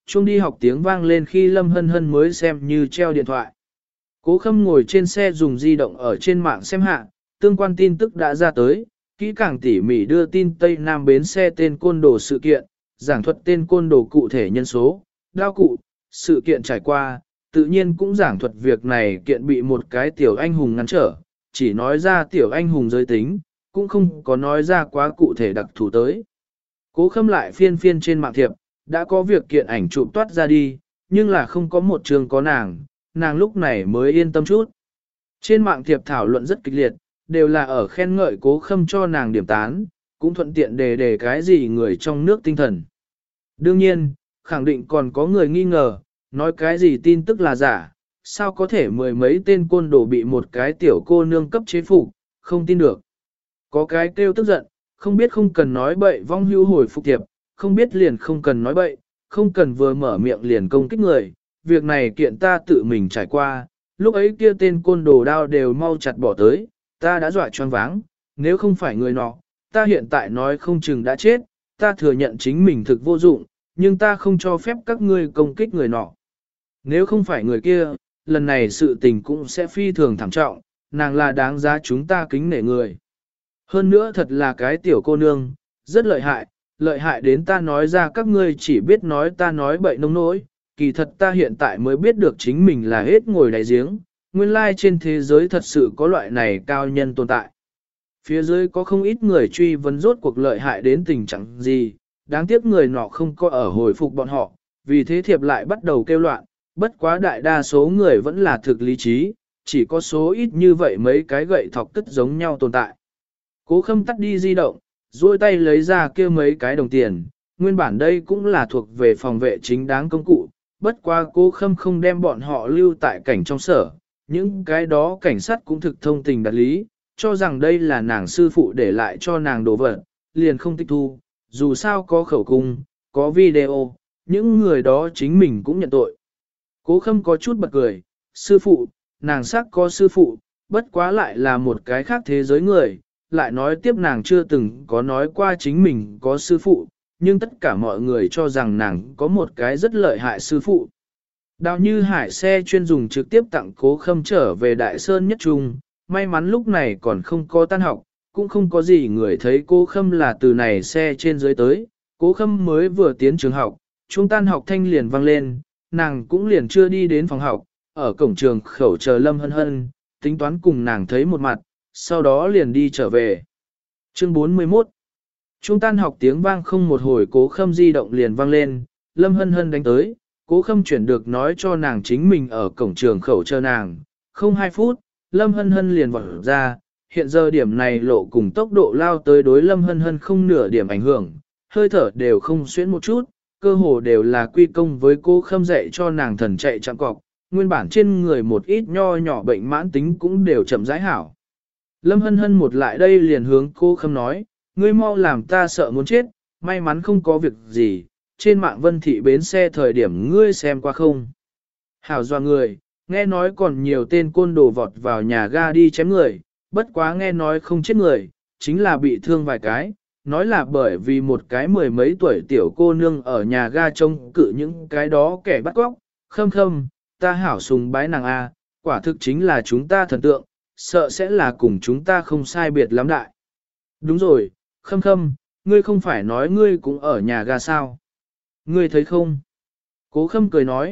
chuông đi học tiếng vang lên khi Lâm Hân Hân mới xem như treo điện thoại. Cố Khâm ngồi trên xe dùng di động ở trên mạng xem hạ, tương quan tin tức đã ra tới, kỹ càng tỉ mỉ đưa tin Tây Nam bến xe tên côn đồ sự kiện, giảng thuật tên côn đồ cụ thể nhân số, đao cụ, sự kiện trải qua, tự nhiên cũng giảng thuật việc này kiện bị một cái tiểu anh hùng ngăn trở, chỉ nói ra tiểu anh hùng giới tính, cũng không có nói ra quá cụ thể đặc thù tới. Cố Khâm lại phiên phiên trên mạng thiệp, đã có việc kiện ảnh chụp toát ra đi, nhưng là không có một trường có nàng lúc này mới yên tâm chút. Trên mạng thiệp thảo luận rất kịch liệt, đều là ở khen ngợi Cố Khâm cho nàng điểm tán, cũng thuận tiện đề cái gì người trong nước tinh thần. Đương nhiên, khẳng định còn có người nghi ngờ, nói cái gì tin tức là giả, sao có thể mười mấy tên côn đồ bị một cái tiểu cô nương cấp chế phục, không tin được. Có cái kêu tức giận, không biết không cần nói bậy vong hưu hồi phục thiệp, không biết liền không cần nói bậy, không cần vừa mở miệng liền công kích người, việc này kiện ta tự mình trải qua, lúc ấy kia tên côn đồ đao đều mau chặt bỏ tới, ta đã dọa choáng váng, nếu không phải người nọ, ta hiện tại nói không chừng đã chết, ta thừa nhận chính mình thực vô dụng, nhưng ta không cho phép các ngươi công kích người nọ. Nếu không phải người kia, lần này sự tình cũng sẽ phi thường thảm trọng, nàng là đáng giá chúng ta kính nể người. Hơn nữa thật là cái tiểu cô nương, rất lợi hại đến ta nói ra các ngươi chỉ biết nói ta nói bậy nông nỗi, kỳ thật ta hiện tại mới biết được chính mình là hết ngồi đáy giếng, nguyên lai trên thế giới thật sự có loại này cao nhân tồn tại. Phía dưới có không ít người truy vấn rốt cuộc lợi hại đến tình trạng gì, đáng tiếc người nọ không có ở hồi phục bọn họ, vì thế thiệp lại bắt đầu kêu loạn, bất quá đại đa số người vẫn là thực lý trí, chỉ có số ít như vậy mấy cái gậy thọc tức giống nhau tồn tại. Cố Khâm tắt đi di động, duỗi tay lấy ra kia mấy cái đồng tiền, nguyên bản đây cũng là thuộc về phòng vệ chính đáng công cụ, bất quá Cố Khâm không đem bọn họ lưu tại cảnh trong sở, những cái đó cảnh sát cũng thực thông tình đạt lý, cho rằng đây là nàng sư phụ để lại cho nàng đồ vật, liền không tịch thu, dù sao có khẩu cung, có video, những người đó chính mình cũng nhận tội. Cố Khâm có chút bật cười, sư phụ, nàng xác có sư phụ, bất quá lại là một cái khác thế giới người, lại nói tiếp nàng chưa từng có nói qua chính mình có sư phụ, nhưng tất cả mọi người cho rằng nàng có một cái rất lợi hại sư phụ. Đào Như Hải xe chuyên dùng trực tiếp tặng Cố Khâm trở về Đại Sơn Nhất Trung, may mắn lúc này còn không có tan học, cũng không có gì người thấy Cố Khâm là từ này xe trên dưới tới, Cố Khâm mới vừa tiến trường học, chuông tan học thanh liền vang lên, nàng cũng liền chưa đi đến phòng học, ở cổng trường khẩu chờ Lâm Hân Hân, tính toán cùng nàng thấy một mặt, sau đó liền đi trở về. Chương 41 Chuông tan học tiếng vang không một hồi Cố Khâm di động liền vang lên, Lâm Hân Hân đánh tới, Cố Khâm chuyển được nói cho nàng chính mình ở cổng trường khẩu chờ nàng, không 2 phút, Lâm Hân Hân liền vọt ra, hiện giờ điểm này lộ cùng tốc độ lao tới đối Lâm Hân Hân không nửa điểm ảnh hưởng, hơi thở đều không xuyến một chút, cơ hồ đều là quy công với Cố Khâm dạy cho nàng thần chạy chạm cọc, nguyên bản trên người một ít nho nhỏ bệnh mãn tính cũng đều chậm rãi hảo. Lâm Hân Hân một lại đây liền hướng Cố Khâm nói, ngươi mau làm ta sợ muốn chết, may mắn không có việc gì, trên mạng Vân Thị bến xe thời điểm ngươi xem qua không. Hảo doa người, nghe nói còn nhiều tên côn đồ vọt vào nhà ga đi chém người, bất quá nghe nói không chết người, chính là bị thương vài cái, nói là bởi vì một cái mười mấy tuổi tiểu cô nương ở nhà ga trông cự những cái đó kẻ bắt cóc, Khâm Khâm, ta hảo sùng bái nàng A, quả thực chính là chúng ta thần tượng, sợ sẽ là cùng chúng ta không sai biệt lắm đại. Đúng rồi, Khâm Khâm, ngươi không phải nói ngươi cũng ở nhà ga sao? Ngươi thấy không? Cố Khâm cười nói,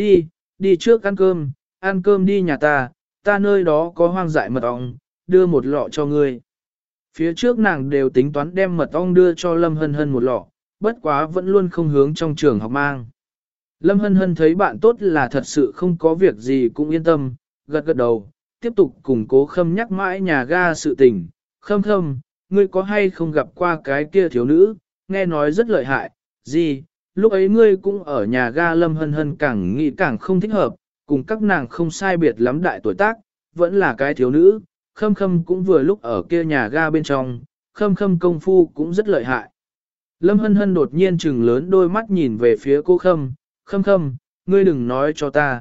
đi trước ăn cơm đi nhà ta nơi đó có hoang dại mật ong, đưa một lọ cho ngươi. Phía trước nàng đều tính toán đem mật ong đưa cho Lâm Hân Hân một lọ, bất quá vẫn luôn không hướng trong trường học mang. Lâm Hân Hân thấy bạn tốt là thật sự không có việc gì cũng yên tâm, gật gật đầu, tiếp tục cùng Cố Khâm nhắc mãi nhà ga sự tình. Khâm Khâm, ngươi có hay không gặp qua cái kia thiếu nữ, nghe nói rất lợi hại, gì, lúc ấy ngươi cũng ở nhà ga. Lâm Hân Hân càng nghĩ càng không thích hợp, cùng các nàng không sai biệt lắm đại tuổi tác, vẫn là cái thiếu nữ, Khâm Khâm cũng vừa lúc ở kia nhà ga bên trong, Khâm Khâm công phu cũng rất lợi hại. Lâm Hân Hân đột nhiên trừng lớn đôi mắt nhìn về phía cô Khâm, Khâm Khâm, ngươi đừng nói cho ta,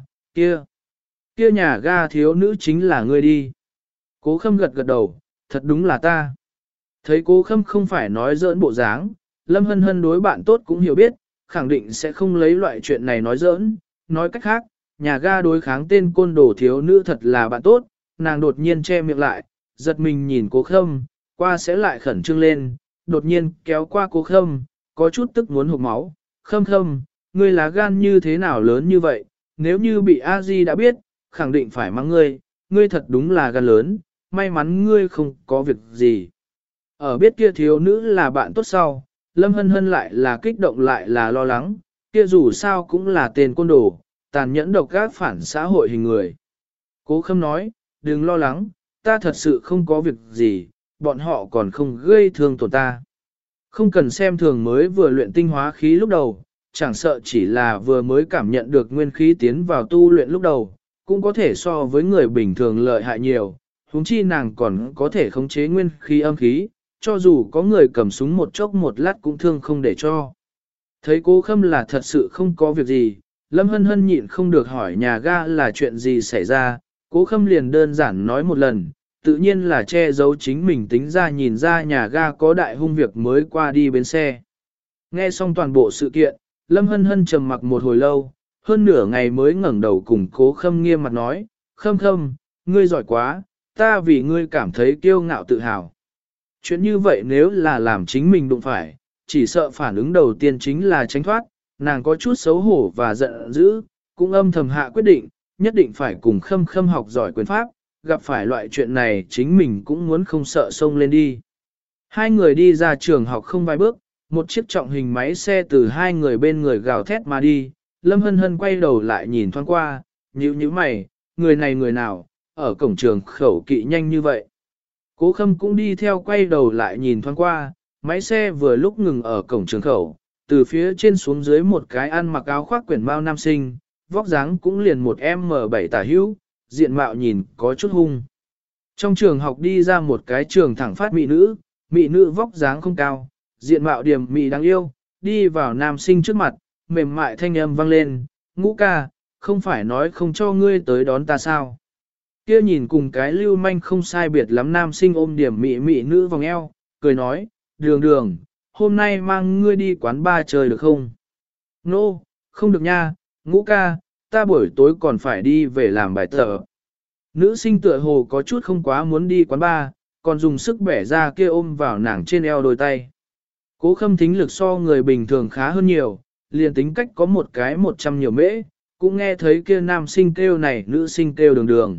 kia nhà ga thiếu nữ chính là ngươi đi. Cố Khâm gật gật đầu, thật đúng là ta. Thấy Cố Khâm không phải nói giỡn bộ dáng, Lâm Hân Hân đối bạn tốt cũng hiểu biết, khẳng định sẽ không lấy loại chuyện này nói giỡn. Nói cách khác, nhà ga đối kháng tên côn đồ thiếu nữ thật là bạn tốt, nàng đột nhiên che miệng lại, giật mình nhìn Cố Khâm, qua sẽ lại khẩn trương lên, đột nhiên kéo qua Cố Khâm, có chút tức muốn hộc máu. Khâm Khâm, ngươi lá gan như thế nào lớn như vậy, nếu như bị A Di đã biết, khẳng định phải mắng ngươi, ngươi thật đúng là gan lớn, may mắn ngươi không có việc gì. Ở biết kia thiếu nữ là bạn tốt sau, Lâm Hân Hân lại là kích động lại là lo lắng, kia dù sao cũng là tên côn đồ, tàn nhẫn độc ác phản xã hội hình người. Cố Khâm nói, đừng lo lắng, ta thật sự không có việc gì, bọn họ còn không gây thương tổn ta. Không cần xem thường mới vừa luyện tinh hóa khí lúc đầu, chẳng sợ chỉ là vừa mới cảm nhận được nguyên khí tiến vào tu luyện lúc đầu, cũng có thể so với người bình thường lợi hại nhiều, huống chi nàng còn có thể khống chế nguyên khí âm khí, cho dù có người cầm súng một chốc một lát cũng thương không để cho. Thấy Cố Khâm là thật sự không có việc gì, Lâm Hân Hân nhịn không được hỏi nhà ga là chuyện gì xảy ra, Cố Khâm liền đơn giản nói một lần, tự nhiên là che giấu chính mình tính ra nhìn ra nhà ga có đại hung việc mới qua đi bến xe. Nghe xong toàn bộ sự kiện, Lâm Hân Hân trầm mặc một hồi lâu, hơn nửa ngày mới ngẩng đầu cùng Cố Khâm nghiêm mặt nói, Khâm Khâm, ngươi giỏi quá, ta vì ngươi cảm thấy kiêu ngạo tự hào. Chuyện như vậy nếu là làm chính mình đụng phải, chỉ sợ phản ứng đầu tiên chính là tránh thoát, nàng có chút xấu hổ và giận dữ, cũng âm thầm hạ quyết định, nhất định phải cùng Khâm Khâm học giỏi quyền pháp, gặp phải loại chuyện này chính mình cũng muốn không sợ xông lên đi. Hai người đi ra trường học không vài bước, một chiếc trọng hình máy xe từ hai người bên người gào thét mà đi, Lâm Hân Hân quay đầu lại nhìn thoáng qua, nhíu mày, người này người nào, ở cổng trường khẩu kỵ nhanh như vậy. Cố Khâm cũng đi theo quay đầu lại nhìn thoáng qua, máy xe vừa lúc ngừng ở cổng trường khẩu, từ phía trên xuống dưới một cái ăn mặc áo khoác quyển bao nam sinh, vóc dáng cũng liền một M7 tả hữu, diện mạo nhìn có chút hung. Trong trường học đi ra một cái trường thẳng phát mỹ nữ vóc dáng không cao, diện mạo điểm mỹ đáng yêu, đi vào nam sinh trước mặt, mềm mại thanh âm vang lên, Ngũ ca, không phải nói không cho ngươi tới đón ta sao. Kia nhìn cùng cái lưu manh không sai biệt lắm nam sinh ôm điểm mỹ nữ vòng eo, cười nói, đường, hôm nay mang ngươi đi quán bar chơi được không? Nô, không được nha, Ngũ ca, ta buổi tối còn phải đi về làm bài tập. Nữ sinh tựa hồ có chút không quá muốn đi quán bar, còn dùng sức bẻ ra kia ôm vào nàng trên eo đôi tay. Cố Khâm thính lực so người bình thường khá hơn nhiều, liền tính cách có một cái 100 nhiều mễ, cũng nghe thấy kia nam sinh kêu này nữ sinh kêu đường.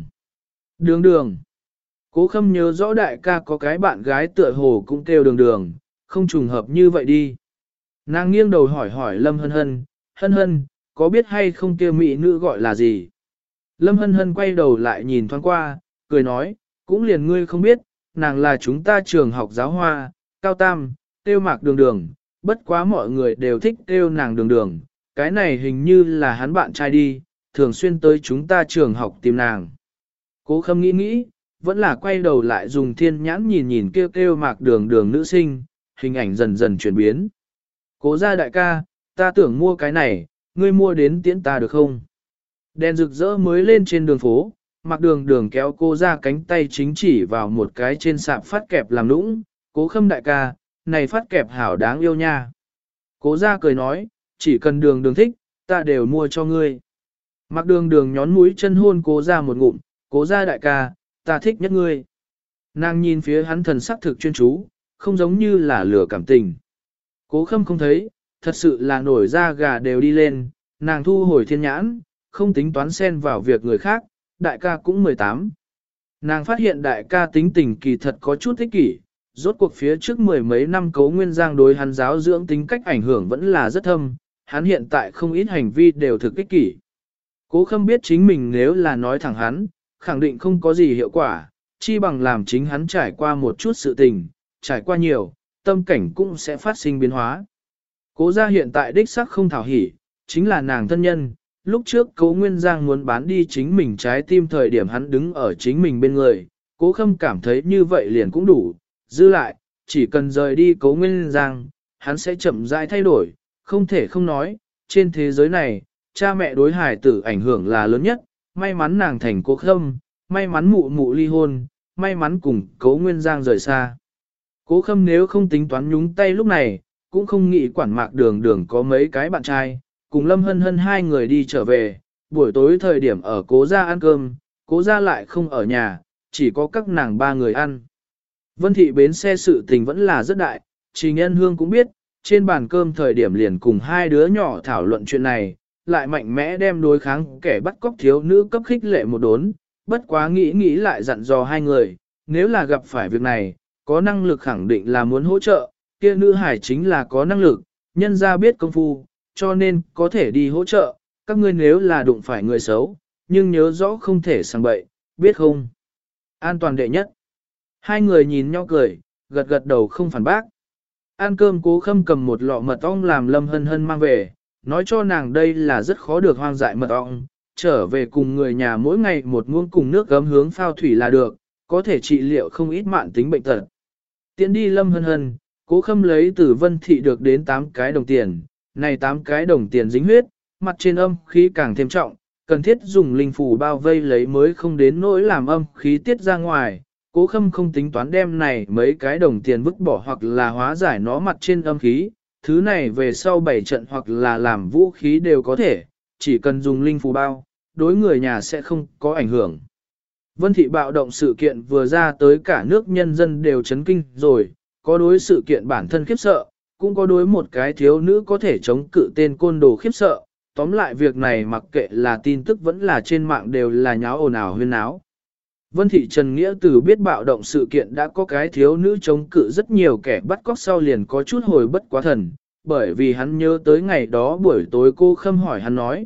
Đường. Cố Khâm nhớ rõ đại ca có cái bạn gái tựa hồ cũng kêu đường, không trùng hợp như vậy đi. Nàng nghiêng đầu hỏi Lâm Hân Hân, có biết hay không kêu mỹ nữ gọi là gì? Lâm Hân Hân quay đầu lại nhìn thoáng qua, cười nói, cũng liền ngươi không biết, nàng là chúng ta trường học giáo hoa, cao tam, kêu mạc đường, bất quá mọi người đều thích kêu nàng đường, cái này hình như là hắn bạn trai đi, thường xuyên tới chúng ta trường học tìm nàng. Cố Khâm nghĩ, vẫn là quay đầu lại dùng thiên nhãn nhìn kêu mạc đường nữ sinh, hình ảnh dần dần chuyển biến. Cố gia đại ca, ta tưởng mua cái này, ngươi mua đến tiễn ta được không? Đèn rực rỡ mới lên trên đường phố, mạc đường kéo cô ra cánh tay chính chỉ vào một cái trên sạp phát kẹp làm nũng, Cố Khâm đại ca, này phát kẹp hảo đáng yêu nha. Cố gia cười nói, chỉ cần đường thích, ta đều mua cho ngươi. Mạc đường nhón mũi chân hôn cố gia một ngụm, Cố gia đại ca, ta thích nhất ngươi. Nàng nhìn phía hắn thần sắc thực chuyên chú, không giống như là lửa cảm tình. Cố Khâm không thấy, thật sự là nổi da gà đều đi lên, nàng thu hồi thiên nhãn, không tính toán xen vào việc người khác, đại ca cũng 18. Nàng phát hiện đại ca tính tình kỳ thật có chút ích kỷ, rốt cuộc phía trước mười mấy năm Cố Nguyên Giang đối hắn giáo dưỡng tính cách ảnh hưởng vẫn là rất thâm, hắn hiện tại không ít hành vi đều thực ích kỷ. Cố Khâm biết chính mình nếu là nói thẳng hắn, khẳng định không có gì hiệu quả, chi bằng làm chính hắn trải qua một chút sự tình, trải qua nhiều, tâm cảnh cũng sẽ phát sinh biến hóa. Cố gia hiện tại đích sắc không thảo hỉ, chính là nàng thân nhân, lúc trước Cố Nguyên Giang muốn bán đi chính mình trái tim thời điểm hắn đứng ở chính mình bên người, Cố Khâm cảm thấy như vậy liền cũng đủ, dư lại, chỉ cần rời đi Cố Nguyên Giang, hắn sẽ chậm rãi thay đổi, không thể không nói, trên thế giới này, cha mẹ đối hài tử ảnh hưởng là lớn nhất, may mắn nàng thành Cố Khâm, may mắn mụ ly hôn, may mắn cùng Cố Nguyên Giang rời xa. Cố Khâm nếu không tính toán nhúng tay lúc này, cũng không nghĩ quản Mạc Đường Đường có mấy cái bạn trai, cùng Lâm Hân Hân hai người đi trở về, buổi tối thời điểm ở cố gia ăn cơm, cố gia lại không ở nhà, chỉ có các nàng ba người ăn. Vân thị bến xe sự tình vẫn là rất đại, Trình Nhân Hương cũng biết, trên bàn cơm thời điểm liền cùng hai đứa nhỏ thảo luận chuyện này, lại mạnh mẽ đem đối kháng kẻ bắt cóc thiếu nữ cấp khích lệ một đốn, bất quá nghĩ lại dặn dò hai người, nếu là gặp phải việc này, có năng lực khẳng định là muốn hỗ trợ, kia nữ hải chính là có năng lực, nhân ra biết công phu, cho nên có thể đi hỗ trợ, các ngươi nếu là đụng phải người xấu, nhưng nhớ rõ không thể sang bậy, biết không? An toàn đệ nhất. Hai người nhìn nhau cười, gật gật đầu không phản bác. Ăn cơm Cố Khâm cầm một lọ mật ong làm Lâm Hân Hân mang về, nói cho nàng đây là rất khó được hoang dại mật ong, trở về cùng người nhà mỗi ngày một muỗng cùng nước gấm hướng phao thủy là được, có thể trị liệu không ít mạn tính bệnh tật. Tiến đi Lâm Hân Hân, Cố Khâm lấy từ Vân Thị được đến 8 cái đồng tiền, này 8 cái đồng tiền dính huyết, mặt trên âm khí càng thêm trọng, cần thiết dùng linh phủ bao vây lấy mới không đến nỗi làm âm khí tiết ra ngoài. Cố Khâm không tính toán đem này mấy cái đồng tiền vứt bỏ hoặc là hóa giải nó mặt trên âm khí, thứ này về sau 7 trận hoặc là làm vũ khí đều có thể, chỉ cần dùng linh phù bao, đối người nhà sẽ không có ảnh hưởng. Vân Thị bạo động sự kiện vừa ra tới cả nước nhân dân đều chấn kinh rồi, có đối sự kiện bản thân khiếp sợ, cũng có đối một cái thiếu nữ có thể chống cự tên côn đồ khiếp sợ. Tóm lại việc này mặc kệ là tin tức vẫn là trên mạng đều là nháo ồn ào huyên náo. Vân Thị Trần Nghĩa từ biết bạo động sự kiện đã có cái thiếu nữ chống cự rất nhiều kẻ bắt cóc sau liền có chút hồi bất quá thần, bởi vì hắn nhớ tới ngày đó buổi tối cô Khâm hỏi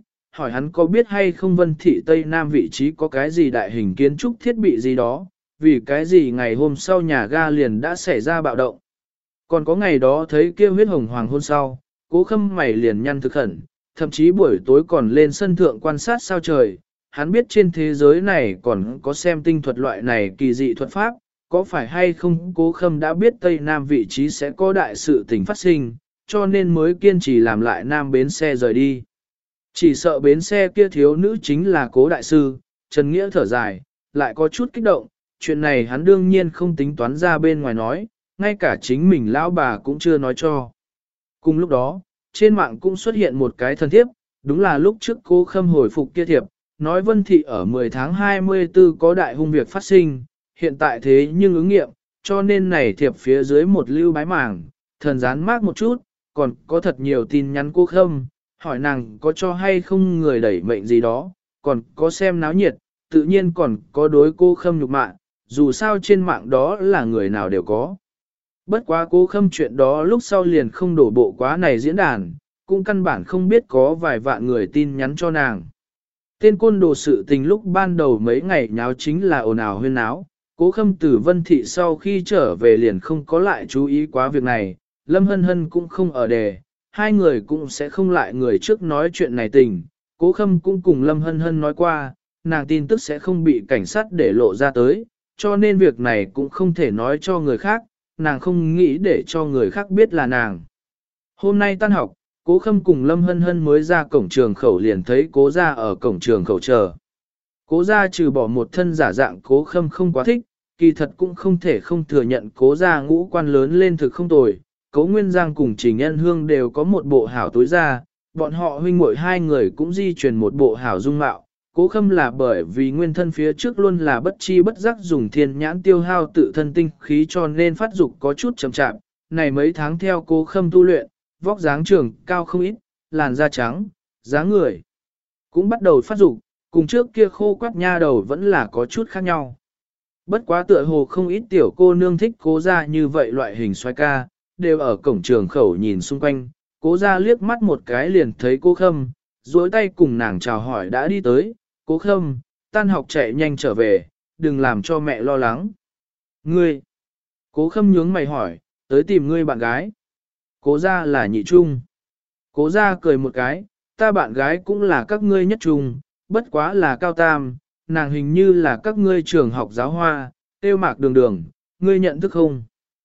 hắn có biết hay không Vân Thị Tây Nam vị trí có cái gì đại hình kiến trúc thiết bị gì đó, vì cái gì ngày hôm sau nhà ga liền đã xảy ra bạo động. Còn có ngày đó thấy kia huyết hồng hoàng hôn sau, Cố Khâm mày liền nhăn thực khẩn, thậm chí buổi tối còn lên sân thượng quan sát sao trời. Hắn biết trên thế giới này còn có xem tinh thuật loại này kỳ dị thuật pháp, có phải hay không Cố Khâm đã biết Tây Nam vị trí sẽ có đại sự tình phát sinh, cho nên mới kiên trì làm lại Nam bến xe rời đi. Chỉ sợ bến xe kia thiếu nữ chính là Cố Đại Sư, Trần Nghĩa thở dài, lại có chút kích động, chuyện này hắn đương nhiên không tính toán ra bên ngoài nói, ngay cả chính mình lão bà cũng chưa nói cho. Cùng lúc đó, trên mạng cũng xuất hiện một cái thân thiếp, đúng là lúc trước Cố Khâm hồi phục kia thiệp, nói Vân Thị ở 10 tháng 24 có đại hung việc phát sinh, hiện tại thế nhưng ứng nghiệm, cho nên này thiệp phía dưới một lưu bái màng, thần dán mác một chút, còn có thật nhiều tin nhắn Cố Khâm, hỏi nàng có cho hay không người đẩy mệnh gì đó, còn có xem náo nhiệt, tự nhiên còn có đối Cố Khâm nhục mạ, dù sao trên mạng đó là người nào đều có. Bất quá Cố Khâm chuyện đó lúc sau liền không đổ bộ quá này diễn đàn, cũng căn bản không biết có vài vạn người tin nhắn cho nàng. Tên côn đồ sự tình lúc ban đầu mấy ngày nháo chính là ồn ào huyên náo, Cố Khâm từ Vân Thị sau khi trở về liền không có lại chú ý quá việc này, Lâm Hân Hân cũng không ở đề, hai người cũng sẽ không lại người trước nói chuyện này tình. Cố Khâm cũng cùng Lâm Hân Hân nói qua, nàng tin tức sẽ không bị cảnh sát để lộ ra tới, cho nên việc này cũng không thể nói cho người khác, nàng không nghĩ để cho người khác biết là nàng. Hôm nay tan học, Cố Khâm cùng Lâm Hân Hân mới ra cổng trường khẩu liền thấy Cố gia ở cổng trường khẩu chờ. Cố gia trừ bỏ một thân giả dạng Cố Khâm không quá thích, kỳ thật cũng không thể không thừa nhận Cố gia ngũ quan lớn lên thực không tồi. Cố Nguyên Giang cùng Trình Nhân Hương đều có một bộ hảo tối gia, bọn họ huynh muội hai người cũng di truyền một bộ hảo dung mạo. Cố Khâm là bởi vì nguyên thân phía trước luôn là bất chi bất giác dùng thiên nhãn tiêu hao tự thân tinh khí cho nên phát dục có chút chậm chạp. Này mấy tháng theo Cố Khâm tu luyện, vóc dáng trường cao không ít, làn da trắng, dáng người cũng bắt đầu phát dục, cùng trước kia khô quắt nha đầu vẫn là có chút khác nhau. Bất quá tựa hồ không ít tiểu cô nương thích Cố gia như vậy loại hình xoay ca, đều ở cổng trường khẩu nhìn xung quanh, Cố gia liếc mắt một cái liền thấy Cố Khâm, duỗi tay cùng nàng chào hỏi đã đi tới, Cố Khâm, tan học chạy nhanh trở về, đừng làm cho mẹ lo lắng. Ngươi, Cố Khâm nhướng mày hỏi, tới tìm ngươi bạn gái. Cố gia là nhị trung. Cố gia cười một cái, ta bạn gái cũng là các ngươi nhất trung, bất quá là cao tam, nàng hình như là các ngươi trường học giáo hoa, tiêu Mạc Đường Đường, ngươi nhận thức không?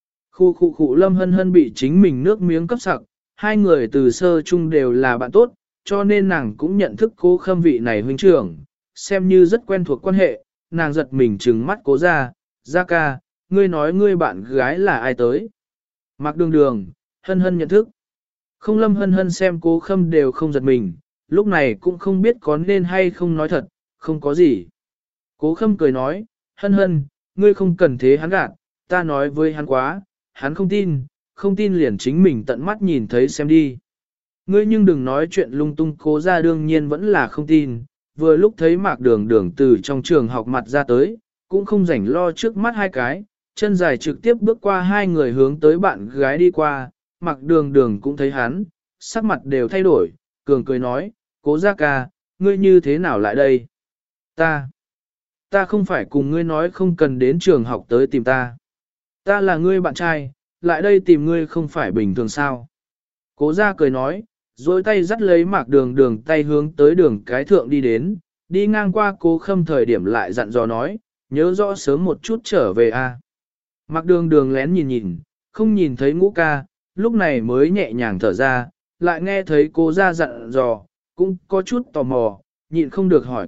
Khu Lâm Hân Hân bị chính mình nước miếng cấp sặc, hai người từ sơ trung đều là bạn tốt, cho nên nàng cũng nhận thức Cố Khâm vị này huynh trưởng, xem như rất quen thuộc quan hệ, nàng giật mình trừng mắt Cố gia ca, ngươi nói ngươi bạn gái là ai tới? Mạc Đường Đường, Hân hân nhận thức. Không Lâm hân hân xem Cố Khâm đều không giật mình, lúc này cũng không biết có nên hay không nói thật, không có gì. Cố Khâm cười nói, hân hân, ngươi không cần thế hắn gạt, ta nói với hắn quá, hắn không tin liền chính mình tận mắt nhìn thấy xem đi. Ngươi nhưng đừng nói chuyện lung tung, Cố ra đương nhiên vẫn là không tin, vừa lúc thấy Mạc Đường Đường từ trong trường học mặt ra tới, cũng không rảnh lo trước mắt hai cái, chân dài trực tiếp bước qua hai người hướng tới bạn gái đi qua, Mạc Đường Đường cũng thấy hắn, sắc mặt đều thay đổi, cường cười nói, Cố gia ca, ngươi như thế nào lại đây? Ta không phải cùng ngươi nói không cần đến trường học tới tìm ta. Ta là ngươi bạn trai, lại đây tìm ngươi không phải bình thường sao? Cố gia cười nói, rồi tay dắt lấy Mạc Đường Đường tay hướng tới đường cái thượng đi đến, đi ngang qua Cố Khâm thời điểm lại dặn dò nói, nhớ rõ sớm một chút trở về a. Mạc Đường Đường lén nhìn nhìn, không nhìn thấy Ngũ ca, lúc này mới nhẹ nhàng thở ra, lại nghe thấy Cố gia dặn dò, cũng có chút tò mò, nhịn không được hỏi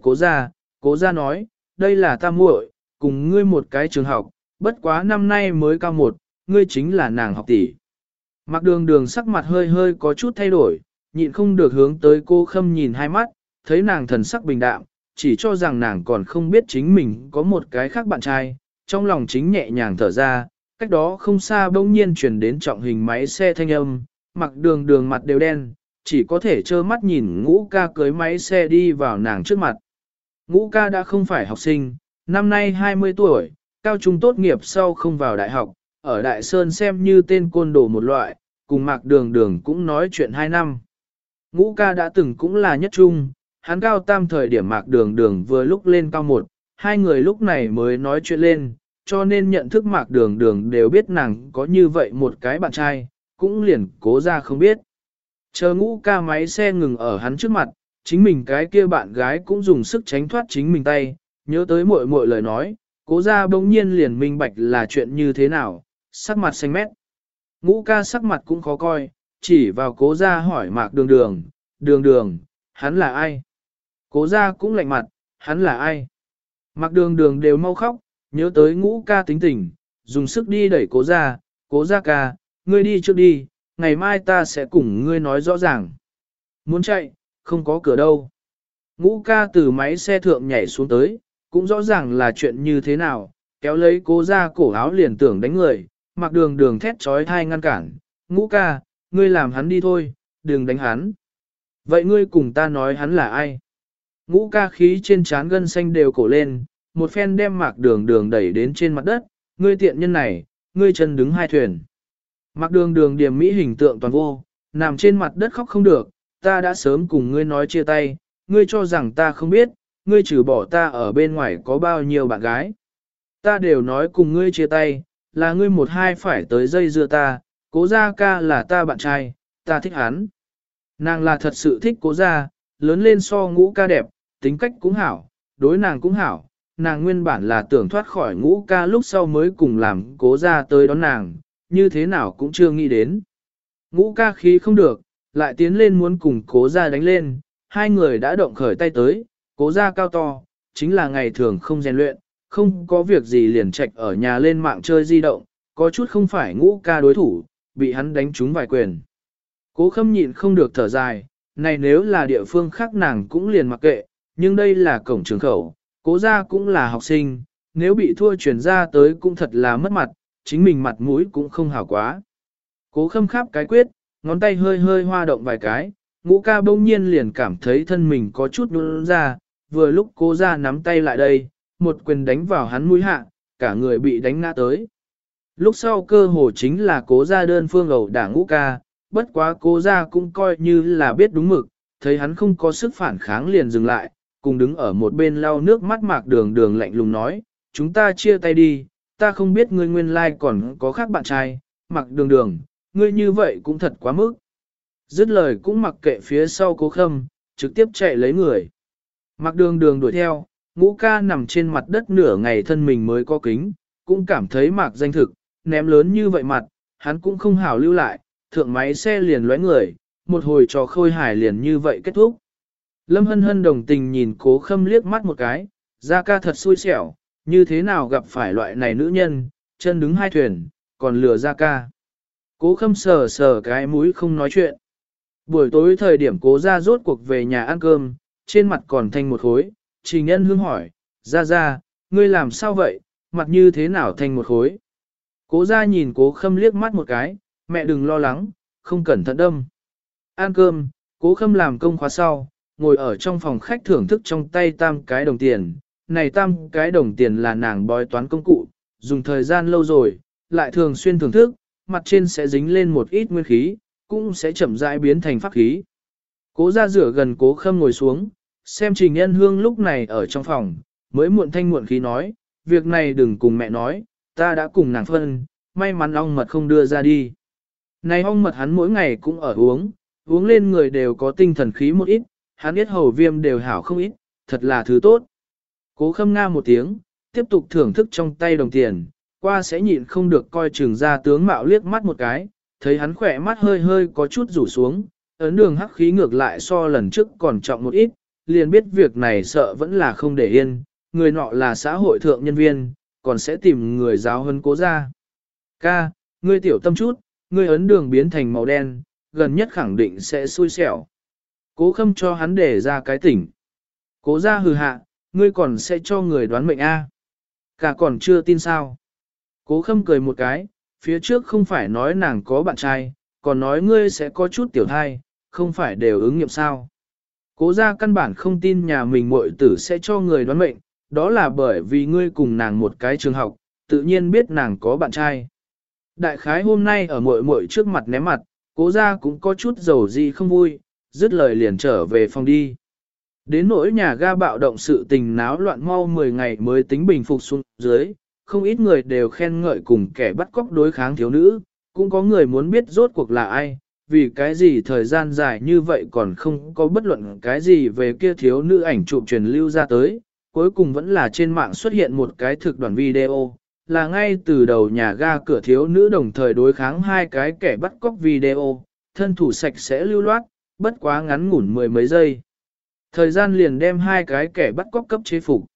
Cố gia nói, đây là ta muội, cùng ngươi một cái trường học, bất quá năm nay mới cao một, ngươi chính là nàng học tỷ. Mạc Đường Đường sắc mặt hơi hơi có chút thay đổi, nhịn không được hướng tới Cố Khâm nhìn hai mắt, thấy nàng thần sắc bình đạm, chỉ cho rằng nàng còn không biết chính mình có một cái khác bạn trai, trong lòng chính nhẹ nhàng thở ra, cách đó không xa bỗng nhiên chuyển đến trọng hình máy xe thanh âm, Mạc Đường Đường mặt đều đen, chỉ có thể trơ mắt nhìn Ngũ ca cưới máy xe đi vào nàng trước mặt. Ngũ ca đã không phải học sinh, năm nay 20 tuổi, cao trung tốt nghiệp sau không vào đại học, ở Đại Sơn xem như tên côn đồ một loại, cùng Mạc Đường Đường cũng nói chuyện 2 năm. Ngũ ca đã từng cũng là nhất trung, hắn cao tam thời điểm Mạc Đường Đường vừa lúc lên cao 1, hai người lúc này mới nói chuyện lên, cho nên nhận thức Mạc Đường Đường đều biết nàng có như vậy một cái bạn trai, cũng liền Cố ra không biết. Chờ Ngũ ca máy xe ngừng ở hắn trước mặt, chính mình cái kia bạn gái cũng dùng sức tránh thoát chính mình tay, nhớ tới muội muội lời nói, Cố ra bỗng nhiên liền minh bạch là chuyện như thế nào, sắc mặt xanh mét. Ngũ ca sắc mặt cũng khó coi, chỉ vào Cố ra hỏi Mạc Đường Đường, Đường Đường, hắn là ai? Cố ra cũng lạnh mặt, hắn là ai? Mạc Đường Đường đều mau khóc, nhớ tới Ngũ ca tính tình, dùng sức đi đẩy Cố ra ca, ngươi đi trước đi, ngày mai ta sẽ cùng ngươi nói rõ ràng. Muốn chạy, không có cửa đâu. Ngũ ca từ máy xe thượng nhảy xuống tới, cũng rõ ràng là chuyện như thế nào, kéo lấy Cố ra cổ áo liền tưởng đánh người, Mạc Đường Đường thét trói thai ngăn cản, Ngũ ca, ngươi làm hắn đi thôi, đừng đánh hắn. Vậy ngươi cùng ta nói hắn là ai? Ngũ ca khí trên trán gân xanh đều cổ lên, một phen đem Mạc Đường Đường đẩy đến trên mặt đất, ngươi tiện nhân này, ngươi chân đứng hai thuyền. Mạc Đường Đường điểm mỹ hình tượng toàn vô, nằm trên mặt đất khóc không được, ta đã sớm cùng ngươi nói chia tay, ngươi cho rằng ta không biết, ngươi trừ bỏ ta ở bên ngoài có bao nhiêu bạn gái. Ta đều nói cùng ngươi chia tay, là ngươi một hai phải tới dây dưa ta, Cố gia ca là ta bạn trai, ta thích hắn. Nàng là thật sự thích Cố gia, lớn lên so Ngũ ca đẹp, tính cách cũng hảo, đối nàng cũng hảo, nàng nguyên bản là tưởng thoát khỏi Ngũ ca lúc sau mới cùng làm Cố gia tới đón nàng, như thế nào cũng chưa nghĩ đến. Ngũ ca khí không được, lại tiến lên muốn cùng Cố gia đánh lên, hai người đã động khởi tay tới, Cố gia cao to, chính là ngày thường không rèn luyện, không có việc gì liền trạch ở nhà lên mạng chơi di động, có chút không phải Ngũ ca đối thủ, bị hắn đánh trúng vài quyền. Cố Khâm nhịn không được thở dài, này nếu là địa phương khác nàng cũng liền mặc kệ, nhưng đây là cổng trường khẩu, Cố gia cũng là học sinh, nếu bị thua chuyển ra tới cũng thật là mất mặt, chính mình mặt mũi cũng không hảo quá. Cố Khâm khắp cái quyết, ngón tay hơi hơi hoa động vài cái, Ngũ ca bỗng nhiên liền cảm thấy thân mình có chút nhũn ra, vừa lúc Cố gia nắm tay lại đây, một quyền đánh vào hắn mũi hạ, cả người bị đánh ngã tới. Lúc sau cơ hồ chính là Cố gia đơn phương ẩu đả Ngũ ca, bất quá Cố gia cũng coi như là biết đúng mực, thấy hắn không có sức phản kháng liền dừng lại, cùng đứng ở một bên lau nước mắt Mạc Đường Đường lạnh lùng nói, chúng ta chia tay đi, ta không biết ngươi nguyên lai còn có khác bạn trai, Mạc Đường Đường, ngươi như vậy cũng thật quá mức. Dứt lời cũng mặc kệ phía sau Cố Khâm, trực tiếp chạy lấy người. Mạc Đường Đường đuổi theo, Ngũ ca nằm trên mặt đất nửa ngày thân mình mới có kính, cũng cảm thấy Mạc danh thực, ném lớn như vậy mặt, hắn cũng không hảo lưu lại, thượng máy xe liền lóe người, một hồi trò khôi hài liền như vậy kết thúc. Lâm Hân Hân đồng tình nhìn Cố Khâm liếc mắt một cái, Gia ca thật xui xẻo, như thế nào gặp phải loại này nữ nhân, chân đứng hai thuyền, còn lừa Gia ca. Cố Khâm sờ sờ cái mũi không nói chuyện. Buổi tối thời điểm cố ra rốt cuộc về nhà ăn cơm, trên mặt còn thanh một khối, Trình Nhân Hương hỏi, ra, ngươi làm sao vậy, mặt như thế nào thanh một khối. Cố ra nhìn Cố Khâm liếc mắt một cái, mẹ đừng lo lắng, không cẩn thận đâm. Ăn cơm, Cố Khâm làm công khóa sau, ngồi ở trong phòng khách thưởng thức trong tay tam cái đồng tiền. Này tam cái đồng tiền là nàng bói toán công cụ, dùng thời gian lâu rồi, lại thường xuyên thưởng thức, mặt trên sẽ dính lên một ít nguyên khí, cũng sẽ chậm rãi biến thành pháp khí. Cố ra rửa gần Cố Khâm ngồi xuống, xem Trình Nhân Hương lúc này ở trong phòng, mới muộn thanh muộn khí nói, việc này đừng cùng mẹ nói, ta đã cùng nàng phân, may mắn ong mật không đưa ra đi. Này ong mật hắn mỗi ngày cũng ở uống lên người đều có tinh thần khí một ít, hắn biết hầu viêm đều hảo không ít, thật là thứ tốt. Cố Khâm nga một tiếng, tiếp tục thưởng thức trong tay đồng tiền, qua sẽ nhịn không được coi chừng ra tướng mạo liếc mắt một cái, thấy hắn khỏe mắt hơi hơi có chút rủ xuống, ấn đường hắc khí ngược lại so lần trước còn trọng một ít, liền biết việc này sợ vẫn là không để yên, người nọ là xã hội thượng nhân viên, còn sẽ tìm người giáo hơn Cố ra. Ca, ngươi tiểu tâm chút, ngươi ấn đường biến thành màu đen, gần nhất khẳng định sẽ xui xẻo. Cố Khâm cho hắn để ra cái tỉnh. Cố ra hừ hạ, ngươi còn sẽ cho người đoán mệnh A. Cả còn chưa tin sao. Cố Khâm cười một cái, phía trước không phải nói nàng có bạn trai, còn nói ngươi sẽ có chút tiểu thai, không phải đều ứng nghiệm sao. Cố ra căn bản không tin nhà mình muội tử sẽ cho người đoán mệnh, đó là bởi vì ngươi cùng nàng một cái trường học, tự nhiên biết nàng có bạn trai. Đại khái hôm nay ở muội muội trước mặt ném mặt, Cố ra cũng có chút dầu gì không vui, dứt lời liền trở về phòng đi. Đến nỗi nhà ga bạo động sự tình náo loạn mau 10 ngày mới tính bình phục xuống dưới, không ít người đều khen ngợi cùng kẻ bắt cóc đối kháng thiếu nữ, cũng có người muốn biết rốt cuộc là ai, vì cái gì thời gian dài như vậy còn không có bất luận cái gì về kia thiếu nữ ảnh chụp truyền lưu ra tới, cuối cùng vẫn là trên mạng xuất hiện một cái thực đoạn video, là ngay từ đầu nhà ga cửa thiếu nữ đồng thời đối kháng hai cái kẻ bắt cóc video, thân thủ sạch sẽ lưu loát, bất quá ngắn ngủn mười mấy giây. Thời gian liền đem hai cái kẻ bắt cóc cấp chế phục.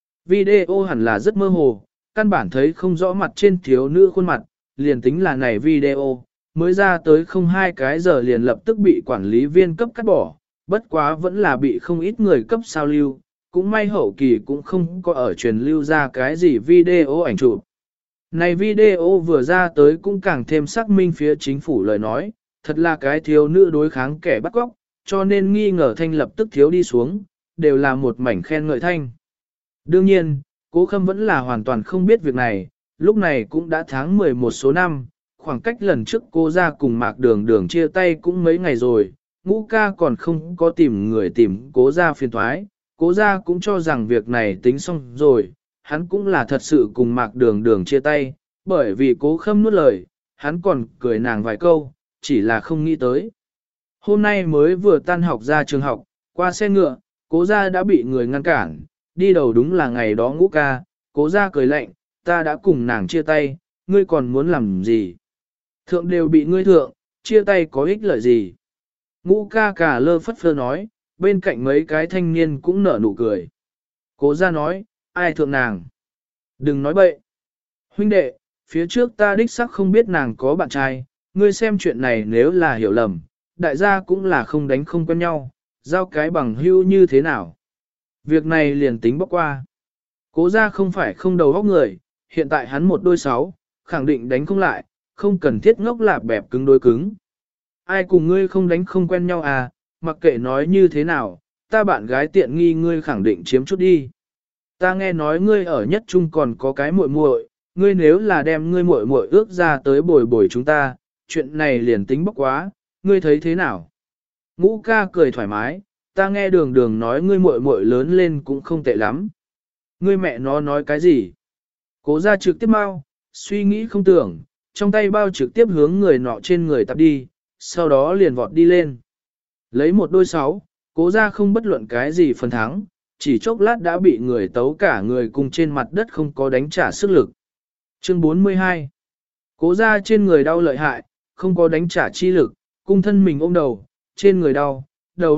Video hẳn là rất mơ hồ, căn bản thấy không rõ mặt trên thiếu nữ khuôn mặt, liền tính là này video, mới ra tới không hai cái giờ liền lập tức bị quản lý viên cấp cắt bỏ, bất quá vẫn là bị không ít người cấp sao lưu, cũng may hậu kỳ cũng không có ở truyền lưu ra cái gì video ảnh chụp. Này video vừa ra tới cũng càng thêm xác minh phía chính phủ lời nói, thật là cái thiếu nữ đối kháng kẻ bắt cóc, cho nên nghi ngờ thanh lập tức thiếu đi xuống, đều là một mảnh khen ngợi thanh. Đương nhiên, Cố Khâm vẫn là hoàn toàn không biết việc này, lúc này cũng đã tháng 11 số năm, khoảng cách lần trước cô ra cùng Mạc Đường Đường chia tay cũng mấy ngày rồi, Ngũ ca còn không có tìm người tìm Cố ra phiền thoái, Cố ra cũng cho rằng việc này tính xong rồi, hắn cũng là thật sự cùng Mạc Đường Đường chia tay, bởi vì Cố Khâm nuốt lời, hắn còn cười nàng vài câu, chỉ là không nghĩ tới. Hôm nay mới vừa tan học ra trường học, qua xe ngựa, Cố ra đã bị người ngăn cản, đi đầu đúng là ngày đó Ngũ ca, Cố ra cười lạnh, ta đã cùng nàng chia tay, ngươi còn muốn làm gì? Thượng đều bị ngươi thượng, chia tay có ích lợi gì? Ngũ ca cả lơ phất phơ nói, bên cạnh mấy cái thanh niên cũng nở nụ cười. Cố ra nói, ai thượng nàng? Đừng nói bậy. Huynh đệ, phía trước ta đích sắc không biết nàng có bạn trai, ngươi xem chuyện này nếu là hiểu lầm, đại gia cũng là không đánh không quen nhau, giao cái bằng hữu như thế nào? Việc này liền tính bóc qua. Cố ra không phải không đầu óc người, hiện tại hắn một đôi sáu, khẳng định đánh không lại, không cần thiết ngốc lạp bẹp cứng đối cứng. Ai cùng ngươi không đánh không quen nhau à, mặc kệ nói như thế nào, ta bạn gái tiện nghi ngươi khẳng định chiếm chút đi. Ta nghe nói ngươi ở nhất trung còn có cái muội muội, ngươi nếu là đem ngươi muội muội ước ra tới bồi bồi chúng ta, chuyện này liền tính bóc quá, ngươi thấy thế nào? Ngũ ca cười thoải mái, ta nghe đường đường nói ngươi muội muội lớn lên cũng không tệ lắm. Ngươi mẹ nó nói cái gì? Cố ra trực tiếp mau, suy nghĩ không tưởng, trong tay bao trực tiếp hướng người nọ trên người tập đi, sau đó liền vọt đi lên. Lấy một đôi sáu, cố ra không bất luận cái gì phần thắng, chỉ chốc lát đã bị người tấu cả người cùng trên mặt đất không có đánh trả sức lực. Chương 42. Cố ra trên người đau lợi hại, không có đánh trả chi lực, cung thân mình ôm đầu, trên người đau, đầu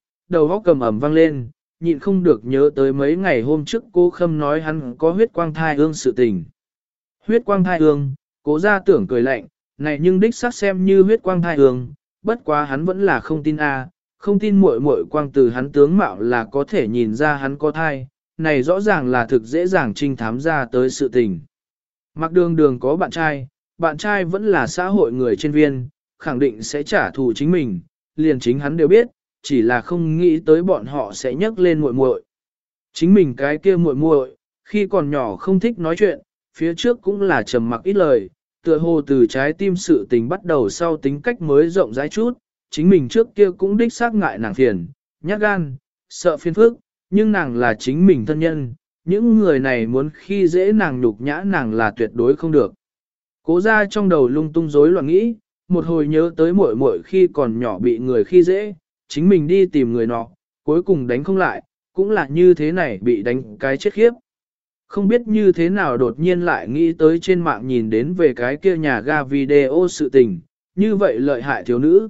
góc cầm ẩm vang lên, nhịn không được nhớ tới mấy ngày hôm trước cô Khâm nói hắn có huyết quang thai ương sự tình. Huyết quang thai ương, cố ra tưởng cười lạnh, Này nhưng đích xác xem như huyết quang thai hương, bất quá hắn vẫn là không tin a, không tin muội muội quang từ hắn tướng mạo là có thể nhìn ra hắn có thai, này rõ ràng là thực dễ dàng trinh thám ra tới sự tình. Mặc đường đường có bạn trai vẫn là xã hội người trên viên, khẳng định sẽ trả thù chính mình, liền chính hắn đều biết, chỉ là không nghĩ tới bọn họ sẽ nhắc lên muội muội. Chính mình cái kia muội muội, khi còn nhỏ không thích nói chuyện, phía trước cũng là trầm mặc ít lời, tựa hồ từ trái tim sự tình bắt đầu sau tính cách mới rộng rãi chút, chính mình trước kia cũng đích xác ngại nàng phiền, nhát gan, sợ phiền phức, nhưng nàng là chính mình thân nhân, những người này muốn khi dễ nàng nhục nhã nàng là tuyệt đối không được. Cố ra trong đầu lung tung rối loạn nghĩ, một hồi nhớ tới muội muội khi còn nhỏ bị người khi dễ, chính mình đi tìm người nọ, cuối cùng đánh không lại, cũng là như thế này bị đánh cái chết khiếp. Không biết như thế nào đột nhiên lại nghĩ tới trên mạng nhìn đến về cái kia nhà ga video sự tình, như vậy lợi hại thiếu nữ,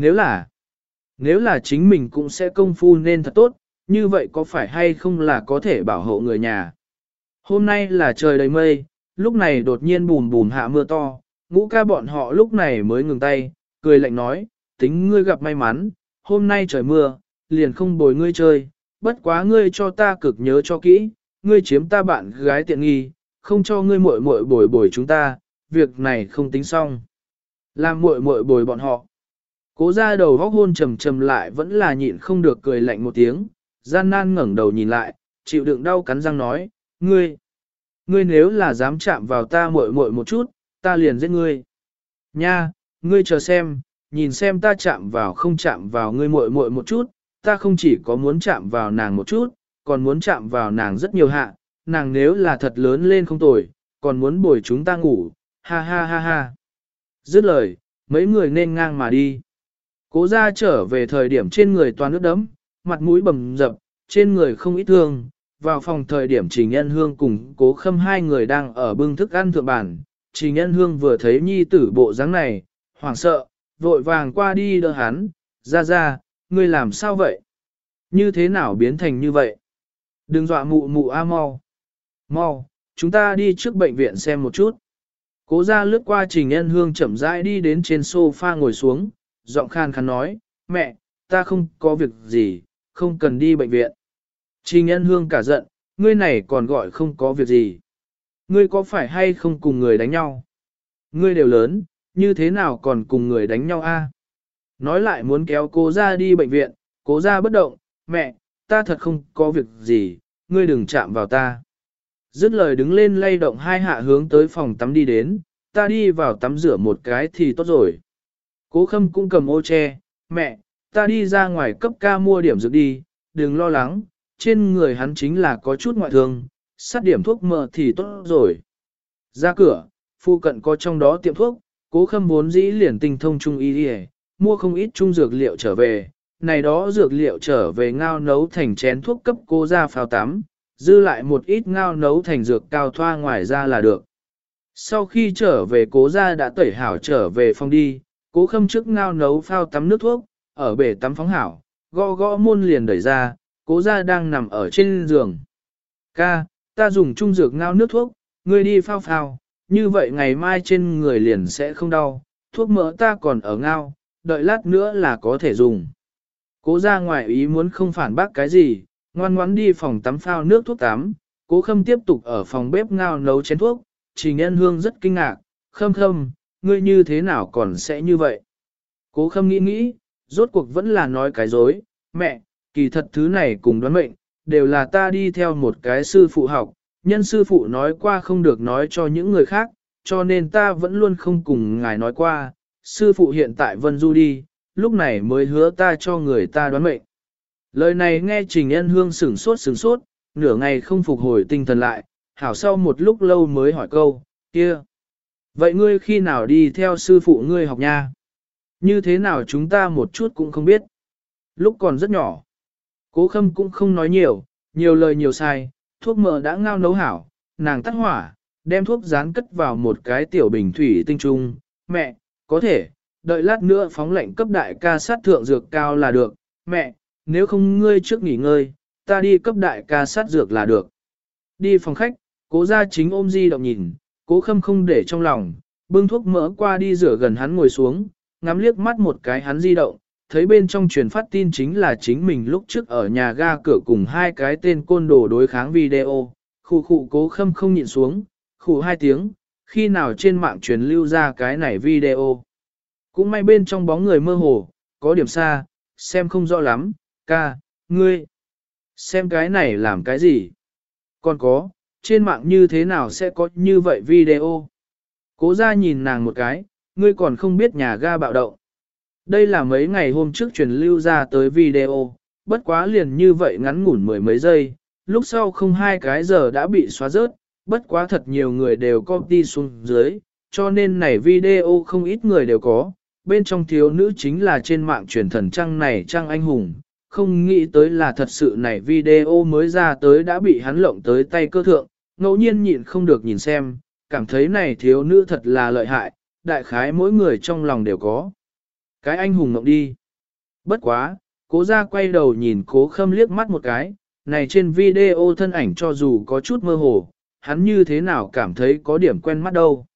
nếu là chính mình cũng sẽ công phu nên thật tốt, như vậy có phải hay không là có thể bảo hộ người nhà. Hôm nay là trời đầy mây, lúc này đột nhiên bùm bùm hạ mưa to, Ngũ ca bọn họ lúc này mới ngừng tay, cười lạnh nói, tính ngươi gặp may mắn, hôm nay trời mưa, liền không bồi ngươi chơi, bất quá ngươi cho ta cực nhớ cho kỹ, ngươi chiếm ta bạn gái tiện nghi, không cho ngươi muội muội bồi bồi chúng ta, việc này không tính xong. Làm muội muội bồi bọn họ. Cố ra đầu góc hôn trầm trầm lại vẫn là nhịn không được cười lạnh một tiếng, gian nan ngẩng đầu nhìn lại, chịu đựng đau cắn răng nói, ngươi nếu là dám chạm vào ta muội muội một chút, ta liền giết ngươi. Nha, ngươi chờ xem, nhìn xem ta chạm vào không chạm vào ngươi muội muội một chút, ta không chỉ có muốn chạm vào nàng một chút, còn muốn chạm vào nàng rất nhiều hạ, nàng nếu là thật lớn lên không tồi, còn muốn bồi chúng ta ngủ, ha ha ha ha. Dứt lời, mấy người nên ngang mà đi. Cố ra trở về thời điểm trên người toàn nước đấm, mặt mũi bầm dập, trên người không ít thương. Vào phòng thời điểm Trình Nhân Hương cùng Cố Khâm hai người đang ở bưng thức ăn thượng bàn. Trình Nhân Hương vừa thấy nhi tử bộ dáng này, hoảng sợ, vội vàng qua đi đỡ hắn, ra, ngươi làm sao vậy? Như thế nào biến thành như vậy? Đừng dọa mụ mụ a mau, chúng ta đi trước bệnh viện xem một chút. Cố ra lướt qua Trình Nhân Hương chậm rãi đi đến trên sofa ngồi xuống, giọng khan khán nói, mẹ, ta không có việc gì, không cần đi bệnh viện. Trình Nhân Hương cả giận, ngươi này còn gọi không có việc gì. Ngươi có phải hay không cùng người đánh nhau? Ngươi đều lớn, như thế nào còn cùng người đánh nhau a? Nói lại muốn kéo cố ra đi bệnh viện, cố ra bất động, mẹ, ta thật không có việc gì, ngươi đừng chạm vào ta. Dứt lời đứng lên lay động hai hạ hướng tới phòng tắm đi đến, ta đi vào tắm rửa một cái thì tốt rồi. Cố Khâm cũng cầm ô che, mẹ, ta đi ra ngoài cấp ca mua điểm dược đi, đừng lo lắng, trên người hắn chính là có chút ngoại thương, sát điểm thuốc mỡ thì tốt rồi. Ra cửa, phụ cận có trong đó tiệm thuốc, Cố Khâm vốn dĩ liền tinh thông trung y đi, mua không ít trung dược liệu trở về, này đó dược liệu trở về ngao nấu thành chén thuốc cấp cô ra phao tắm, dư lại một ít ngao nấu thành dược cao thoa ngoài ra là được. Sau khi trở về cố ra đã tẩy hảo trở về phòng đi, Cố Khâm trước ngao nấu phao tắm nước thuốc, ở bể tắm phóng hảo, gõ gõ môn liền đẩy ra, cố ra đang nằm ở trên giường. Ca, ta dùng trung dược ngao nước thuốc, ngươi đi phao phao, như vậy ngày mai trên người liền sẽ không đau, thuốc mỡ ta còn ở ngao, đợi lát nữa là có thể dùng. Cố ra ngoài ý muốn không phản bác cái gì, ngoan ngoãn đi phòng tắm phao nước thuốc tắm, Cố Khâm tiếp tục ở phòng bếp ngao nấu chén thuốc, Trình Nhân Hương rất kinh ngạc, Khâm, ngươi như thế nào còn sẽ như vậy? Cố Khâm nghĩ, rốt cuộc vẫn là nói cái dối, mẹ, kỳ thật thứ này cùng đoán mệnh, đều là ta đi theo một cái sư phụ học, nhân sư phụ nói qua không được nói cho những người khác, cho nên ta vẫn luôn không cùng ngài nói qua, sư phụ hiện tại Vân Du đi, lúc này mới hứa ta cho người ta đoán mệnh. Lời này nghe Trình Nhân Hương sửng sốt, nửa ngày không phục hồi tinh thần lại, hảo sau một lúc lâu mới hỏi câu, kia. Vậy ngươi khi nào đi theo sư phụ ngươi học nha? Như thế nào chúng ta một chút cũng không biết. Lúc còn rất nhỏ, Cố Khâm cũng không nói nhiều lời nhiều sai, thuốc mỡ đã ngao nấu hảo, nàng tắt hỏa, đem thuốc dán cất vào một cái tiểu bình thủy tinh trung. Mẹ, có thể, đợi lát nữa phóng lệnh cấp đại ca sát thượng dược cao là được. Mẹ, nếu không ngươi trước nghỉ ngơi, ta đi cấp đại ca sát dược là được. Đi phòng khách, Cố gia chính ôm di động nhìn, Cố Khâm không để trong lòng, bưng thuốc mỡ qua đi rửa gần hắn ngồi xuống, ngắm liếc mắt một cái hắn di động, thấy bên trong truyền phát tin chính là chính mình lúc trước ở nhà ga cửa cùng hai cái tên côn đồ đối kháng video, khụ Cố Khâm không nhịn xuống, khụ 2 tiếng, khi nào trên mạng truyền lưu ra cái này video. Cũng may bên trong bóng người mơ hồ, có điểm xa, xem không rõ lắm, ca, ngươi, xem cái này làm cái gì. Còn có, trên mạng như thế nào sẽ có như vậy video. Cố ra nhìn nàng một cái, ngươi còn không biết nhà ga bạo động. Đây là mấy ngày hôm trước truyền lưu ra tới video, bất quá liền như vậy ngắn ngủn mười mấy giây, lúc sau không 2 cái giờ đã bị xóa rớt, bất quá thật nhiều người đều copy xuống dưới, cho nên này video không ít người đều có, bên trong thiếu nữ chính là trên mạng truyền thần trăng này trăng anh hùng, không nghĩ tới là thật sự này video mới ra tới đã bị hắn lộng tới tay cơ thượng, ngẫu nhiên nhịn không được nhìn xem, cảm thấy này thiếu nữ thật là lợi hại, đại khái mỗi người trong lòng đều có. Cái anh hùng ngộng đi. Bất quá, cố ra quay đầu nhìn Cố Khâm liếc mắt một cái, này trên video thân ảnh cho dù có chút mơ hồ, hắn như thế nào cảm thấy có điểm quen mắt đâu.